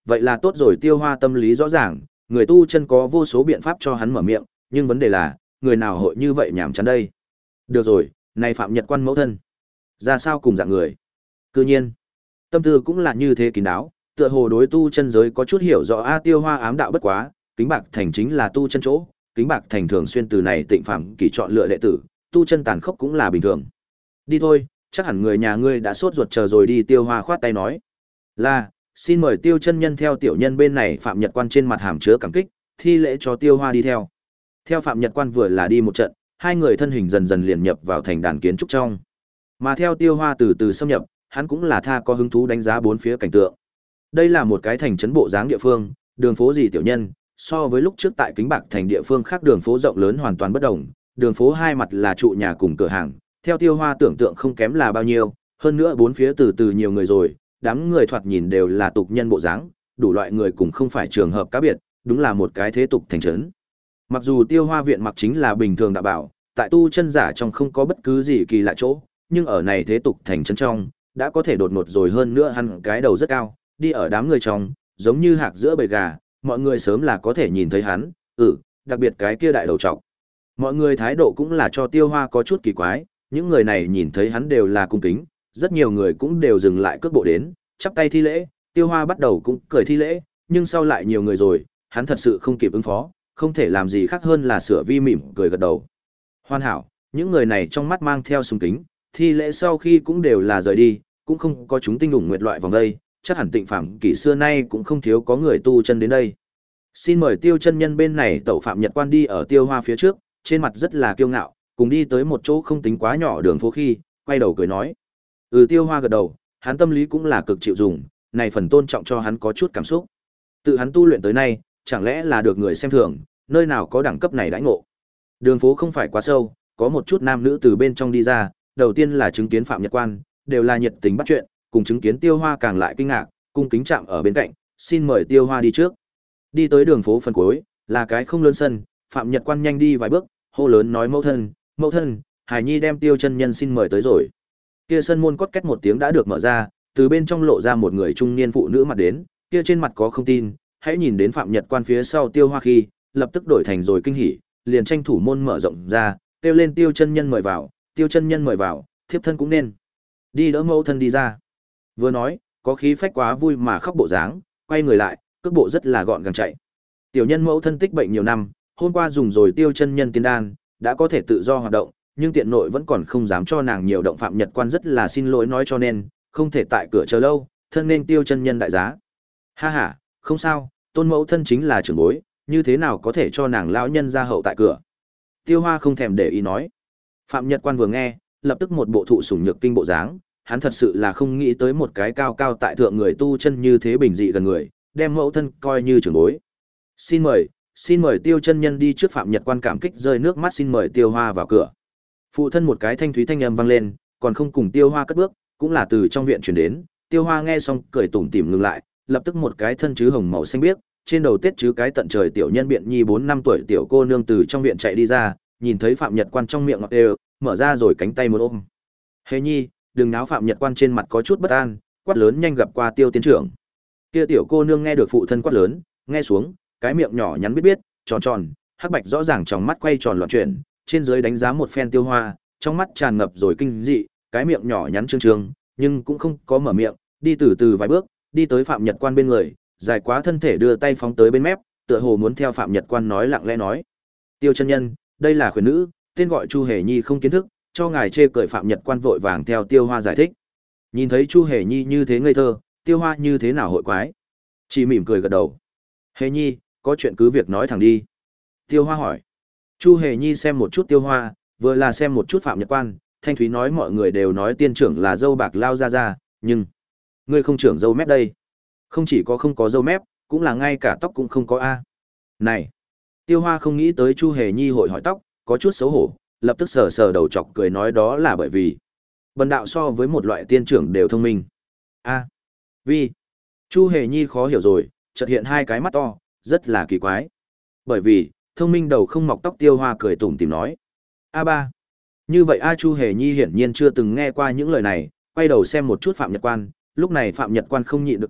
vậy là tốt rồi. Tiêu Hoa tâm lý rõ ràng, người tu chân có vô số biện pháp cho hắn mở miệng, nhưng vấn đề là, người nào hội như vậy nhảm chán đây. Được rồi, này Phạm Nhật Quan mẫu thân, ra sao cùng dạng người. Cư nhiên, tâm tư cũng là như thế kín đáo, tựa hồ đối tu chân giới có chút hiểu rõ. A Tiêu Hoa ám đạo bất quá, Kính Bạc Thành chính là tu chân chỗ, Kính Bạc Thành thường xuyên từ này Tịnh Phạm Kỳ chọn lựa đệ tử, tu chân tàn khốc cũng là bình thường. Đi thôi, chắc hẳn người nhà ngươi đã sốt ruột chờ rồi đi. Tiêu Hoa khoát tay nói. Là, xin mời Tiêu chân nhân theo tiểu nhân bên này. Phạm Nhật Quan trên mặt hàm chứa cảm kích, thi lễ cho Tiêu Hoa đi theo. Theo Phạm Nhật Quan vừa là đi một trận, hai người thân hình dần dần liền nhập vào thành đàn kiến trúc trong. Mà theo Tiêu Hoa từ từ xâm nhập, hắn cũng là tha có hứng thú đánh giá bốn phía cảnh tượng. Đây là một cái thành trấn bộ dáng địa phương, đường phố gì tiểu nhân, so với lúc trước tại Kính Bạc Thành địa phương khác đường phố rộng lớn hoàn toàn bất đồng, đường phố hai mặt là trụ nhà cùng cửa hàng, theo Tiêu Hoa tưởng tượng không kém là bao nhiêu, hơn nữa bốn phía từ từ nhiều người rồi, đám người thoạt nhìn đều là tục nhân bộ dáng, đủ loại người cùng không phải trường hợp cá biệt, đúng là một cái thế tục thành trấn. Mặc dù Tiêu Hoa viện mặc chính là bình thường đã bảo, tại tu chân giả trong không có bất cứ gì kỳ lạ chỗ, nhưng ở này thế tục thành trấn trong, đã có thể đột ngột rồi. Hơn nữa hắn cái đầu rất cao, đi ở đám người trong, giống như hạc giữa bầy gà, mọi người sớm là có thể nhìn thấy hắn, ừ, đặc biệt cái kia đại đầu trọc. Mọi người thái độ cũng là cho Tiêu Hoa có chút kỳ quái, những người này nhìn thấy hắn đều là cung kính, rất nhiều người cũng đều dừng lại cước bộ đến, chắp tay thi lễ. Tiêu Hoa bắt đầu cũng cười thi lễ, nhưng sau lại nhiều người rồi, hắn thật sự không kịp ứng phó, không thể làm gì khác hơn là sửa vi mỉm cười gật đầu. Hoàn hảo, những người này trong mắt mang theo sùng kính, thi lễ sau khi cũng đều là rời đi, cũng không có chúng tinh đủng nguyệt loại vòng đây, chắc hẳn Tịnh Phạm Kỳ xưa nay cũng không thiếu có người tu chân đến đây. Xin mời Tiêu chân nhân bên này. Tẩu Phạm Nhật Quan đi ở Tiêu Hoa phía trước, trên mặt rất là kiêu ngạo, cùng đi tới một chỗ không tính quá nhỏ đường phố khi, quay đầu cười nói. Ừ. Tiêu Hoa gật đầu, hắn tâm lý cũng là cực chịu dùng, này phần tôn trọng cho hắn có chút cảm xúc. Tự hắn tu luyện tới nay, chẳng lẽ là được người xem thường, nơi nào có đẳng cấp này đãi ngộ. Đường phố không phải quá sâu, có một chút nam nữ từ bên trong đi ra, đầu tiên là chứng kiến Phạm Nhật Quan, đều là nhiệt tình bắt chuyện, cùng chứng kiến Tiêu Hoa càng lại kinh ngạc, cung kính chạm ở bên cạnh, xin mời Tiêu Hoa đi trước. Đi tới đường phố phần cuối, là cái không lớn sân, Phạm Nhật Quan nhanh đi vài bước, hô lớn nói mẫu thân, mẫu thân, Hải Nhi đem Tiêu chân nhân xin mời tới rồi. Kia sân môn cót két một tiếng đã được mở ra, từ bên trong lộ ra một người trung niên phụ nữ mặt đến, kia trên mặt có không tin, hãy nhìn đến Phạm Nhật Quan phía sau Tiêu Hoa khi, lập tức đổi thành rồi kinh hỉ, liền tranh thủ môn mở rộng ra, kêu lên Tiêu chân nhân mời vào, Tiêu chân nhân mời vào, thiếp thân cũng nên đi đỡ mẫu thân đi ra. Vừa nói, có khí phách quá vui mà khóc bộ dáng, quay người lại, cước bộ rất là gọn gàng chạy. Tiểu nhân mẫu thân tích bệnh nhiều năm, hôm qua dùng rồi Tiêu chân nhân tiên đan, đã có thể tự do hoạt động, nhưng tiện nội vẫn còn không dám cho nàng nhiều động. Phạm Nhật Quan rất là xin lỗi nói cho nên, không thể tại cửa chờ lâu, thân nên Tiêu chân nhân đại giá. Ha ha, không sao, tôn mẫu thân chính là trưởng bối, như thế nào có thể cho nàng lão nhân ra hậu tại cửa. Tiêu Hoa không thèm để ý nói. Phạm Nhật Quan vừa nghe, lập tức một bộ thụ sủng nhược kinh bộ dáng, hắn thật sự là không nghĩ tới một cái cao cao tại thượng người tu chân như thế bình dị gần người, đem mẫu thân coi như trưởng bối. Xin mời, xin mời Tiêu chân nhân đi trước. Phạm Nhật Quan cảm kích rơi nước mắt xin mời Tiêu Hoa vào cửa. Phụ thân một cái thanh thúy thanh âm vang lên, còn không cùng Tiêu Hoa cất bước, cũng là từ trong viện truyền đến. Tiêu Hoa nghe xong cười tủm tỉm ngừng lại, lập tức một cái thân chứ hồng màu xanh biếc, trên đầu tết chứ cái tận trời tiểu nhân biện nhi bốn năm tuổi tiểu cô nương từ trong viện chạy đi ra, nhìn thấy Phạm Nhật Quan trong miệng ngọt đều, mở ra rồi cánh tay muốn ôm. Hề nhi, đừng náo. Phạm Nhật Quan trên mặt có chút bất an, quát lớn nhanh gặp qua Tiêu tiến trưởng. Kia tiểu cô nương nghe được phụ thân quát lớn, nghe xuống, cái miệng nhỏ nhắn biết biết, tròn tròn, hắc bạch rõ ràng trong mắt quay tròn loạn chuyển, trên dưới đánh giá một phen Tiêu Hoa, trong mắt tràn ngập rồi kinh dị, cái miệng nhỏ nhắn trương trương, nhưng cũng không có mở miệng, đi từ từ vài bước, đi tới Phạm Nhật Quan bên người, dài quá thân thể đưa tay phóng tới bên mép, tựa hồ muốn theo Phạm Nhật Quan nói lặng lẽ nói: "Tiêu chân nhân, đây là khuyển nữ, tên gọi Chu Hề Nhi không kiến thức, cho ngài chê cười." Phạm Nhật Quan vội vàng theo Tiêu Hoa giải thích. Nhìn thấy Chu Hề Nhi như thế ngây thơ, Tiêu Hoa như thế nào hội quái, chỉ mỉm cười gật đầu. "Hề Nhi, có chuyện cứ việc nói thẳng đi." Tiêu Hoa hỏi. Chu Hề Nhi xem một chút Tiêu Hoa, vừa là xem một chút Phạm Nhật Quan, thanh thúy nói: "Mọi người đều nói tiên trưởng là dâu bạc lao ra ra, nhưng ngươi không trưởng dâu mép đây. Không chỉ có không có dâu mép, cũng là ngay cả tóc cũng không có a." Này, Tiêu Hoa không nghĩ tới Chu Hề Nhi hội hỏi tóc, có chút xấu hổ, lập tức sờ sờ đầu chọc cười nói đó là bởi vì bần đạo so với một loại tiên trưởng đều thông minh. A, vì Chu Hề Nhi khó hiểu rồi, chợt hiện hai cái mắt to, rất là kỳ quái. Bởi vì thông minh đầu không mọc tóc. Tiêu Hoa cười tủm tỉm nói. A ba, như vậy A. Chu Hề Nhi hiển nhiên chưa từng nghe qua những lời này, quay đầu xem một chút Phạm Nhật Quan, lúc này Phạm Nhật Quan không nhịn được cười,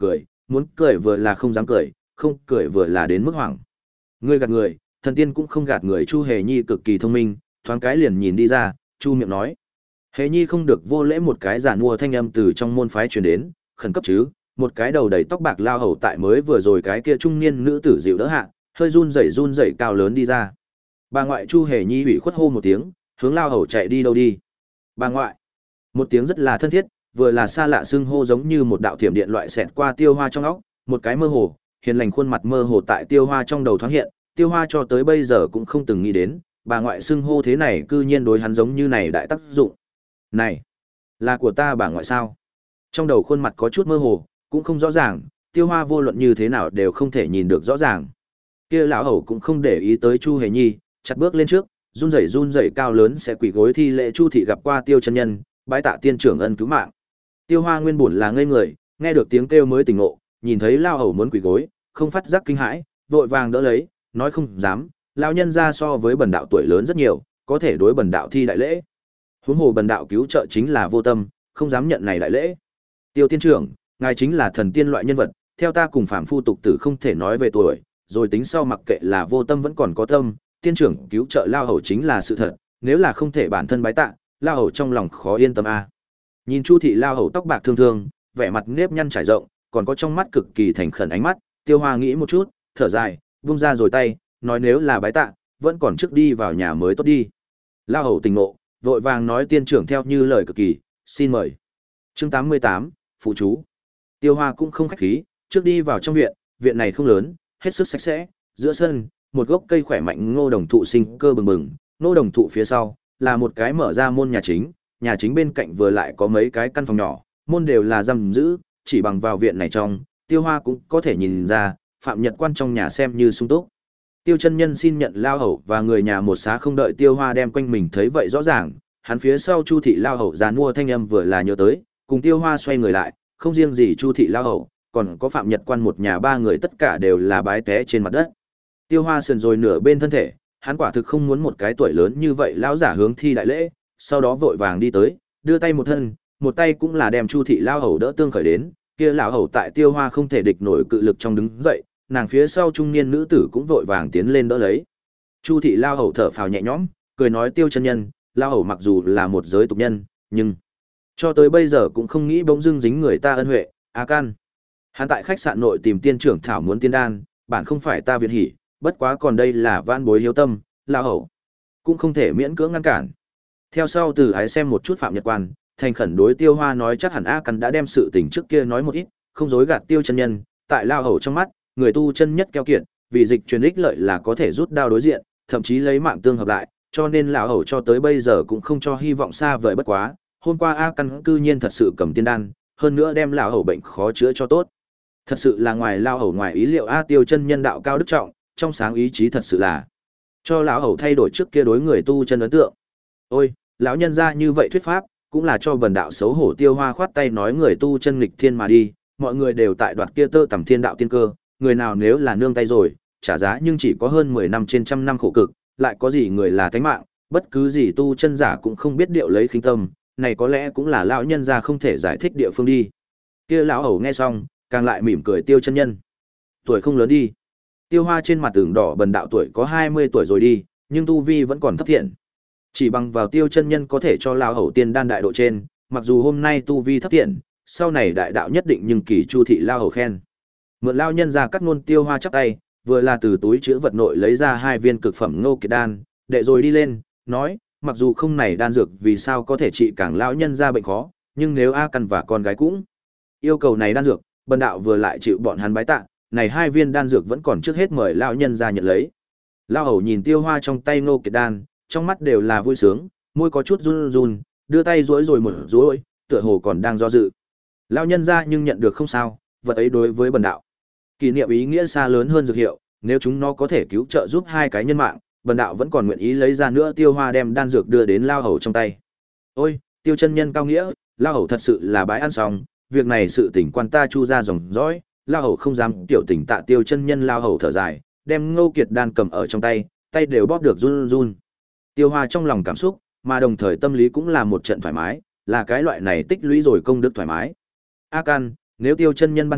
muốn cười vừa là không dám cười, không cười vừa là đến mức hoảng. Ngươi gạt người, thần tiên cũng không gạt người. Chu Hề Nhi cực kỳ thông minh, thoáng cái liền nhìn đi ra, chu miệng nói. Hề Nhi không được vô lễ. Một cái giản mua thanh âm từ trong môn phái truyền đến, khẩn cấp chứ. Một cái đầu đầy tóc bạc lao hầu tại mới vừa rồi cái kia trung niên nữ tử dịu đỡ hạ, hơi run rẩy run rẩy cao lớn đi ra. Bà ngoại. Chu Hề Nhi ủy khuất hô một tiếng, hướng lao hầu chạy đi đâu đi. Bà ngoại. Một tiếng rất là thân thiết, vừa là xa lạ xưng hô giống như một đạo thiểm điện loại xẹt qua Tiêu Hoa trong óc, một cái mơ hồ, hiền lành khuôn mặt mơ hồ tại Tiêu Hoa trong đầu thoáng hiện, Tiêu Hoa cho tới bây giờ cũng không từng nghĩ đến, bà ngoại xưng hô thế này cư nhiên đối hắn giống như này đại tác dụng. Này, là của ta bà ngoại sao? Trong đầu khuôn mặt có chút mơ hồ, cũng không rõ ràng, Tiêu Hoa vô luận như thế nào đều không thể nhìn được rõ ràng. Kia lão hầu cũng không để ý tới Chu Hề Nhi, chặt bước lên trước, run rẩy run rẩy cao lớn sẽ quỳ gối thi lễ Chu thị gặp qua Tiêu chân nhân, bái tạ tiên trưởng ân cứu mạng. Tiêu Hoa nguyên bổn là ngây người, nghe được tiếng kêu mới tỉnh ngộ, nhìn thấy lao hầu muốn quỳ gối, không phát giác kinh hãi, vội vàng đỡ lấy, nói không dám, lão nhân gia so với bần đạo tuổi lớn rất nhiều, có thể đối bần đạo thi đại lễ. Huống hồ bần đạo cứu trợ chính là vô tâm, không dám nhận này đại lễ. Tiêu tiên trưởng, ngài chính là thần tiên loại nhân vật, theo ta cùng phàm phu tục tử không thể nói về tuổi, rồi tính sau mặc kệ là vô tâm vẫn còn có tâm, tiên trưởng cứu trợ lao hầu chính là sự thật, nếu là không thể bản thân bái tạ, lao hầu trong lòng khó yên tâm a. Nhìn Chu thị lao hầu tóc bạc thương thương, vẻ mặt nếp nhăn trải rộng, còn có trong mắt cực kỳ thành khẩn ánh mắt, Tiêu Hoa nghĩ một chút, thở dài, vung ra rồi tay, nói nếu là bái tạ, vẫn còn trước đi vào nhà mới tốt đi. Lao hầu tình ngộ, vội vàng nói tiên trưởng theo như lời cực kỳ, xin mời. Chương tám mươi tám, phụ chú. Tiêu Hoa cũng không khách khí, trước đi vào trong viện, viện này không lớn, hết sức sạch sẽ, giữa sân, một gốc cây khỏe mạnh ngô đồng thụ sinh cơ bừng bừng, ngô đồng thụ phía sau là một cái mở ra môn nhà chính, nhà chính bên cạnh vừa lại có mấy cái căn phòng nhỏ, môn đều là giam giữ, chỉ bằng vào viện này trong, Tiêu Hoa cũng có thể nhìn ra, phạm nhật quan trong nhà xem như sung túc. Tiêu chân nhân xin nhận lao hầu và người nhà một xá không đợi Tiêu Hoa đem quanh mình thấy vậy rõ ràng, hắn phía sau Chu thị lao hầu giàn mua thanh âm vừa là nhớ tới, cùng Tiêu Hoa xoay người lại, không riêng gì Chu thị lao hầu, còn có phạm nhật quan một nhà ba người tất cả đều là bái té trên mặt đất. Tiêu Hoa sườn rồi nửa bên thân thể, hắn quả thực không muốn một cái tuổi lớn như vậy lão giả hướng thi đại lễ, sau đó vội vàng đi tới, đưa tay một thân, một tay cũng là đem Chu thị lao hầu đỡ tương khởi đến, kia lão hầu tại Tiêu Hoa không thể địch nổi cự lực trong đứng dậy, nàng phía sau trung niên nữ tử cũng vội vàng tiến lên đỡ lấy. Chu thị lao hầu thở phào nhẹ nhõm, cười nói Tiêu chân nhân, lao hầu mặc dù là một giới tục nhân, nhưng cho tới bây giờ cũng không nghĩ bỗng dưng dính người ta ân huệ, a can. Hắn tại khách sạn nội tìm tiên trưởng thảo muốn tiên đan, bản không phải ta viện hỉ, bất quá còn đây là van bối hiếu tâm, lao hầu cũng không thể miễn cưỡng ngăn cản. Theo sau từ ái xem một chút phạm nhật quan, thành khẩn đối Tiêu Hoa nói chắc hẳn A Căn đã đem sự tình trước kia nói một ít, không dối gạt Tiêu chân nhân, tại lao hầu trong mắt, người tu chân nhất keo kiệt, vì dịch truyền ích lợi là có thể rút đao đối diện, thậm chí lấy mạng tương hợp lại, cho nên lão hầu cho tới bây giờ cũng không cho hy vọng xa vời bất quá. Hôm qua A Căn cư nhiên thật sự cầm tiên đan, hơn nữa đem lão hầu bệnh khó chữa cho tốt. Thật sự là ngoài lao hầu ngoài ý liệu. A Tiêu chân nhân đạo cao đức trọng, trong sáng ý chí thật sự là cho lão hầu thay đổi trước kia đối người tu chân ấn tượng. Ôi, lão nhân ra như vậy thuyết pháp, cũng là cho bần đạo xấu hổ. Tiêu Hoa khoát tay nói người tu chân nghịch thiên mà đi, mọi người đều tại đoạt kia tơ tầm thiên đạo tiên cơ, người nào nếu là nương tay rồi, trả giá nhưng chỉ có hơn mười năm trên trăm năm khổ cực, lại có gì người là tánh mạng, bất cứ gì tu chân giả cũng không biết điệu lấy khinh tâm, này có lẽ cũng là lão nhân gia không thể giải thích địa phương đi. Kia lão hầu nghe xong, càng lại mỉm cười Tiêu chân nhân. Tuổi không lớn đi. Tiêu Hoa trên mặt tưởng đỏ bần đạo tuổi có hai mươi tuổi rồi đi, nhưng tu vi vẫn còn thấp thiện. Chỉ bằng vào Tiêu chân nhân có thể cho lão hầu tiên đan đại độ trên, mặc dù hôm nay tu vi thấp thiện, sau này đại đạo nhất định nhưng kỳ Chu thị lão hầu khen. Mượn lão nhân ra cắt ngôn. Tiêu Hoa chắp tay, vừa là từ túi chứa vật nội lấy ra hai viên cực phẩm ngô kiệt đan, đệ rồi đi lên, nói, mặc dù không này đan dược vì sao có thể trị càng lão nhân ra bệnh khó, nhưng nếu A Căn và con gái cũng yêu cầu này đan dược, bần đạo vừa lại chịu bọn hắn bái tạ, này hai viên đan dược vẫn còn trước hết mời lão nhân ra nhận lấy. Lão hầu nhìn Tiêu Hoa trong tay ngô kiệt đan, trong mắt đều là vui sướng, môi có chút run run, đưa tay duỗi rồi một duỗi, tựa hồ còn đang do dự. Lão nhân ra nhưng nhận được không sao, vật ấy đối với bần đạo kỷ niệm ý nghĩa xa lớn hơn dược hiệu, nếu chúng nó có thể cứu trợ giúp hai cái nhân mạng, bần đạo vẫn còn nguyện ý lấy ra nữa. Tiêu Hoa đem đan dược đưa đến lao hầu trong tay. Ôi, Tiêu chân nhân cao nghĩa, lao hầu thật sự là bái ăn xong, việc này sự tình quan ta Chu ra dòng dõi, lao hầu không dám tiểu tình tạ. Tiêu chân nhân lao hầu thở dài, đem ngô kiệt đan cầm ở trong tay, tay đều bóp được run run. Tiêu Hoa trong lòng cảm xúc, mà đồng thời tâm lý cũng là một trận thoải mái, là cái loại này tích lũy rồi công đức thoải mái. A Căn, nếu Tiêu chân nhân ban thuốc,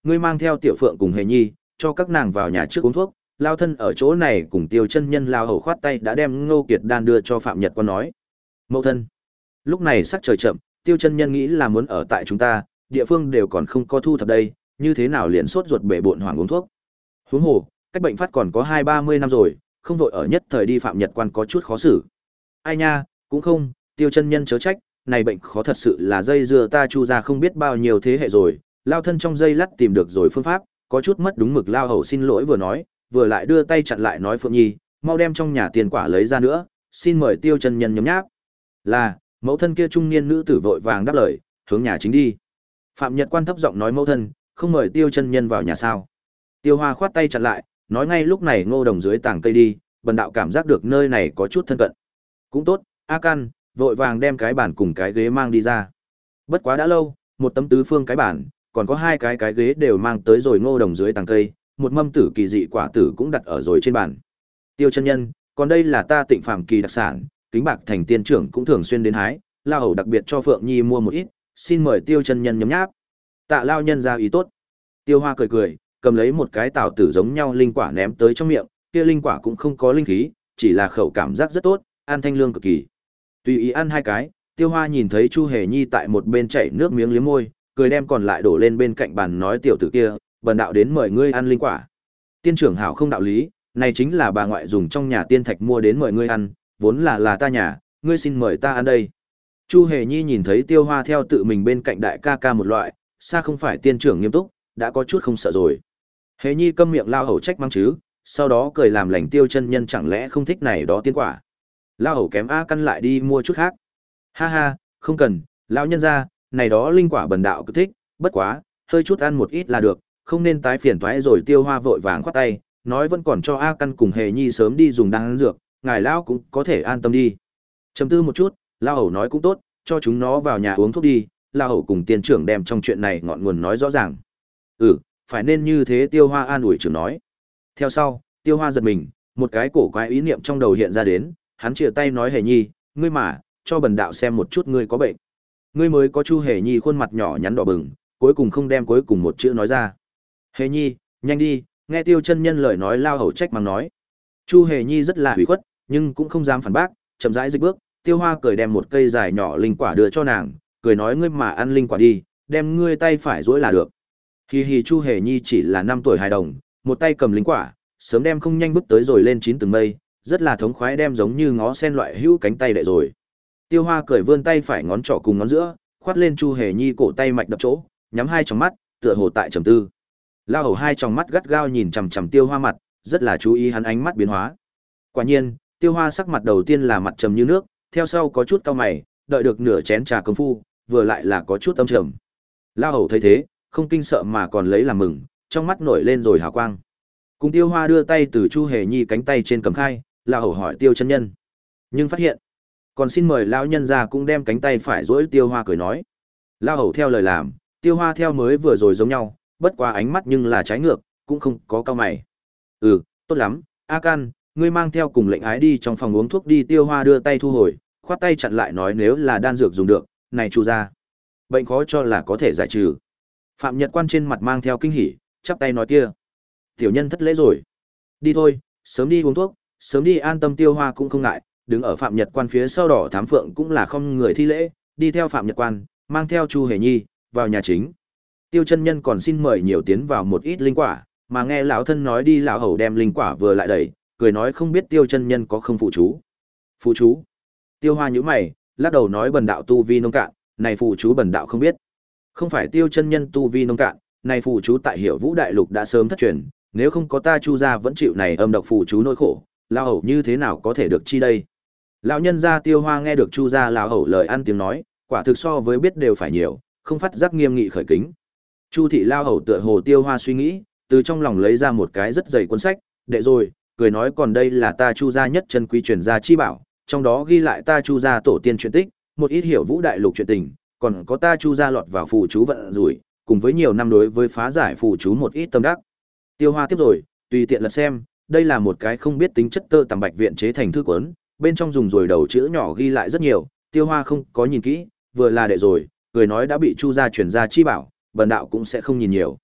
Ngươi mang theo Tiểu Phượng cùng Hề Nhi, cho các nàng vào nhà trước uống thuốc, lao thân ở chỗ này cùng Tiêu chân nhân lao hầu khoát tay đã đem Ngô Kiệt đan đưa cho Phạm Nhật Quan nói. Mẫu thân. Lúc này sắc trời chậm, Tiêu chân nhân nghĩ là muốn ở tại chúng ta, địa phương đều còn không có thu thập đây, như thế nào liền sốt ruột bể bộn hoảng uống thuốc. Huống hồ, cách bệnh phát còn có hai ba mươi năm rồi, không vội ở nhất thời đi Phạm Nhật Quan có chút khó xử. Ai nha, cũng không, Tiêu chân nhân chớ trách, này bệnh khó thật sự là dây dưa ta Chu gia không biết bao nhiêu thế hệ rồi, lao thân trong dây lắt tìm được rồi phương pháp, có chút mất đúng mực lao hầu xin lỗi vừa nói, vừa lại đưa tay chặn lại nói Phượng Nhi, mau đem trong nhà tiền quả lấy ra nữa, xin mời Tiêu chân nhân nhấm nháp. Là, mẫu thân kia trung niên nữ tử vội vàng đáp lời, hướng nhà chính đi. Phạm Nhật Quan thấp giọng nói mẫu thân, không mời Tiêu chân nhân vào nhà sao? Tiêu Hoa khoát tay chặn lại, nói ngay lúc này Ngô Đồng dưới tảng cây đi, bần đạo cảm giác được nơi này có chút thân cận. Cũng tốt, A Căn, vội vàng đem cái bàn cùng cái ghế mang đi ra. Bất quá đã lâu, một tấm tứ phương cái bàn, còn có hai cái cái ghế đều mang tới rồi Ngô Đồng dưới tảng cây, một mâm tử kỳ dị quả tử cũng đặt ở rồi trên bàn. Tiêu chân nhân, còn đây là ta Tịnh Phàm kỳ đặc sản, Kính Bạc thành tiên trưởng cũng thường xuyên đến hái, lao hầu đặc biệt cho Phượng Nhi mua một ít, xin mời Tiêu chân nhân nhấm nháp. Tạ lao nhân ra ý tốt. Tiêu Hoa cười cười, cầm lấy một cái tào tử giống nhau linh quả ném tới trong miệng, kia linh quả cũng không có linh khí, chỉ là khẩu cảm giác rất tốt, ăn thanh lương cực kỳ. Tùy ý ăn hai cái, Tiêu Hoa nhìn thấy Chu Hề Nhi tại một bên chảy nước miếng liếm môi, cười đem còn lại đổ lên bên cạnh bàn nói tiểu tử kia, bần đạo đến mời ngươi ăn linh quả. Tiên trưởng hảo không đạo lý, này chính là bà ngoại dùng trong nhà tiên thạch mua đến mời ngươi ăn, vốn là là ta nhà, ngươi xin mời ta ăn đây. Chu Hề Nhi nhìn thấy Tiêu Hoa theo tự mình bên cạnh đại ca ca một loại, xa không phải tiên trưởng nghiêm túc, đã có chút không sợ rồi. Hề Nhi câm miệng lao hầu trách mắng chứ, sau đó cười làm lành Tiêu chân nhân chẳng lẽ không thích này đó tiên quả. Lao hầu kém A Căn lại đi mua chút khác. Ha ha, không cần, lão nhân ra, này đó linh quả bần đạo cứ thích, bất quá, hơi chút ăn một ít là được, không nên tái phiền toái rồi. Tiêu Hoa vội vàng khoát tay, nói vẫn còn cho A Căn cùng Hề Nhi sớm đi dùng đan dược, ngài lão cũng có thể an tâm đi. Trầm tư một chút, Lao hầu nói cũng tốt, cho chúng nó vào nhà uống thuốc đi, Lao hầu cùng tiên trưởng đem trong chuyện này ngọn nguồn nói rõ ràng. Ừ, phải nên như thế. Tiêu Hoa an ủi trưởng nói. Theo sau, Tiêu Hoa giật mình, một cái cổ quái ý niệm trong đầu hiện ra đến, hắn chìa tay nói Hề Nhi, ngươi mà, cho bần đạo xem một chút ngươi có bệnh. Ngươi mới có. Chu Hề Nhi khuôn mặt nhỏ nhắn đỏ bừng, cuối cùng không đem cuối cùng một chữ nói ra. Hề Nhi, nhanh đi, nghe Tiêu chân nhân lời nói. Lao hầu trách mắng nói. Chu Hề Nhi rất là hủy khuất, nhưng cũng không dám phản bác, chậm rãi dịch bước. Tiêu Hoa cười đem một cây dài nhỏ linh quả đưa cho nàng, cười nói ngươi mà ăn linh quả đi, đem ngươi tay phải duỗi là được. Hi hi. Chu Hề Nhi chỉ là năm tuổi hài đồng, một tay cầm linh quả, sớm đem không nhanh bước tới rồi lên chín tầng mây, rất là thống khoái đem giống như ngó sen loại hữu cánh tay đệ rồi. Tiêu Hoa cười vươn tay phải ngón trỏ cùng ngón giữa, khoát lên Chu Hề Nhi cổ tay mạch đập chỗ, nhắm hai tròng mắt, tựa hồ tại trầm tư. Lao hầu hai tròng mắt gắt gao nhìn chằm chằm Tiêu Hoa mặt, rất là chú ý hắn ánh mắt biến hóa. Quả nhiên, Tiêu Hoa sắc mặt đầu tiên là mặt trầm như nước, theo sau có chút cau mày, đợi được nửa chén trà công phu, vừa lại là có chút âm trầm. Lao hầu thấy thế, không kinh sợ mà còn lấy làm mừng, trong mắt nổi lên rồi hào quang. Cùng Tiêu Hoa đưa tay từ Chu Hề Nhi cánh tay trên cầm khai, Lao hầu hỏi Tiêu chân nhân, nhưng phát hiện, còn xin mời lão nhân ra cũng đem cánh tay phải duỗi. Tiêu Hoa cười nói. Lao hầu theo lời làm, Tiêu Hoa theo mới vừa rồi giống nhau, bất quá ánh mắt nhưng là trái ngược, cũng không có cau mày. Ừ, tốt lắm, A Căn, ngươi mang theo cùng lệnh ái đi trong phòng uống thuốc đi. Tiêu Hoa đưa tay thu hồi, khoát tay chặn lại nói nếu là đan dược dùng được, này Chu ra, bệnh khó cho là có thể giải trừ. Phạm Nhật Quan trên mặt mang theo kinh hỉ, chắp tay nói kia, tiểu nhân thất lễ rồi. Đi thôi, sớm đi uống thuốc, sớm đi an tâm. Tiêu Hoa cũng không ngại, đứng ở Phạm Nhật Quan phía sau đỏ thám phượng cũng là không người thi lễ, đi theo Phạm Nhật Quan, mang theo Chu Hề Nhi vào nhà chính. Tiêu chân nhân còn xin mời nhiều tiến vào một ít linh quả, mà nghe lão thân nói đi, lão hầu đem linh quả vừa lại đẩy, cười nói không biết Tiêu chân nhân có không phụ chú. Phụ chú? Tiêu Hoa nhíu mày, lắc đầu nói bần đạo tu vi nông cạn, này phụ chú bần đạo không biết. Không phải Tiêu chân nhân tu vi nông cạn, này phụ chú tại Hiểu Vũ đại lục đã sớm thất truyền, nếu không có ta Chu gia vẫn chịu này âm độc phụ chú nỗi khổ, lão hầu như thế nào có thể được chi đây? Lão nhân gia Tiêu Hoa nghe được Chu gia lão hầu lời ăn tiếng nói, quả thực so với biết đều phải nhiều, không phát giác nghiêm nghị khởi kính. Chu thị lão hầu tựa hồ Tiêu Hoa suy nghĩ, từ trong lòng lấy ra một cái rất dày cuốn sách, đệ rồi, cười nói còn đây là ta Chu gia nhất chân quý truyền gia chi bảo, trong đó ghi lại ta Chu gia tổ tiên truyện tích, một ít Hiểu Vũ đại lục chuyện tình, còn có ta Chu gia lọt vào phù chú vận rủi, cùng với nhiều năm đối với phá giải phù chú một ít tâm đắc. Tiêu Hoa tiếp rồi, tùy tiện lật xem, đây là một cái không biết tính chất tơ tằm bạch viện chế thành thư cuốn, bên trong dùng rồi đầu chữ nhỏ ghi lại rất nhiều, Tiêu Hoa không có nhìn kỹ, vừa là đệ rồi, cười nói đã bị Chu gia truyền gia chi bảo, bần đạo cũng sẽ không nhìn nhiều.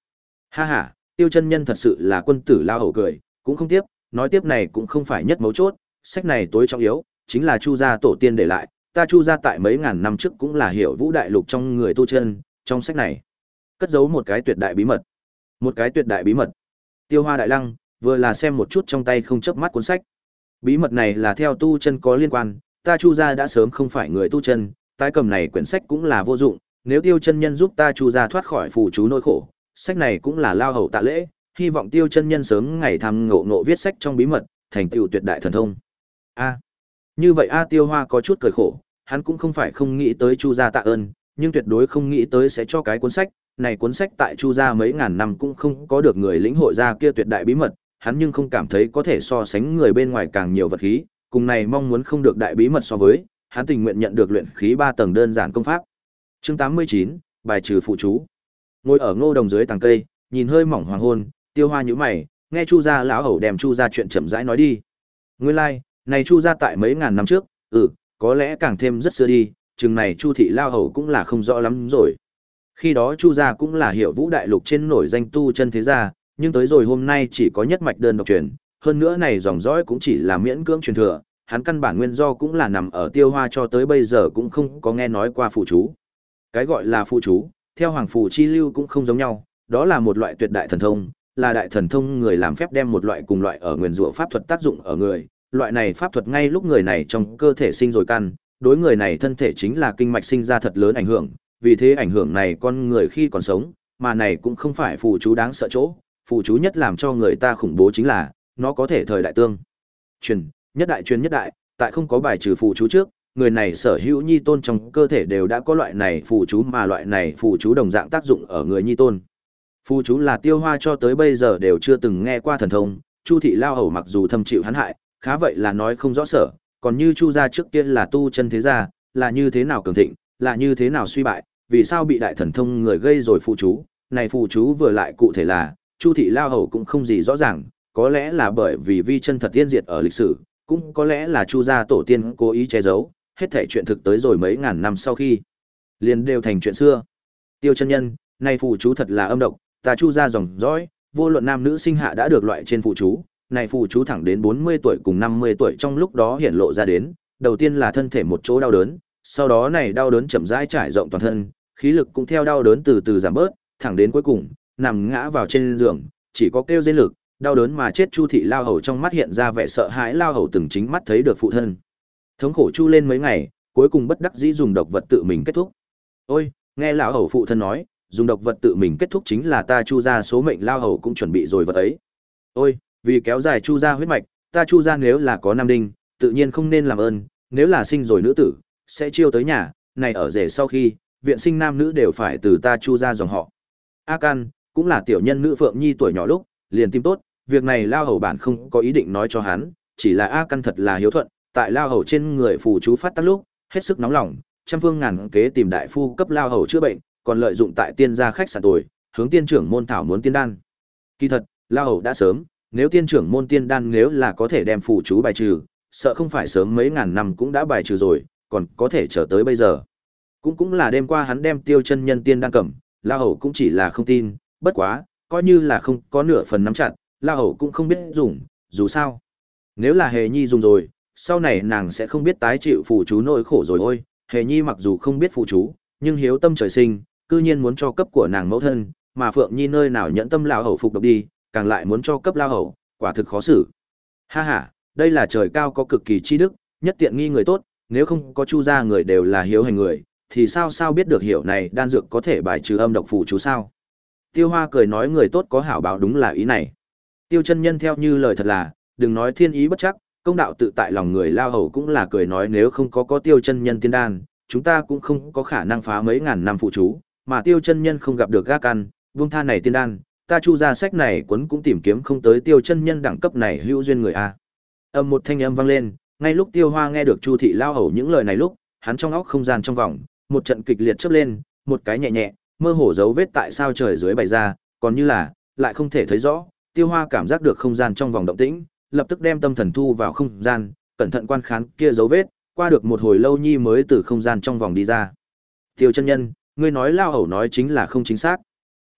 Ha ha, Tiêu chân nhân thật sự là quân tử lao hầu cười, cũng không tiếp, nói tiếp này cũng không phải nhất mấu chốt, sách này tối trọng yếu, chính là Chu gia tổ tiên để lại, ta Chu gia tại mấy ngàn năm trước cũng là hiểu vũ đại lục trong người tu chân, trong sách này cất giấu một cái tuyệt đại bí mật. Một cái tuyệt đại bí mật. Tiêu Hoa đại lăng, vừa là xem một chút trong tay không chớp mắt cuốn sách. Bí mật này là theo tu chân có liên quan, ta Chu gia đã sớm không phải người tu chân, tái cầm này quyển sách cũng là vô dụng, nếu Tiêu chân nhân giúp ta Chu gia thoát khỏi phù chú nỗi khổ, sách này cũng là lao hầu tạ lễ, hy vọng Tiêu chân nhân sớm ngày tham ngộ ngộ viết sách trong bí mật, thành tựu tuyệt đại thần thông. A. Như vậy A Tiêu Hoa có chút cười khổ, hắn cũng không phải không nghĩ tới Chu gia tạ ơn, nhưng tuyệt đối không nghĩ tới sẽ cho cái cuốn sách, này cuốn sách tại Chu gia mấy ngàn năm cũng không có được người lĩnh hội ra kia tuyệt đại bí mật, hắn nhưng không cảm thấy có thể so sánh người bên ngoài càng nhiều vật khí, cùng này mong muốn không được đại bí mật so với, hắn tình nguyện nhận được luyện khí ba tầng đơn giản công pháp. Chương tám mươi chín, bài trừ phụ chú. Ngồi ở ngô đồng dưới tàng cây, nhìn hơi mỏng hoàng hôn, Tiêu Hoa nhíu mày, nghe Chu gia lão hầu đem Chu gia chuyện chậm rãi nói đi. Nguyên lai, like, này Chu gia tại mấy ngàn năm trước, ừ, có lẽ càng thêm rất xưa đi, chừng này Chu thị lao hầu cũng là không rõ lắm rồi. Khi đó Chu gia cũng là hiệu vũ đại lục trên nổi danh tu chân thế gia, nhưng tới rồi hôm nay chỉ có nhất mạch đơn độc truyền, hơn nữa này dòng dõi cũng chỉ là miễn cưỡng truyền thừa, hắn căn bản nguyên do cũng là nằm ở Tiêu Hoa cho tới bây giờ cũng không có nghe nói qua phụ chú. Cái gọi là phụ chú, theo hoàng phù chi lưu cũng không giống nhau, đó là một loại tuyệt đại thần thông, là đại thần thông người làm phép đem một loại cùng loại ở nguyên rủa pháp thuật tác dụng ở người, loại này pháp thuật ngay lúc người này trong cơ thể sinh rồi căn, đối người này thân thể chính là kinh mạch sinh ra thật lớn ảnh hưởng, vì thế ảnh hưởng này con người khi còn sống, mà này cũng không phải phù chú đáng sợ chỗ, phù chú nhất làm cho người ta khủng bố chính là, nó có thể thời đại tương truyền, nhất đại truyền nhất đại, tại không có bài trừ phù chú trước, người này sở hữu nhi tôn trong cơ thể đều đã có loại này phù chú mà loại này phù chú đồng dạng tác dụng ở người nhi tôn. Phù chú là Tiêu Hoa cho tới bây giờ đều chưa từng nghe qua thần thông, Chu thị lao hầu mặc dù thâm chịu hắn hại, khá vậy là nói không rõ sở, còn như Chu gia trước kia là tu chân thế gia, là như thế nào cường thịnh, là như thế nào suy bại, vì sao bị đại thần thông người gây rồi phù chú, này phù chú vừa lại cụ thể là, Chu thị lao hầu cũng không gì rõ ràng, có lẽ là bởi vì vi chân thật tiên diệt ở lịch sử, cũng có lẽ là Chu gia tổ tiên cố ý che giấu, hết thảy chuyện thực tới rồi mấy ngàn năm sau khi, liền đều thành chuyện xưa. Tiêu chân nhân, này phù chú thật là âm độc, ta Chu gia dòng dõi, vô luận nam nữ sinh hạ đã được loại trên phù chú, này phù chú thẳng đến bốn mươi tuổi cùng năm mươi tuổi trong lúc đó hiển lộ ra đến, đầu tiên là thân thể một chỗ đau đớn, sau đó này đau đớn chậm rãi trải rộng toàn thân, khí lực cũng theo đau đớn từ từ giảm bớt, thẳng đến cuối cùng, nằm ngã vào trên giường, chỉ có kêu rên lực, đau đớn mà chết. Chu thị lao hầu trong mắt hiện ra vẻ sợ hãi, lao hầu từng chính mắt thấy được phụ thân thống khổ chu lên mấy ngày, cuối cùng bất đắc dĩ dùng độc vật tự mình kết thúc. Ôi, nghe lão hầu phụ thân nói, dùng độc vật tự mình kết thúc chính là ta Chu gia số mệnh, lao hầu cũng chuẩn bị rồi vật ấy. Ôi, vì kéo dài Chu gia huyết mạch, ta Chu gia nếu là có nam đinh, tự nhiên không nên làm ơn, nếu là sinh rồi nữ tử, sẽ chiêu tới nhà, này ở rể sau khi, viện sinh nam nữ đều phải từ ta Chu gia dòng họ. A Căn, cũng là tiểu nhân nữ Phượng Nhi tuổi nhỏ lúc, liền tim tốt, việc này lao hầu bản không có ý định nói cho hắn, chỉ là A Căn thật là hiếu thuận, tại lao hầu trên người phù chú phát tác lúc, hết sức nóng lòng, trăm phương ngàn kế tìm đại phu cấp lao hầu chữa bệnh, còn lợi dụng tại tiên gia khách sạn tuổi, hướng tiên trưởng môn thảo muốn tiên đan. Kỳ thật, lao hầu đã sớm, nếu tiên trưởng môn tiên đan nếu là có thể đem phù chú bài trừ, sợ không phải sớm mấy ngàn năm cũng đã bài trừ rồi, còn có thể chờ tới bây giờ. Cũng cũng là đêm qua hắn đem Tiêu chân nhân tiên đan cầm, lao hầu cũng chỉ là không tin, bất quá, coi như là không có nửa phần nắm chặt, lao hầu cũng không biết dùng, dù sao. Nếu là Hề Nhi dùng rồi, sau này nàng sẽ không biết tái chịu phù chú nỗi khổ rồi. Ôi, Hề Nhi mặc dù không biết phù chú, nhưng hiếu tâm trời sinh, cư nhiên muốn cho cấp của nàng mẫu thân, mà Phượng Nhi nơi nào nhẫn tâm lao hầu phục độc đi, càng lại muốn cho cấp lao hầu, quả thực khó xử. Ha ha, đây là trời cao có cực kỳ chi đức, nhất tiện nghi người tốt, nếu không có Chu gia người đều là hiếu hành người, thì sao sao biết được hiểu này đan dược có thể bài trừ âm độc phù chú sao? Tiêu Hoa cười nói người tốt có hảo báo, đúng là ý này. Tiêu chân nhân theo như lời thật là, đừng nói thiên ý bất chắc, công đạo tự tại lòng người, lao hầu cũng là cười nói nếu không có có Tiêu chân nhân tiên đan, chúng ta cũng không có khả năng phá mấy ngàn năm phụ chú, mà Tiêu chân nhân không gặp được gác ăn, buông tha này tiên đan, ta Chu gia sách này cuốn cũng tìm kiếm không tới Tiêu chân nhân đẳng cấp này hữu duyên người a. Âm một thanh âm vang lên, ngay lúc Tiêu Hoa nghe được Chu thị lao hầu những lời này lúc, hắn trong óc không gian trong vòng, một trận kịch liệt chớp lên, một cái nhẹ nhẹ, mơ hồ dấu vết tại sao trời dưới bày ra, còn như là lại không thể thấy rõ. Tiêu Hoa cảm giác được không gian trong vòng động tĩnh, lập tức đem tâm thần thu vào không gian, cẩn thận quan khán kia dấu vết, qua được một hồi lâu nhi mới từ không gian trong vòng đi ra. Tiêu chân nhân, ngươi nói lao hầu nói chính là không chính xác.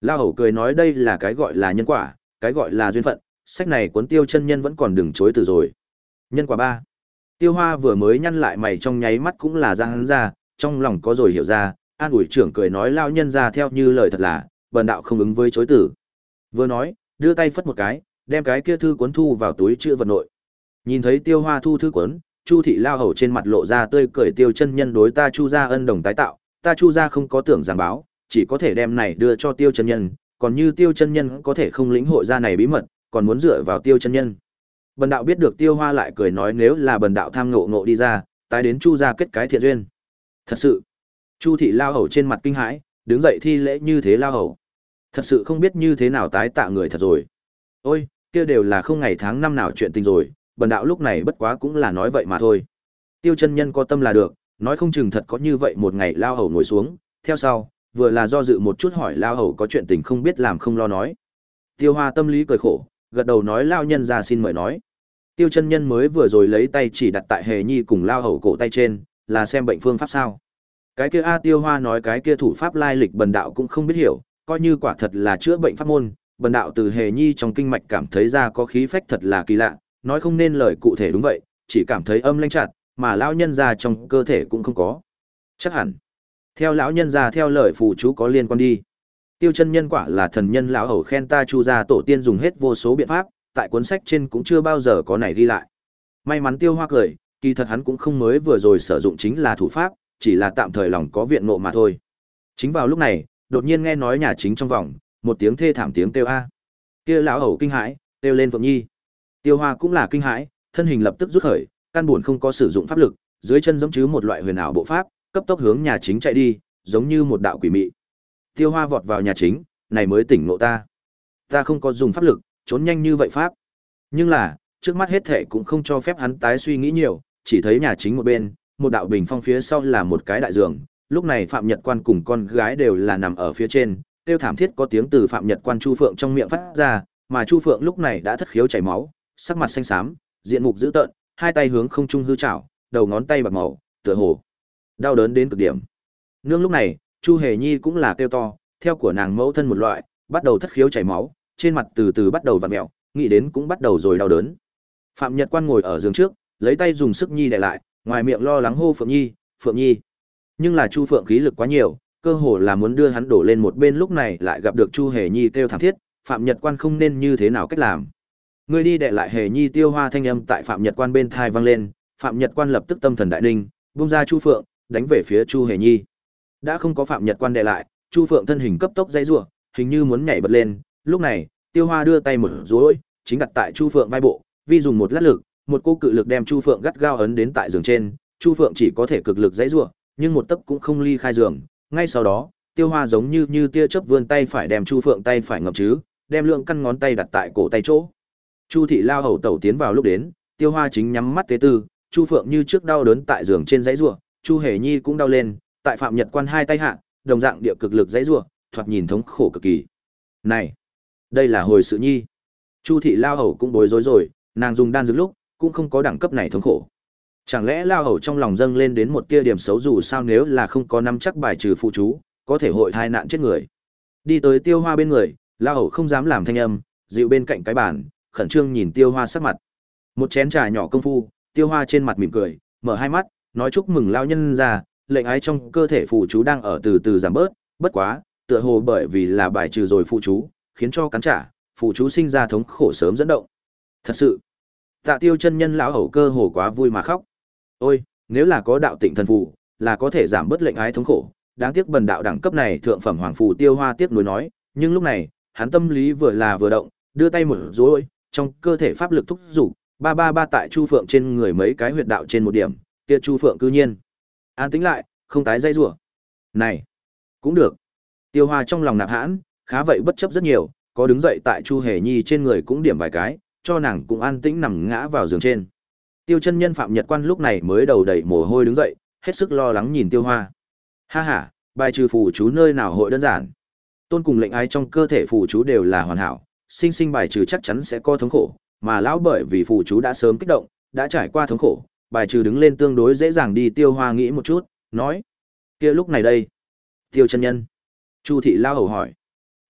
Lao hầu cười nói đây là cái gọi là nhân quả, cái gọi là duyên phận, sách này cuốn Tiêu chân nhân vẫn còn đừng chối từ rồi. Nhân quả ba. Tiêu Hoa vừa mới nhăn lại mày trong nháy mắt cũng là ra hắn ra, trong lòng có rồi hiểu ra, an ủi trưởng cười nói lao nhân ra theo như lời thật là, bần đạo không ứng với chối từ. Vừa nói, đưa tay phất một cái, đem cái kia thư cuốn thu vào túi chữ vật nội. Nhìn thấy Tiêu Hoa thu thư cuốn, Chu thị lao hầu trên mặt lộ ra tươi cười Tiêu chân nhân đối ta Chu gia ân đồng tái tạo, ta Chu gia không có tưởng giảng báo, chỉ có thể đem này đưa cho Tiêu chân nhân, còn như Tiêu chân nhân có thể không lĩnh hội ra này bí mật, còn muốn dựa vào Tiêu chân nhân. Bần đạo biết được Tiêu Hoa lại cười nói nếu là bần đạo tham ngộ ngộ đi ra, tái đến Chu gia kết cái thiện duyên. Thật sự. Chu thị lao hầu trên mặt kinh hãi, đứng dậy thi lễ như thế lao hầu. Thật sự không biết như thế nào tái tạ người thật rồi. Ôi, kia đều là không ngày tháng năm nào chuyện tình rồi, bần đạo lúc này bất quá cũng là nói vậy mà thôi. Tiêu chân nhân có tâm là được, nói không chừng thật có như vậy một ngày lao hầu ngồi xuống, theo sau, vừa là do dự một chút hỏi lao hầu có chuyện tình không biết làm không lo nói. Tiêu Hoa tâm lý cười khổ, gật đầu nói lao nhân ra xin mời nói. Tiêu chân nhân mới vừa rồi lấy tay chỉ đặt tại hề nhi cùng lao hầu cổ tay trên, là xem bệnh phương pháp sao. Cái kia A Tiêu Hoa nói cái kia thủ pháp lai lịch bần đạo cũng không biết hiểu, coi như quả thật là chữa bệnh pháp môn, bần đạo từ hề nhi trong kinh mạch cảm thấy ra có khí phách thật là kỳ lạ, nói không nên lời cụ thể đúng vậy, chỉ cảm thấy âm lãnh chặt, mà lão nhân ra trong cơ thể cũng không có. Chắc hẳn, theo lão nhân ra theo lời phù chú có liên quan đi. Tiêu chân nhân quả là thần nhân lão hầu khen ta Chu gia tổ tiên dùng hết vô số biện pháp, tại cuốn sách trên cũng chưa bao giờ có này ghi lại. May mắn Tiêu Hoa cười, kỳ thật hắn cũng không mới vừa rồi sử dụng chính là thủ pháp, chỉ là tạm thời lòng có viện nộ mà thôi. Chính vào lúc này, đột nhiên nghe nói nhà chính trong vòng, một tiếng thê thảm tiếng kêu a. Kia lão hầu kinh hãi, kêu lên Phượng Nhi. Tiêu Hoa cũng là kinh hãi, thân hình lập tức rút khởi, căn buồn không có sử dụng pháp lực, dưới chân giống chứ một loại huyền ảo bộ pháp, cấp tốc hướng nhà chính chạy đi, giống như một đạo quỷ mị. Tiêu Hoa vọt vào nhà chính, này mới tỉnh ngộ ta. Ta không có dùng pháp lực, trốn nhanh như vậy pháp. Nhưng là, trước mắt hết thệ cũng không cho phép hắn tái suy nghĩ nhiều, chỉ thấy nhà chính một bên, một đạo bình phong phía sau là một cái đại giường, lúc này Phạm Nhật Quan cùng con gái đều là nằm ở phía trên, tiêu thảm thiết có tiếng từ Phạm Nhật Quan Chu Phượng trong miệng phát ra, mà Chu Phượng lúc này đã thất khiếu chảy máu, sắc mặt xanh xám, diện mục dữ tợn, hai tay hướng không trung hư chảo, đầu ngón tay bạc màu, tựa hồ đau đớn đến cực điểm. Nương lúc này, Chu Hề Nhi cũng là kêu to, theo của nàng mẫu thân một loại, bắt đầu thất khiếu chảy máu, trên mặt từ từ bắt đầu vặn mèo, nghĩ đến cũng bắt đầu rồi đau đớn. Phạm Nhật Quan ngồi ở giường trước, lấy tay dùng sức nhi đè lại, ngoài miệng lo lắng hô Phượng Nhi, Phượng Nhi. Nhưng là Chu Phượng khí lực quá nhiều, cơ hồ là muốn đưa hắn đổ lên một bên, lúc này lại gặp được Chu Hề Nhi kêu thảm thiết, Phạm Nhật Quan không nên như thế nào cách làm. Người đi đè lại Hề Nhi. Tiêu Hoa thanh âm tại Phạm Nhật Quan bên thai vang lên, Phạm Nhật Quan lập tức tâm thần đại ninh, buông ra Chu Phượng, đánh về phía Chu Hề Nhi. Đã không có Phạm Nhật Quan đè lại, Chu Phượng thân hình cấp tốc dãy rủa, hình như muốn nhảy bật lên, lúc này, Tiêu Hoa đưa tay một duỗi, chính đặt tại Chu Phượng vai bộ, vi dùng một lát lực, một cô cự lực đem Chu Phượng gắt gao ấn đến tại giường trên, Chu Phượng chỉ có thể cực lực dãy rủa, nhưng một tấc cũng không ly khai giường. Ngay sau đó, Tiêu Hoa giống như như tia chớp vươn tay phải đem Chu Phượng tay phải ngậm chứ, đem lượng căn ngón tay đặt tại cổ tay chỗ. Chu thị lao hầu tẩu tiến vào lúc đến, Tiêu Hoa chính nhắm mắt tế tư, Chu Phượng như trước đau đớn tại giường trên dãy rủa, Chu Hề Nhi cũng đau lên, tại Phạm Nhật Quan hai tay hạ, đồng dạng địa cực lực dãy rủa, thoạt nhìn thống khổ cực kỳ. Này, đây là hồi sự nhi. Chu thị lao hầu cũng bối rối rồi, nàng dùng đan dược lúc cũng không có đẳng cấp này thống khổ. Chẳng lẽ lao hầu trong lòng dâng lên đến một tia điểm xấu dù sao nếu là không có nắm chắc bài trừ phụ chú, có thể hội tai nạn chết người. Đi tới Tiêu Hoa bên người, lao hầu không dám làm thanh âm, dịu bên cạnh cái bàn, khẩn trương nhìn Tiêu Hoa sắc mặt. Một chén trà nhỏ công phu, Tiêu Hoa trên mặt mỉm cười, mở hai mắt, nói chúc mừng lao nhân ra, lệnh ái trong cơ thể phụ chú đang ở từ từ giảm bớt, bất quá, tựa hồ bởi vì là bài trừ rồi phụ chú, khiến cho cắn trả, phụ chú sinh ra thống khổ sớm dẫn động. Thật sự, Tạ Tiêu chân nhân lão hầu cơ hồ quá vui mà khóc. Ôi, nếu là có đạo tịnh thần phù, là có thể giảm bớt lệnh ái thống khổ, đáng tiếc bần đạo đẳng cấp này thượng phẩm hoàng phù. Tiêu Hoa tiếc nuối nói, nhưng lúc này, hắn tâm lý vừa là vừa động, đưa tay một duỗi, trong cơ thể pháp lực thúc dục, ba ba ba tại Chu Phượng trên người mấy cái huyệt đạo trên một điểm, kia Chu Phượng cư nhiên an tĩnh lại, không tái dây rủa. Này, cũng được. Tiêu Hoa trong lòng nạp hãn, khá vậy bất chấp rất nhiều, có đứng dậy tại Chu Hề Nhi trên người cũng điểm vài cái, cho nàng cũng an tĩnh nằm ngã vào giường trên. Tiêu chân nhân Phạm Nhật Quan lúc này mới đầu đầy mồ hôi đứng dậy, hết sức lo lắng nhìn Tiêu Hoa. Ha ha, bài trừ phù chú nơi nào hội đơn giản. Tôn cùng lệnh ái trong cơ thể phù chú đều là hoàn hảo, sinh sinh bài trừ chắc chắn sẽ có thống khổ, mà lão bởi vì phù chú đã sớm kích động, đã trải qua thống khổ, bài trừ đứng lên tương đối dễ dàng đi. Tiêu Hoa nghĩ một chút, nói: "Kia lúc này đây, Tiêu chân nhân." Chu thị lao hầu hỏi: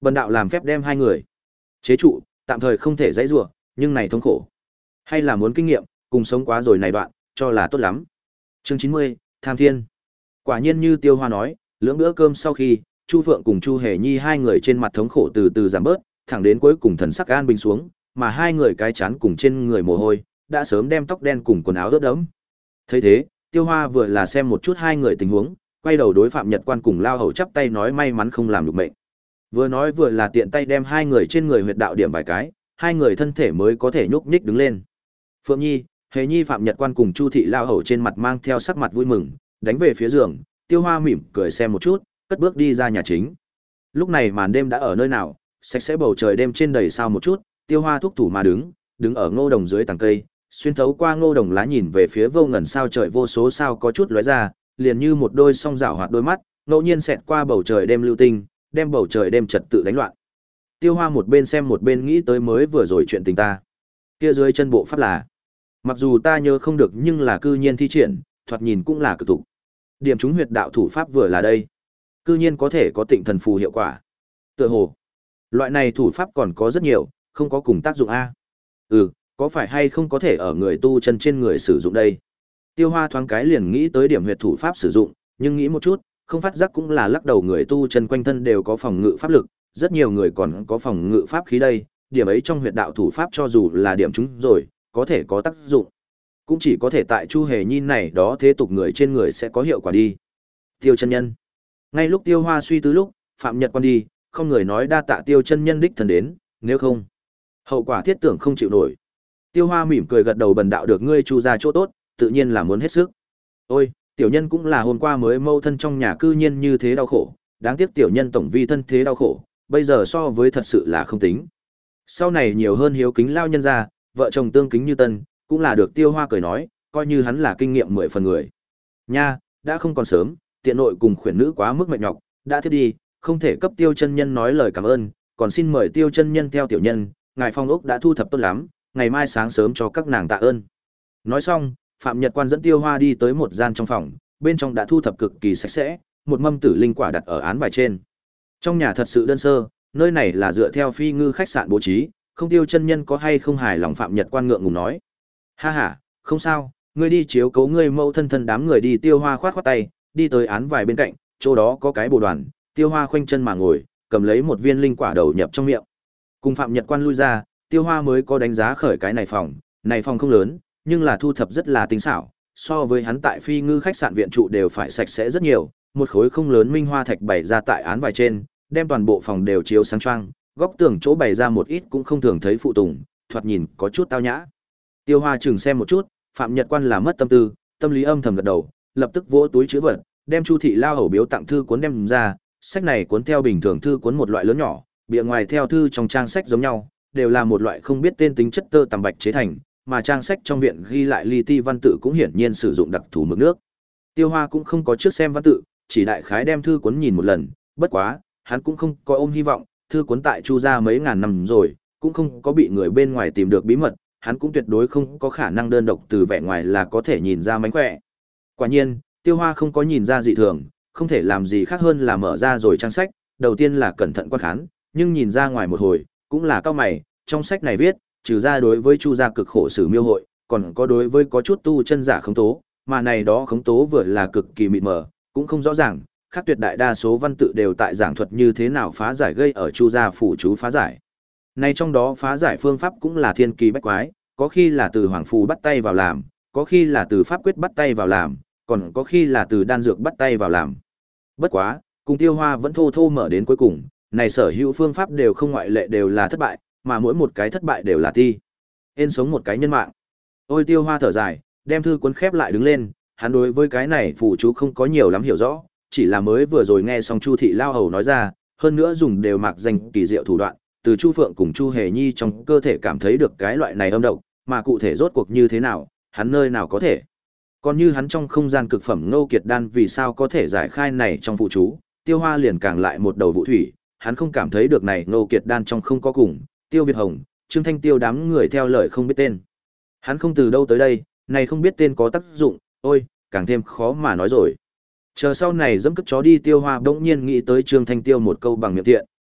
Bần đạo làm phép đem hai người chế trụ, tạm thời không thể dãy rủa, nhưng này thống khổ. Hay là muốn kinh nghiệm, cùng sống quá rồi này đoạn, cho là tốt lắm. Chương chín mươi, Tham Thiên. Quả nhiên như Tiêu Hoa nói, lưỡng bữa cơm sau khi, Chu Phượng cùng Chu Hề Nhi hai người trên mặt thống khổ từ từ giảm bớt, thẳng đến cuối cùng thần sắc an bình xuống, mà hai người cái chán cùng trên người mồ hôi, đã sớm đem tóc đen cùng quần áo ướt đẫm. Thấy thế, Tiêu Hoa vừa là xem một chút hai người tình huống, quay đầu đối Phạm Nhật Quan cùng Lao Hầu chắp tay nói may mắn không làm được mệnh. Vừa nói vừa là tiện tay đem hai người trên người huyệt đạo điểm vài cái, hai người thân thể mới có thể nhúc nhích đứng lên. Phượng Nhi, Hề Nhi, Phạm Nhật Quan cùng Chu thị Lao Hầu trên mặt mang theo sắc mặt vui mừng, đánh về phía giường, Tiêu Hoa mỉm cười xem một chút, cất bước đi ra nhà chính. Lúc này màn đêm đã ở nơi nào, sạch sẽ bầu trời đêm trên đầy sao một chút, Tiêu Hoa thúc thủ mà đứng, đứng ở ngô đồng dưới tàng cây, xuyên thấu qua ngô đồng lá nhìn về phía vô ngần sao trời vô số sao có chút lóe ra, liền như một đôi song rảo hoạt đôi mắt, ngẫu nhiên xẹt qua bầu trời đêm lưu tinh, đem bầu trời đêm trật tự đánh loạn. Tiêu Hoa một bên xem một bên nghĩ tới mới vừa rồi chuyện tình ta. Kia dưới chân bộ pháp là, mặc dù ta nhớ không được nhưng là cư nhiên thi triển, thoạt nhìn cũng là cực tục. Điểm trúng huyệt đạo thủ pháp vừa là đây, cư nhiên có thể có tịnh thần phù hiệu quả. Tựa hồ, loại này thủ pháp còn có rất nhiều, không có cùng tác dụng a. Ừ, có phải hay không có thể ở người tu chân trên người sử dụng đây? Tiêu Hoa thoáng cái liền nghĩ tới điểm huyệt thủ pháp sử dụng, nhưng nghĩ một chút, không phát giác cũng là lắc đầu người tu chân quanh thân đều có phòng ngự pháp lực, rất nhiều người còn có phòng ngự pháp khí đây, điểm ấy trong huyệt đạo thủ pháp cho dù là điểm chúng rồi, có thể có tác dụng. Cũng chỉ có thể tại Chu Hề Nhi này đó thế tục người trên người sẽ có hiệu quả đi. Tiêu chân nhân. Ngay lúc Tiêu Hoa suy tư lúc, Phạm Nhật Quan đi, không người nói đa tạ Tiêu chân nhân đích thần đến, nếu không, hậu quả thiết tưởng không chịu nổi. Tiêu Hoa mỉm cười gật đầu bần đạo được ngươi Chu ra chỗ tốt, tự nhiên là muốn hết sức. Ôi, tiểu nhân cũng là hôm qua mới mâu thân trong nhà cư nhiên như thế đau khổ, đáng tiếc tiểu nhân tổng vi thân thế đau khổ, bây giờ so với thật sự là không tính. Sau này nhiều hơn hiếu kính lao nhân ra, vợ chồng tương kính như tân, cũng là được Tiêu Hoa cười nói, coi như hắn là kinh nghiệm mười phần người. Nha, đã không còn sớm, tiện nội cùng khuyển nữ quá mức mệt nhọc, đã thiết đi, không thể cấp Tiêu chân nhân nói lời cảm ơn, còn xin mời Tiêu chân nhân theo tiểu nhân, ngài phong ốc đã thu thập tốt lắm, ngày mai sáng sớm cho các nàng tạ ơn. Nói xong, Phạm Nhật Quan dẫn Tiêu Hoa đi tới một gian trong phòng, bên trong đã thu thập cực kỳ sạch sẽ, một mâm tử linh quả đặt ở án bài trên. Trong nhà thật sự đơn sơ, nơi này là dựa theo phi ngư khách sạn bố trí, không Tiêu chân nhân có hay không hài lòng Phạm Nhật Quan ngượng ngùng nói. Ha ha, không sao, ngươi đi chiếu cố ngươi mâu thân thân đám người đi. Tiêu Hoa khoát khoát tay, đi tới án vải bên cạnh, chỗ đó có cái bồ đoàn, Tiêu Hoa khoanh chân mà ngồi, cầm lấy một viên linh quả đầu nhập trong miệng. Cùng Phạm Nhật Quan lui ra, Tiêu Hoa mới có đánh giá khởi cái này phòng, này phòng không lớn, nhưng là thu thập rất là tinh xảo, so với hắn tại phi ngư khách sạn viện trụ đều phải sạch sẽ rất nhiều, một khối không lớn minh hoa thạch bày ra tại án vải trên, đem toàn bộ phòng đều chiếu sáng choang, góc tường chỗ bày ra một ít cũng không thường thấy phụ tùng, thoạt nhìn có chút tao nhã. Tiêu Hoa chừng xem một chút, Phạm Nhật Quan là mất tâm tư, tâm lý âm thầm gật đầu, lập tức vỗ túi trữ vật, đem Chu thị Lao Hầu biếu tặng thư cuốn đem ra, sách này cuốn theo bình thường thư cuốn một loại lớn nhỏ, bìa ngoài theo thư trong trang sách giống nhau, đều là một loại không biết tên tính chất tơ tằm bạch chế thành, mà trang sách trong viện ghi lại li ti văn tự cũng hiển nhiên sử dụng đặc thù mực nước. Tiêu Hoa cũng không có trước xem văn tự, chỉ đại khái đem thư cuốn nhìn một lần, bất quá, hắn cũng không có ôm hy vọng, thư cuốn tại Chu gia mấy ngàn năm rồi, cũng không có bị người bên ngoài tìm được bí mật, hắn cũng tuyệt đối không có khả năng đơn độc từ vẻ ngoài là có thể nhìn ra mánh khỏe. Quả nhiên, Tiêu Hoa không có nhìn ra dị thường, không thể làm gì khác hơn là mở ra rồi trang sách, đầu tiên là cẩn thận quan khán, nhưng nhìn ra ngoài một hồi, cũng là cao mày, trong sách này viết, trừ ra đối với Chu gia cực khổ sử miêu hội, còn có đối với có chút tu chân giả khống tố, mà này đó khống tố vừa là cực kỳ mịt mờ, cũng không rõ ràng, khác tuyệt đại đa số văn tự đều tại giảng thuật như thế nào phá giải gây ở Chu gia phủ chú phá giải. Này trong đó phá giải phương pháp cũng là thiên kỳ bách quái, có khi là từ hoàng phù bắt tay vào làm, có khi là từ pháp quyết bắt tay vào làm, còn có khi là từ đan dược bắt tay vào làm. Bất quá, cùng Tiêu Hoa vẫn thô thô mở đến cuối cùng, này sở hữu phương pháp đều không ngoại lệ đều là thất bại, mà mỗi một cái thất bại đều là thi. Ên sống một cái nhân mạng. Ôi Tiêu Hoa thở dài, đem thư cuốn khép lại đứng lên, hắn đối với cái này phù chú không có nhiều lắm hiểu rõ, chỉ là mới vừa rồi nghe xong Chu thị Lao Hầu nói ra, hơn nữa dùng đều mạc danh kỳ diệu thủ đoạn, từ Chu Phượng cùng Chu Hề Nhi trong cơ thể cảm thấy được cái loại này âm độc, mà cụ thể rốt cuộc như thế nào, hắn nơi nào có thể. Còn như hắn trong không gian cực phẩm Ngô Kiệt đan vì sao có thể giải khai này trong phụ chú, Tiêu Hoa liền càng lại một đầu vụ thủy, hắn không cảm thấy được này Ngô Kiệt đan trong không có cùng, Tiêu Việt Hồng, Trương Thanh Tiêu đám người theo lời không biết tên. Hắn không từ đâu tới đây, này không biết tên có tác dụng, ôi, càng thêm khó mà nói rồi. Chờ sau này dẫm cất chó đi Tiêu Hoa bỗng nhiên nghĩ tới Trương Thanh Tiêu một câu bằng miệng thiện,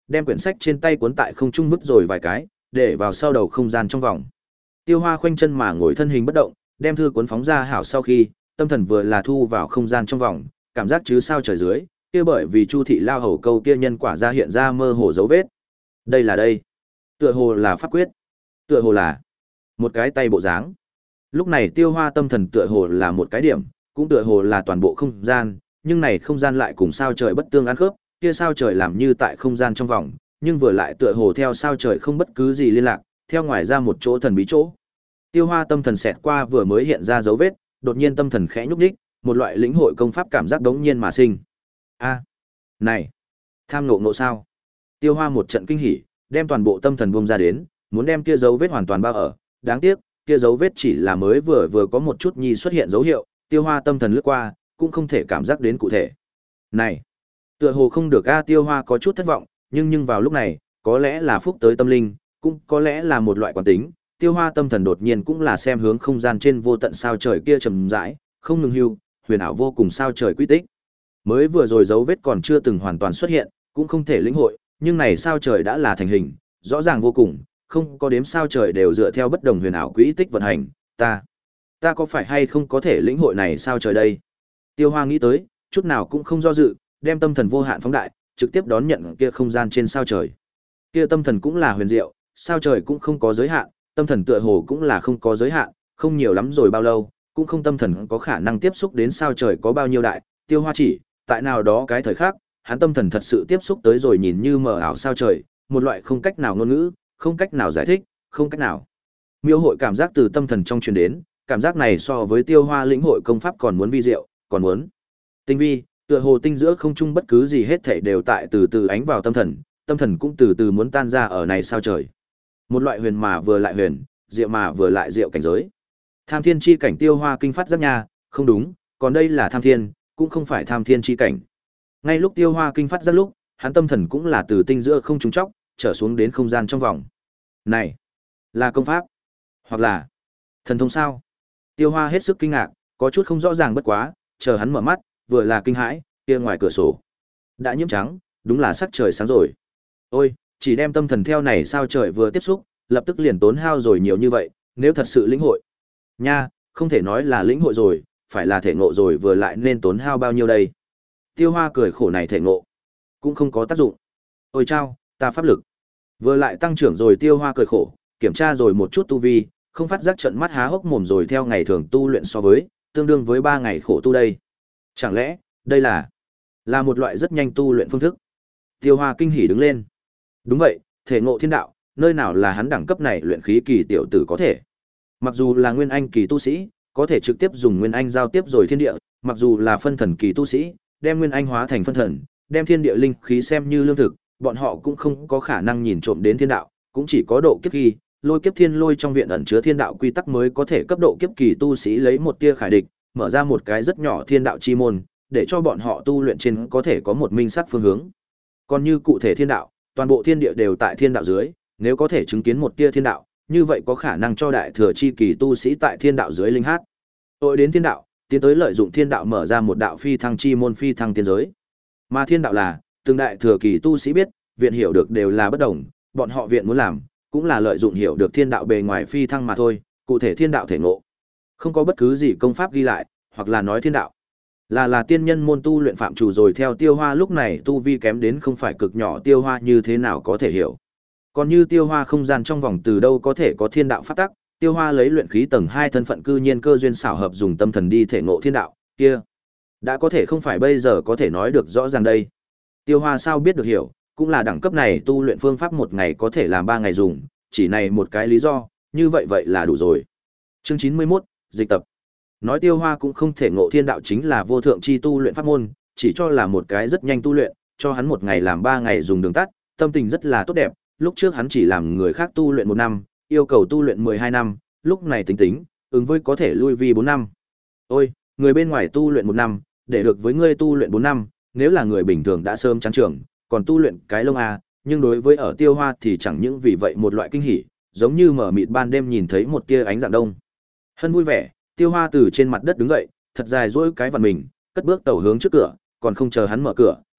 đem quyển sách trên tay cuốn tại không trung vứt rồi vài cái, để vào sau đầu không gian trong vòng. Tiêu Hoa khoanh chân mà ngồi thân hình bất động, đem thư cuốn phóng ra hảo sau khi, tâm thần vừa là thu vào không gian trong vòng, cảm giác chứ sao trời dưới, kia bởi vì Chu thị lao hầu câu kia nhân quả ra hiện ra mơ hồ dấu vết. Đây là đây, tựa hồ là pháp quyết, tựa hồ là một cái tay bộ dáng. Lúc này Tiêu Hoa tâm thần tựa hồ là một cái điểm, cũng tựa hồ là toàn bộ không gian, nhưng này không gian lại cùng sao trời bất tương ăn khớp, kia sao trời làm như tại không gian trong vòng, nhưng vừa lại tựa hồ theo sao trời không bất cứ gì liên lạc, theo ngoài ra một chỗ thần bí chỗ. Tiêu Hoa tâm thần xẹt qua vừa mới hiện ra dấu vết, đột nhiên tâm thần khẽ nhúc nhích, một loại lĩnh hội công pháp cảm giác đống nhiên mà sinh. A, này, tham ngộ ngộ sao? Tiêu Hoa một trận kinh hỉ, đem toàn bộ tâm thần buông ra đến, muốn đem kia dấu vết hoàn toàn bao ở, đáng tiếc, kia dấu vết chỉ là mới vừa vừa có một chút nhi xuất hiện dấu hiệu, Tiêu Hoa tâm thần lướt qua, cũng không thể cảm giác đến cụ thể. Này, tựa hồ không được a, Tiêu Hoa có chút thất vọng, nhưng nhưng vào lúc này, có lẽ là phúc tới tâm linh, cũng có lẽ là một loại quán tính, Tiêu Hoa tâm thần đột nhiên cũng là xem hướng không gian trên vô tận sao trời kia trầm rãi, không ngừng hưu, huyền ảo vô cùng sao trời quy tích. Mới vừa rồi dấu vết còn chưa từng hoàn toàn xuất hiện, cũng không thể lĩnh hội, nhưng này sao trời đã là thành hình, rõ ràng vô cùng, không có đếm sao trời đều dựa theo bất đồng huyền ảo quỹ tích vận hành, ta, ta có phải hay không có thể lĩnh hội này sao trời đây? Tiêu Hoa nghĩ tới, chút nào cũng không do dự, đem tâm thần vô hạn phóng đại, trực tiếp đón nhận kia không gian trên sao trời. Kia tâm thần cũng là huyền diệu, sao trời cũng không có giới hạn, tâm thần tựa hồ cũng là không có giới hạn, không nhiều lắm rồi bao lâu, cũng không tâm thần có khả năng tiếp xúc đến sao trời có bao nhiêu đại, Tiêu Hoa chỉ, tại nào đó cái thời khắc, hắn tâm thần thật sự tiếp xúc tới rồi nhìn như mờ ảo sao trời, một loại không cách nào ngôn ngữ, không cách nào giải thích, không cách nào miêu hội cảm giác từ tâm thần trong truyền đến, cảm giác này so với Tiêu Hoa lĩnh hội công pháp còn muốn vi diệu, còn muốn tinh vi, tựa hồ tinh giữa không trung bất cứ gì hết thảy đều tại từ từ ánh vào tâm thần, tâm thần cũng từ từ muốn tan ra ở này sao trời. Một loại huyền mà vừa lại huyền, diệu mà vừa lại diệu cảnh giới. Tham thiên chi cảnh Tiêu Hoa kinh phát giác nha, không đúng, còn đây là tham thiên, cũng không phải tham thiên chi cảnh. Ngay lúc Tiêu Hoa kinh phát giác lúc, hắn tâm thần cũng là từ tinh giữa không trung chóc, trở xuống đến không gian trong vòng. Này, là công pháp, hoặc là thần thông sao? Tiêu Hoa hết sức kinh ngạc, có chút không rõ ràng bất quá, chờ hắn mở mắt, vừa là kinh hãi, kia ngoài cửa sổ đã nhiễm trắng, đúng là sắc trời sáng rồi. Ôi, chỉ đem tâm thần theo này sao trời vừa tiếp xúc, lập tức liền tốn hao rồi nhiều như vậy, nếu thật sự lĩnh hội. Nha, không thể nói là lĩnh hội rồi, phải là thể ngộ rồi vừa lại nên tốn hao bao nhiêu đây. Tiêu Hoa cười khổ này thể ngộ, cũng không có tác dụng. Ôi chao, ta pháp lực vừa lại tăng trưởng rồi. Tiêu Hoa cười khổ, kiểm tra rồi một chút tu vi, không phát giác trận mắt há hốc mồm rồi theo ngày thường tu luyện so với, tương đương với ba ngày khổ tu đây. Chẳng lẽ, đây là là một loại rất nhanh tu luyện phương thức? Tiêu Hoa kinh hỉ đứng lên. Đúng vậy, thể ngộ thiên đạo, nơi nào là hắn đẳng cấp này luyện khí kỳ tiểu tử có thể. Mặc dù là nguyên anh kỳ tu sĩ, có thể trực tiếp dùng nguyên anh giao tiếp rồi thiên địa, mặc dù là phân thần kỳ tu sĩ, đem nguyên anh hóa thành phân thần, đem thiên địa linh khí xem như lương thực, bọn họ cũng không có khả năng nhìn trộm đến thiên đạo, cũng chỉ có độ kiếp kỳ, lôi kiếp thiên lôi trong viện ẩn chứa thiên đạo quy tắc mới có thể cấp độ kiếp kỳ tu sĩ lấy một tia khải địch, mở ra một cái rất nhỏ thiên đạo chi môn, để cho bọn họ tu luyện trên có thể có một minh sắc phương hướng. Còn như cụ thể thiên đạo, toàn bộ thiên địa đều tại thiên đạo dưới, nếu có thể chứng kiến một tia thiên đạo, như vậy có khả năng cho đại thừa chi kỳ tu sĩ tại thiên đạo dưới linh hát. Tội đến thiên đạo, tiến tới lợi dụng thiên đạo mở ra một đạo phi thăng chi môn phi thăng tiên giới. Mà thiên đạo là, từng đại thừa kỳ tu sĩ biết, viện hiểu được đều là bất đồng, bọn họ viện muốn làm, cũng là lợi dụng hiểu được thiên đạo bề ngoài phi thăng mà thôi, cụ thể thiên đạo thể ngộ. Không có bất cứ gì công pháp ghi lại, hoặc là nói thiên đạo là là tiên nhân môn tu luyện phạm chủ rồi. Theo Tiêu Hoa lúc này tu vi kém đến không phải cực nhỏ, Tiêu Hoa như thế nào có thể hiểu. Còn như Tiêu Hoa không gian trong vòng từ đâu có thể có thiên đạo pháp tắc, Tiêu Hoa lấy luyện khí tầng hai thân phận cư nhiên cơ duyên xảo hợp dùng tâm thần đi thể ngộ thiên đạo, kia đã có thể không phải bây giờ có thể nói được rõ ràng đây. Tiêu Hoa sao biết được hiểu, cũng là đẳng cấp này tu luyện phương pháp một ngày có thể làm ba ngày dùng, chỉ này một cái lý do, như vậy vậy là đủ rồi. Chương chín mươi mốt, dịch tập. Nói Tiêu Hoa cũng không thể ngộ thiên đạo chính là vô thượng chi tu luyện pháp môn, chỉ cho là một cái rất nhanh tu luyện, cho hắn một ngày làm ba ngày dùng đường tắt, tâm tình rất là tốt đẹp. Lúc trước hắn chỉ làm người khác tu luyện một năm, yêu cầu tu luyện mười hai năm, lúc này tính tính, ứng với có thể lui vi bốn năm. Ôi, người bên ngoài tu luyện một năm, để được với ngươi tu luyện bốn năm, nếu là người bình thường đã sớm chán trường, còn tu luyện cái lông a, nhưng đối với ở Tiêu Hoa thì chẳng những vì vậy một loại kinh hỉ, giống như mở mịt ban đêm nhìn thấy một tia ánh dạng đông. Hân vui vẻ, Tiêu Hoa từ trên mặt đất đứng dậy, thật dài duỗi cái vặn mình, cất bước tàu hướng trước cửa, còn không chờ hắn mở cửa,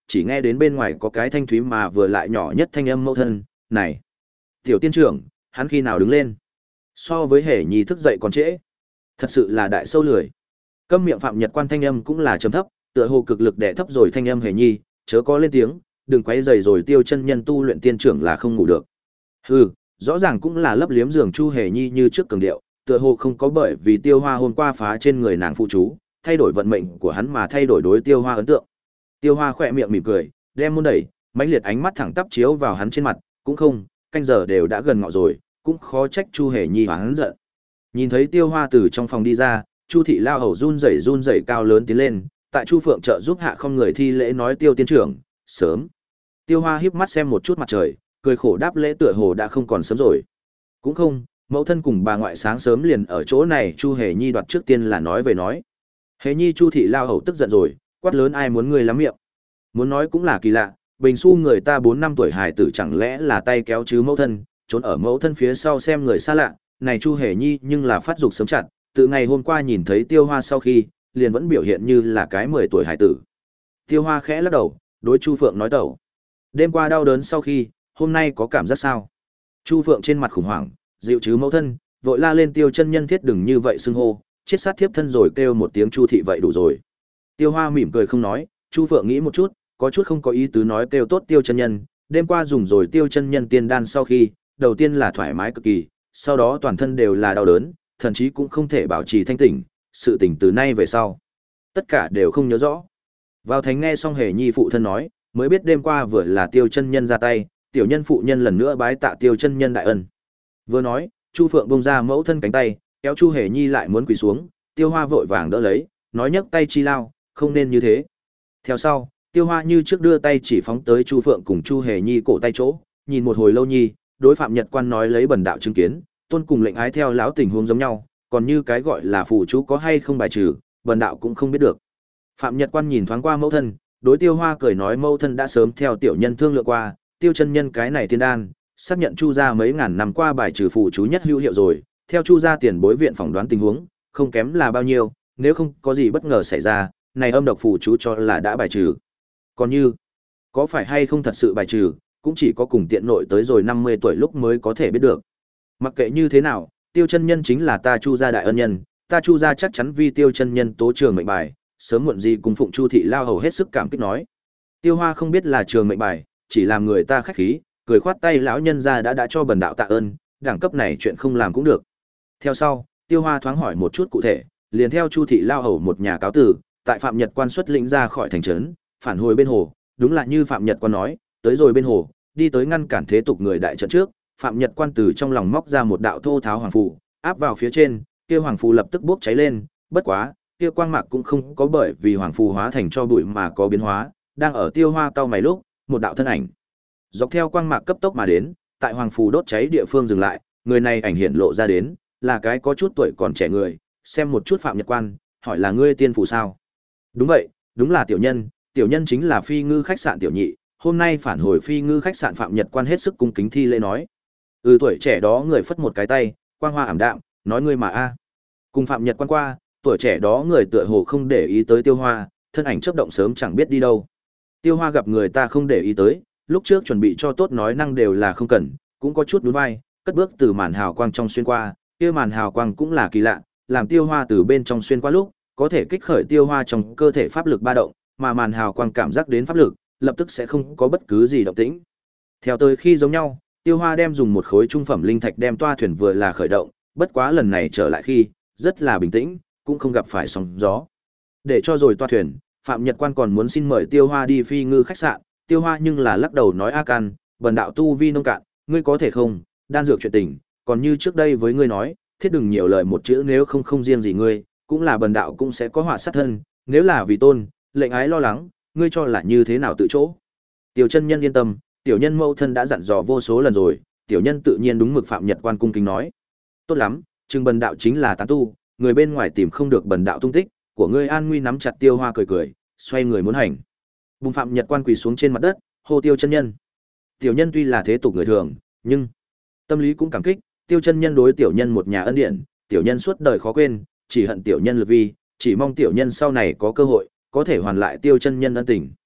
chỉ nghe đến bên ngoài có cái thanh thúy mà vừa lại nhỏ nhất thanh âm mẫu thân, "Này, tiểu tiên trưởng, hắn khi nào đứng lên?" So với Hề Nhi thức dậy còn trễ, thật sự là đại sâu lười. Câm miệng Phạm Nhật Quan thanh âm cũng là trầm thấp, tựa hồ cực lực đè thấp rồi thanh âm Hề Nhi, chớ có lên tiếng, đừng quấy rầy rồi Tiêu chân nhân tu luyện tiên trưởng là không ngủ được. Hừ, rõ ràng cũng là lấp liếm giường Chu Hề Nhi như trước cường điệu, tựa hồ không có bởi vì Tiêu Hoa hôm qua phá trên người nàng phụ chú, thay đổi vận mệnh của hắn mà thay đổi đối Tiêu Hoa ấn tượng. Tiêu Hoa khỏe miệng mỉm cười, đem môn đẩy, mãnh liệt ánh mắt thẳng tắp chiếu vào hắn trên mặt, cũng không, canh giờ đều đã gần ngọ rồi, cũng khó trách Chu Hề Nhi hoáng giận. Nhìn thấy Tiêu Hoa từ trong phòng đi ra, Chu thị lao hầu run rẩy run rẩy cao lớn tiến lên, tại Chu Phượng trợ giúp hạ không người thi lễ nói Tiêu tiên trưởng, sớm. Tiêu Hoa híp mắt xem một chút mặt trời, cười khổ đáp lễ tựa hồ đã không còn sớm rồi. Cũng không, mẫu thân cùng bà ngoại sáng sớm liền ở chỗ này, Chu Hề Nhi đoạt trước tiên là nói về nói. Hề Nhi Chu thị lao hầu tức giận rồi, quát lớn ai muốn ngươi lắm miệng. Muốn nói cũng là kỳ lạ, bình su người ta bốn năm tuổi hài tử chẳng lẽ là tay kéo chứ mẫu thân, trốn ở mẫu thân phía sau xem người xa lạ, này Chu Hề Nhi nhưng là phát dục sớm chặt, từ ngày hôm qua nhìn thấy Tiêu Hoa sau khi, liền vẫn biểu hiện như là cái mười tuổi hài tử. Tiêu Hoa khẽ lắc đầu, đối Chu Phượng nói tẩu. Đêm qua đau đớn sau khi, hôm nay có cảm giác sao? Chu Phượng trên mặt khủng hoảng, dịu chứ mẫu thân, vội la lên Tiêu chân nhân thiết đừng như vậy xưng hô, chết sát thiếp thân rồi kêu một tiếng Chu thị vậy đủ rồi. Tiêu Hoa mỉm cười không nói, Chu Phượng nghĩ một chút, có chút không có ý tứ nói kêu tốt Tiêu chân nhân, đêm qua dùng rồi Tiêu chân nhân tiên đan sau khi, đầu tiên là thoải mái cực kỳ, sau đó toàn thân đều là đau đớn, thậm chí cũng không thể bảo trì thanh tỉnh, sự tỉnh từ nay về sau, tất cả đều không nhớ rõ. Vào thành nghe xong Hề Nhi phụ thân nói, mới biết đêm qua vừa là Tiêu chân nhân ra tay, tiểu nhân phụ nhân lần nữa bái tạ Tiêu chân nhân đại ân. Vừa nói, Chu Phượng bông ra mẫu thân cánh tay, kéo Chu Hề Nhi lại muốn quỳ xuống, Tiêu Hoa vội vàng đỡ lấy, nói nhấc tay chi lao, không nên như thế. Theo sau, Tiêu Hoa như trước đưa tay chỉ phóng tới Chu Phượng cùng Chu Hề Nhi cổ tay chỗ, nhìn một hồi lâu nhi, đối Phạm Nhật Quan nói lấy bần đạo chứng kiến, tôn cùng lệnh ái theo lão tình huống giống nhau, còn như cái gọi là phù chú có hay không bài trừ, bần đạo cũng không biết được. Phạm Nhật Quan nhìn thoáng qua mẫu thân, đối Tiêu Hoa cười nói mẫu thân đã sớm theo tiểu nhân thương lượng qua, Tiêu chân nhân cái này tiên đan, xác nhận Chu gia mấy ngàn năm qua bài trừ phù chú nhất hữu hiệu rồi, theo Chu gia tiền bối viện phỏng đoán tình huống, không kém là bao nhiêu, nếu không có gì bất ngờ xảy ra, này âm độc phù chú cho là đã bài trừ. Còn như, có phải hay không thật sự bài trừ, cũng chỉ có cùng tiện nội tới rồi năm mươi tuổi lúc mới có thể biết được. Mặc kệ như thế nào, Tiêu chân nhân chính là ta Chu gia đại ân nhân, ta Chu gia chắc chắn vi Tiêu chân nhân tố trường mệnh bài, sớm muộn gì cùng phụng Chu thị lao hầu hết sức cảm kích nói. Tiêu Hoa không biết là trường mệnh bài, chỉ làm người ta khách khí, cười khoát tay lão nhân gia đã đã cho bần đạo tạ ơn, đẳng cấp này chuyện không làm cũng được. Theo sau, Tiêu Hoa thoáng hỏi một chút cụ thể, liền theo Chu thị lao hầu một nhà cáo tử, tại Phạm Nhật Quan xuất lĩnh ra khỏi thành trấn, phản hồi bên hồ, đúng là như Phạm Nhật Quan nói, tới rồi bên hồ, đi tới ngăn cản thế tục người đại trận trước, Phạm Nhật Quan từ trong lòng móc ra một đạo thô tháo hoàng phù, áp vào phía trên, kia hoàng phù lập tức bốc cháy lên, bất quá, kia quang mạc cũng không có bởi vì hoàng phù hóa thành cho bụi mà có biến hóa, đang ở Tiêu Hoa cau mày lúc, một đạo thân ảnh dọc theo quang mạc cấp tốc mà đến, tại hoàng phù đốt cháy địa phương dừng lại, người này ảnh hiện lộ ra đến, là cái có chút tuổi còn trẻ người, xem một chút Phạm Nhật Quan, hỏi là ngươi tiên phù sao? Đúng vậy, đúng là tiểu nhân, tiểu nhân chính là Phi Ngư khách sạn tiểu nhị, hôm nay phản hồi Phi Ngư khách sạn. Phạm Nhật Quan hết sức cung kính thi lễ nói. Ừ, tuổi trẻ đó người phất một cái tay, quang hoa ảm đạm, nói ngươi mà a. Cùng Phạm Nhật Quan qua, tuổi trẻ đó người tựa hồ không để ý tới Tiêu Hoa, thân ảnh chớp động sớm chẳng biết đi đâu. Tiêu Hoa gặp người ta không để ý tới, lúc trước chuẩn bị cho tốt nói năng đều là không cần, cũng có chút nhún vai, cất bước từ màn hào quang trong xuyên qua, kia màn hào quang cũng là kỳ lạ, làm Tiêu Hoa từ bên trong xuyên qua lúc, có thể kích khởi Tiêu Hoa trong cơ thể pháp lực ba động, mà màn hào quang cảm giác đến pháp lực, lập tức sẽ không có bất cứ gì động tĩnh. Theo tới khi giống nhau, Tiêu Hoa đem dùng một khối trung phẩm linh thạch đem toa thuyền vừa là khởi động, bất quá lần này trở lại khi, rất là bình tĩnh, cũng không gặp phải sóng gió. Để cho rồi toa thuyền, Phạm Nhật Quan còn muốn xin mời Tiêu Hoa đi Phi Ngư khách sạn, Tiêu Hoa nhưng là lắc đầu nói a can, bần đạo tu vi nông cạn, ngươi có thể không, đan dược chuyện tình, còn như trước đây với ngươi nói, thiết đừng nhiều lời một chữ nếu không không riêng gì ngươi, cũng là bần đạo cũng sẽ có họa sát thân, nếu là vì tôn, lệnh ái lo lắng, ngươi cho là như thế nào tự chỗ. Tiểu chân nhân yên tâm, tiểu nhân mẫu thân đã dặn dò vô số lần rồi, tiểu nhân tự nhiên đúng mực. Phạm Nhật Quan cung kính nói. Tốt lắm, chừng bần đạo chính là tán tu, người bên ngoài tìm không được bần đạo tung tích, của ngươi an nguy. Nắm chặt Tiêu Hoa cười cười, xoay người muốn hành. Bùng Phạm Nhật Quan quỳ xuống trên mặt đất, hô Tiêu chân nhân. Tiểu nhân tuy là thế tục người thường, nhưng tâm lý cũng cảm kích, Tiêu chân nhân đối tiểu nhân một nhà ân điển, tiểu nhân suốt đời khó quên, chỉ hận tiểu nhân lực vi, chỉ mong tiểu nhân sau này có cơ hội, có thể hoàn lại Tiêu chân nhân ân tình.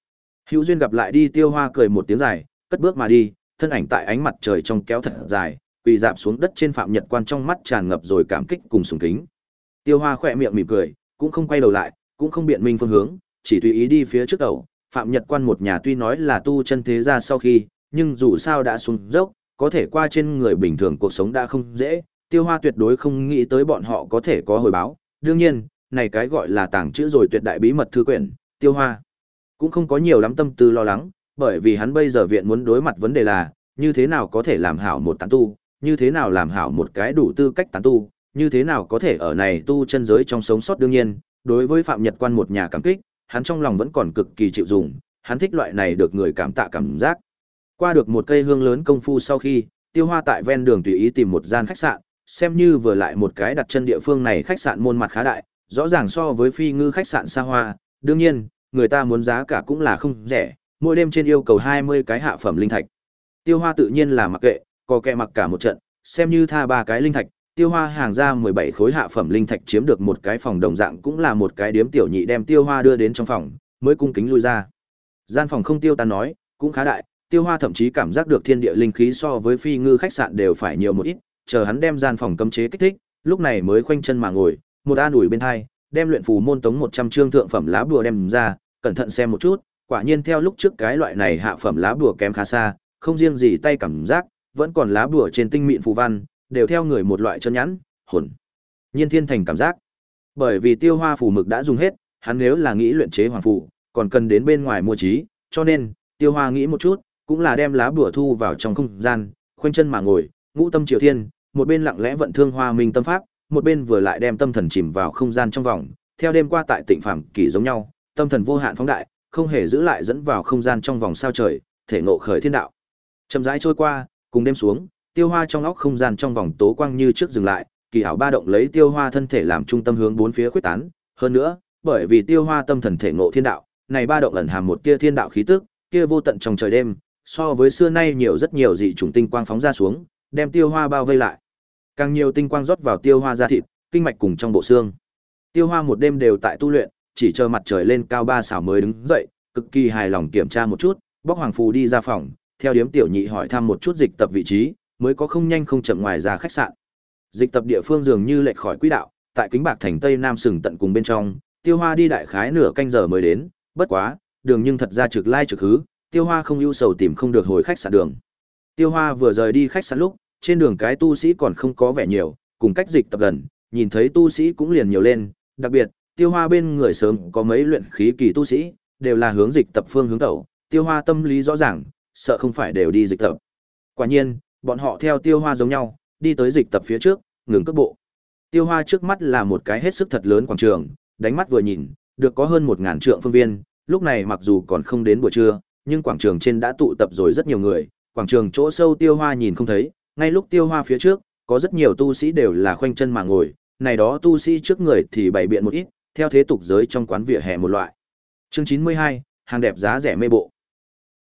Hữu duyên gặp lại đi Tiêu Hoa cười một tiếng dài, cất bước mà đi, thân ảnh tại ánh mặt trời trong kéo thật dài, quỳ dạp xuống đất trên Phạm Nhật Quan, trong mắt tràn ngập rồi cảm kích cùng sùng kính. Tiêu Hoa khỏe miệng mỉm cười, cũng không quay đầu lại, cũng không biện minh phương hướng, chỉ tùy ý đi phía trước đầu. Phạm Nhật Quan một nhà tuy nói là tu chân thế gia sau khi, nhưng dù sao đã xuống dốc, có thể qua trên người bình thường cuộc sống đã không dễ, Tiêu Hoa tuyệt đối không nghĩ tới bọn họ có thể có hồi báo. Đương nhiên, này cái gọi là tàng trữ rồi tuyệt đại bí mật thư quyển, Tiêu Hoa cũng không có nhiều lắm tâm tư lo lắng, bởi vì hắn bây giờ viện muốn đối mặt vấn đề là, như thế nào có thể làm hảo một tán tu, như thế nào làm hảo một cái đủ tư cách tán tu, như thế nào có thể ở này tu chân giới trong sống sót. Đương nhiên, đối với Phạm Nhật Quan một nhà cảm kích, hắn trong lòng vẫn còn cực kỳ chịu dùng, hắn thích loại này được người cảm tạ cảm giác. Qua được một cây hương lớn công phu sau khi, Tiêu Hoa tại ven đường tùy ý tìm một gian khách sạn, xem như vừa lại một cái đặt chân địa phương này. Khách sạn môn mặt khá đại, rõ ràng so với Phi Ngư khách sạn xa hoa, đương nhiên, người ta muốn giá cả cũng là không rẻ, mỗi đêm trên yêu cầu hai mươi cái hạ phẩm linh thạch. Tiêu Hoa tự nhiên là mặc kệ, có kẻ mặc cả một trận, xem như tha ba cái linh thạch, Tiêu Hoa hàng ra mười bảy khối hạ phẩm linh thạch chiếm được một cái phòng đồng dạng cũng là một cái điếm tiểu nhị đem Tiêu Hoa đưa đến trong phòng, mới cung kính lui ra. Gian phòng không tiêu tan nói, cũng khá đại, Tiêu Hoa thậm chí cảm giác được thiên địa linh khí so với Phi Ngư khách sạn đều phải nhiều một ít, chờ hắn đem gian phòng cấm chế kích thích, lúc này mới khoanh chân mà ngồi, một an ủi bên hai, đem luyện phù môn tống một trăm chương thượng phẩm lá bùa đem ra, cẩn thận xem một chút, quả nhiên theo lúc trước cái loại này hạ phẩm lá bùa kém khá xa, không riêng gì tay cảm giác, vẫn còn lá bùa trên tinh mịn phù văn, đều theo người một loại chân nhẵn, hồn nhiên thiên thành cảm giác. Bởi vì Tiêu Hoa phù mực đã dùng hết, hắn nếu là nghĩ luyện chế hoàng phù, còn cần đến bên ngoài mua trí, cho nên Tiêu Hoa nghĩ một chút, cũng là đem lá bùa thu vào trong không gian, khoanh chân mà ngồi, ngũ tâm triều thiên, một bên lặng lẽ vận thương hoa minh tâm pháp, một bên vừa lại đem tâm thần chìm vào không gian trong vòng, theo đêm qua tại Tịnh Phàm Kỷ giống nhau, tâm thần vô hạn phóng đại, không hề giữ lại dẫn vào không gian trong vòng sao trời, thể ngộ khởi thiên đạo. Chậm rãi trôi qua, cùng đêm xuống, Tiêu Hoa trong óc không gian trong vòng tố quang như trước dừng lại, kỳ ảo ba động lấy Tiêu Hoa thân thể làm trung tâm hướng bốn phía khuếch tán, hơn nữa, bởi vì Tiêu Hoa tâm thần thể ngộ thiên đạo, này ba động ẩn hàm một tia thiên đạo khí tức, kia vô tận trong trời đêm, so với xưa nay nhiều rất nhiều dị chủng tinh quang phóng ra xuống, đem Tiêu Hoa bao vây lại. Càng nhiều tinh quang rót vào Tiêu Hoa da thịt, kinh mạch cùng trong bộ xương. Tiêu Hoa một đêm đều tại tu luyện, chỉ chờ mặt trời lên cao ba xảo mới đứng dậy, cực kỳ hài lòng kiểm tra một chút, bóc hoàng phù đi ra phòng, theo điếm tiểu nhị hỏi thăm một chút dịch tập vị trí, mới có không nhanh không chậm ngoài ra khách sạn. Dịch tập địa phương dường như lệch khỏi quỹ đạo, tại Kính Bạc thành Tây Nam sừng tận cùng bên trong, Tiêu Hoa đi đại khái nửa canh giờ mới đến, bất quá, đường nhưng thật ra trực lai trực hứ, Tiêu Hoa không ưu sầu tìm không được hồi khách sạn đường. Tiêu Hoa vừa rời đi khách sạn lúc, trên đường cái tu sĩ còn không có vẻ nhiều, cùng cách dịch tập gần, nhìn thấy tu sĩ cũng liền nhiều lên, đặc biệt, Tiêu Hoa bên người sớm có mấy luyện khí kỳ tu sĩ, đều là hướng dịch tập phương hướng tẩu, Tiêu Hoa tâm lý rõ ràng, sợ không phải đều đi dịch tập. Quả nhiên, bọn họ theo Tiêu Hoa giống nhau, đi tới dịch tập phía trước, ngừng cước bộ. Tiêu Hoa trước mắt là một cái hết sức thật lớn quảng trường, đánh mắt vừa nhìn, được có hơn một ngàn trượng phương viên, lúc này mặc dù còn không đến buổi trưa, nhưng quảng trường trên đã tụ tập rồi rất nhiều người, quảng trường chỗ sâu Tiêu Hoa nhìn không thấy, ngay lúc Tiêu Hoa phía trước, có rất nhiều tu sĩ đều là khoanh chân mà ngồi, này đó tu sĩ trước người thì bày biện một ít, theo thế tục giới trong quán vỉa hè một loại. Chương chín mươi hai, hàng đẹp giá rẻ mê bộ.